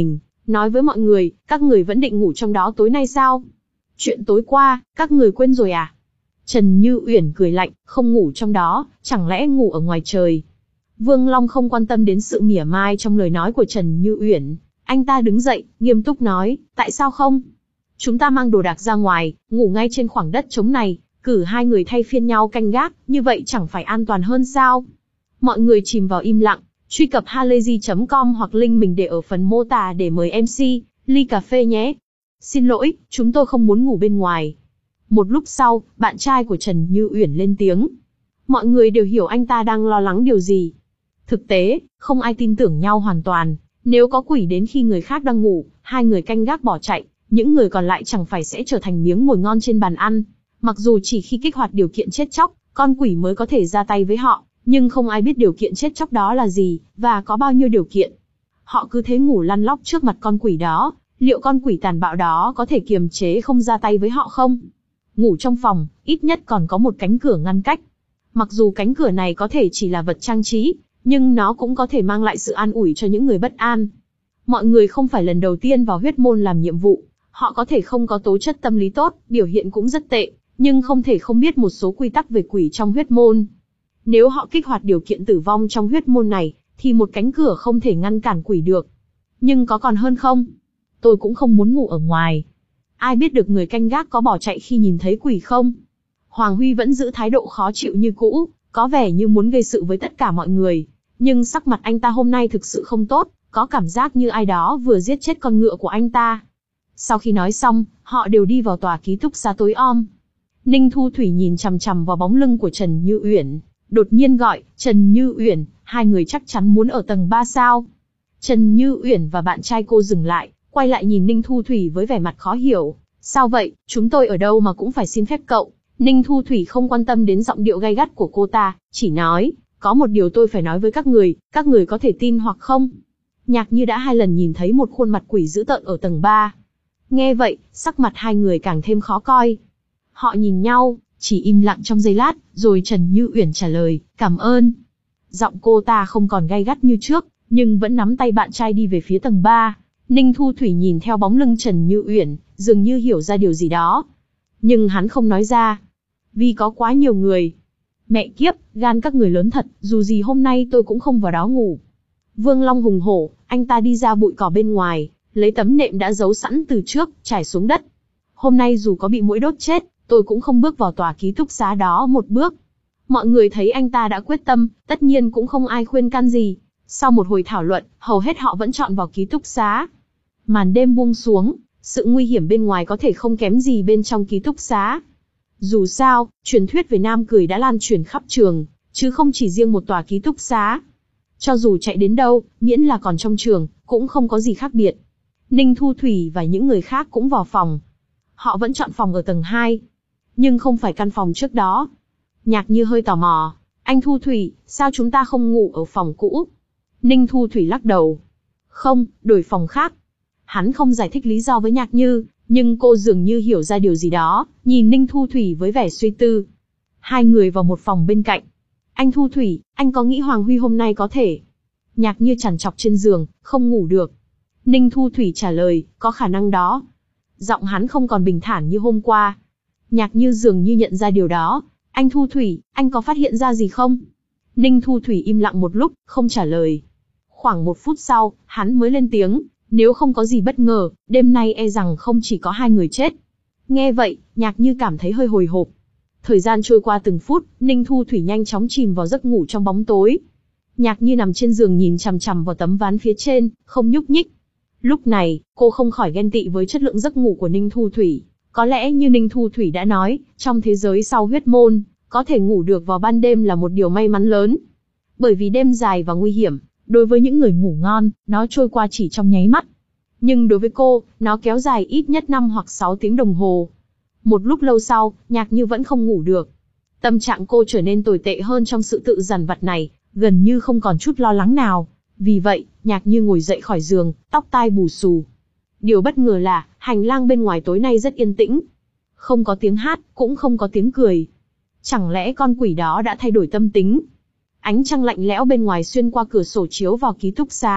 nói với mọi người, các người vẫn định ngủ trong đó tối nay sao? Chuyện tối qua, các người quên rồi à? Trần Như Uyển cười lạnh, không ngủ trong đó, chẳng lẽ ngủ ở ngoài trời? Vương Long không quan tâm đến sự mỉa mai trong lời nói của Trần Như Uyển. Anh ta đứng dậy, nghiêm túc nói, tại sao không? Chúng ta mang đồ đạc ra ngoài, ngủ ngay trên khoảng đất trống này, cử hai người thay phiên nhau canh gác, như vậy chẳng phải an toàn hơn sao? Mọi người chìm vào im lặng, truy cập halayzi chấm com hoặc link mình để ở phần mô tả để mời em xê, ly cà phê nhé. Xin lỗi, chúng tôi không muốn ngủ bên ngoài. Một lúc sau, bạn trai của Trần Như Uyển lên tiếng. Mọi người đều hiểu anh ta đang lo lắng điều gì. Thực tế, không ai tin tưởng nhau hoàn toàn. Nếu có quỷ đến khi người khác đang ngủ, hai người canh gác bỏ chạy, những người còn lại chẳng phải sẽ trở thành miếng mồi ngon trên bàn ăn. Mặc dù chỉ khi kích hoạt điều kiện chết chóc, con quỷ mới có thể ra tay với họ, nhưng không ai biết điều kiện chết chóc đó là gì, và có bao nhiêu điều kiện. Họ cứ thế ngủ lăn lóc trước mặt con quỷ đó, liệu con quỷ tàn bạo đó có thể kiềm chế không ra tay với họ không? Ngủ trong phòng, ít nhất còn có một cánh cửa ngăn cách. Mặc dù cánh cửa này có thể chỉ là vật trang trí, nhưng nó cũng có thể mang lại sự an ủi cho những người bất an. Mọi người không phải lần đầu tiên vào huyết môn làm nhiệm vụ, họ có thể không có tố chất tâm lý tốt, biểu hiện cũng rất tệ, nhưng không thể không biết một số quy tắc về quỷ trong huyết môn. Nếu họ kích hoạt điều kiện tử vong trong huyết môn này, thì một cánh cửa không thể ngăn cản quỷ được. Nhưng có còn hơn không? Tôi cũng không muốn ngủ ở ngoài. Ai biết được người canh gác có bỏ chạy khi nhìn thấy quỷ không? Hoàng Huy vẫn giữ thái độ khó chịu như cũ, có vẻ như muốn gây sự với tất cả mọi người. Nhưng sắc mặt anh ta hôm nay thực sự không tốt, có cảm giác như ai đó vừa giết chết con ngựa của anh ta. Sau khi nói xong, họ đều đi vào tòa ký túc xá tối om. Ninh Thu Thủy nhìn chằm chằm vào bóng lưng của Trần Như Uyển, đột nhiên gọi, Trần Như Uyển, hai người chắc chắn muốn ở tầng ba sao? Trần Như Uyển và bạn trai cô dừng lại, quay lại nhìn Ninh Thu Thủy với vẻ mặt khó hiểu. Sao vậy, chúng tôi ở đâu mà cũng phải xin phép cậu? Ninh Thu Thủy không quan tâm đến giọng điệu gay gắt của cô ta, chỉ nói, có một điều tôi phải nói với các người, các người có thể tin hoặc không? Nhạc Như đã hai lần nhìn thấy một khuôn mặt quỷ dữ tợn ở tầng ba. Nghe vậy, sắc mặt hai người càng thêm khó coi. Họ nhìn nhau, chỉ im lặng trong giây lát, rồi Trần Như Uyển trả lời, cảm ơn. Giọng cô ta không còn gay gắt như trước, nhưng vẫn nắm tay bạn trai đi về phía tầng ba. Ninh Thu Thủy nhìn theo bóng lưng Trần Như Uyển, dường như hiểu ra điều gì đó. Nhưng hắn không nói ra. Vì có quá nhiều người. Mẹ kiếp, gan các người lớn thật, dù gì hôm nay tôi cũng không vào đó ngủ. Vương Long hùng hổ, anh ta đi ra bụi cỏ bên ngoài, lấy tấm nệm đã giấu sẵn từ trước, trải xuống đất. Hôm nay dù có bị muỗi đốt chết, tôi cũng không bước vào tòa ký túc xá đó một bước. Mọi người thấy anh ta đã quyết tâm, tất nhiên cũng không ai khuyên can gì. Sau một hồi thảo luận, hầu hết họ vẫn chọn vào ký túc xá. Màn đêm buông xuống, sự nguy hiểm bên ngoài có thể không kém gì bên trong ký túc xá. Dù sao, truyền thuyết về Nam Cười đã lan truyền khắp trường, chứ không chỉ riêng một tòa ký túc xá. Cho dù chạy đến đâu, miễn là còn trong trường, cũng không có gì khác biệt. Ninh Thu Thủy và những người khác cũng vào phòng. Họ vẫn chọn phòng ở tầng hai. Nhưng không phải căn phòng trước đó. Nhạc Như hơi tò mò. Anh Thu Thủy, sao chúng ta không ngủ ở phòng cũ? Ninh Thu Thủy lắc đầu. Không, đổi phòng khác. Hắn không giải thích lý do với Nhạc Như, nhưng cô dường như hiểu ra điều gì đó, nhìn Ninh Thu Thủy với vẻ suy tư. Hai người vào một phòng bên cạnh. Anh Thu Thủy, anh có nghĩ Hoàng Huy hôm nay có thể? Nhạc Như trằn trọc trên giường, không ngủ được. Ninh Thu Thủy trả lời, có khả năng đó. Giọng hắn không còn bình thản như hôm qua. Nhạc Như dường như nhận ra điều đó. Anh Thu Thủy, anh có phát hiện ra gì không? Ninh Thu Thủy im lặng một lúc, không trả lời. Khoảng một phút sau, hắn mới lên tiếng. Nếu không có gì bất ngờ, đêm nay e rằng không chỉ có hai người chết. Nghe vậy, Nhạc Như cảm thấy hơi hồi hộp. Thời gian trôi qua từng phút, Ninh Thu Thủy nhanh chóng chìm vào giấc ngủ trong bóng tối. Nhạc Như nằm trên giường nhìn chằm chằm vào tấm ván phía trên, không nhúc nhích. Lúc này, cô không khỏi ghen tị với chất lượng giấc ngủ của Ninh Thu Thủy. Có lẽ như Ninh Thu Thủy đã nói, trong thế giới sau huyết môn, có thể ngủ được vào ban đêm là một điều may mắn lớn. Bởi vì đêm dài và nguy hiểm, đối với những người ngủ ngon, nó trôi qua chỉ trong nháy mắt. Nhưng đối với cô, nó kéo dài ít nhất năm hoặc sáu tiếng đồng hồ. Một lúc lâu sau, Nhạc Như vẫn không ngủ được. Tâm trạng cô trở nên tồi tệ hơn trong sự tự dằn vặt này, gần như không còn chút lo lắng nào. Vì vậy, Nhạc Như ngồi dậy khỏi giường, tóc tai bù xù. Điều bất ngờ là, hành lang bên ngoài tối nay rất yên tĩnh. Không có tiếng hát, cũng không có tiếng cười. Chẳng lẽ con quỷ đó đã thay đổi tâm tính? Ánh trăng lạnh lẽo bên ngoài xuyên qua cửa sổ chiếu vào ký túc xá,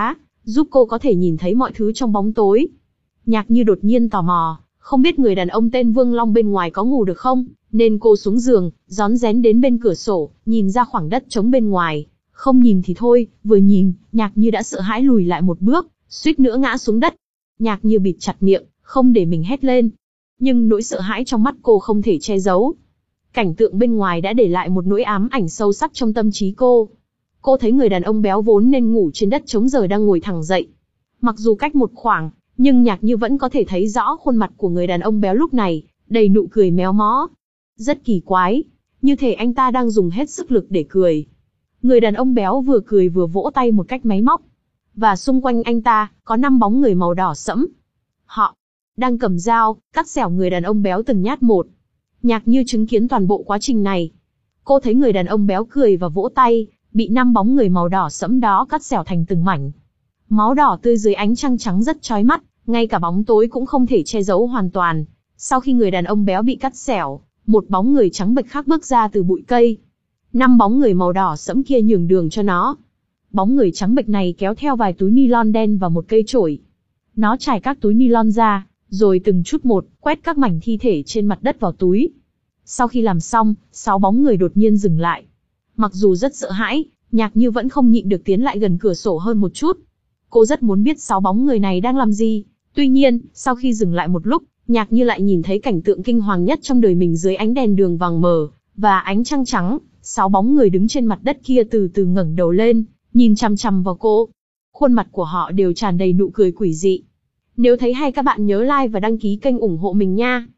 giúp cô có thể nhìn thấy mọi thứ trong bóng tối. Nhạc Như đột nhiên tò mò, không biết người đàn ông tên Vương Long bên ngoài có ngủ được không, nên cô xuống giường, rón rén đến bên cửa sổ, nhìn ra khoảng đất trống bên ngoài. Không nhìn thì thôi, vừa nhìn, Nhạc Như đã sợ hãi lùi lại một bước, suýt nữa ngã xuống đất. Nhạc Như bịt chặt miệng, không để mình hét lên. Nhưng nỗi sợ hãi trong mắt cô không thể che giấu. Cảnh tượng bên ngoài đã để lại một nỗi ám ảnh sâu sắc trong tâm trí cô. Cô thấy người đàn ông béo vốn nên ngủ trên đất trống giờ đang ngồi thẳng dậy. Mặc dù cách một khoảng, nhưng Nhạc Như vẫn có thể thấy rõ khuôn mặt của người đàn ông béo lúc này, đầy nụ cười méo mó. Rất kỳ quái, như thể anh ta đang dùng hết sức lực để cười. Người đàn ông béo vừa cười vừa vỗ tay một cách máy móc. Và xung quanh anh ta, có năm bóng người màu đỏ sẫm. Họ đang cầm dao, cắt xẻo người đàn ông béo từng nhát một. Nhạc Như chứng kiến toàn bộ quá trình này. Cô thấy người đàn ông béo cười và vỗ tay, bị năm bóng người màu đỏ sẫm đó cắt xẻo thành từng mảnh. Máu đỏ tươi dưới ánh trăng trắng rất chói mắt, ngay cả bóng tối cũng không thể che giấu hoàn toàn. Sau khi người đàn ông béo bị cắt xẻo, một bóng người trắng bệch khác bước ra từ bụi cây. Năm bóng người màu đỏ sẫm kia nhường đường cho nó. Bóng người trắng bệch này kéo theo vài túi ni-lon đen và một cây chổi. Nó trải các túi ni-lon ra, rồi từng chút một, quét các mảnh thi thể trên mặt đất vào túi. Sau khi làm xong, sáu bóng người đột nhiên dừng lại. Mặc dù rất sợ hãi, Nhạc Như vẫn không nhịn được tiến lại gần cửa sổ hơn một chút. Cô rất muốn biết sáu bóng người này đang làm gì. Tuy nhiên, sau khi dừng lại một lúc, Nhạc Như lại nhìn thấy cảnh tượng kinh hoàng nhất trong đời mình dưới ánh đèn đường vàng mờ và ánh trăng trắng. Sáu bóng người đứng trên mặt đất kia từ từ ngẩng đầu lên, nhìn chằm chằm vào cô. Khuôn mặt của họ đều tràn đầy nụ cười quỷ dị. Nếu thấy hay các bạn nhớ like và đăng ký kênh ủng hộ mình nha.